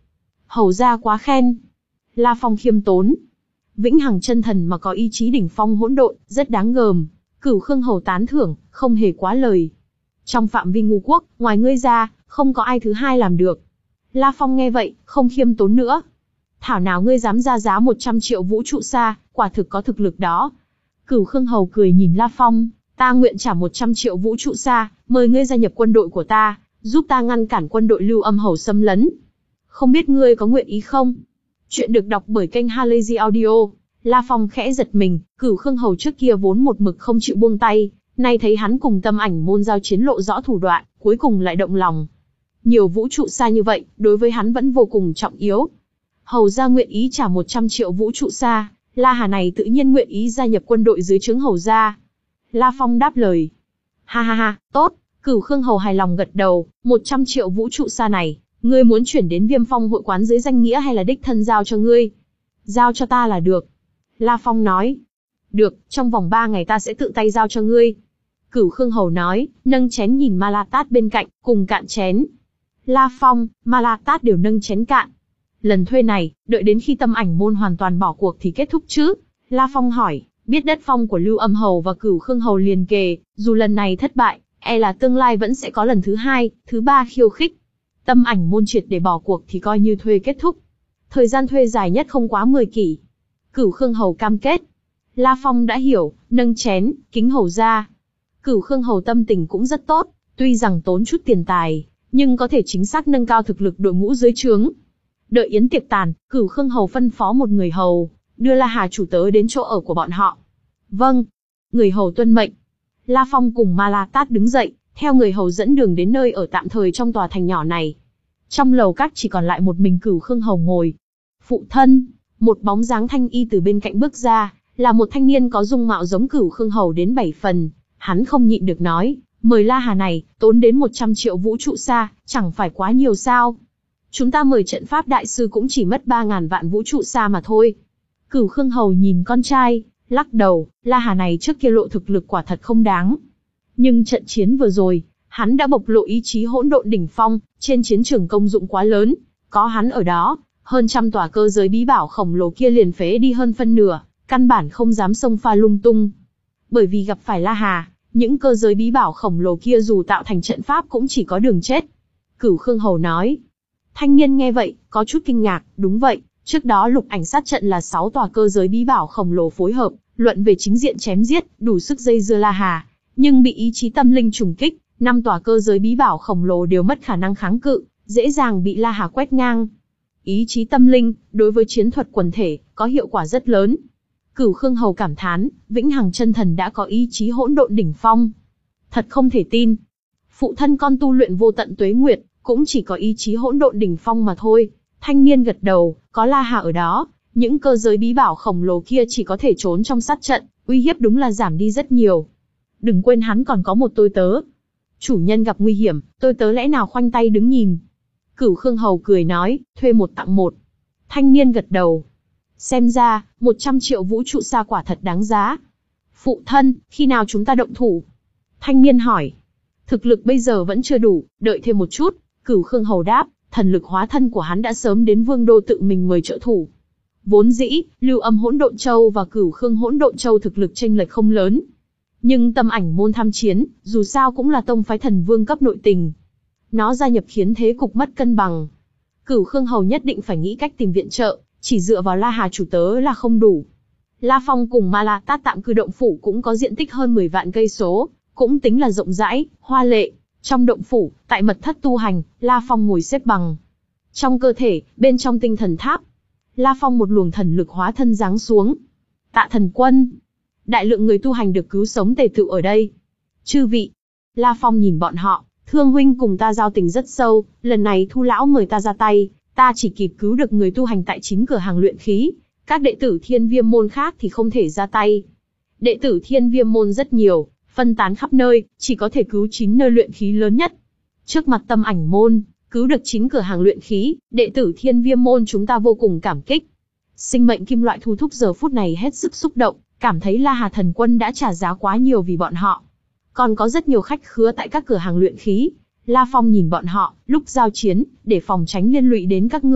Hầu ra quá khen. La Phong khiêm tốn. Vĩnh hằng chân thần mà có ý chí đỉnh phong hỗn độn, rất đáng gờm. Cửu Khương Hầu tán thưởng, không hề quá lời. Trong phạm vi ngu quốc, ngoài ngươi ra, không có ai thứ hai làm được. La Phong nghe vậy, không khiêm tốn nữa. Thảo nào ngươi dám ra giá một trăm triệu vũ trụ sa, quả thực có thực lực đó. Cửu Khương Hầu cười nhìn La Phong, ta nguyện trả một trăm triệu vũ trụ sa, mời ngươi gia nhập quân đội của ta, giúp ta ngăn cản quân đội Lưu Âm Hầu xâm lấn. Không biết ngươi có nguyện ý không? Chuyện được đọc bởi kênh Halazy Audio. La Phong khẽ giật mình, Cửu Khương Hầu trước kia vốn một mực không chịu buông tay, nay thấy hắn cùng Tâm Ảnh Môn giao chiến lộ rõ thủ đoạn, cuối cùng lại động lòng. Nhiều vũ trụ sa như vậy, đối với hắn vẫn vô cùng trọng yếu. Hầu gia nguyện ý trả một trăm triệu vũ trụ sa, La Hà này tự nhiên nguyện ý gia nhập quân đội dưới trướng Hầu gia. La Phong đáp lời. Ha ha ha, tốt. Cửu Khương Hầu hài lòng gật đầu, một trăm triệu vũ trụ sa này, ngươi muốn chuyển đến Viêm Phong hội quán dưới danh nghĩa hay là đích thân giao cho ngươi? Giao cho ta là được. La Phong nói. Được, trong vòng ba ngày ta sẽ tự tay giao cho ngươi. Cửu Khương Hầu nói, nâng chén nhìn Ma La Tát bên cạnh, cùng cạn chén. La Phong, Ma La Tát đều nâng chén cạn. Lần thuê này, đợi đến khi Tâm Ảnh Môn hoàn toàn bỏ cuộc thì kết thúc chứ? La Phong hỏi, biết đất phong của Lưu Âm Hầu và Cửu Khương Hầu liền kề, dù lần này thất bại, e là tương lai vẫn sẽ có lần thứ hai, thứ ba khiêu khích. Tâm Ảnh Môn triệt để bỏ cuộc thì coi như thuê kết thúc. Thời gian thuê dài nhất không quá mười kỷ. Cửu Khương Hầu cam kết. La Phong đã hiểu, nâng chén, kính hầu ra. Cửu Khương Hầu tâm tình cũng rất tốt, tuy rằng tốn chút tiền tài, nhưng có thể chính xác nâng cao thực lực đội ngũ dưới trướng. Đợi yến tiệc tàn, Cửu Khương Hầu phân phó một người hầu, đưa La Hà chủ tớ đến chỗ ở của bọn họ. Vâng. Người hầu tuân mệnh. La Phong cùng Ma La Tát đứng dậy, theo người hầu dẫn đường đến nơi ở tạm thời trong tòa thành nhỏ này. Trong lầu các chỉ còn lại một mình Cửu Khương Hầu ngồi. Phụ thân, một bóng dáng thanh y từ bên cạnh bước ra, là một thanh niên có dung mạo giống Cửu Khương Hầu đến bảy phần. Hắn không nhịn được nói, mời La Hà này, tốn đến một trăm triệu vũ trụ sa, chẳng phải quá nhiều sao? Chúng ta mời trận pháp đại sư cũng chỉ mất ba ngàn vạn vũ trụ sa mà thôi. Cửu Khương Hầu nhìn con trai, lắc đầu, La Hà này trước kia lộ thực lực quả thật không đáng. Nhưng trận chiến vừa rồi, hắn đã bộc lộ ý chí hỗn độn đỉnh phong, trên chiến trường công dụng quá lớn, có hắn ở đó, hơn trăm tòa cơ giới bí bảo khổng lồ kia liền phế đi hơn phân nửa, căn bản không dám xông pha lung tung. Bởi vì gặp phải La Hà, những cơ giới bí bảo khổng lồ kia dù tạo thành trận pháp cũng chỉ có đường chết. Cửu Khương Hầu nói. Thanh niên nghe vậy, có chút kinh ngạc, đúng vậy, trước đó Lục Ảnh sát trận là sáu tòa cơ giới bí bảo khổng lồ phối hợp, luận về chính diện chém giết, đủ sức dây dưa La Hà, nhưng bị ý chí tâm linh trùng kích, năm tòa cơ giới bí bảo khổng lồ đều mất khả năng kháng cự, dễ dàng bị La Hà quét ngang. Ý chí tâm linh, đối với chiến thuật quần thể, có hiệu quả rất lớn. Cửu Khương Hầu cảm thán, Vĩnh Hằng chân thần đã có ý chí hỗn độn đỉnh phong. Thật không thể tin. Phụ thân con tu luyện vô tận tuế nguyệt, cũng chỉ có ý chí hỗn độn đỉnh phong mà thôi. Thanh niên gật đầu, có La Hà ở đó, những cơ giới bí bảo khổng lồ kia chỉ có thể trốn trong sát trận, uy hiếp đúng là giảm đi rất nhiều. Đừng quên hắn còn có một tôi tớ. Chủ nhân gặp nguy hiểm, tôi tớ lẽ nào khoanh tay đứng nhìn. Cửu Khương Hầu cười nói, thuê một tặng một. Thanh niên gật đầu. Xem ra, một trăm triệu vũ trụ sa quả thật đáng giá. Phụ thân, khi nào chúng ta động thủ? Thanh niên hỏi. Thực lực bây giờ vẫn chưa đủ, đợi thêm một chút. Cửu Khương Hầu đáp, thần lực hóa thân của hắn đã sớm đến Vương Đô tự mình mời trợ thủ. Vốn dĩ, Lưu Âm Hỗn Độn Châu và Cửu Khương Hỗn Độn Châu thực lực chênh lệch không lớn. Nhưng Tâm Ảnh Môn tham chiến, dù sao cũng là tông phái thần vương cấp nội tình. Nó gia nhập khiến thế cục mất cân bằng. Cửu Khương Hầu nhất định phải nghĩ cách tìm viện trợ, chỉ dựa vào La Hà chủ tớ là không đủ. La Phong cùng Ma La Tát tạm cư động phủ cũng có diện tích hơn mười vạn cây số, cũng tính là rộng rãi, hoa lệ. Trong động phủ, tại mật thất tu hành, La Phong ngồi xếp bằng. Trong cơ thể, bên trong tinh thần tháp, La Phong một luồng thần lực hóa thân giáng xuống. Tạ Thần Quân, đại lượng người tu hành được cứu sống tề tựu ở đây. Chư vị, La Phong nhìn bọn họ, Thương huynh cùng ta giao tình rất sâu, lần này Thu lão mời ta ra tay, ta chỉ kịp cứu được người tu hành tại chín cửa hàng luyện khí, các đệ tử Thiên Viêm môn khác thì không thể ra tay. Đệ tử Thiên Viêm môn rất nhiều, phân tán khắp nơi, chỉ có thể cứu chín nơi luyện khí lớn nhất. Trước mặt Tâm Ảnh môn, cứu được chín cửa hàng luyện khí, đệ tử Thiên Viêm môn chúng ta vô cùng cảm kích. Sinh mệnh kim loại Thu thúc giờ phút này hết sức xúc động, cảm thấy La Hà Thần Quân đã trả giá quá nhiều vì bọn họ. Còn có rất nhiều khách khứa tại các cửa hàng luyện khí. La Phong nhìn bọn họ, lúc giao chiến, để phòng tránh liên lụy đến các ngươi,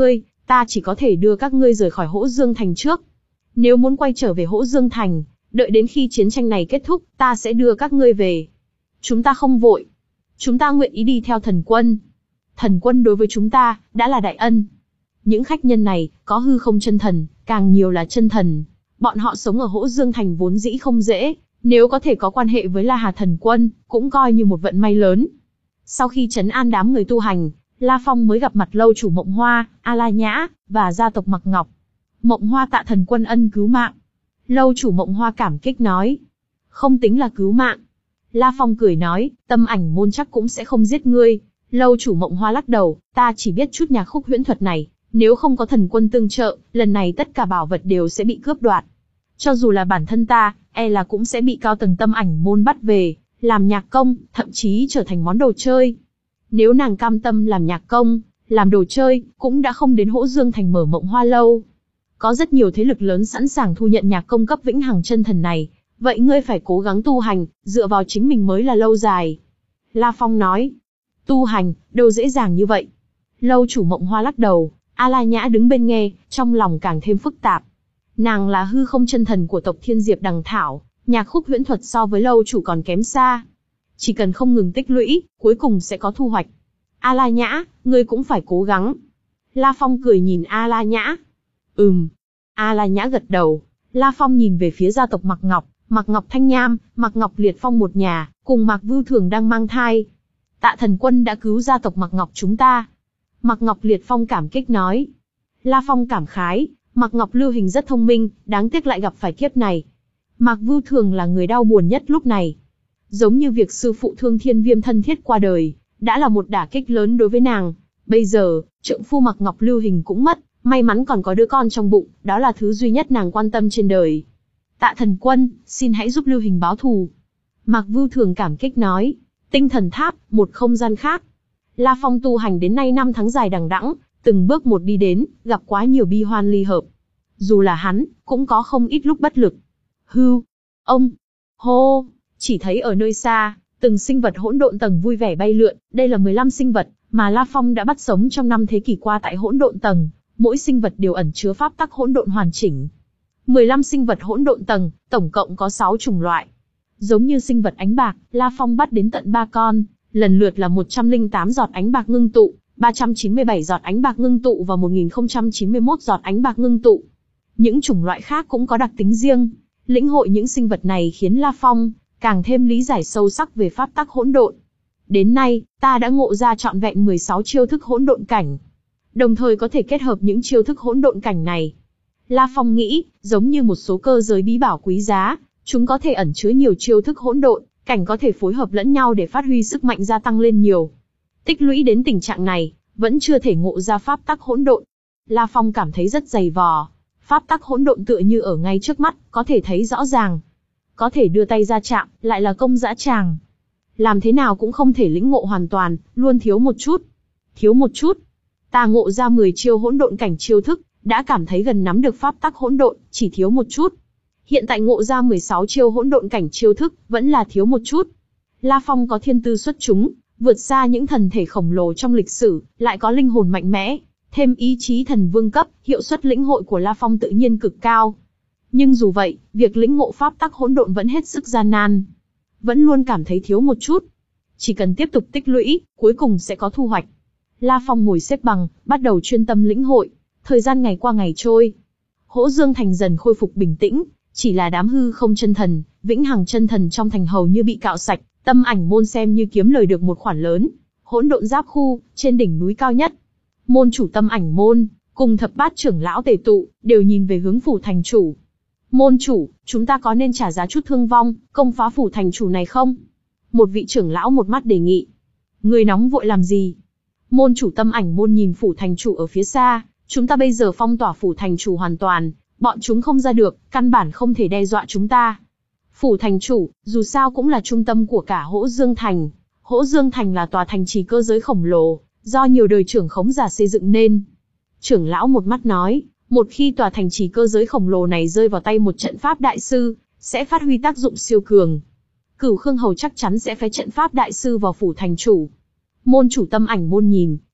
ta chỉ có thể đưa các ngươi rời khỏi Hỗ Dương Thành trước. Nếu muốn quay trở về Hỗ Dương Thành, đợi đến khi chiến tranh này kết thúc, ta sẽ đưa các ngươi về. Chúng ta không vội. Chúng ta nguyện ý đi theo thần quân. Thần quân đối với chúng ta, đã là đại ân. Những khách nhân này, có hư không chân thần, càng nhiều là chân thần. Bọn họ sống ở Hỗ Dương Thành vốn dĩ không dễ, nếu có thể có quan hệ với La Hà thần quân, cũng coi như một vận may lớn. Sau khi trấn an đám người tu hành, La Phong mới gặp mặt lâu chủ Mộng Hoa, A La Nhã, và gia tộc Mặc Ngọc. Mộng Hoa tạ thần quân ân cứu mạng. Lâu chủ Mộng Hoa cảm kích nói. Không tính là cứu mạng. La Phong cười nói, Tâm Ảnh môn chắc cũng sẽ không giết ngươi. Lâu chủ Mộng Hoa lắc đầu, ta chỉ biết chút nhạc khúc huyễn thuật này. Nếu không có thần quân tương trợ, lần này tất cả bảo vật đều sẽ bị cướp đoạt. Cho dù là bản thân ta, e là cũng sẽ bị cao tầng Tâm Ảnh môn bắt về, làm nhạc công, thậm chí trở thành món đồ chơi. Nếu nàng cam tâm làm nhạc công, làm đồ chơi, cũng đã không đến Hỗ Dương Thành mở Mộng Hoa lâu. Có rất nhiều thế lực lớn sẵn sàng thu nhận nhạc công cấp vĩnh hằng chân thần này, vậy ngươi phải cố gắng tu hành, dựa vào chính mình mới là lâu dài. La Phong nói, tu hành, đâu dễ dàng như vậy. Lâu chủ Mộng Hoa lắc đầu, A La Nhã đứng bên nghe, trong lòng càng thêm phức tạp. Nàng là hư không chân thần của tộc Thiên Diệp Đằng Thảo, nhạc khúc huyễn thuật so với lâu chủ còn kém xa. Chỉ cần không ngừng tích lũy, cuối cùng sẽ có thu hoạch. A La Nhã, ngươi cũng phải cố gắng. La Phong cười nhìn A La Nhã. Ừm. A La Nhã gật đầu. La Phong nhìn về phía gia tộc Mặc Ngọc, Mặc Ngọc Thanh Nham, Mặc Ngọc Liệt Phong một nhà, cùng Mạc Vưu Thường đang mang thai. Tạ thần quân đã cứu gia tộc Mặc Ngọc chúng ta. Mặc Ngọc Liệt Phong cảm kích nói. La Phong cảm khái, Mặc Ngọc Lưu Hình rất thông minh, đáng tiếc lại gặp phải kiếp này. Mạc Vưu Thường là người đau buồn nhất lúc này. Giống như việc sư phụ Thương Thiên Viêm thân thiết qua đời, đã là một đả kích lớn đối với nàng. Bây giờ, trượng phu Mặc Ngọc Lưu Hình cũng mất, may mắn còn có đứa con trong bụng, đó là thứ duy nhất nàng quan tâm trên đời. Tạ thần quân, xin hãy giúp Lưu Hình báo thù. Mạc Vưu Thường cảm kích nói. Tinh thần tháp, một không gian khác. La Phong tu hành đến nay năm tháng dài đằng đẵng, từng bước một đi đến, gặp quá nhiều bi hoan ly hợp. Dù là hắn, cũng có không ít lúc bất lực. Hưu, ông, hô, chỉ thấy ở nơi xa, từng sinh vật hỗn độn tầng vui vẻ bay lượn, đây là mười lăm sinh vật mà La Phong đã bắt sống trong năm thế kỷ qua tại hỗn độn tầng, mỗi sinh vật đều ẩn chứa pháp tắc hỗn độn hoàn chỉnh. mười lăm sinh vật hỗn độn tầng, tổng cộng có sáu chủng loại. Giống như sinh vật ánh bạc, La Phong bắt đến tận ba con, lần lượt là một trăm lẻ tám giọt ánh bạc ngưng tụ, ba trăm chín mươi bảy giọt ánh bạc ngưng tụ và một nghìn không trăm chín mươi mốt giọt ánh bạc ngưng tụ. Những chủng loại khác cũng có đặc tính riêng. Lĩnh hội những sinh vật này khiến La Phong càng thêm lý giải sâu sắc về pháp tắc hỗn độn. Đến nay, ta đã ngộ ra trọn vẹn mười sáu chiêu thức hỗn độn cảnh, đồng thời có thể kết hợp những chiêu thức hỗn độn cảnh này. La Phong nghĩ, giống như một số cơ giới bí bảo quý giá, chúng có thể ẩn chứa nhiều chiêu thức hỗn độn cảnh có thể phối hợp lẫn nhau để phát huy sức mạnh gia tăng lên nhiều. Tích lũy đến tình trạng này, vẫn chưa thể ngộ ra pháp tắc hỗn độn. La Phong cảm thấy rất dày vò. Pháp tắc hỗn độn tựa như ở ngay trước mắt, có thể thấy rõ ràng. Có thể đưa tay ra chạm, lại là công dã tràng. Làm thế nào cũng không thể lĩnh ngộ hoàn toàn, luôn thiếu một chút. Thiếu một chút. Ta ngộ ra mười chiêu hỗn độn cảnh chiêu thức, đã cảm thấy gần nắm được pháp tắc hỗn độn, chỉ thiếu một chút. Hiện tại ngộ ra mười sáu chiêu hỗn độn cảnh chiêu thức, vẫn là thiếu một chút. La Phong có thiên tư xuất chúng, vượt xa những thần thể khổng lồ trong lịch sử, lại có linh hồn mạnh mẽ, thêm ý chí thần vương cấp, hiệu suất lĩnh hội của La Phong tự nhiên cực cao. Nhưng dù vậy, việc lĩnh ngộ pháp tắc hỗn độn vẫn hết sức gian nan. Vẫn luôn cảm thấy thiếu một chút. Chỉ cần tiếp tục tích lũy, cuối cùng sẽ có thu hoạch. La Phong ngồi xếp bằng, bắt đầu chuyên tâm lĩnh hội. Thời gian ngày qua ngày trôi. Hỗ Dương Thành dần khôi phục bình tĩnh, chỉ là đám hư không chân thần, vĩnh hằng chân thần trong thành hầu như bị cạo sạch, Tâm Ảnh môn xem như kiếm lời được một khoản lớn. Hỗn độn giáp khu, trên đỉnh núi cao nhất. Môn chủ Tâm Ảnh môn, cùng thập bát trưởng lão tề tụ, đều nhìn về hướng phủ thành chủ. Môn chủ, chúng ta có nên trả giá chút thương vong, công phá phủ thành chủ này không? Một vị trưởng lão một mắt đề nghị. Người nóng vội làm gì? Môn chủ Tâm Ảnh môn nhìn phủ thành chủ ở phía xa, chúng ta bây giờ phong tỏa phủ thành chủ hoàn toàn, bọn chúng không ra được, căn bản không thể đe dọa chúng ta. Phủ thành chủ, dù sao cũng là trung tâm của cả Hỗ Dương Thành. Hỗ Dương Thành là tòa thành trì cơ giới khổng lồ, do nhiều đời trưởng khống giả xây dựng nên. Trưởng lão một mắt nói, một khi tòa thành trì cơ giới khổng lồ này rơi vào tay một trận pháp đại sư, sẽ phát huy tác dụng siêu cường. Cửu Khương Hầu chắc chắn sẽ phái trận pháp đại sư vào phủ thành chủ. Môn chủ Tâm Ảnh môn nhìn,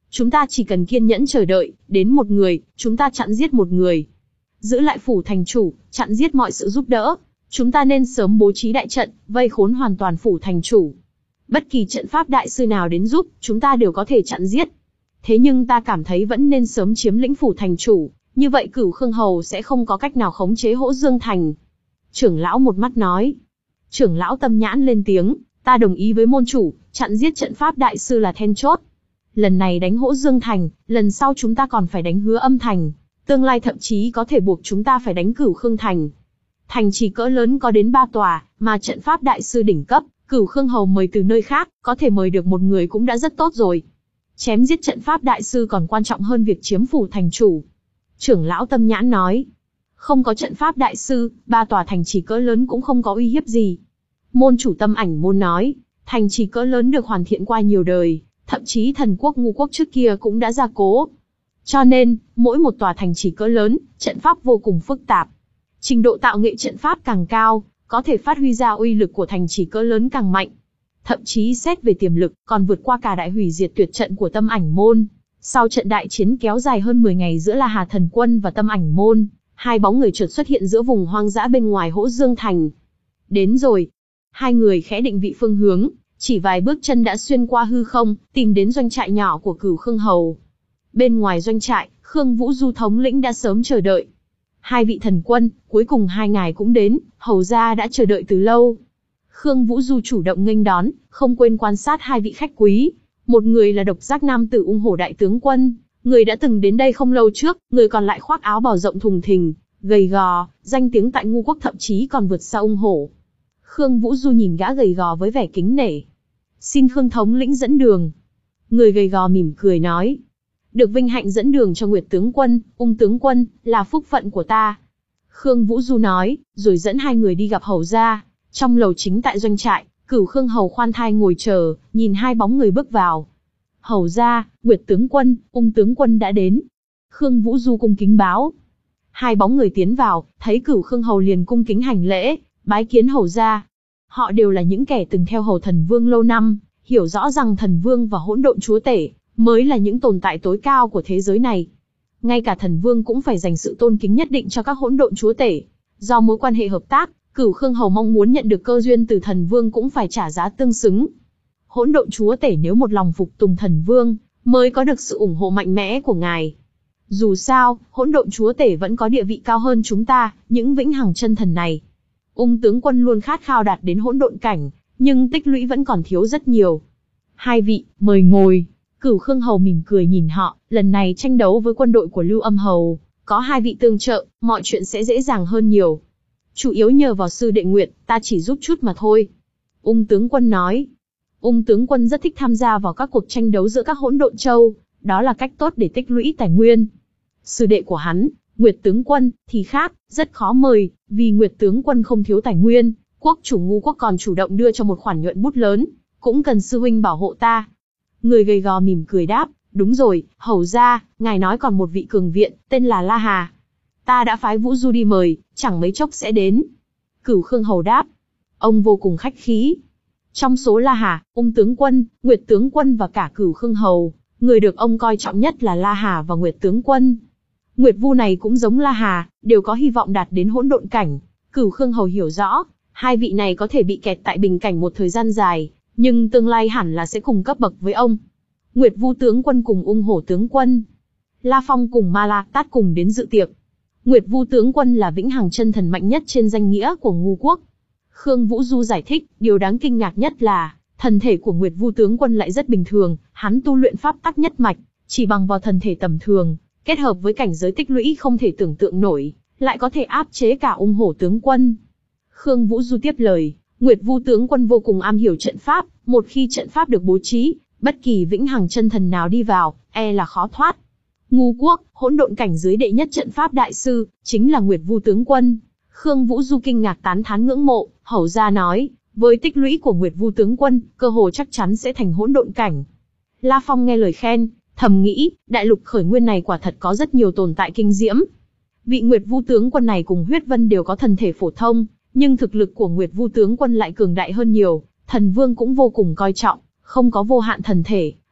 Chúng ta chỉ cần kiên nhẫn chờ đợi, đến một người, chúng ta chặn giết một người. Giữ lại phủ thành chủ, chặn giết mọi sự giúp đỡ. Chúng ta nên sớm bố trí đại trận, vây khốn hoàn toàn phủ thành chủ. Bất kỳ trận pháp đại sư nào đến giúp, chúng ta đều có thể chặn giết. Thế nhưng ta cảm thấy vẫn nên sớm chiếm lĩnh phủ thành chủ, như vậy Cửu Khương Hầu sẽ không có cách nào khống chế Hỗ Dương Thành. Trưởng lão một mắt nói. Trưởng lão Tâm Nhãn lên tiếng, ta đồng ý với môn chủ, chặn giết trận pháp đại sư là then chốt. Lần này đánh Hỗ Dương Thành, lần sau chúng ta còn phải đánh Hứa Âm Thành, tương lai thậm chí có thể buộc chúng ta phải đánh Cửu Khương Thành. Thành trì cỡ lớn có đến ba tòa, mà trận pháp đại sư đỉnh cấp, Cửu Khương Hầu mời từ nơi khác, có thể mời được một người cũng đã rất tốt rồi. Chém giết trận pháp đại sư còn quan trọng hơn việc chiếm phủ thành chủ. Trưởng lão Tâm Nhãn nói, không có trận pháp đại sư, ba tòa thành trì cỡ lớn cũng không có uy hiếp gì. Môn chủ Tâm Ảnh môn nói, thành trì cỡ lớn được hoàn thiện qua nhiều đời, thậm chí thần quốc Ngu quốc trước kia cũng đã gia cố. Cho nên, mỗi một tòa thành trì cỡ lớn, trận pháp vô cùng phức tạp. Trình độ tạo nghệ trận pháp càng cao, có thể phát huy ra uy lực của thành trì cỡ lớn càng mạnh. Thậm chí xét về tiềm lực, còn vượt qua cả đại hủy diệt tuyệt trận của Tâm Ảnh môn. Sau trận đại chiến kéo dài hơn mười ngày giữa La Hà Thần Quân và Tâm Ảnh môn, hai bóng người chợt xuất hiện giữa vùng hoang dã bên ngoài Hỗ Dương Thành. Đến rồi. Hai người khẽ định vị phương hướng, chỉ vài bước chân đã xuyên qua hư không, tìm đến doanh trại nhỏ của Cửu Khương Hầu. Bên ngoài doanh trại, Khương Vũ Du thống lĩnh đã sớm chờ đợi. Hai vị thần quân, cuối cùng hai ngài cũng đến, hầu gia đã chờ đợi từ lâu. Khương Vũ Du chủ động nghênh đón, không quên quan sát hai vị khách quý. Một người là độc giác nam tử Ung Hổ đại tướng quân, người đã từng đến đây không lâu trước, người còn lại khoác áo bào rộng thùng thình, gầy gò, danh tiếng tại Ngu quốc thậm chí còn vượt xa Ung Hổ. Khương Vũ Du nhìn gã gầy gò với vẻ kính nể. Xin Khương thống lĩnh dẫn đường. Người gầy gò mỉm cười nói. Được vinh hạnh dẫn đường cho Nguyệt tướng quân, Ung tướng quân, là phúc phận của ta. Khương Vũ Du nói, rồi dẫn hai người đi gặp hầu gia. Trong lầu chính tại doanh trại, Cửu Khương Hầu khoan thai ngồi chờ, nhìn hai bóng người bước vào. Hầu gia, Nguyệt tướng quân, Ung tướng quân đã đến. Khương Vũ Du cung kính báo. Hai bóng người tiến vào, thấy Cửu Khương Hầu liền cung kính hành lễ, bái kiến hầu gia. Họ đều là những kẻ từng theo hầu thần vương lâu năm, hiểu rõ rằng thần vương và hỗn độn chúa tể mới là những tồn tại tối cao của thế giới này. Ngay cả thần vương cũng phải dành sự tôn kính nhất định cho các hỗn độn chúa tể. Do mối quan hệ hợp tác, Cửu Khương Hầu mong muốn nhận được cơ duyên từ thần vương cũng phải trả giá tương xứng. Hỗn độn chúa tể nếu một lòng phục tùng thần vương, mới có được sự ủng hộ mạnh mẽ của ngài. Dù sao, hỗn độn chúa tể vẫn có địa vị cao hơn chúng ta, những vĩnh hằng chân thần này. Ung tướng quân luôn khát khao đạt đến hỗn độn cảnh, nhưng tích lũy vẫn còn thiếu rất nhiều. Hai vị, mời ngồi. Cửu Khương Hầu mỉm cười nhìn họ, lần này tranh đấu với quân đội của Lưu Âm Hầu, có hai vị tương trợ, mọi chuyện sẽ dễ dàng hơn nhiều. Chủ yếu nhờ vào sư đệ Nguyệt, ta chỉ giúp chút mà thôi. Ung tướng quân nói. Ung tướng quân rất thích tham gia vào các cuộc tranh đấu giữa các hỗn độn châu, đó là cách tốt để tích lũy tài nguyên. Sư đệ của hắn, Nguyệt tướng quân, thì khác, rất khó mời, vì Nguyệt tướng quân không thiếu tài nguyên, quốc chủ Ngu quốc còn chủ động đưa cho một khoản nhuận bút lớn, cũng cần sư huynh bảo hộ ta. Người gầy gò mỉm cười đáp, đúng rồi, hầu gia, ngài nói còn một vị cường viện, tên là La Hà. Ta đã phái Vũ Du đi mời, chẳng mấy chốc sẽ đến. Cửu Khương Hầu đáp, ông vô cùng khách khí. Trong số La Hà, Ung tướng quân, Nguyệt tướng quân và cả Cửu Khương Hầu, người được ông coi trọng nhất là La Hà và Nguyệt tướng quân. Nguyệt Vu này cũng giống La Hà, đều có hy vọng đạt đến hỗn độn cảnh. Cửu Khương Hầu hiểu rõ, hai vị này có thể bị kẹt tại bình cảnh một thời gian dài, nhưng tương lai hẳn là sẽ cùng cấp bậc với ông. Nguyệt Vu tướng quân cùng Ung Hổ tướng quân, La Phong cùng Ma La Tát cùng đến dự tiệc. Nguyệt Vu tướng quân là vĩnh hằng chân thần mạnh nhất trên danh nghĩa của Ngu quốc. Khương Vũ Du giải thích, điều đáng kinh ngạc nhất là, thần thể của Nguyệt Vu tướng quân lại rất bình thường, hắn tu luyện pháp tắc nhất mạch, chỉ bằng vào thần thể tầm thường, kết hợp với cảnh giới tích lũy không thể tưởng tượng nổi, lại có thể áp chế cả Ung Hổ tướng quân. Khương Vũ Du tiếp lời, Nguyệt Vu tướng quân vô cùng am hiểu trận pháp, một khi trận pháp được bố trí, bất kỳ vĩnh hằng chân thần nào đi vào, e là khó thoát. Ngu quốc, hỗn độn cảnh giới đệ nhất trận pháp đại sư, chính là Nguyệt Vu tướng quân. Khương Vũ Du kinh ngạc tán thán ngưỡng mộ, hầu gia nói, với tích lũy của Nguyệt Vu tướng quân, cơ hồ chắc chắn sẽ thành hỗn độn cảnh. La Phong nghe lời khen, thầm nghĩ, đại lục khởi nguyên này quả thật có rất nhiều tồn tại kinh diễm. Vị Nguyệt Vu tướng quân này cùng Huyết Vân đều có thần thể phổ thông, nhưng thực lực của Nguyệt Vu tướng quân lại cường đại hơn nhiều, thần vương cũng vô cùng coi trọng, không có vô hạn thần thể,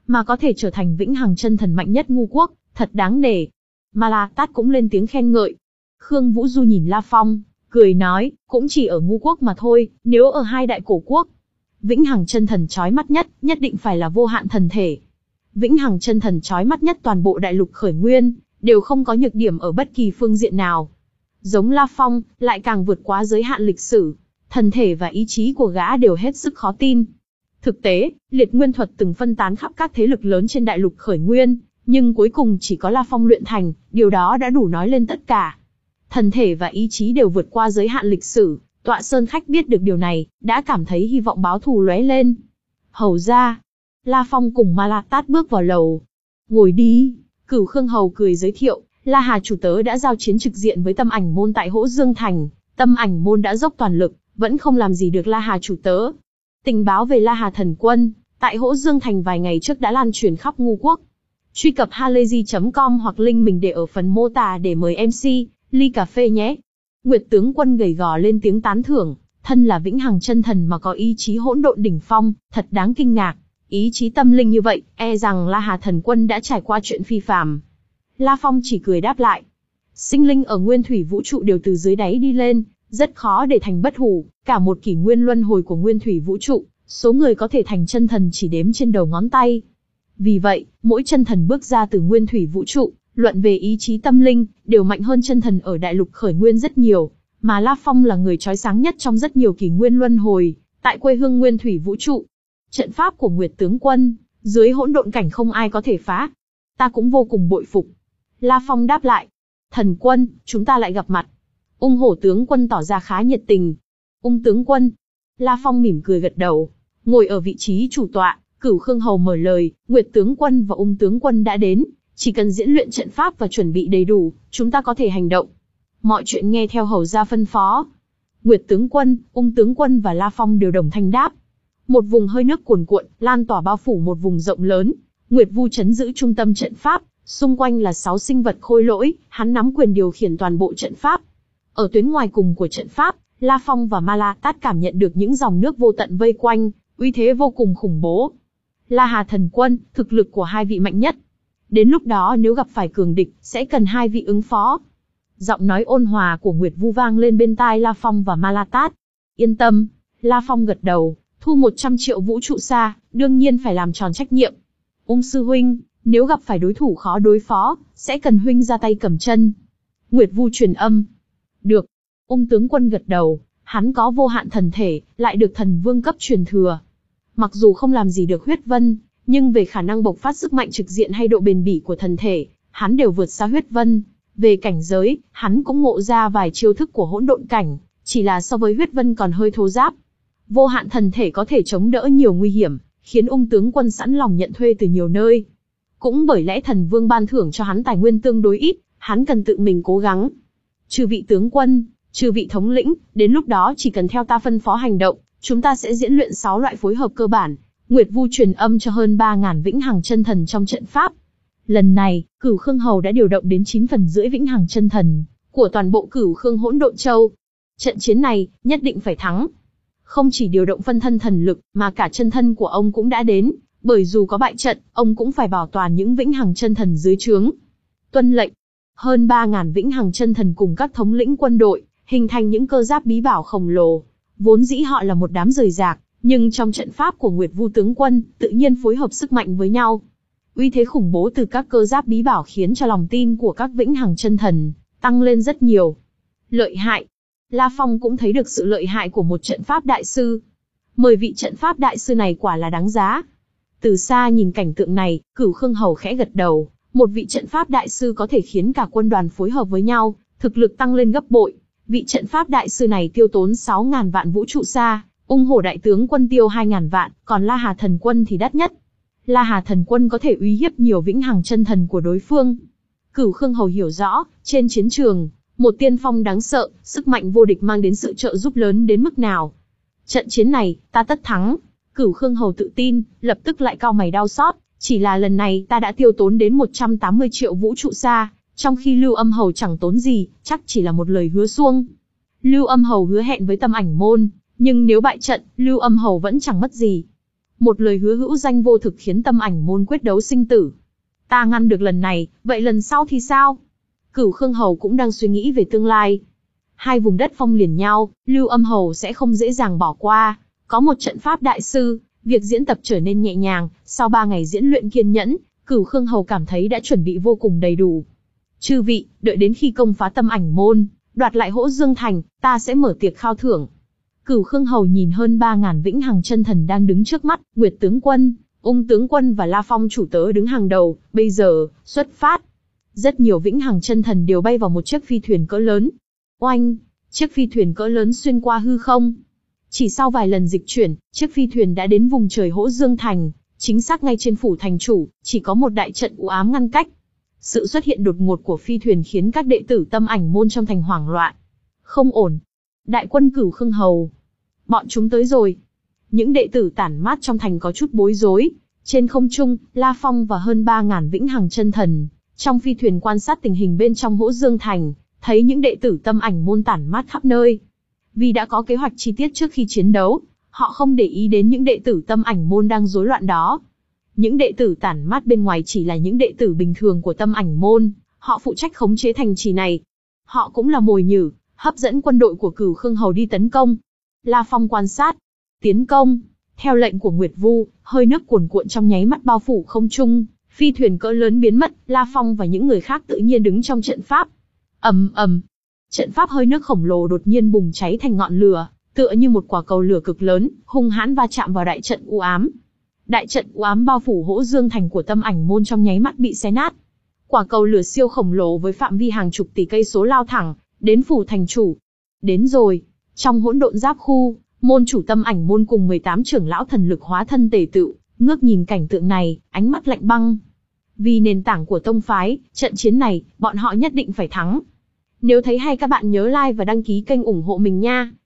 mà có thể trở thành vĩnh hằng chân thần mạnh nhất ngu quốc, thật đáng nể. Ma La Tát cũng lên tiếng khen ngợi. Khương Vũ Du nhìn La Phong, cười nói, cũng chỉ ở ngu quốc mà thôi, nếu ở hai đại cổ quốc, vĩnh hằng chân thần chói mắt nhất, nhất định phải là vô hạn thần thể. Vĩnh hằng chân thần chói mắt nhất toàn bộ đại lục khởi nguyên, đều không có nhược điểm ở bất kỳ phương diện nào. Giống La Phong, lại càng vượt quá giới hạn lịch sử, thần thể và ý chí của gã đều hết sức khó tin. Thực tế, liệt nguyên thuật từng phân tán khắp các thế lực lớn trên đại lục khởi nguyên, nhưng cuối cùng chỉ có La Phong luyện thành, điều đó đã đủ nói lên tất cả. Thần thể và ý chí đều vượt qua giới hạn lịch sử, Tọa Sơn khách biết được điều này, đã cảm thấy hy vọng báo thù lóe lên. Hầu ra, La Phong cùng Ma La Tát bước vào lầu. Ngồi đi, Cửu Khương Hầu cười giới thiệu, La Hà chủ tớ đã giao chiến trực diện với Tâm Ảnh môn tại Hỗ Dương Thành, Tâm Ảnh môn đã dốc toàn lực, vẫn không làm gì được La Hà chủ tớ. Tình báo về La Hà thần quân, tại Hỗ Dương Thành vài ngày trước đã lan truyền khắp ngu quốc. Truy cập halayzi chấm com hoặc link mình để ở phần mô tả để mời em xê, ly cà phê nhé. Nguyệt tướng quân gầy gò lên tiếng tán thưởng, thân là vĩnh hằng chân thần mà có ý chí hỗn độn đỉnh phong, thật đáng kinh ngạc. Ý chí tâm linh như vậy, e rằng La Hà thần quân đã trải qua chuyện phi phàm. La Phong chỉ cười đáp lại. Sinh linh ở nguyên thủy vũ trụ đều từ dưới đáy đi lên, rất khó để thành bất hủ, cả một kỷ nguyên luân hồi của nguyên thủy vũ trụ, số người có thể thành chân thần chỉ đếm trên đầu ngón tay. Vì vậy, mỗi chân thần bước ra từ nguyên thủy vũ trụ, luận về ý chí tâm linh, đều mạnh hơn chân thần ở đại lục khởi nguyên rất nhiều, mà La Phong là người chói sáng nhất trong rất nhiều kỷ nguyên luân hồi, tại quê hương nguyên thủy vũ trụ. Trận pháp của Nguyệt tướng quân, dưới hỗn độn cảnh không ai có thể phá. Ta cũng vô cùng bội phục. La Phong đáp lại. Thần quân, chúng ta lại gặp mặt. Ung Hổ tướng quân tỏ ra khá nhiệt tình. Ung tướng quân. La Phong mỉm cười gật đầu. Ngồi ở vị trí chủ tọa, Cửu Khương Hầu mở lời, Nguyệt tướng quân và Ung tướng quân đã đến. Chỉ cần diễn luyện trận pháp và chuẩn bị đầy đủ, chúng ta có thể hành động. Mọi chuyện nghe theo hầu gia phân phó. Nguyệt tướng quân, Ung tướng quân và La Phong đều đồng thanh đáp. Một vùng hơi nước cuồn cuộn, lan tỏa bao phủ một vùng rộng lớn. Nguyệt Vu trấn giữ trung tâm trận pháp, xung quanh là sáu sinh vật khôi lỗi, hắn nắm quyền điều khiển toàn bộ trận pháp. Ở tuyến ngoài cùng của trận pháp, La Phong và Ma La Tát cảm nhận được những dòng nước vô tận vây quanh, uy thế vô cùng khủng bố. La Hà thần quân, thực lực của hai vị mạnh nhất. Đến lúc đó nếu gặp phải cường địch, sẽ cần hai vị ứng phó. Giọng nói ôn hòa của Nguyệt Vu vang lên bên tai La Phong và Ma La Tát. Yên tâm, La Phong gật đầu, thu một trăm triệu vũ trụ xa, đương nhiên phải làm tròn trách nhiệm. Ung sư huynh, nếu gặp phải đối thủ khó đối phó, sẽ cần huynh ra tay cầm chân. Nguyệt Vu truyền âm. Được. Ung tướng quân gật đầu, hắn có vô hạn thần thể, lại được thần vương cấp truyền thừa. Mặc dù không làm gì được huyết vân, nhưng về khả năng bộc phát sức mạnh trực diện hay độ bền bỉ của thần thể, hắn đều vượt xa huyết vân. Về cảnh giới, hắn cũng ngộ ra vài chiêu thức của hỗn độn cảnh, chỉ là so với huyết vân còn hơi thô ráp. Vô hạn thần thể có thể chống đỡ nhiều nguy hiểm, khiến Ung tướng quân sẵn lòng nhận thuê từ nhiều nơi. Cũng bởi lẽ thần vương ban thưởng cho hắn tài nguyên tương đối ít, hắn cần tự mình cố gắng. Chư vị tướng quân, chư vị thống lĩnh, đến lúc đó chỉ cần theo ta phân phó hành động, chúng ta sẽ diễn luyện sáu loại phối hợp cơ bản. Nguyệt Vu truyền âm cho hơn ba ngàn vĩnh hằng chân thần trong trận pháp. Lần này, Cửu Khương Hầu đã điều động đến chín phần rưỡi vĩnh hằng chân thần của toàn bộ Cửu Khương Hỗn Độn Châu. Trận chiến này nhất định phải thắng. Không chỉ điều động phân thân thần lực, mà cả chân thân của ông cũng đã đến, bởi dù có bại trận, ông cũng phải bảo toàn những vĩnh hằng chân thần dưới trướng. Tuân lệnh. Hơn ba ngàn vĩnh hằng chân thần cùng các thống lĩnh quân đội, hình thành những cơ giáp bí bảo khổng lồ. Vốn dĩ họ là một đám rời rạc, nhưng trong trận pháp của Nguyệt Vu tướng quân, tự nhiên phối hợp sức mạnh với nhau. Uy thế khủng bố từ các cơ giáp bí bảo khiến cho lòng tin của các vĩnh hằng chân thần tăng lên rất nhiều. Lợi hại. La Phong cũng thấy được sự lợi hại của một trận pháp đại sư. Mười vị trận pháp đại sư này quả là đáng giá. Từ xa nhìn cảnh tượng này, Cửu Khương Hầu khẽ gật đầu. Một vị trận pháp đại sư có thể khiến cả quân đoàn phối hợp với nhau, thực lực tăng lên gấp bội. Vị trận pháp đại sư này tiêu tốn sáu ngàn vạn vũ trụ xa, Ung Hổ đại tướng quân tiêu hai ngàn vạn, còn La Hà thần quân thì đắt nhất. La Hà thần quân có thể uy hiếp nhiều vĩnh hằng chân thần của đối phương. Cửu Khương Hầu hiểu rõ, trên chiến trường, một tiên phong đáng sợ, sức mạnh vô địch mang đến sự trợ giúp lớn đến mức nào. Trận chiến này, ta tất thắng. Cửu Khương Hầu tự tin, lập tức lại cau mày đau xót. Chỉ là lần này ta đã tiêu tốn đến một trăm tám mươi triệu vũ trụ xa, trong khi Lưu Âm Hầu chẳng tốn gì, chắc chỉ là một lời hứa suông. Lưu Âm Hầu hứa hẹn với Tâm Ảnh môn, nhưng nếu bại trận, Lưu Âm Hầu vẫn chẳng mất gì. Một lời hứa hữu danh vô thực khiến Tâm Ảnh môn quyết đấu sinh tử. Ta ngăn được lần này, vậy lần sau thì sao? Cửu Khương Hầu cũng đang suy nghĩ về tương lai. Hai vùng đất phong liền nhau, Lưu Âm Hầu sẽ không dễ dàng bỏ qua. Có một trận pháp đại sư, việc diễn tập trở nên nhẹ nhàng. Sau ba ngày diễn luyện kiên nhẫn, Cửu Khương Hầu cảm thấy đã chuẩn bị vô cùng đầy đủ. Chư vị, đợi đến khi công phá Tâm Ảnh môn, đoạt lại Hỗ Dương Thành, ta sẽ mở tiệc khao thưởng. Cửu Khương Hầu nhìn hơn ba ngàn vĩnh hằng chân thần đang đứng trước mắt, Nguyệt tướng quân, Ung tướng quân và La Phong chủ tớ đứng hàng đầu, bây giờ, xuất phát. Rất nhiều vĩnh hằng chân thần đều bay vào một chiếc phi thuyền cỡ lớn. Oanh, chiếc phi thuyền cỡ lớn xuyên qua hư không. Chỉ sau vài lần dịch chuyển, chiếc phi thuyền đã đến vùng trời Hỗ Dương Thành, chính xác ngay trên phủ thành chủ, chỉ có một đại trận u ám ngăn cách. Sự xuất hiện đột ngột của phi thuyền khiến các đệ tử Tâm Ảnh môn trong thành hoảng loạn. Không ổn. Đại quân Cửu Khương Hầu. Bọn chúng tới rồi. Những đệ tử tản mát trong thành có chút bối rối. Trên không trung, La Phong và hơn ba ngàn vĩnh hằng chân thần, trong phi thuyền quan sát tình hình bên trong Hỗ Dương Thành, thấy những đệ tử Tâm Ảnh môn tản mát khắp nơi. Vì đã có kế hoạch chi tiết trước khi chiến đấu, họ không để ý đến những đệ tử Tâm Ảnh môn đang rối loạn đó. Những đệ tử tản mát bên ngoài chỉ là những đệ tử bình thường của Tâm Ảnh môn, họ phụ trách khống chế thành trì này. Họ cũng là mồi nhử, hấp dẫn quân đội của Cửu Khương Hầu đi tấn công. La Phong quan sát, tiến công. Theo lệnh của Nguyệt Vu, hơi nước cuồn cuộn trong nháy mắt bao phủ không trung, phi thuyền cỡ lớn biến mất, La Phong và những người khác tự nhiên đứng trong trận pháp. Ầm ầm, trận pháp hơi nước khổng lồ đột nhiên bùng cháy thành ngọn lửa, tựa như một quả cầu lửa cực lớn, hung hãn va chạm vào đại trận u ám. Đại trận u ám bao phủ Hỗ Dương Thành của Tâm Ảnh môn trong nháy mắt bị xé nát. Quả cầu lửa siêu khổng lồ với phạm vi hàng chục tỷ cây số lao thẳng đến phủ thành chủ. Đến rồi, trong hỗn độn giáp khu, môn chủ Tâm Ảnh môn cùng mười tám trưởng lão thần lực hóa thân tề tựu, ngước nhìn cảnh tượng này, ánh mắt lạnh băng. Vì nền tảng của tông phái, trận chiến này, bọn họ nhất định phải thắng. Nếu thấy hay các bạn nhớ like và đăng ký kênh ủng hộ mình nha.